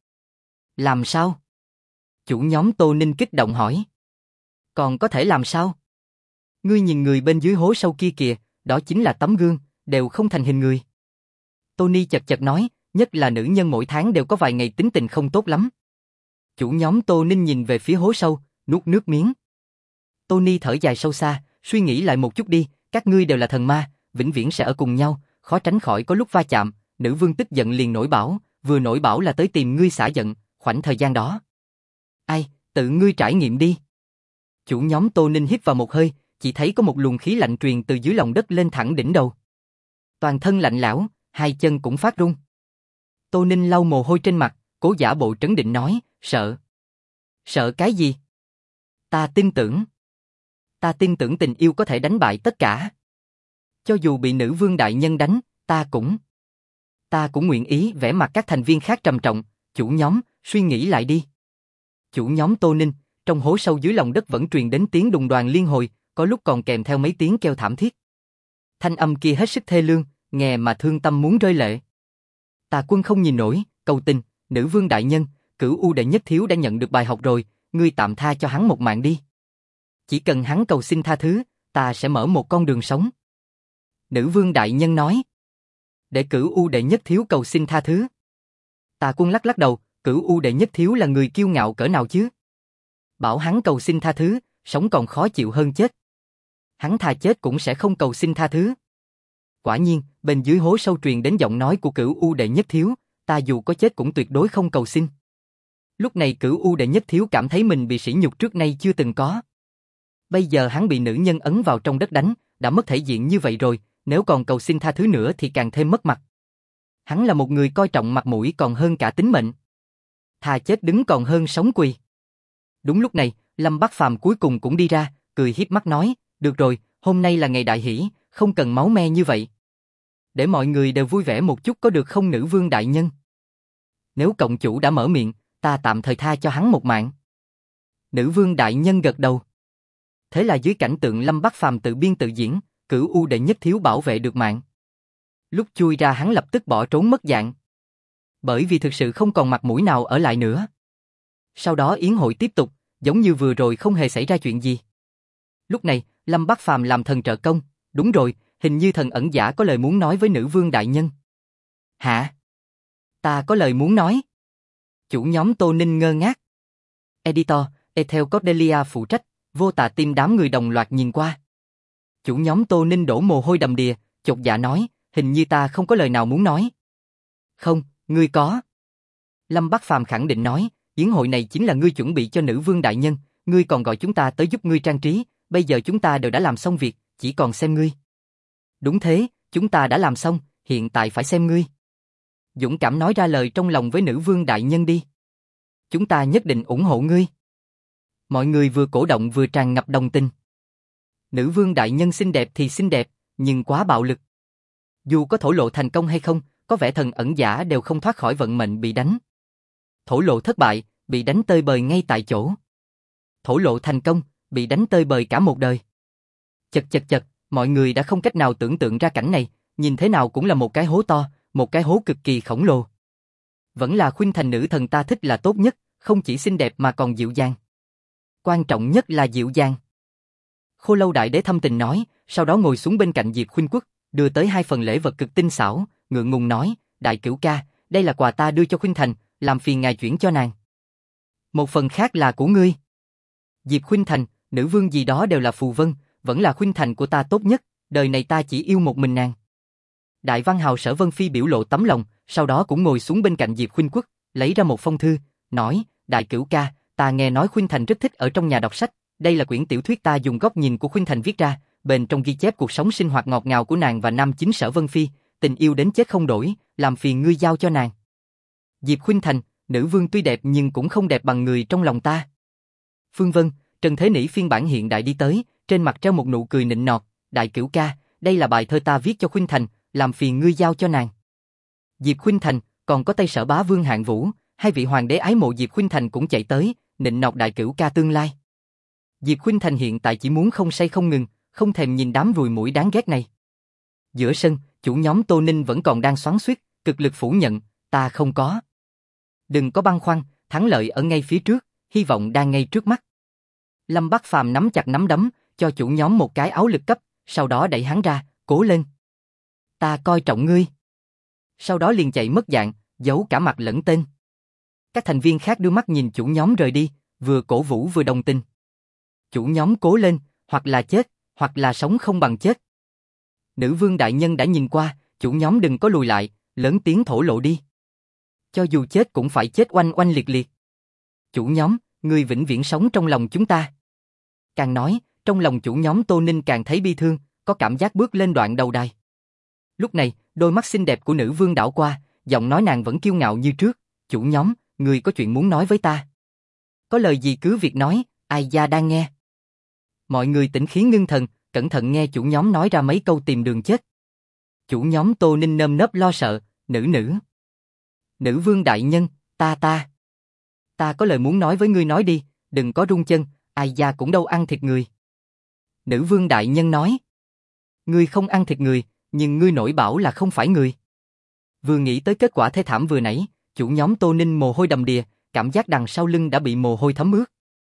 Làm sao? Chủ nhóm Tô Ninh kích động hỏi. Còn có thể làm sao? Ngươi nhìn người bên dưới hố sâu kia kìa, đó chính là tấm gương, đều không thành hình người. Tony chật chật nói, nhất là nữ nhân mỗi tháng đều có vài ngày tính tình không tốt lắm. Chủ nhóm Tô Ninh nhìn về phía hố sâu, nuốt nước miếng. Tony thở dài sâu xa, suy nghĩ lại một chút đi, các ngươi đều là thần ma, vĩnh viễn sẽ ở cùng nhau, khó tránh khỏi có lúc va chạm. Nữ vương tức giận liền nổi bão, vừa nổi bão là tới tìm ngươi xả giận, khoảnh thời gian đó. Ai, tự ngươi trải nghiệm đi. Chủ nhóm Tô Ninh hít vào một hơi, chỉ thấy có một luồng khí lạnh truyền từ dưới lòng đất lên thẳng đỉnh đầu. Toàn thân lạnh lẽo, hai chân cũng phát run. Tô Ninh lau mồ hôi trên mặt, cố giả bộ trấn định nói, sợ. Sợ cái gì? Ta tin tưởng. Ta tin tưởng tình yêu có thể đánh bại tất cả. Cho dù bị nữ vương đại nhân đánh, ta cũng nguyện ý. Vẻ mặt các thành viên khác trầm trọng, chủ nhóm, suy nghĩ lại đi. Chủ nhóm Tô Ninh, trong hố sâu dưới lòng đất vẫn truyền đến tiếng đùng đoàng liên hồi, có lúc còn kèm theo mấy tiếng kêu thảm thiết. Thanh âm kia hết sức thê lương, nghe mà thương tâm muốn rơi lệ. Tà Quân không nhìn nổi, cầu tình, nữ vương đại nhân, Cửu U đệ nhất thiếu đã nhận được bài học rồi, ngươi tạm tha cho hắn một mạng đi. Chỉ cần hắn cầu xin tha thứ, ta sẽ mở một con đường sống. Nữ vương đại nhân nói. Để Cửu U đệ nhất thiếu cầu xin tha thứ. Tà Quân lắc lắc đầu, Cửu U đệ nhất thiếu là người kiêu ngạo cỡ nào chứ? Bảo hắn cầu xin tha thứ, sống còn khó chịu hơn chết. Hắn thà chết cũng sẽ không cầu xin tha thứ. Quả nhiên, bên dưới hố sâu truyền đến giọng nói của Cửu U đệ nhất thiếu, ta dù có chết cũng tuyệt đối không cầu xin. Lúc này Cửu U đệ nhất thiếu cảm thấy mình bị sỉ nhục trước nay chưa từng có. Bây giờ hắn bị nữ nhân ấn vào trong đất đánh, đã mất thể diện như vậy rồi, nếu còn cầu xin tha thứ nữa thì càng thêm mất mặt. Hắn là một người coi trọng mặt mũi còn hơn cả tính mệnh. Thà chết đứng còn hơn sống quỳ. Đúng lúc này, Lâm Bắc Phàm cuối cùng cũng đi ra, cười hiếp mắt nói, được rồi, hôm nay là ngày đại hỷ, không cần máu me như vậy. Để mọi người đều vui vẻ một chút có được không nữ vương đại nhân? Nếu cộng chủ đã mở miệng, ta tạm thời tha cho hắn một mạng. Nữ vương đại nhân gật đầu. Thế là dưới cảnh tượng Lâm Bắc Phàm tự biên tự diễn, Cửu U đệ nhất thiếu bảo vệ được mạng. Lúc chui ra hắn lập tức bỏ trốn mất dạng. Bởi vì thực sự không còn mặt mũi nào ở lại nữa. Sau đó yến hội tiếp tục, giống như vừa rồi không hề xảy ra chuyện gì. Lúc này, Lâm Bắc Phàm làm thần trợ công, đúng rồi, hình như thần ẩn giả có lời muốn nói với nữ vương đại nhân. Hả? Ta có lời muốn nói. Chủ nhóm Tô Ninh ngơ ngác. Editor, Ethel Cordelia phụ trách, Vô Tà Tim đám người đồng loạt nhìn qua. Chủ nhóm Tô Ninh đổ mồ hôi đầm đìa, chột dạ nói, hình như ta không có lời nào muốn nói. Không, ngươi có. Lâm Bắc Phàm khẳng định nói, yến hội này chính là ngươi chuẩn bị cho nữ vương đại nhân, ngươi còn gọi chúng ta tới giúp ngươi trang trí, bây giờ chúng ta đều đã làm xong việc, chỉ còn xem ngươi. Đúng thế, chúng ta đã làm xong, hiện tại phải xem ngươi. Dũng cảm nói ra lời trong lòng với nữ vương đại nhân đi. Chúng ta nhất định ủng hộ ngươi. Mọi người vừa cổ động vừa tràn ngập đồng tình. Nữ vương đại nhân xinh đẹp thì xinh đẹp, nhưng quá bạo lực. Dù có thổ lộ thành công hay không, có vẻ thần ẩn giả đều không thoát khỏi vận mệnh bị đánh. Thổ lộ thất bại, bị đánh tơi bời ngay tại chỗ. Thổ lộ thành công, bị đánh tơi bời cả một đời. Chật chật chật, mọi người đã không cách nào tưởng tượng ra cảnh này, nhìn thế nào cũng là một cái hố to, một cái hố cực kỳ khổng lồ. Vẫn là Khuynh Thành nữ thần ta thích là tốt nhất, không chỉ xinh đẹp mà còn dịu dàng. Quan trọng nhất là dịu dàng. Khô Lâu đại đế thâm tình nói, sau đó ngồi xuống bên cạnh Diệp Khuynh Quốc, đưa tới 2 phần lễ vật cực tinh xảo, ngượng ngùng nói, đại cửu ca, đây là quà ta đưa cho Khuynh Thành, làm phiền ngài chuyển cho nàng. Một phần khác là của ngươi. Diệp Khuynh Thành, nữ vương gì đó đều là phù vân, vẫn là Khuynh Thành của ta tốt nhất, đời này ta chỉ yêu một mình nàng. Đại văn hào Sở Vân Phi biểu lộ tấm lòng, sau đó cũng ngồi xuống bên cạnh Diệp Khuynh Quốc, lấy ra một phong thư, nói, đại cửu ca, ta nghe nói Khuynh Thành rất thích ở trong nhà đọc sách, đây là quyển tiểu thuyết ta dùng góc nhìn của Khuynh Thành viết ra, bên trong ghi chép cuộc sống sinh hoạt ngọt ngào của nàng và nam chính Sở Vân Phi, tình yêu đến chết không đổi, làm phiền ngươi giao cho nàng. Diệp Khuynh Thành, nữ vương tuy đẹp nhưng cũng không đẹp bằng người trong lòng ta. Phương Vân, Trần Thế Nỉ phiên bản hiện đại đi tới, trên mặt treo một nụ cười nịnh nọt, đại cửu ca, đây là bài thơ ta viết cho Khuynh Thành, làm phiền ngươi giao cho nàng. Diệp Khuynh Thành, còn có Tây Sở Bá Vương Hạng Vũ, 2 vị hoàng đế ái mộ Diệp Khuynh Thành cũng chạy tới, nịnh nọt đại cửu ca tương lai. Diệp Khuynh Thành hiện tại chỉ muốn không say không ngừng, không thèm nhìn đám ruồi muỗi đáng ghét này. Giữa sân, chủ nhóm Tô Ninh vẫn còn đang xoắn xuýt, cực lực phủ nhận, ta không có. Đừng có băn khoăn, thắng lợi ở ngay phía trước, hy vọng đang ngay trước mắt. Lâm Bắc Phàm nắm chặt nắm đấm, cho chủ nhóm một cái áo lực cấp, sau đó đẩy hắn ra, cố lên. Ta coi trọng ngươi. Sau đó liền chạy mất dạng, giấu cả mặt lẫn tên. Các thành viên khác đưa mắt nhìn chủ nhóm rời đi, vừa cổ vũ vừa đồng tình. Chủ nhóm cố lên, hoặc là chết, hoặc là sống không bằng chết. Nữ vương đại nhân đã nhìn qua, chủ nhóm đừng có lùi lại, lớn tiếng thổ lộ đi. Cho dù chết cũng phải chết oanh oanh liệt liệt. Chủ nhóm, ngươi vĩnh viễn sống trong lòng chúng ta. Càng nói, trong lòng chủ nhóm Tô Ninh càng thấy bi thương, có cảm giác bước lên đoạn đầu đài. Lúc này, đôi mắt xinh đẹp của nữ vương đảo qua, giọng nói nàng vẫn kiêu ngạo như trước. Chủ nhóm, ngươi có chuyện muốn nói với ta. Có lời gì cứ việc nói, ai gia đang nghe. Mọi người tĩnh khí ngưng thần, cẩn thận nghe chủ nhóm nói ra mấy câu tìm đường chết. Chủ nhóm Tô Ninh nơm nớp lo sợ, nữ. Nữ vương đại nhân, ta có lời muốn nói với ngươi nói đi, đừng có rung chân, ai gia cũng đâu ăn thịt người. Nữ vương đại nhân nói, ngươi không ăn thịt người, nhưng ngươi nổi bảo là không phải người. Vừa nghĩ tới kết quả thê thảm vừa nãy, chủ nhóm Tô Ninh mồ hôi đầm đìa, cảm giác đằng sau lưng đã bị mồ hôi thấm ướt.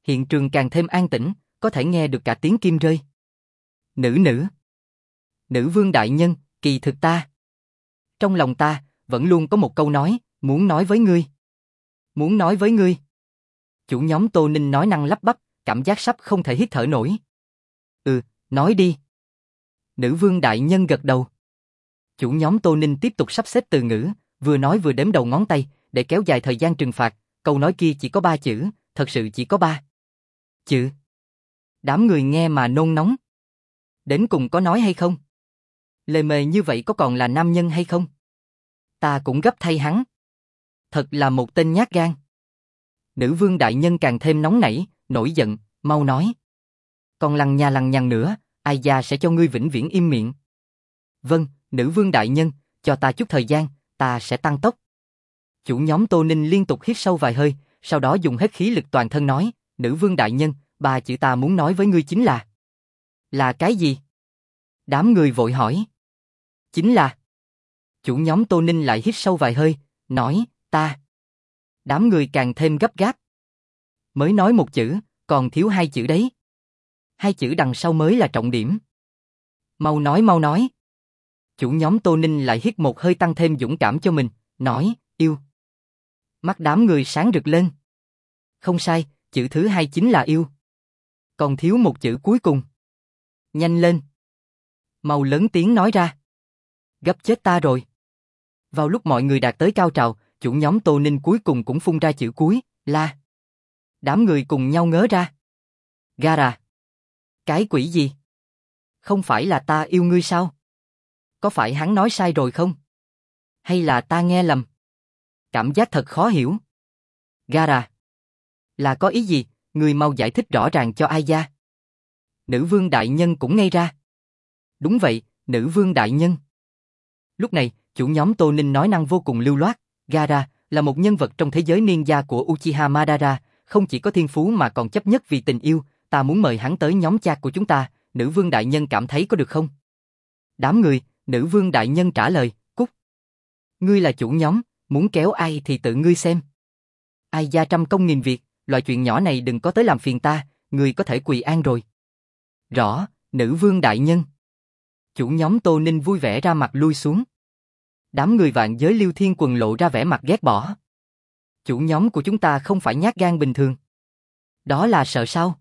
Hiện trường càng thêm an tĩnh, có thể nghe được cả tiếng kim rơi. Nữ vương đại nhân, kỳ thực ta. Trong lòng ta, vẫn luôn có một câu nói, muốn nói với ngươi. Muốn nói với ngươi. Chủ nhóm Tô Ninh nói năng lắp bắp, cảm giác sắp không thể hít thở nổi. Nói đi. Nữ vương đại nhân gật đầu. Chủ nhóm Tô Ninh tiếp tục sắp xếp từ ngữ, vừa nói vừa đếm đầu ngón tay, để kéo dài thời gian trừng phạt, câu nói kia chỉ có 3 chữ, thật sự chỉ có 3 chữ. Đám người nghe mà nôn nóng. Đến cùng có nói hay không? Lề mề như vậy có còn là nam nhân hay không? Ta cũng gấp thay hắn. Thật là một tên nhát gan. Nữ vương đại nhân càng thêm nóng nảy, nổi giận, mau nói. Còn lằng nhằng nữa, ai gia sẽ cho ngươi vĩnh viễn im miệng. Vâng, nữ vương đại nhân, cho ta chút thời gian, ta sẽ tăng tốc. Chủ nhóm Tô Ninh liên tục hít sâu vài hơi, sau đó dùng hết khí lực toàn thân nói, nữ vương đại nhân, 3 chữ ta muốn nói với ngươi chính là... Là cái gì? Đám người vội hỏi. Chính là... Chủ nhóm Tô Ninh lại hít sâu vài hơi, nói, ta. Đám người càng thêm gấp gáp. Mới nói 1 chữ, còn thiếu 2 chữ đấy. 2 chữ đằng sau mới là trọng điểm. Mau nói. Chủ nhóm Tô Ninh lại hít một hơi tăng thêm dũng cảm cho mình, nói, yêu. Mắt đám người sáng rực lên. Không sai, chữ thứ 2 chính là yêu. Còn thiếu 1 chữ cuối cùng. Nhanh lên. Mau lớn tiếng nói ra. Gấp chết ta rồi. Vào lúc mọi người đạt tới cao trào, chủ nhóm Tô Ninh cuối cùng cũng phun ra chữ cuối, la. Đám người cùng nhau ngớ ra. Gara. Cái quỷ gì? Không phải là ta yêu ngươi sao? Có phải hắn nói sai rồi không? Hay là ta nghe lầm? Cảm giác thật khó hiểu. Gara. Là có ý gì? Ngươi mau giải thích rõ ràng cho ai gia. Nữ vương đại nhân cũng ngây ra. Đúng vậy, nữ vương đại nhân. Lúc này, chủ nhóm Tô Ninh nói năng vô cùng lưu loát. Gara là một nhân vật trong thế giới ninja của Uchiha Madara, không chỉ có thiên phú mà còn chấp nhất vì tình yêu. Ta muốn mời hắn tới nhóm chat của chúng ta, nữ vương đại nhân cảm thấy có được không? Đám người, nữ vương đại nhân trả lời, cút. Ngươi là chủ nhóm, muốn kéo ai thì tự ngươi xem. Ai gia trăm công nghìn việc, loại chuyện nhỏ này đừng có tới làm phiền ta, ngươi có thể quỳ an rồi. Rõ, nữ vương đại nhân. Chủ nhóm Tô Ninh vui vẻ ra mặt lui xuống. Đám người vạn giới Liêu Thiên Quần lộ ra vẻ mặt ghét bỏ. Chủ nhóm của chúng ta không phải nhát gan bình thường. Đó là sợ sao?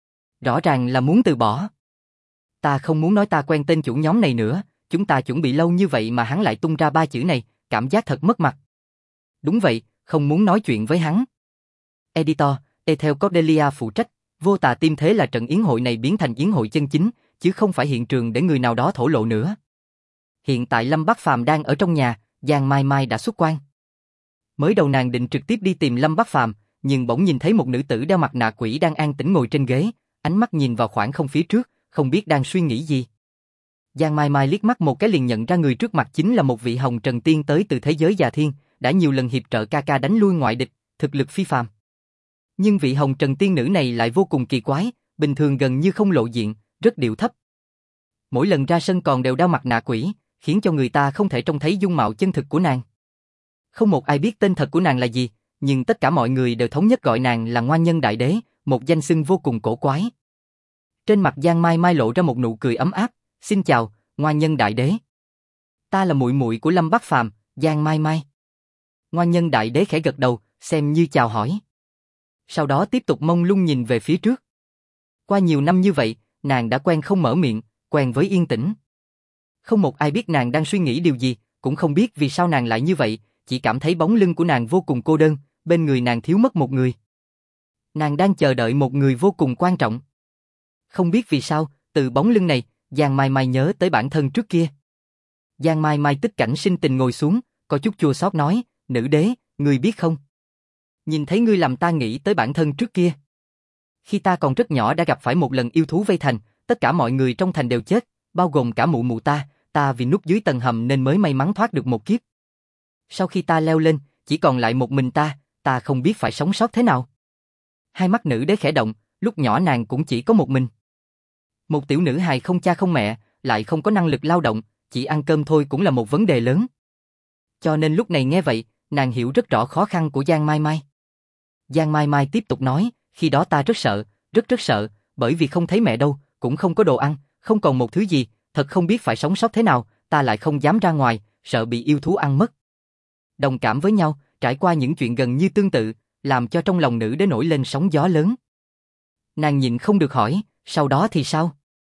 Rõ ràng là muốn từ bỏ. Ta không muốn nói ta quen tên chủ nhóm này nữa, chúng ta chuẩn bị lâu như vậy mà hắn lại tung ra 3 chữ này, cảm giác thật mất mặt. Đúng vậy, không muốn nói chuyện với hắn. Editor, Ethel Cordelia phụ trách, vô tà tim thế là trận yến hội này biến thành yến hội chân chính, chứ không phải hiện trường để người nào đó thổ lộ nữa. Hiện tại Lâm Bắc Phàm đang ở trong nhà, Giang Mai Mai đã xuất quan. Mới đầu nàng định trực tiếp đi tìm Lâm Bắc Phàm, nhưng bỗng nhìn thấy một nữ tử đeo mặt nạ quỷ đang an tĩnh ngồi trên ghế, ánh mắt nhìn vào khoảng không phía trước, không biết đang suy nghĩ gì. Giang Mai Mai liếc mắt một cái liền nhận ra người trước mặt chính là một vị hồng trần tiên tới từ thế giới già thiên, đã nhiều lần hiệp trợ ca ca đánh lui ngoại địch, thực lực phi phàm. Nhưng vị hồng trần tiên nữ này lại vô cùng kỳ quái, bình thường gần như không lộ diện, rất điệu thấp. Mỗi lần ra sân còn đều đeo mặt nạ quỷ, khiến cho người ta không thể trông thấy dung mạo chân thực của nàng. Không một ai biết tên thật của nàng là gì, nhưng tất cả mọi người đều thống nhất gọi nàng là Ngoan Nhân Đại Đế, một danh xưng vô cùng cổ quái. Trên mặt Giang Mai Mai lộ ra một nụ cười ấm áp, "Xin chào, Ngoan Nhân Đại Đế. Ta là muội muội của Lâm Bắc Phàm, Giang Mai Mai." Ngoan Nhân Đại Đế khẽ gật đầu, xem như chào hỏi. Sau đó tiếp tục mông lung nhìn về phía trước. Qua nhiều năm như vậy, nàng đã quen không mở miệng, quen với yên tĩnh. Không một ai biết nàng đang suy nghĩ điều gì, cũng không biết vì sao nàng lại như vậy, chỉ cảm thấy bóng lưng của nàng vô cùng cô đơn, bên người nàng thiếu mất một người. Nàng đang chờ đợi một người vô cùng quan trọng. Không biết vì sao, từ bóng lưng này, Giang Mai Mai nhớ tới bản thân trước kia. Giang Mai Mai tức cảnh sinh tình ngồi xuống, có chút chua xót nói, "Nữ đế, ngươi biết không? Nhìn thấy ngươi làm ta nghĩ tới bản thân trước kia. Khi ta còn rất nhỏ đã gặp phải một lần yêu thú vây thành, tất cả mọi người trong thành đều chết, bao gồm cả mụ mụ ta vì núp dưới tầng hầm nên mới may mắn thoát được một kiếp. Sau khi ta leo lên, chỉ còn lại một mình ta không biết phải sống sót thế nào." Hai mắt nữ đế khẽ động, lúc nhỏ nàng cũng chỉ có một mình. Một tiểu nữ hài không cha không mẹ, lại không có năng lực lao động, chỉ ăn cơm thôi cũng là một vấn đề lớn. Cho nên lúc này nghe vậy, nàng hiểu rất rõ khó khăn của Giang Mai Mai. Giang Mai Mai tiếp tục nói, khi đó ta rất sợ, rất sợ, bởi vì không thấy mẹ đâu, cũng không có đồ ăn, không còn một thứ gì, thật không biết phải sống sót thế nào, ta lại không dám ra ngoài, sợ bị yêu thú ăn mất. Đồng cảm với nhau, trải qua những chuyện gần như tương tự, làm cho trong lòng nữ đế nổi lên sóng gió lớn. Nàng nhịn không được hỏi, sau đó thì sao?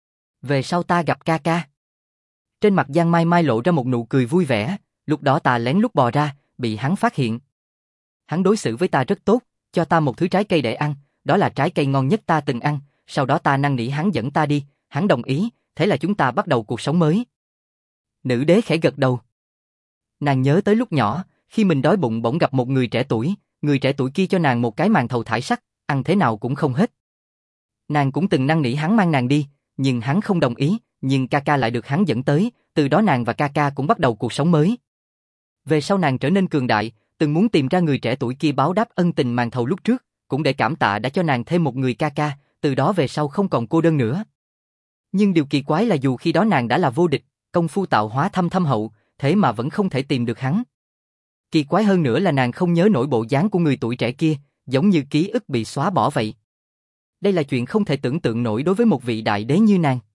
Về sau ta gặp ca ca. Trên mặt Giang Mai Mai lộ ra một nụ cười vui vẻ, lúc đó ta lén lút bò ra, bị hắn phát hiện. Hắn đối xử với ta rất tốt, cho ta một thứ trái cây để ăn, đó là trái cây ngon nhất ta từng ăn, sau đó ta năn nỉ hắn dẫn ta đi, hắn đồng ý, thế là chúng ta bắt đầu cuộc sống mới. Nữ đế khẽ gật đầu. Nàng nhớ tới lúc nhỏ, khi mình đói bụng bỗng gặp một người trẻ tuổi kia cho nàng một cái màn thầu thải sắt, ăn thế nào cũng không hết. Nàng cũng từng năn nỉ hắn mang nàng đi, nhưng hắn không đồng ý, nhưng ca ca lại được hắn dẫn tới, từ đó nàng và ca ca cũng bắt đầu cuộc sống mới. Về sau nàng trở nên cường đại, từng muốn tìm ra người trẻ tuổi kia báo đáp ân tình màn thầu lúc trước, cũng để cảm tạ đã cho nàng thêm một người ca ca, từ đó về sau không còn cô đơn nữa. Nhưng điều kỳ quái là dù khi đó nàng đã là vô địch, công phu tạo hóa thâm hậu, thế mà vẫn không thể tìm được hắn. Kỳ quái hơn nữa là nàng không nhớ nổi bộ dáng của người tuổi trẻ kia, giống như ký ức bị xóa bỏ vậy. Đây là chuyện không thể tưởng tượng nổi đối với một vị đại đế như nàng.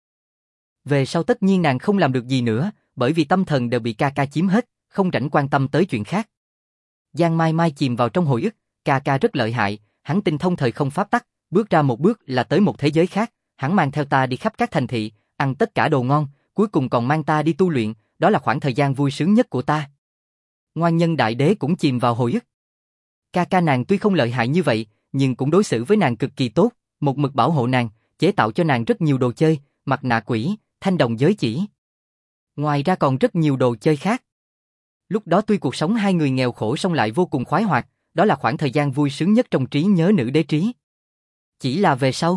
Về sau tất nhiên nàng không làm được gì nữa, bởi vì tâm thần đều bị ca ca chiếm hết, không rảnh quan tâm tới chuyện khác. Giang Mai Mai chìm vào trong hồi ức, ca ca rất lợi hại, hắn tinh thông thời không pháp tắc, bước ra một bước là tới một thế giới khác, hắn mang theo ta đi khắp các thành thị, ăn tất cả đồ ngon, cuối cùng còn mang ta đi tu luyện, đó là khoảng thời gian vui sướng nhất của ta. Ngoan Nhân Đại Đế cũng chìm vào hồi ức. Ca ca nàng tuy không lợi hại như vậy, nhưng cũng đối xử với nàng cực kỳ tốt, một mực bảo hộ nàng, chế tạo cho nàng rất nhiều đồ chơi, mặt nạ quỷ, thanh đồng giới chỉ. Ngoài ra còn rất nhiều đồ chơi khác. Lúc đó tuy cuộc sống hai người nghèo khổ song lại vô cùng khoái hoạt, đó là khoảng thời gian vui sướng nhất trong trí nhớ nữ đế trí. Chỉ là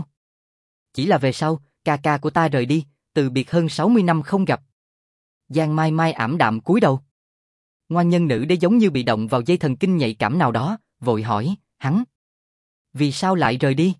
về sau, ca ca của ta rời đi, từ biệt hơn 60 năm không gặp. Giang Mai Mai ảm đạm cúi đầu. Ngoan Nhân nữ đế giống như bị động vào dây thần kinh nhạy cảm nào đó, vội hỏi, hắn vì sao lại rời đi?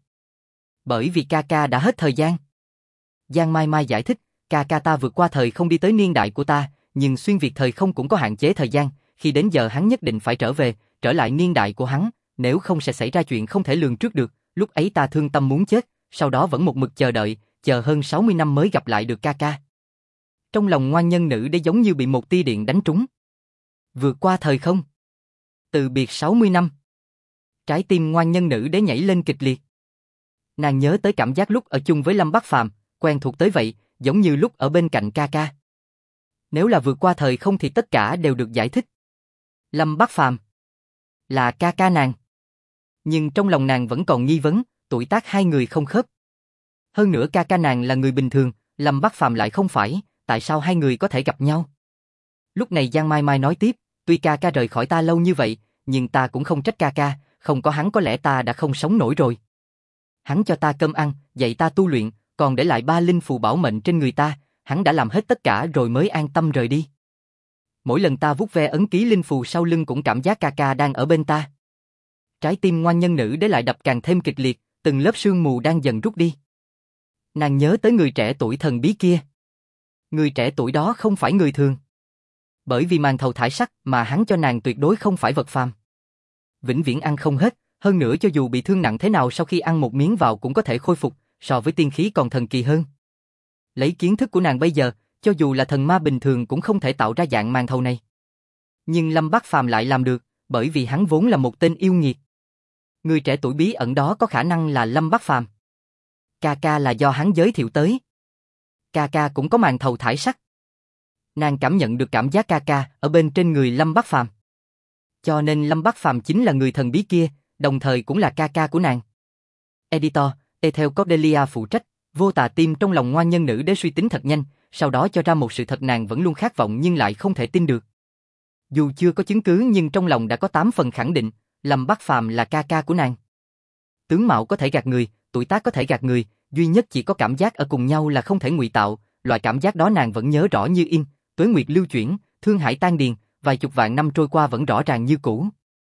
Bởi vì ca ca đã hết thời gian. Giang Mai Mai giải thích, ca ca ta vượt qua thời không đi tới niên đại của ta, nhưng xuyên việt thời không cũng có hạn chế thời gian, khi đến giờ hắn nhất định phải trở về, trở lại niên đại của hắn, nếu không sẽ xảy ra chuyện không thể lường trước được, lúc ấy ta thương tâm muốn chết, sau đó vẫn một mực chờ đợi, chờ hơn 60 năm mới gặp lại được ca ca. Trong lòng Ngoan Nhân nữ đế giống như bị một tia điện đánh trúng. Vượt qua thời không. Từ biệt 60 năm. Trái tim Ngoan Nhân nữ đế nhảy lên kịch liệt. Nàng nhớ tới cảm giác lúc ở chung với Lâm Bắc Phàm, quen thuộc tới vậy, giống như lúc ở bên cạnh ca ca. Nếu là vượt qua thời không thì tất cả đều được giải thích. Lâm Bắc Phàm là ca ca nàng. Nhưng trong lòng nàng vẫn còn nghi vấn, tuổi tác hai người không khớp. Hơn nữa ca ca nàng là người bình thường, Lâm Bắc Phàm lại không phải, tại sao hai người có thể gặp nhau? Lúc này Giang Mai Mai nói tiếp, tuy ca ca rời khỏi ta lâu như vậy, nhưng ta cũng không trách ca ca, không có hắn có lẽ ta đã không sống nổi rồi. Hắn cho ta cơm ăn, dạy ta tu luyện, còn để lại 3 linh phù bảo mệnh trên người ta, hắn đã làm hết tất cả rồi mới an tâm rời đi. Mỗi lần ta vuốt ve ấn ký linh phù sau lưng cũng cảm giác ca ca đang ở bên ta. Trái tim Ngoan Nhân nữ đế lại đập càng thêm kịch liệt, từng lớp sương mù đang dần rút đi. Nàng nhớ tới người trẻ tuổi thần bí kia. Người trẻ tuổi đó không phải người thường. Bởi vì màn thầu thải sắt mà hắn cho nàng tuyệt đối không phải vật phàm. Vĩnh viễn ăn không hết, hơn nữa cho dù bị thương nặng thế nào sau khi ăn một miếng vào cũng có thể khôi phục, so với tiên khí còn thần kỳ hơn. Lấy kiến thức của nàng bây giờ, cho dù là thần ma bình thường cũng không thể tạo ra dạng màn thầu này. Nhưng Lâm Bắc Phàm lại làm được, bởi vì hắn vốn là một tên yêu nghiệt. Người trẻ tuổi bí ẩn đó có khả năng là Lâm Bắc Phàm. Ca ca là do hắn giới thiệu tới. Ca ca cũng có màn thầu thải sắt. Nàng cảm nhận được cảm giác ca ca ở bên trên người Lâm Bắc Phàm. Cho nên Lâm Bắc Phàm chính là người thần bí kia, đồng thời cũng là ca ca của nàng. Editor, Ethel Cordelia phụ trách, Vô Tà Tim trong lòng Ngoan Nhân nữ đế suy tính thật nhanh, sau đó cho ra một sự thật nàng vẫn luôn khát vọng nhưng lại không thể tin được. Dù chưa có chứng cứ nhưng trong lòng đã có 8 phần khẳng định, Lâm Bắc Phàm là ca ca của nàng. Tướng mạo có thể gạt người, tuổi tác có thể gạt người, duy nhất chỉ có cảm giác ở cùng nhau là không thể ngụy tạo, loại cảm giác đó nàng vẫn nhớ rõ như in, tuế nguyệt lưu chuyển, thương hải tan điền, vài chục vạn năm trôi qua vẫn rõ ràng như cũ.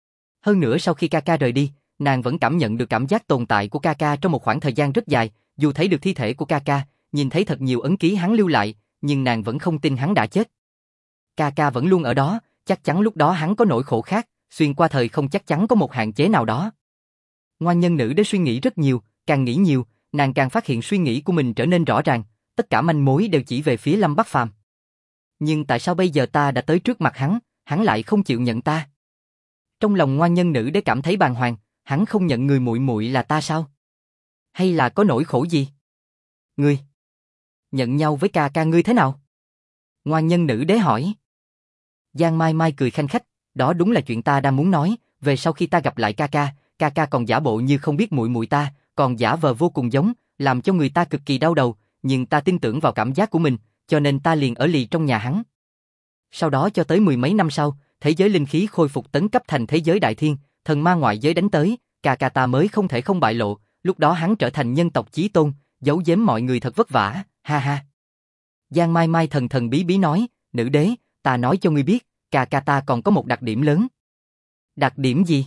Hơn nữa sau khi ca ca rời đi, nàng vẫn cảm nhận được cảm giác tồn tại của ca ca trong một khoảng thời gian rất dài, dù thấy được thi thể của ca ca, nhìn thấy thật nhiều ấn ký hắn lưu lại, nhưng nàng vẫn không tin hắn đã chết. Ca ca vẫn luôn ở đó, chắc chắn lúc đó hắn có nỗi khổ khác, xuyên qua thời không chắc chắn có một hạn chế nào đó. Ngoan nhân nữ đế suy nghĩ rất nhiều, càng nghĩ nhiều, nàng càng phát hiện suy nghĩ của mình trở nên rõ ràng, tất cả manh mối đều chỉ về phía Lâm Bắc Phàm. Nhưng tại sao bây giờ ta đã tới trước mặt hắn lại không chịu nhận ta? Trong lòng ngoan nhân nữ đế cảm thấy bàng hoàng, hắn không nhận người muội muội là ta sao? Hay là có nỗi khổ gì? Ngươi nhận nhau với ca ca ngươi thế nào? Ngoan nhân nữ đế hỏi. Giang Mai Mai cười khanh khách, đó đúng là chuyện ta đang muốn nói, về sau khi ta gặp lại ca ca còn giả bộ như không biết muội muội ta, còn giả vờ vô cùng giống, làm cho người ta cực kỳ đau đầu, nhưng ta tin tưởng vào cảm giác của mình, cho nên ta liền ở lì trong nhà hắn. Sau đó cho tới mười mấy năm sau, thế giới linh khí khôi phục tấn cấp thành thế giới đại thiên, thần ma ngoại giới đánh tới, ca ca ta mới không thể không bại lộ, lúc đó hắn trở thành nhân tộc chí tôn, giấu giếm mọi người thật vất vả, ha ha. Giang Mai Mai thần thần bí bí nói, nữ đế, ta nói cho ngươi biết, ca ca ta còn có một đặc điểm lớn. Đặc điểm gì?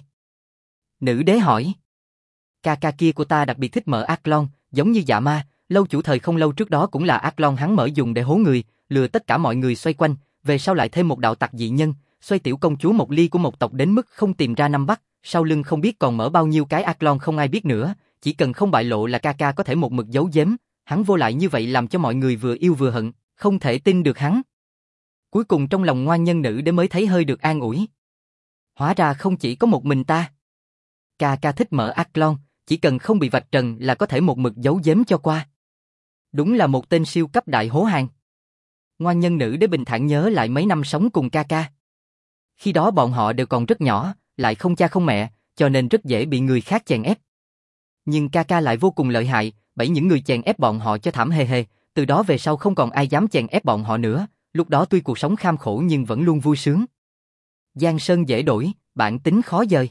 Nữ đế hỏi. Ca ca kia của ta đặc biệt thích mở ác lon, giống như dạ ma, lâu chủ thời không lâu trước đó cũng là ác lon hắn mở dùng để hố người, lừa tất cả mọi người xoay quanh, về sau lại thêm một đạo tặc dị nhân, xoay tiểu công chúa Mộc Ly của một tộc đến mức không tìm ra năm bắt, sau lưng không biết còn mở bao nhiêu cái ác lon không ai biết nữa, chỉ cần không bại lộ là ca ca có thể một mực giấu giếm, hắn vô lại như vậy làm cho mọi người vừa yêu vừa hận, không thể tin được hắn. Cuối cùng trong lòng ngoan nhân nữ đế mới thấy hơi được an ủi. Hóa ra không chỉ có một mình ta. Ca ca thích mở ác lon, chỉ cần không bị vạch trần là có thể một mực giấu giếm cho qua. Đúng là một tên siêu cấp đại hố hàng. Ngoan nhân nữ đế bình thản nhớ lại mấy năm sống cùng ca ca. Khi đó bọn họ đều còn rất nhỏ, lại không cha không mẹ, cho nên rất dễ bị người khác chèn ép. Nhưng ca ca lại vô cùng lợi hại, bẫy những người chèn ép bọn họ cho thảm hề hề, từ đó về sau không còn ai dám chèn ép bọn họ nữa, lúc đó tuy cuộc sống kham khổ nhưng vẫn luôn vui sướng. Giang sơn dễ đổi, bản tính khó dời.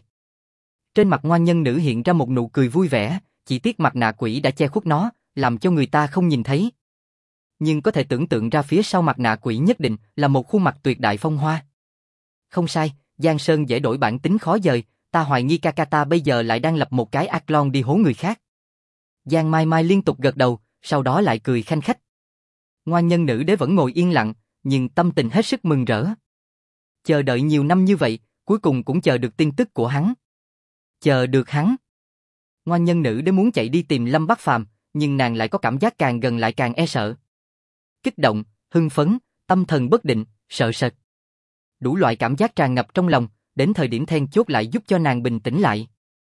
Trên mặt ngoan nhân nữ hiện ra một nụ cười vui vẻ, chỉ tiếc mặt nạ quỷ đã che khuất nó, làm cho người ta không nhìn thấy. Nhưng có thể tưởng tượng ra phía sau mặt nạ quỷ nhất định là một khuôn mặt tuyệt đại phong hoa. Không sai, Giang sơn dễ đổi bản tính khó dời, ta hoài nghi ca ca ta bây giờ lại đang lập một cái ác lon đi hố người khác. Giang Mai Mai liên tục gật đầu, sau đó lại cười khanh khách. Ngoan nhân nữ đế vẫn ngồi yên lặng, nhưng tâm tình hết sức mừng rỡ. Chờ đợi nhiều năm như vậy, cuối cùng cũng chờ được tin tức của hắn. Chờ được hắn. Ngoan nhân nữ đế muốn chạy đi tìm Lâm Bắc Phàm, nhưng nàng lại có cảm giác càng gần lại càng e sợ. Kích động, hưng phấn, tâm thần bất định, sợ sệt. Đủ loại cảm giác tràn ngập trong lòng, đến thời điểm then chốt lại giúp cho nàng bình tĩnh lại.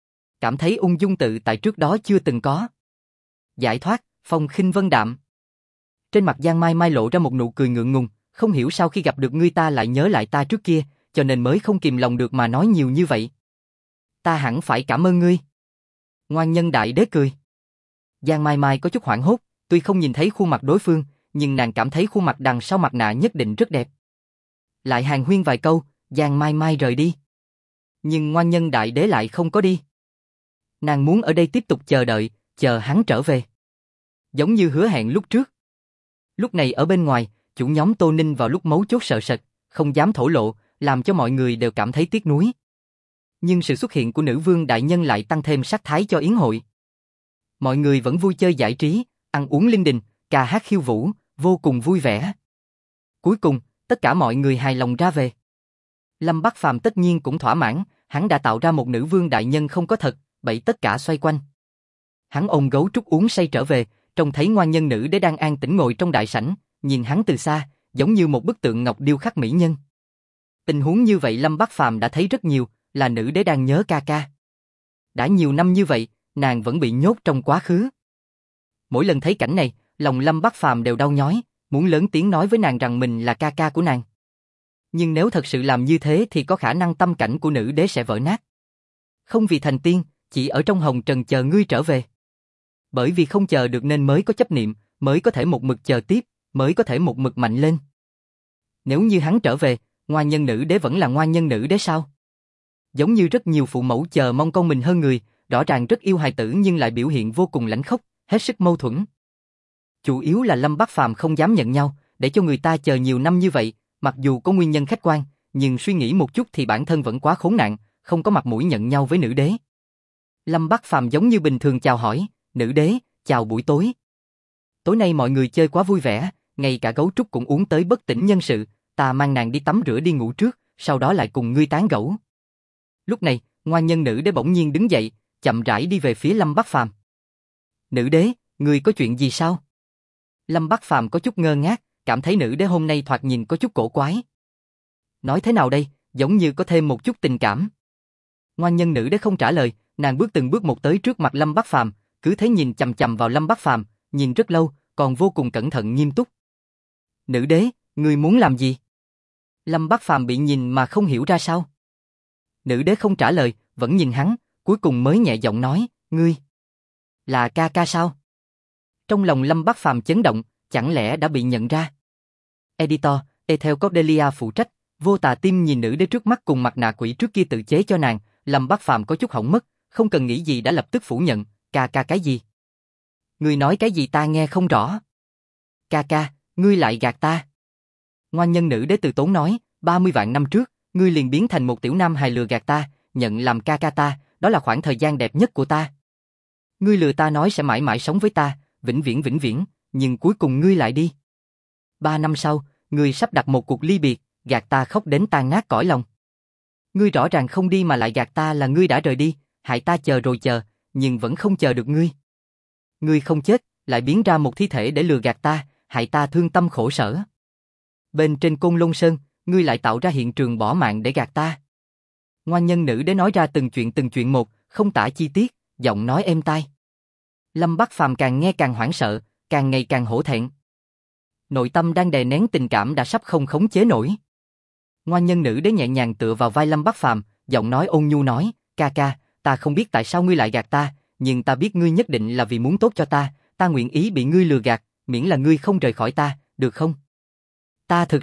Cảm thấy ung dung tự tại trước đó chưa từng có. Giải thoát, phong khinh vân đạm. Trên mặt Giang Mai Mai lộ ra một nụ cười ngượng ngùng, không hiểu sao khi gặp được ngươi ta lại nhớ lại ta trước kia, cho nên mới không kìm lòng được mà nói nhiều như vậy. Ta hẳn phải cảm ơn ngươi. Ngoan nhân đại đế cười. Giang Mai Mai có chút hoảng hốt, tuy không nhìn thấy khuôn mặt đối phương, nhưng nàng cảm thấy khuôn mặt đằng sau mặt nạ nhất định rất đẹp. Lại hàn huyên vài câu, Giang Mai Mai rời đi. Nhưng ngoan nhân đại đế lại không có đi. Nàng muốn ở đây tiếp tục chờ đợi, chờ hắn trở về. Giống như hứa hẹn lúc trước. Lúc này ở bên ngoài, chủ nhóm Tô Ninh vào lúc mấu chốt sợ sệt, không dám thổ lộ, làm cho mọi người đều cảm thấy tiếc nuối. Nhưng sự xuất hiện của nữ vương đại nhân lại tăng thêm sắc thái cho yến hội. Mọi người vẫn vui chơi giải trí, ăn uống linh đình, ca hát khiêu vũ, vô cùng vui vẻ. Cuối cùng, tất cả mọi người hài lòng ra về. Lâm Bắc Phàm tất nhiên cũng thỏa mãn, hắn đã tạo ra một nữ vương đại nhân không có thật, bẫy tất cả xoay quanh. Hắn ôm gấu trúc uống say trở về, trông thấy ngoan nhân nữ đế đang an tĩnh ngồi trong đại sảnh, nhìn hắn từ xa, giống như một bức tượng ngọc điêu khắc mỹ nhân. Tình huống như vậy Lâm Bắc Phàm đã thấy rất nhiều, là nữ đế đang nhớ ca ca. Đã nhiều năm như vậy, nàng vẫn bị nhốt trong quá khứ. Mỗi lần thấy cảnh này, lòng Lâm Bắc Phàm đều đau nhói, muốn lớn tiếng nói với nàng rằng mình là ca ca của nàng. Nhưng nếu thật sự làm như thế thì có khả năng tâm cảnh của nữ đế sẽ vỡ nát. Không vì thành tiên, chỉ ở trong hồng trần chờ ngươi trở về. Bởi vì không chờ được nên mới có chấp niệm, mới có thể một mực chờ tiếp, mới có thể một mực mạnh lên. Nếu như hắn trở về, ngoan nhân nữ đế vẫn là ngoan nhân nữ đế sao? Giống như rất nhiều phụ mẫu chờ mong con mình hơn người, rõ ràng rất yêu hài tử nhưng lại biểu hiện vô cùng lãnh khốc, hết sức mâu thuẫn. Chủ yếu là Lâm Bắc Phàm không dám nhận nhau, để cho người ta chờ nhiều năm như vậy, mặc dù có nguyên nhân khách quan, nhưng suy nghĩ một chút thì bản thân vẫn quá khốn nạn, không có mặt mũi nhận nhau với nữ đế. Lâm Bắc Phàm giống như bình thường chào hỏi, nữ đế, chào buổi tối. Tối nay mọi người chơi quá vui vẻ, ngay cả gấu trúc cũng uống tới bất tỉnh nhân sự, ta mang nàng đi tắm rửa đi ngủ trước, sau đó lại cùng ngươi tán gẫu. Lúc này, ngoan nhân nữ đế bỗng nhiên đứng dậy, chậm rãi đi về phía Lâm Bắc Phàm. Nữ đế, ngươi có chuyện gì sao? Lâm Bắc Phàm có chút ngơ ngác, cảm thấy nữ đế hôm nay thoạt nhìn có chút cổ quái. Nói thế nào đây, giống như có thêm một chút tình cảm. Ngoan nhân nữ đế không trả lời, nàng bước từng bước một tới trước mặt Lâm Bắc Phàm, cứ thế nhìn chằm chằm vào Lâm Bắc Phàm, nhìn rất lâu, còn vô cùng cẩn thận nghiêm túc. Nữ đế, ngươi muốn làm gì? Lâm Bắc Phàm bị nhìn mà không hiểu ra sao. Nữ đế không trả lời, vẫn nhìn hắn, cuối cùng mới nhẹ giọng nói, ngươi là ca ca sao? Trong lòng Lâm Bắc Phàm chấn động, chẳng lẽ đã bị nhận ra? Editor, Ethel Cordelia phụ trách, vô tà tim nhìn nữ đế trước mắt cùng mặt nạ quỷ trước kia tự chế cho nàng, Lâm Bắc Phàm có chút hỏng mất, không cần nghĩ gì đã lập tức phủ nhận, ca ca cái gì? Ngươi nói cái gì ta nghe không rõ. Ca ca, ngươi lại gạt ta. Ngoan nhân nữ đế từ tốn nói, 30 vạn năm trước, ngươi liền biến thành một tiểu nam hài lừa gạt ta, nhận làm ca ca ta, đó là khoảng thời gian đẹp nhất của ta. Ngươi lừa ta nói sẽ mãi mãi sống với ta, vĩnh viễn, nhưng cuối cùng ngươi lại đi. 3 năm sau, ngươi sắp đặt một cuộc ly biệt, gạt ta khóc đến tan nát cõi lòng. Ngươi rõ ràng không đi mà lại gạt ta là ngươi đã rời đi, hại ta chờ rồi chờ, nhưng vẫn không chờ được ngươi. Ngươi không chết, lại biến ra một thi thể để lừa gạt ta, hại ta thương tâm khổ sở. Bên trên Côn Lôn Sơn, ngươi lại tạo ra hiện trường bỏ mạng để gạt ta. Ngoan nhân nữ đế nói ra từng chuyện một, không tả chi tiết, giọng nói êm tai. Lâm Bắc Phàm càng nghe càng hoảng sợ, càng ngày càng hổ thẹn. Nội tâm đang đè nén tình cảm đã sắp không khống chế nổi. Ngoan nhân nữ đế nhẹ nhàng tựa vào vai Lâm Bắc Phàm, giọng nói ôn nhu nói, ca ca, ta không biết tại sao ngươi lại gạt ta, nhưng ta biết ngươi nhất định là vì muốn tốt cho ta nguyện ý bị ngươi lừa gạt, miễn là ngươi không rời khỏi ta, được không? Ta thực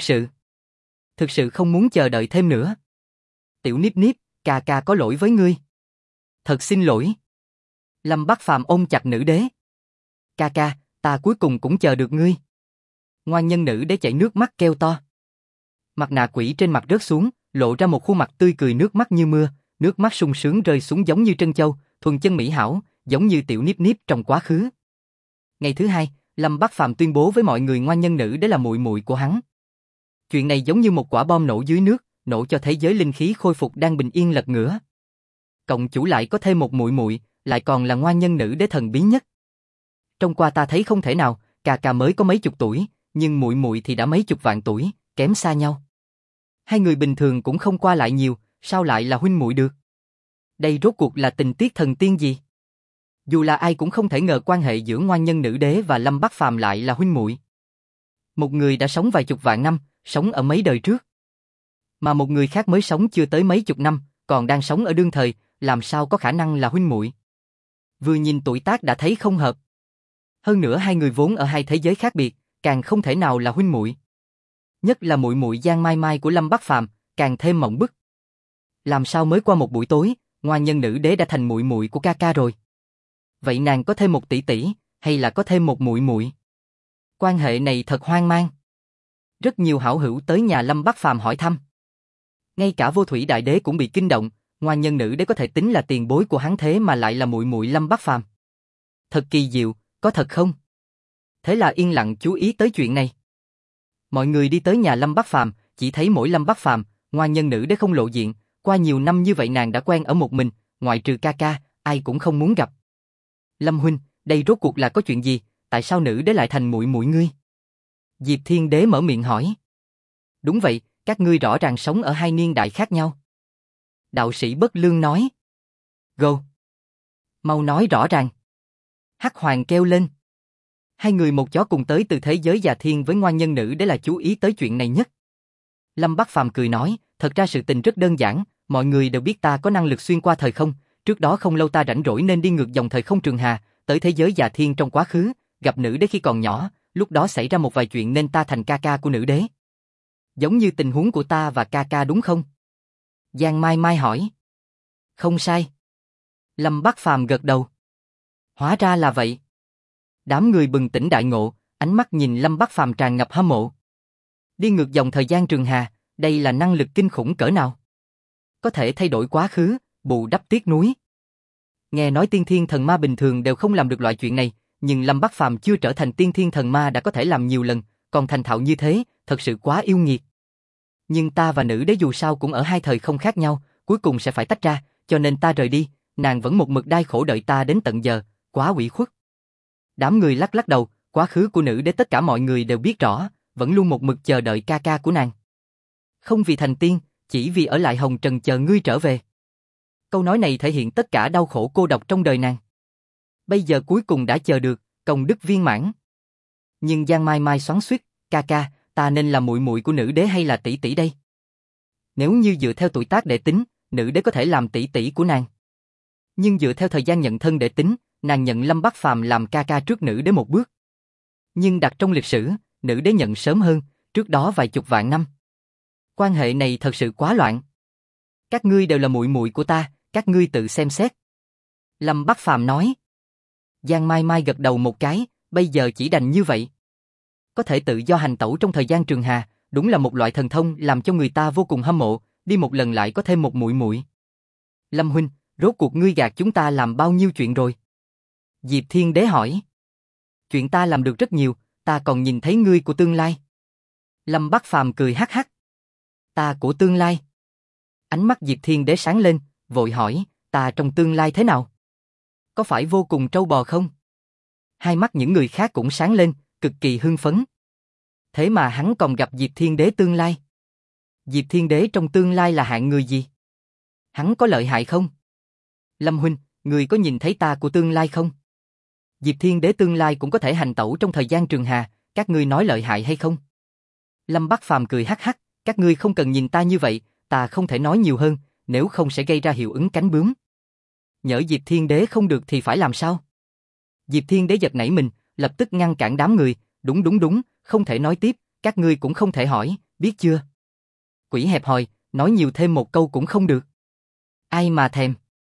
sự không muốn chờ đợi thêm nữa. Tiểu Niếp Niếp, ca ca có lỗi với ngươi. Thật xin lỗi. Lâm Bắc Phàm ôm chặt nữ đế. Ca ca, ta cuối cùng cũng chờ được ngươi. Ngoan nhân nữ đế chảy nước mắt kêu to. Mặt nạ quỷ trên mặt rớt xuống, lộ ra một khuôn mặt tươi cười nước mắt như mưa, nước mắt sung sướng rơi xuống giống như trân châu, thuần chân mỹ hảo, giống như Tiểu Niếp Niếp trong quá khứ. Ngày thứ hai, Lâm Bắc Phàm tuyên bố với mọi người ngoan nhân nữ đế là muội muội của hắn. Chuyện này giống như một quả bom nổ dưới nước, nổ cho thế giới linh khí khôi phục đang bình yên lật ngửa. Cộng chủ lại có thêm một muội muội, lại còn là ngoan nhân nữ đế thần bí nhất. Trong qua ta thấy không thể nào, ca ca mới có mấy chục tuổi, nhưng muội muội thì đã mấy chục vạn tuổi, kém xa nhau. Hai người bình thường cũng không qua lại nhiều, sao lại là huynh muội được? Đây rốt cuộc là tình tiết thần tiên gì? Dù là ai cũng không thể ngờ quan hệ giữa ngoan nhân nữ đế và Lâm Bắc Phàm lại là huynh muội. Một người đã sống vài chục vạn năm, sống ở mấy đời trước. Mà một người khác mới sống chưa tới mấy chục năm, còn đang sống ở đương thời, làm sao có khả năng là huynh muội? Vừa nhìn tuổi tác đã thấy không hợp. Hơn nữa hai người vốn ở hai thế giới khác biệt, càng không thể nào là huynh muội. Nhất là muội muội Giang Mai Mai của Lâm Bắc Phàm, càng thêm mộng bức. Làm sao mới qua một buổi tối, ngoan nhân nữ đế đã thành muội muội của ca ca rồi? Vậy nàng có thêm một tỷ tỷ, hay là có thêm một muội muội? Quan hệ này thật hoang mang. Rất nhiều hảo hữu tới nhà Lâm Bắc Phàm hỏi thăm. Ngay cả Vô Thủy Đại Đế cũng bị kinh động, ngoan nhân nữ đế có thể tính là tiền bối của hắn thế mà lại là muội muội Lâm Bắc Phàm. Thật kỳ diệu, có thật không? Thế là yên lặng chú ý tới chuyện này. Mọi người đi tới nhà Lâm Bắc Phàm, chỉ thấy mỗi Lâm Bắc Phàm, ngoan nhân nữ đế không lộ diện, qua nhiều năm như vậy nàng đã quen ở một mình, ngoại trừ ca ca, ai cũng không muốn gặp. Lâm huynh, đây rốt cuộc là có chuyện gì, tại sao nữ đế lại thành muội muội ngươi? Diệp Thiên Đế mở miệng hỏi. Đúng vậy, các ngươi rõ ràng sống ở hai niên đại khác nhau. Đạo sĩ Bất Lương nói. Go. Mau nói rõ ràng. Hắc Hoàng kêu lên. Hai người một chó cùng tới từ thế giới già thiên với ngoan nhân nữ để là chú ý tới chuyện này nhất. Lâm Bắc Phàm cười nói, thật ra sự tình rất đơn giản, mọi người đều biết ta có năng lực xuyên qua thời không, trước đó không lâu ta rảnh rỗi nên đi ngược dòng thời không trường hà, tới thế giới già thiên trong quá khứ, gặp nữ đế khi còn nhỏ, lúc đó xảy ra một vài chuyện nên ta thành ca ca của nữ đế. Giống như tình huống của ta và ca ca đúng không? Giang Mai Mai hỏi. Không sai. Lâm Bắc Phàm gật đầu. Hóa ra là vậy. Đám người bừng tỉnh đại ngộ, ánh mắt nhìn Lâm Bắc Phàm tràn ngập hâm mộ. Đi ngược dòng thời gian trường hà, đây là năng lực kinh khủng cỡ nào? Có thể thay đổi quá khứ, bù đắp tiếc nuối. Nghe nói tiên thiên thần ma bình thường đều không làm được loại chuyện này, nhưng Lâm Bắc Phàm chưa trở thành tiên thiên thần ma đã có thể làm nhiều lần, còn thành thạo như thế, thật sự quá yêu nghiệt. Nhưng ta và nữ đế dù sao cũng ở hai thời không khác nhau, cuối cùng sẽ phải tách ra, cho nên ta rời đi, nàng vẫn một mực đai khổ đợi ta đến tận giờ, quá ủy khuất. Đám người lắc lắc đầu, quá khứ của nữ đế tất cả mọi người đều biết rõ, vẫn luôn một mực chờ đợi ca ca của nàng. Không vì thành tiên, chỉ vì ở lại hồng trần chờ ngươi trở về. Câu nói này thể hiện tất cả đau khổ cô độc trong đời nàng. Bây giờ cuối cùng đã chờ được, công đức viên mãn. Nhưng Giang Mai Mai xoắn xuýt, ca ca, ta nên là muội muội của nữ đế hay là tỷ tỷ đây? Nếu như dựa theo tuổi tác để tính, nữ đế có thể làm tỷ tỷ của nàng. Nhưng dựa theo thời gian nhận thân để tính, nàng nhận Lâm Bắc Phàm làm ca ca trước nữ đế một bước. Nhưng đặt trong lịch sử, nữ đế nhận sớm hơn, trước đó vài chục vạn năm. Quan hệ này thật sự quá loạn. Các ngươi đều là muội muội của ta, các ngươi tự xem xét. Lâm Bắc Phàm nói. Giang Mai Mai gật đầu một cái, bây giờ chỉ đành như vậy. Có thể tự do hành tẩu trong thời gian trường hà, đúng là một loại thần thông làm cho người ta vô cùng hâm mộ, đi một lần lại có thêm một muội muội. Lâm huynh, rốt cuộc ngươi gạt chúng ta làm bao nhiêu chuyện rồi? Diệp Thiên Đế hỏi. Chuyện ta làm được rất nhiều, ta còn nhìn thấy ngươi của tương lai. Lâm Bắc Phàm cười hắc hắc. Ta của tương lai. Ánh mắt Diệp Thiên Đế sáng lên, vội hỏi, ta trong tương lai thế nào? Có phải vô cùng trâu bò không? Hai mắt những người khác cũng sáng lên, cực kỳ hưng phấn. Thế mà hắn còn gặp Diệp Thiên Đế tương lai. Diệp Thiên Đế trong tương lai là hạng người gì? Hắn có lợi hại không? Lâm huynh, người có nhìn thấy ta của tương lai không? Diệp Thiên Đế tương lai cũng có thể hành tẩu trong thời gian trường hà, các ngươi nói lợi hại hay không? Lâm Bắc Phàm cười hắc hắc, các ngươi không cần nhìn ta như vậy, ta không thể nói nhiều hơn, nếu không sẽ gây ra hiệu ứng cánh bướm. Nhỡ Diệp Thiên Đế không được thì phải làm sao? Diệp Thiên Đế giật nảy mình, lập tức ngăn cản đám người, đúng, không thể nói tiếp, các ngươi cũng không thể hỏi, biết chưa? Quỷ hẹp hòi, nói nhiều thêm một câu cũng không được. Ai mà thèm.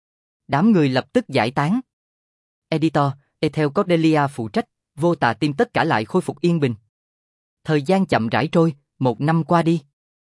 Đám người lập tức giải tán. Editor, Ethel Cordelia phụ trách, Vô Tà Tim tất cả lại khôi phục yên bình. Thời gian chậm rãi trôi, 1 năm qua đi.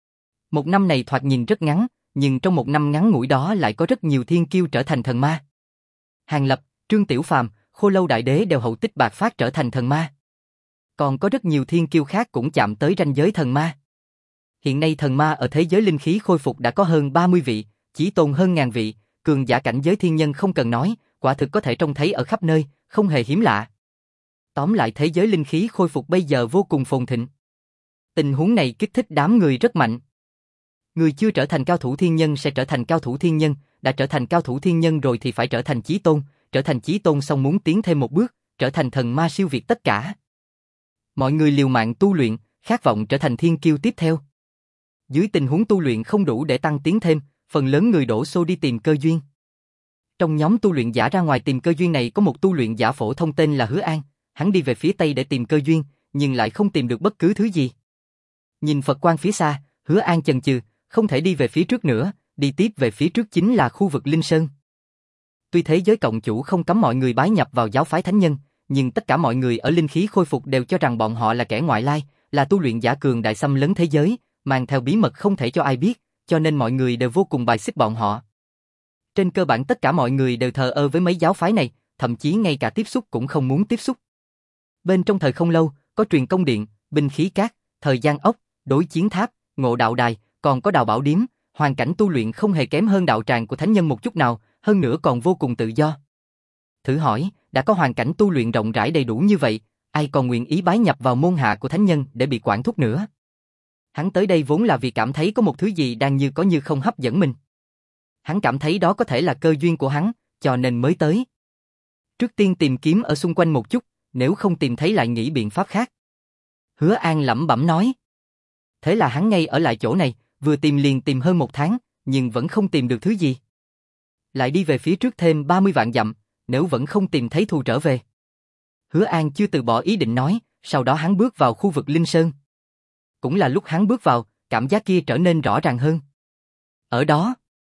1 năm này thoạt nhìn rất ngắn, nhưng trong 1 năm ngắn ngủi đó lại có rất nhiều thiên kiêu trở thành thần ma. Hàn Lập, Trương Tiểu Phàm, Khô Lâu Đại Đế đều hậu tích bạc phát trở thành thần ma. Còn có rất nhiều thiên kiêu khác cũng chạm tới ranh giới thần ma. Hiện nay thần ma ở thế giới linh khí khôi phục đã có hơn 30 vị, chí tôn hơn ngàn vị, cường giả cảnh giới thiên nhân không cần nói, quả thực có thể trông thấy ở khắp nơi, không hề hiếm lạ. Tóm lại thế giới linh khí khôi phục bây giờ vô cùng phồn thịnh. Tình huống này kích thích đám người rất mạnh. Người chưa trở thành cao thủ thiên nhân sẽ trở thành cao thủ thiên nhân, đã trở thành cao thủ thiên nhân rồi thì phải trở thành chí tôn, trở thành chí tôn xong muốn tiến thêm một bước, trở thành thần ma siêu việt tất cả. Mọi người liều mạng tu luyện, khát vọng trở thành thiên kiêu tiếp theo. Dưới tình huống tu luyện không đủ để tăng tiến thêm, phần lớn người đổ xô đi tìm cơ duyên. Trong nhóm tu luyện giả ra ngoài tìm cơ duyên này có một tu luyện giả phổ thông tên là Hứa An, hắn đi về phía tây để tìm cơ duyên, nhưng lại không tìm được bất cứ thứ gì. Nhìn Phật quang phía xa, Hứa An chần chừ, không thể đi về phía trước nữa, đi tiếp về phía trước chính là khu vực Linh Sơn. Tuy thế giới cộng chủ không cấm mọi người bái nhập vào giáo phái thánh nhân, nhưng tất cả mọi người ở linh khí khôi phục đều cho rằng bọn họ là kẻ ngoại lai, là tu luyện giả cường đại xâm lấn thế giới, mang theo bí mật không thể cho ai biết, cho nên mọi người đều vô cùng bài xích bọn họ. Trên cơ bản tất cả mọi người đều thờ ơ với mấy giáo phái này, thậm chí ngay cả tiếp xúc cũng không muốn tiếp xúc. Bên trong thời không lâu, có truyền công điện, binh khí cát, thời gian ốc, đối chiến tháp, ngộ đạo đài, còn có đào bảo điếm, hoàn cảnh tu luyện không hề kém hơn đạo tràng của thánh nhân một chút nào, hơn nữa còn vô cùng tự do. Thử hỏi, đã có hoàn cảnh tu luyện rộng rãi đầy đủ như vậy, ai còn nguyện ý bái nhập vào môn hạ của thánh nhân để bị quản thúc nữa? Hắn tới đây vốn là vì cảm thấy có một thứ gì đang như có như không hấp dẫn mình. Hắn cảm thấy đó có thể là cơ duyên của hắn, cho nên mới tới. Trước tiên tìm kiếm ở xung quanh một chút, nếu không tìm thấy lại nghĩ biện pháp khác. Hứa An lẩm bẩm nói. Thế là hắn ngay ở lại chỗ này, vừa tìm liền tìm hơn 1 tháng, nhưng vẫn không tìm được thứ gì. Lại đi về phía trước thêm 30 vạn dặm, nếu vẫn không tìm thấy thu trở về. Hứa An chưa từ bỏ ý định nói, sau đó hắn bước vào khu vực Linh Sơn. Cũng là lúc hắn bước vào, cảm giác kia trở nên rõ ràng hơn. Ở đó,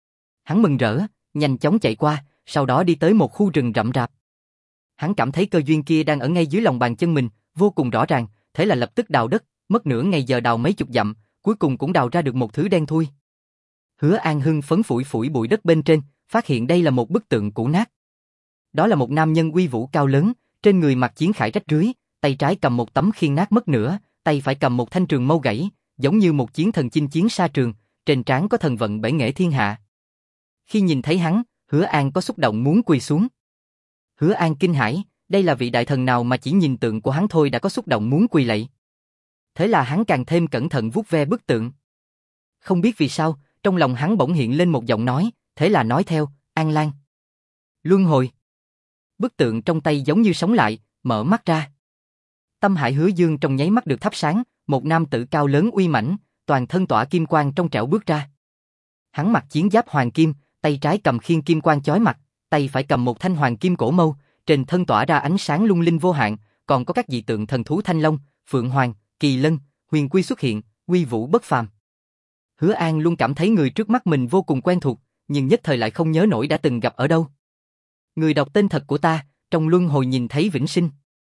hắn mừng rỡ, nhanh chóng chạy qua, sau đó đi tới một khu rừng rậm rạp. Hắn cảm thấy cơ duyên kia đang ở ngay dưới lòng bàn chân mình, vô cùng rõ ràng, thế là lập tức đào đất, mất nửa ngày giờ đào mấy chục dặm, cuối cùng cũng đào ra được một thứ đen thui. Hứa An hưng phấn phủi phủi bụi đất bên trên, phát hiện đây là một bức tượng cũ nát. Đó là một nam nhân uy vũ cao lớn, trên người mặc chiến khải rách rưới, tay trái cầm một tấm khiên nát mất nửa, tay phải cầm một thanh trường mâu gãy, giống như một chiến thần chinh chiến xa trường, trên trán có thần vận bể nghệ thiên hạ. Khi nhìn thấy hắn, Hứa An có xúc động muốn quỳ xuống. Hứa An kinh hãi, đây là vị đại thần nào mà chỉ nhìn tượng của hắn thôi đã có xúc động muốn quỳ lạy. Thế là hắn càng thêm cẩn thận vuốt ve bức tượng. Không biết vì sao, trong lòng hắn bỗng hiện lên một giọng nói, thế là nói theo, An Lan. Luân hồi. Bức tượng trong tay giống như sống lại, mở mắt ra. Tâm hải Hứa Dương trong nháy mắt được thắp sáng, một nam tử cao lớn uy mãnh, toàn thân tỏa kim quang trong trẻo bước ra. Hắn mặc chiến giáp hoàng kim, tay trái cầm khiên kim quang chói mặt, tay phải cầm một thanh hoàng kim cổ mâu, trên thân tỏa ra ánh sáng lung linh vô hạn, còn có các dị tượng thần thú thanh long, phượng hoàng, kỳ lân, huyền quy xuất hiện, uy vũ bất phàm. Hứa An luôn cảm thấy người trước mắt mình vô cùng quen thuộc, nhưng nhất thời lại không nhớ nổi đã từng gặp ở đâu. Người đọc tên thật của ta, trong luân hồi nhìn thấy vĩnh sinh.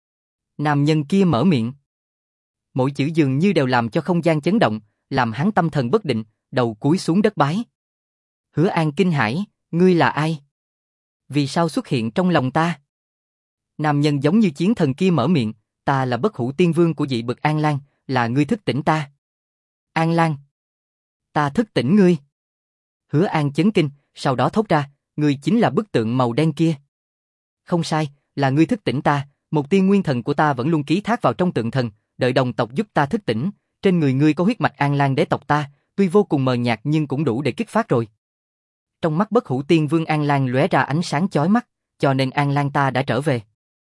Nam nhân kia mở miệng. Mỗi chữ dường như đều làm cho không gian chấn động, làm hắn tâm thần bất định, đầu cúi xuống đất bái. Hứa An kinh hãi, ngươi là ai? Vì sao xuất hiện trong lòng ta? Nam nhân giống như chiến thần kia mở miệng, ta là Bất Hủ Tiên Vương của dị bực An Lan, là ngươi thức tỉnh ta. An Lan. Ta thức tỉnh ngươi. Hứa An chấn kinh, sau đó thốt ra, ngươi chính là bức tượng màu đen kia. Không sai, là ngươi thức tỉnh ta, một tia nguyên thần của ta vẫn luôn ký thác vào trong tượng thần, đợi đồng tộc giúp ta thức tỉnh, trên người ngươi có huyết mạch An Lan đế tộc ta, tuy vô cùng mờ nhạt nhưng cũng đủ để kích phát rồi. Trong mắt Bất Hủ Tiên Vương An Lan lóe ra ánh sáng chói mắt, cho nên An Lan ta đã trở về.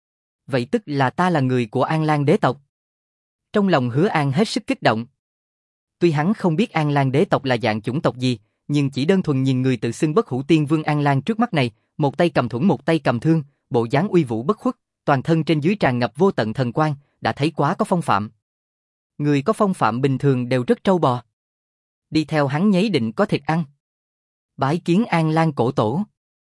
Vậy tức là ta là người của An Lan đế tộc. Trong lòng Hứa An hết sức kích động. Tuy hắn không biết An Lan đế tộc là dạng chủng tộc gì, nhưng chỉ đơn thuần nhìn người tự xưng Bất Hủ Tiên Vương An Lan trước mắt này, một tay cầm thuẫn một tay cầm thương, bộ dáng uy vũ bất khuất, toàn thân trên dưới tràn ngập vô tận thần quang, đã thấy quá có phong phạm. Người có phong phạm bình thường đều rất trâu bò. Đi theo hắn nháy định có thịt ăn. Bái kiến An Lan cổ tổ.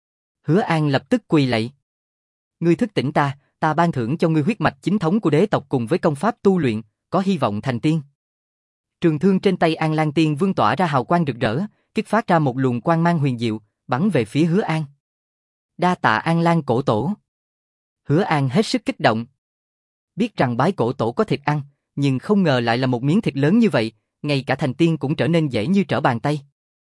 Hứa An lập tức quỳ lạy. Ngươi thức tỉnh ta, ta ban thưởng cho ngươi huyết mạch chính thống của đế tộc cùng với công pháp tu luyện, có hy vọng thành tiên. Trường thương trên tay An Lan Tiên Vương tỏa ra hào quang rực rỡ, kích phát ra một luồng quang mang huyền diệu, bắn về phía Hứa An. Đa tạ An Lan cổ tổ. Hứa An hết sức kích động. Biết rằng bái cổ tổ có thịt ăn, nhưng không ngờ lại là một miếng thịt lớn như vậy, ngay cả thành tiên cũng trở nên dễ như trở bàn tay.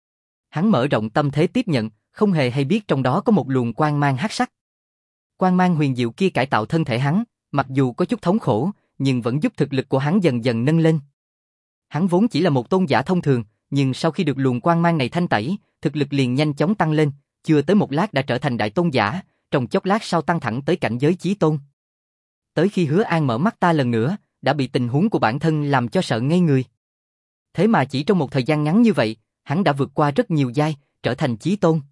Hắn mở rộng tâm thế tiếp nhận, không hề hay biết trong đó có một luồng quang mang hắc sắc. Quang mang huyền diệu kia cải tạo thân thể hắn, mặc dù có chút thống khổ, nhưng vẫn giúp thực lực của hắn dần dần nâng lên. Hắn vốn chỉ là một tôn giả thông thường, nhưng sau khi được luồng quang mang này thanh tẩy, thực lực liền nhanh chóng tăng lên, chưa tới một lát đã trở thành đại tôn giả, trong chốc lát sau tăng thẳng tới cảnh giới chí tôn. Tới khi Hứa An mở mắt ta lần nữa, đã bị tình huống của bản thân làm cho sợ ngây người. Thế mà chỉ trong một thời gian ngắn như vậy, hắn đã vượt qua rất nhiều giai, trở thành chí tôn.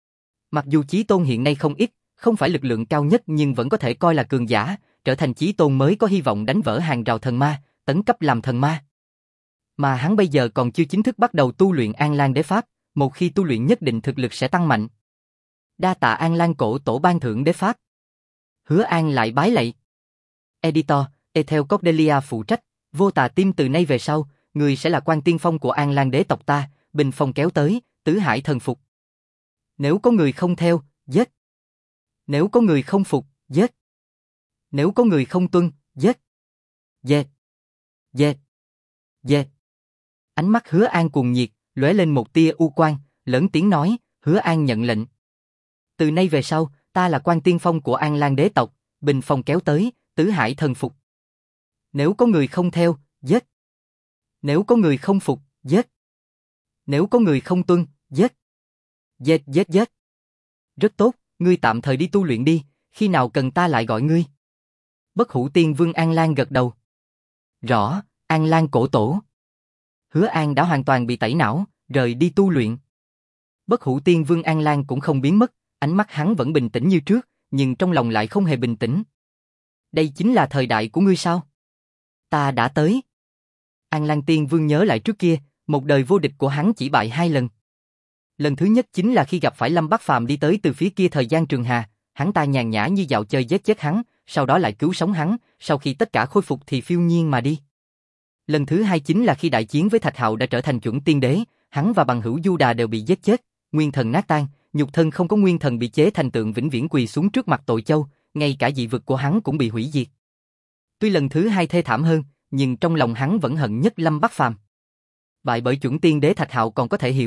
Mặc dù chí tôn hiện nay không ít, không phải lực lượng cao nhất nhưng vẫn có thể coi là cường giả, trở thành chí tôn mới có hy vọng đánh vỡ hàng rào thần ma, tấn cấp làm thần ma. Mà hắn bây giờ còn chưa chính thức bắt đầu tu luyện An Lan đế pháp, một khi tu luyện nhất định thực lực sẽ tăng mạnh. Đa tạ An Lan cổ tổ ban thưởng đế pháp. Hứa An lại bái lạy. Editor, Ethel Cordelia phụ trách, Vô Tà Tim từ nay về sau, người sẽ là quan tiên phong của An Lan đế tộc ta, bình phong kéo tới, tứ hải thần phục. Nếu có người không theo, giết. Nếu có người không phục, giết. Nếu có người không tuân, giết. Giết. Giết. Giết. Ánh mắt Hứa An cuồng nhiệt, lóe lên một tia u quang, lớn tiếng nói, Hứa An nhận lệnh. Từ nay về sau, ta là quan tiên phong của An Lan đế tộc, bình phong kéo tới, tứ hải thần phục. Nếu có người không theo, giết. Nếu có người không phục, giết. Nếu có người không tuân, giết. Giết giết giết. Rất tốt, ngươi tạm thời đi tu luyện đi, khi nào cần ta lại gọi ngươi. Bất Hủ Tiên Vương An Lan gật đầu. Rõ, An Lan cổ tổ. Hứa An đã hoàn toàn bị tẩy não, rời đi tu luyện. Bất Hủ Tiên Vương An Lan cũng không biến mất, ánh mắt hắn vẫn bình tĩnh như trước, nhưng trong lòng lại không hề bình tĩnh. Đây chính là thời đại của ngươi sao? Ta đã tới. An Lan Tiên Vương nhớ lại trước kia, một đời vô địch của hắn chỉ bại 2 lần. Lần thứ nhất chính là khi gặp phải Lâm Bắc Phàm đi tới từ phía kia thời gian trường hà, hắn ta nhàn nhã như dạo chơi giết chết hắn, sau đó lại cứu sống hắn, sau khi tất cả khôi phục thì phiêu nhiên mà đi. Lần thứ hai chính là khi đại chiến với Thạch Hạo đã trở thành chuẩn tiên đế, hắn và bằng hữu Du Đà đều bị giết chết, nguyên thần nát tan, nhục thân không có nguyên thần bị chế thành tượng vĩnh viễn quỳ xuống trước mặt tội châu, ngay cả dị vực của hắn cũng bị hủy diệt. Tuy lần thứ hai thê thảm hơn, nhưng trong lòng hắn vẫn hận nhất Lâm Bắc Phàm. Bại bởi chuẩn tiên đế Thạch Hạo còn có thể hiểu,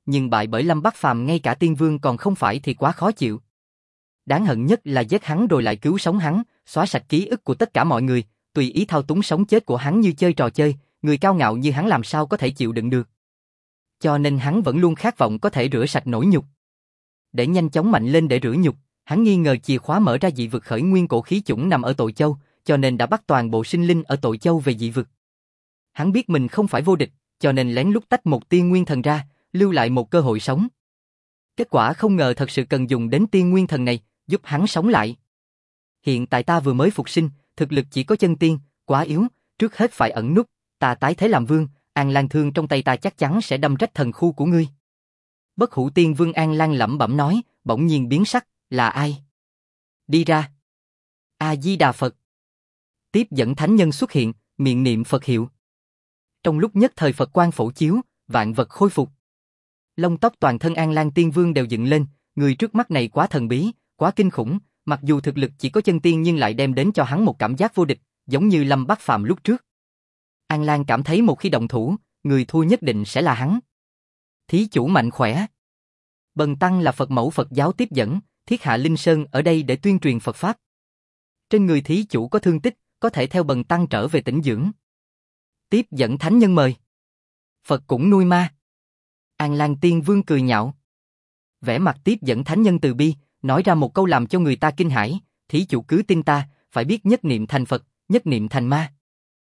nhưng bại bởi Lâm Bắc Phàm ngay cả tiên vương còn không phải thì quá khó chịu. Đáng hận nhất là giết hắn rồi lại cứu sống hắn, xóa sạch ký ức của tất cả mọi người, tùy ý thao túng sống chết của hắn như chơi trò chơi, người cao ngạo như hắn làm sao có thể chịu đựng được. Cho nên hắn vẫn luôn khát vọng có thể rửa sạch nỗi nhục. Để nhanh chóng mạnh lên để rửa nhục, hắn nghi ngờ chìa khóa mở ra dị vực khởi nguyên cổ khí chủng nằm ở Tội Châu, cho nên đã bắt toàn bộ sinh linh ở Tội Châu về dị vực. Hắn biết mình không phải vô địch, cho nên lén lút tách một tiên nguyên thần ra, lưu lại một cơ hội sống. Kết quả không ngờ thật sự cần dùng đến tiên nguyên thần này, giúp hắn sống lại. Hiện tại ta vừa mới phục sinh, thực lực chỉ có chân tiên, quá yếu, trước hết phải ẩn núp, ta tái thế làm vương, An Lan thương trong tay ta chắc chắn sẽ đâm rách thần khu của ngươi. Bất Hủ Tiên Vương An Lan lẩm bẩm nói, bỗng nhiên biến sắc, là ai? Đi ra. A-di-đà Phật. Tiếp dẫn thánh nhân xuất hiện, miệng niệm Phật hiệu. Trong lúc nhất thời Phật quang phổ chiếu, vạn vật khôi phục. Lông tóc toàn thân An Lan Tiên Vương đều dựng lên, người trước mắt này quá thần bí, quá kinh khủng, mặc dù thực lực chỉ có chân tiên nhưng lại đem đến cho hắn một cảm giác vô địch, giống như Lâm Bắc Phàm lúc trước. An Lan cảm thấy một khi động thủ, người thua nhất định sẽ là hắn. Thí chủ mạnh khỏe. Bần tăng là Phật mẫu Phật giáo tiếp dẫn, thiết hạ Linh Sơn ở đây để tuyên truyền Phật Pháp. Trên người thí chủ có thương tích, có thể theo bần tăng trở về tĩnh dưỡng. Tiếp dẫn thánh nhân mời. Phật cũng nuôi ma. An Lan Tiên Vương cười nhạo. Vẻ mặt tiếp dẫn thánh nhân từ bi, nói ra một câu làm cho người ta kinh hãi, thí chủ cứ tin ta, phải biết nhất niệm thành Phật, nhất niệm thành ma.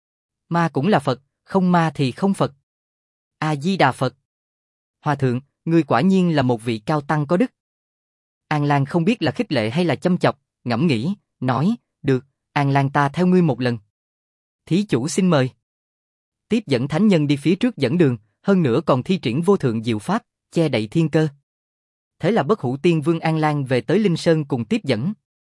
Ma cũng là Phật, không ma thì không Phật. A-di-đà Phật. Hòa thượng, ngươi quả nhiên là một vị cao tăng có đức. An Lan không biết là khích lệ hay là châm chọc, ngẫm nghĩ, nói, được, An Lan ta theo ngươi một lần. Thí chủ xin mời. Tiếp dẫn thánh nhân đi phía trước dẫn đường, hơn nữa còn thi triển vô thượng diệu pháp, che đậy thiên cơ. Thế là Bất Hủ Tiên Vương An Lan về tới Linh Sơn cùng tiếp dẫn.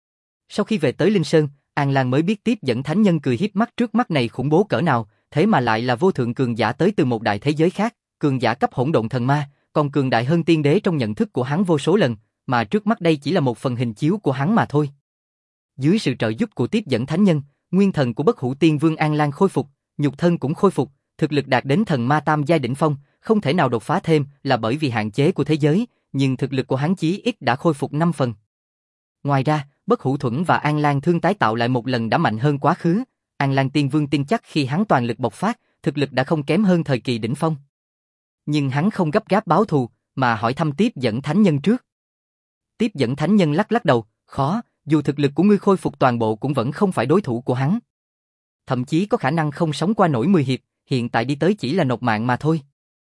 Sau khi về tới Linh Sơn, An Lan mới biết tiếp dẫn thánh nhân cười hiếp mắt trước mắt này khủng bố cỡ nào, thế mà lại là vô thượng cường giả tới từ một đại thế giới khác, cường giả cấp hỗn độn thần ma, còn cường đại hơn tiên đế trong nhận thức của hắn vô số lần, mà trước mắt đây chỉ là một phần hình chiếu của hắn mà thôi. Dưới sự trợ giúp của tiếp dẫn thánh nhân, nguyên thần của Bất Hủ Tiên Vương An Lan khôi phục, nhục thân cũng khôi phục, thực lực đạt đến thần ma tam giai đỉnh phong, không thể nào đột phá thêm là bởi vì hạn chế của thế giới, nhưng thực lực của hắn chí ít đã khôi phục 5 phần. Ngoài ra, Bất Hủ Thuẫn và An Lan thương tái tạo lại một lần đã mạnh hơn quá khứ, An Lan Tiên Vương tin chắc khi hắn toàn lực bộc phát, thực lực đã không kém hơn thời kỳ đỉnh phong. Nhưng hắn không gấp gáp báo thù, mà hỏi thăm tiếp dẫn thánh nhân trước. Tiếp dẫn thánh nhân lắc lắc đầu, khó, dù thực lực của ngươi khôi phục toàn bộ cũng vẫn không phải đối thủ của hắn. Thậm chí có khả năng không sống qua nổi 10 hiệp, hiện tại đi tới chỉ là nộp mạng mà thôi.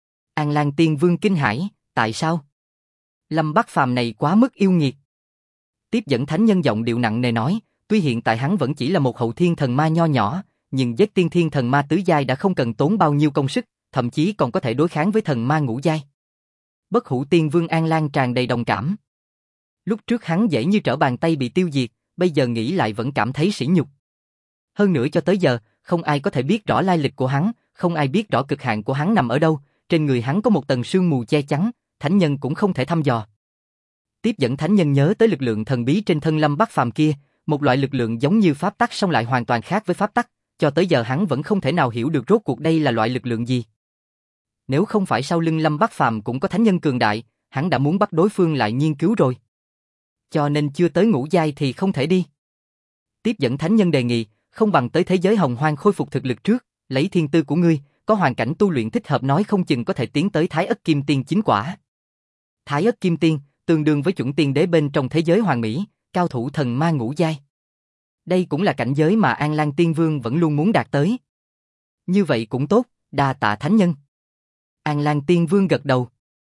An Lan Tiên Vương kinh hãi, tại sao? Lâm Bắc Phàm này quá mức yêu nghiệt. Tiếp dẫn thánh nhân giọng điệu nặng nề nói, tuy hiện tại hắn vẫn chỉ là một hậu thiên thần ma nho nhỏ, nhưng giết tiên thiên thần ma tứ giai đã không cần tốn bao nhiêu công sức, thậm chí còn có thể đối kháng với thần ma ngũ giai. Bất Hủ Tiên Vương An Lan tràn đầy đồng cảm. Lúc trước hắn dễ như trở bàn tay bị tiêu diệt, bây giờ nghĩ lại vẫn cảm thấy sỉ nhục. Hơn nữa cho tới giờ, không ai có thể biết rõ lai lịch của hắn, không ai biết rõ cực hạn của hắn nằm ở đâu, trên người hắn có một tầng sương mù che chắn, thánh nhân cũng không thể thăm dò. Tiếp dẫn thánh nhân nhớ tới lực lượng thần bí trên thân Lâm Bắc Phàm kia, một loại lực lượng giống như pháp tắc song lại hoàn toàn khác với pháp tắc, cho tới giờ hắn vẫn không thể nào hiểu được rốt cuộc đây là loại lực lượng gì. Nếu không phải sau lưng Lâm Bắc Phàm cũng có thánh nhân cường đại, hắn đã muốn bắt đối phương lại nghiên cứu rồi. Cho nên chưa tới ngũ giai thì không thể đi. Tiếp dẫn thánh nhân đề nghị, không bằng tới thế giới hồng hoang khôi phục thực lực trước, lấy thiên tư của ngươi, có hoàn cảnh tu luyện thích hợp nói không chừng có thể tiến tới Thái Ất Kim Tiên chính quả. Thái Ất Kim Tiên, tương đương với chuẩn tiên đế bên trong thế giới hoàn mỹ, cao thủ thần ma ngũ giai. Đây cũng là cảnh giới mà An Lan Tiên Vương vẫn luôn muốn đạt tới. Như vậy cũng tốt, đa tạ thánh nhân. An Lan Tiên Vương gật đầu.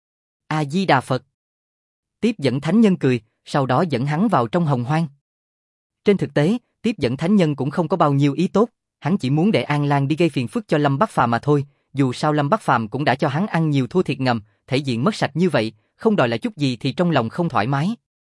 A-di-đà Phật. Tiếp dẫn thánh nhân cười, sau đó dẫn hắn vào trong hồng hoang. Trên thực tế, tiếp dẫn thánh nhân cũng không có bao nhiêu ý tốt, hắn chỉ muốn để An Lan đi gây phiền phức cho Lâm Bắc Phàm mà thôi, dù sao Lâm Bắc Phàm cũng đã cho hắn ăn nhiều thua thiệt ngầm, thể diện mất sạch như vậy, không đòi lại chút gì thì trong lòng không thoải mái.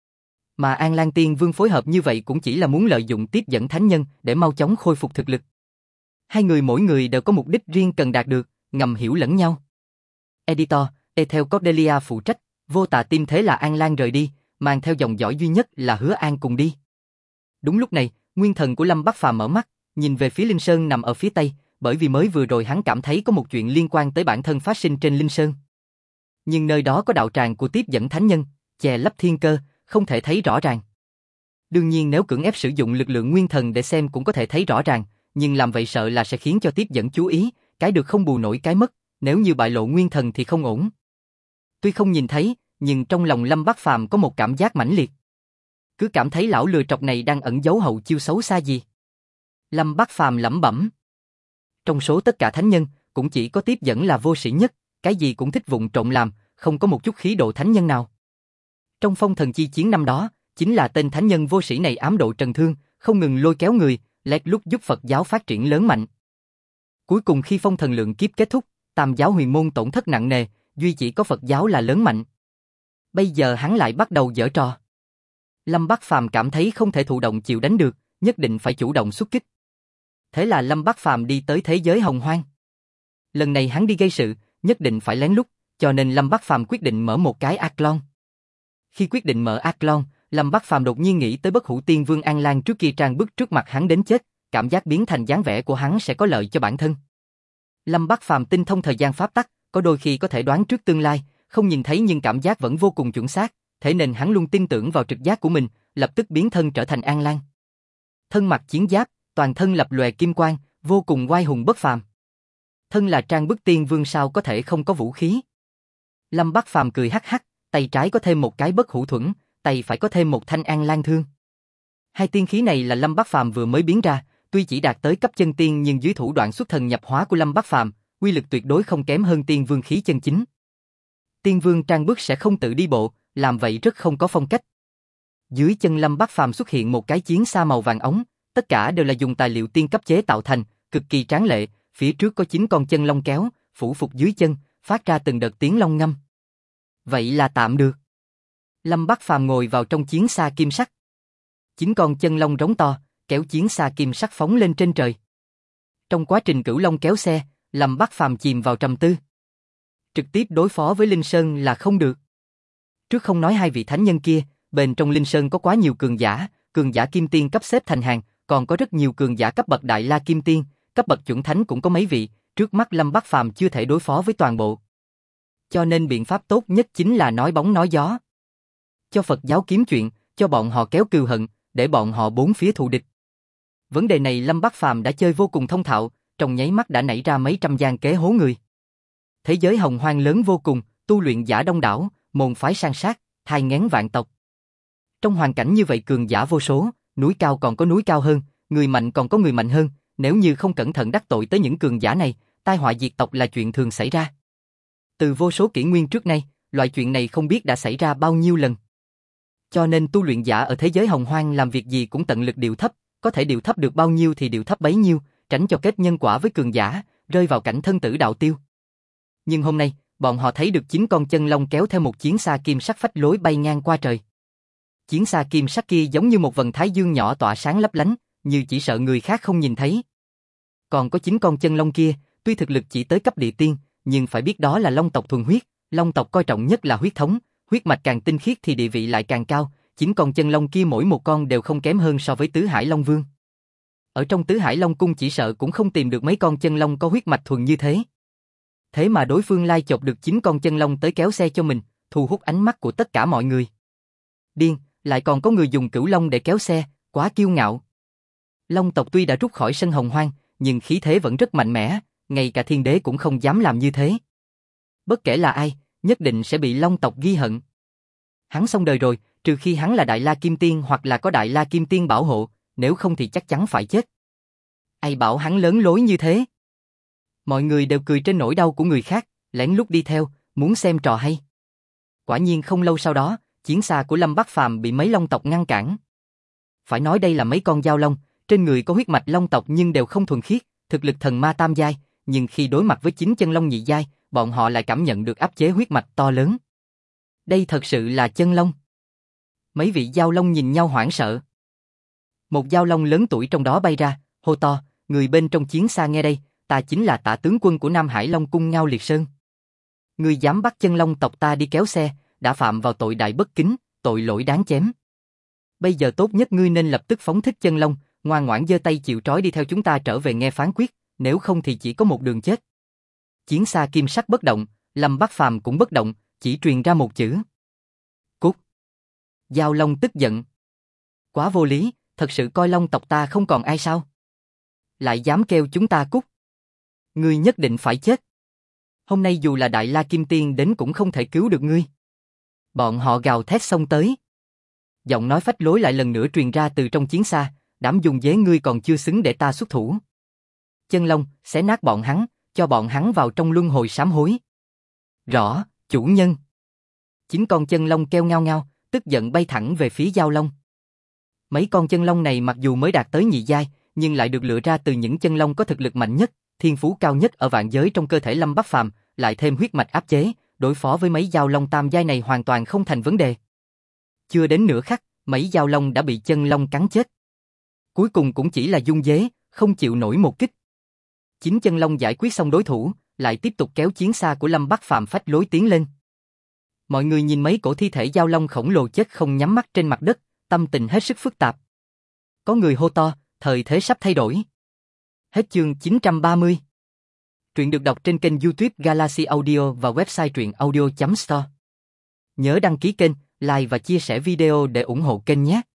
Mà An Lan Tiên Vương phối hợp như vậy cũng chỉ là muốn lợi dụng tiếp dẫn thánh nhân để mau chóng khôi phục thực lực. Hai người mỗi người đều có mục đích riêng cần đạt được, ngầm hiểu lẫn nhau. Editor, Ethel Cordelia phụ trách, Vô Tà Tim thế là An Lan rời đi, mang theo dòng dõi duy nhất là Hứa An cùng đi. Đúng lúc này, nguyên thần của Lâm Bắc Phàm mở mắt, nhìn về phía Linh Sơn nằm ở phía tây, bởi vì mới vừa rồi hắn cảm thấy có một chuyện liên quan tới bản thân phát sinh trên Linh Sơn. Nhưng nơi đó có đạo tràng của tiếp dẫn thánh nhân, che lấp thiên cơ, không thể thấy rõ ràng. Đương nhiên nếu cưỡng ép sử dụng lực lượng nguyên thần để xem cũng có thể thấy rõ ràng, nhưng làm vậy sợ là sẽ khiến cho tiếp dẫn chú ý, cái được không bù nổi cái mất, nếu như bại lộ nguyên thần thì không ổn. Tuy không nhìn thấy, nhưng trong lòng Lâm Bác Phàm có một cảm giác mãnh liệt. Cứ cảm thấy lão lừa trọc này đang ẩn giấu hậu chiêu xấu xa gì. Lâm Bác Phàm lẩm bẩm. Trong số tất cả thánh nhân, cũng chỉ có tiếp dẫn là vô sĩ nhất, cái gì cũng thích vụng trộn làm, không có một chút khí độ thánh nhân nào. Trong phong thần chi chiến năm đó, chính là tên thánh nhân vô sĩ này ám độ Trần Thương, không ngừng lôi kéo người, lét lúc giúp Phật giáo phát triển lớn mạnh. Cuối cùng khi phong thần lượng kiếp kết thúc, Tam giáo huyền môn tổn thất nặng nề, duy chỉ có Phật giáo là lớn mạnh. Bây giờ hắn lại bắt đầu giở trò. Lâm Bác Phàm cảm thấy không thể thụ động chịu đánh được, nhất định phải chủ động xuất kích. Thế là Lâm Bác Phàm đi tới thế giới hồng hoang. Lần này hắn đi gây sự, nhất định phải lén lút, cho nên Lâm Bác Phàm quyết định mở một cái Athlon. Khi quyết định mở Athlon, Lâm Bác Phàm đột nhiên nghĩ tới Bất Hủ Tiên Vương An Lan trước kia trang bức trước mặt hắn đến chết, cảm giác biến thành dáng vẻ của hắn sẽ có lợi cho bản thân. Lâm Bác Phàm tinh thông thời gian pháp tắc, có đôi khi có thể đoán trước tương lai, không nhìn thấy nhưng cảm giác vẫn vô cùng chuẩn xác, thế nên hắn luôn tin tưởng vào trực giác của mình, lập tức biến thân trở thành An Lan. Thân mặc chiến giáp, toàn thân lập lòe kim quang, vô cùng oai hùng bất phàm. Thân là trang bức tiên vương sao có thể không có vũ khí. Lâm Bác Phàm cười hắc hắc, tay trái có thêm một cái bất hủ thuẫn, tay phải có thêm một thanh An Lan thương. Hai tiên khí này là Lâm Bác Phàm vừa mới biến ra, tuy chỉ đạt tới cấp chân tiên nhưng dưới thủ đoạn xuất thần nhập hóa của Lâm Bác Phàm, uy lực tuyệt đối không kém hơn tiên vương khí chân chính. Tiên vương trang bức sẽ không tự đi bộ, làm vậy rất không có phong cách. Dưới chân Lâm Bác Phàm xuất hiện một cái chiến xa màu vàng ống, tất cả đều là dùng tài liệu tiên cấp chế tạo thành, cực kỳ tráng lệ, phía trước có 9 con chân long kéo, phủ phục dưới chân, phát ra từng đợt tiếng long ngâm. Vậy là tạm được. Lâm Bác Phàm ngồi vào trong chiến xa kim sắc. 9 con chân long rống to, kéo chiến xa kim sắc phóng lên trên trời. Trong quá trình cửu long kéo xe, Lâm Bác Phàm chìm vào trầm tư. Trực tiếp đối phó với Linh Sơn là không được. Trước không nói hai vị thánh nhân kia, bên trong Linh Sơn có quá nhiều cường giả kim tiên cấp xếp thành hàng, còn có rất nhiều cường giả cấp bậc đại la kim tiên, cấp bậc chuẩn thánh cũng có mấy vị, trước mắt Lâm Bác Phàm chưa thể đối phó với toàn bộ. Cho nên biện pháp tốt nhất chính là nói bóng nói gió. Cho Phật giáo kiếm chuyện, cho bọn họ kéo cừu hận, để bọn họ bốn phía thù địch. Vấn đề này Lâm Bác Phàm đã chơi vô cùng thông thạo, trong nháy mắt đã nảy ra mấy trăm gian kế hố người. Thế giới hồng hoang lớn vô cùng, tu luyện giả đông đảo, môn phái san sát, thai nghén vạn tộc. Trong hoàn cảnh như vậy cường giả vô số, núi cao còn có núi cao hơn, người mạnh còn có người mạnh hơn, nếu như không cẩn thận đắc tội tới những cường giả này, tai họa diệt tộc là chuyện thường xảy ra. Từ vô số kỷ nguyên trước nay, loại chuyện này không biết đã xảy ra bao nhiêu lần. Cho nên tu luyện giả ở thế giới hồng hoang làm việc gì cũng tận lực điều thấp, có thể điều thấp được bao nhiêu thì điều thấp bấy nhiêu, tránh cho kết nhân quả với cường giả, rơi vào cảnh thân tử đạo tiêu. Nhưng hôm nay, bọn họ thấy được 9 con chân long kéo theo một chiến xa kim sắc phách lối bay ngang qua trời. Chiến xa kim sắc kia giống như một vầng thái dương nhỏ tỏa sáng lấp lánh, như chỉ sợ người khác không nhìn thấy. Còn có 9 con chân long kia, tuy thực lực chỉ tới cấp địa tiên, nhưng phải biết đó là long tộc thuần huyết, long tộc coi trọng nhất là huyết thống, huyết mạch càng tinh khiết thì địa vị lại càng cao, 9 con chân long kia mỗi một con đều không kém hơn so với Tứ Hải Long Vương. Ở trong Tứ Hải Long Cung chỉ sợ cũng không tìm được mấy con chân long có huyết mạch thuần như thế. Thế mà đối phương lai chộp được 9 con chân long tới kéo xe cho mình, thu hút ánh mắt của tất cả mọi người. Điên, lại còn có người dùng cửu long để kéo xe, quá kiêu ngạo. Long tộc tuy đã rút khỏi sân hồng hoang, nhưng khí thế vẫn rất mạnh mẽ, ngay cả thiên đế cũng không dám làm như thế. Bất kể là ai, nhất định sẽ bị long tộc ghi hận. Hắn xong đời rồi, trừ khi hắn là Đại La Kim Tiên hoặc là có Đại La Kim Tiên bảo hộ, nếu không thì chắc chắn phải chết. Ai bảo hắn lớn lối như thế? Mọi người đều cười trên nỗi đau của người khác, lén lút đi theo, muốn xem trò hay. Quả nhiên không lâu sau đó, chiến xa của Lâm Bác Phàm bị mấy long tộc ngăn cản. Phải nói đây là mấy con dao long, trên người có huyết mạch long tộc nhưng đều không thuần khiết, thực lực thần ma tam giai, nhưng khi đối mặt với 9 chân long nhị giai, bọn họ lại cảm nhận được áp chế huyết mạch to lớn. Đây thật sự là chân long. Mấy vị dao long nhìn nhau hoảng sợ. Một dao long lớn tuổi trong đó bay ra, hô to, người bên trong chiến xa nghe đây, ta chính là Tả tướng quân của Nam Hải Long Cung Ngao Liệt Sơn. Ngươi dám bắt chân long tộc ta đi kéo xe, đã phạm vào tội đại bất kính, tội lỗi đáng chém. Bây giờ tốt nhất ngươi nên lập tức phóng thích chân long, ngoan ngoãn giơ tay chịu trói đi theo chúng ta trở về nghe phán quyết, nếu không thì chỉ có một đường chết. Chiến xa kim sắc bất động, Lâm Bác Phàm cũng bất động, chỉ truyền ra một chữ. Cút. Giao Long tức giận. Quá vô lý, thật sự coi Long tộc ta không còn ai sao? Lại dám kêu chúng ta cút. Ngươi nhất định phải chết. Hôm nay dù là Đại La Kim Tiên đến cũng không thể cứu được ngươi. Bọn họ gào thét xông tới. Giọng nói phách lối lại lần nữa truyền ra từ trong chiến xa, đám dùng dế ngươi còn chưa xứng để ta xuất thủ. Chân Long, xé nát bọn hắn, cho bọn hắn vào trong luân hồi sám hối. Rõ, chủ nhân. 9 con chân long kêu ngao ngao, tức giận bay thẳng về phía Giao Long. Mấy con chân long này mặc dù mới đạt tới nhị giai, nhưng lại được lựa ra từ những chân long có thực lực mạnh nhất, thiên phú cao nhất ở vạn giới trong cơ thể Lâm Bắc Phàm, lại thêm huyết mạch áp chế, đối phó với mấy giao long tam giai này hoàn toàn không thành vấn đề. Chưa đến nửa khắc, mấy giao long đã bị chân long cắn chết. Cuối cùng cũng chỉ là dung dế, không chịu nổi một kích. 9 chân long giải quyết xong đối thủ, lại tiếp tục kéo chiến xa của Lâm Bắc Phàm phách lối tiến lên. Mọi người nhìn mấy cổ thi thể giao long khổng lồ chết không nhắm mắt trên mặt đất, tâm tình hết sức phức tạp. Có người hô to, thời thế sắp thay đổi. Hết chương 930. Truyện được đọc trên kênh YouTube Galaxy Audio và website truyệnaudio.store. Nhớ đăng ký kênh, like và chia sẻ video để ủng hộ kênh nhé.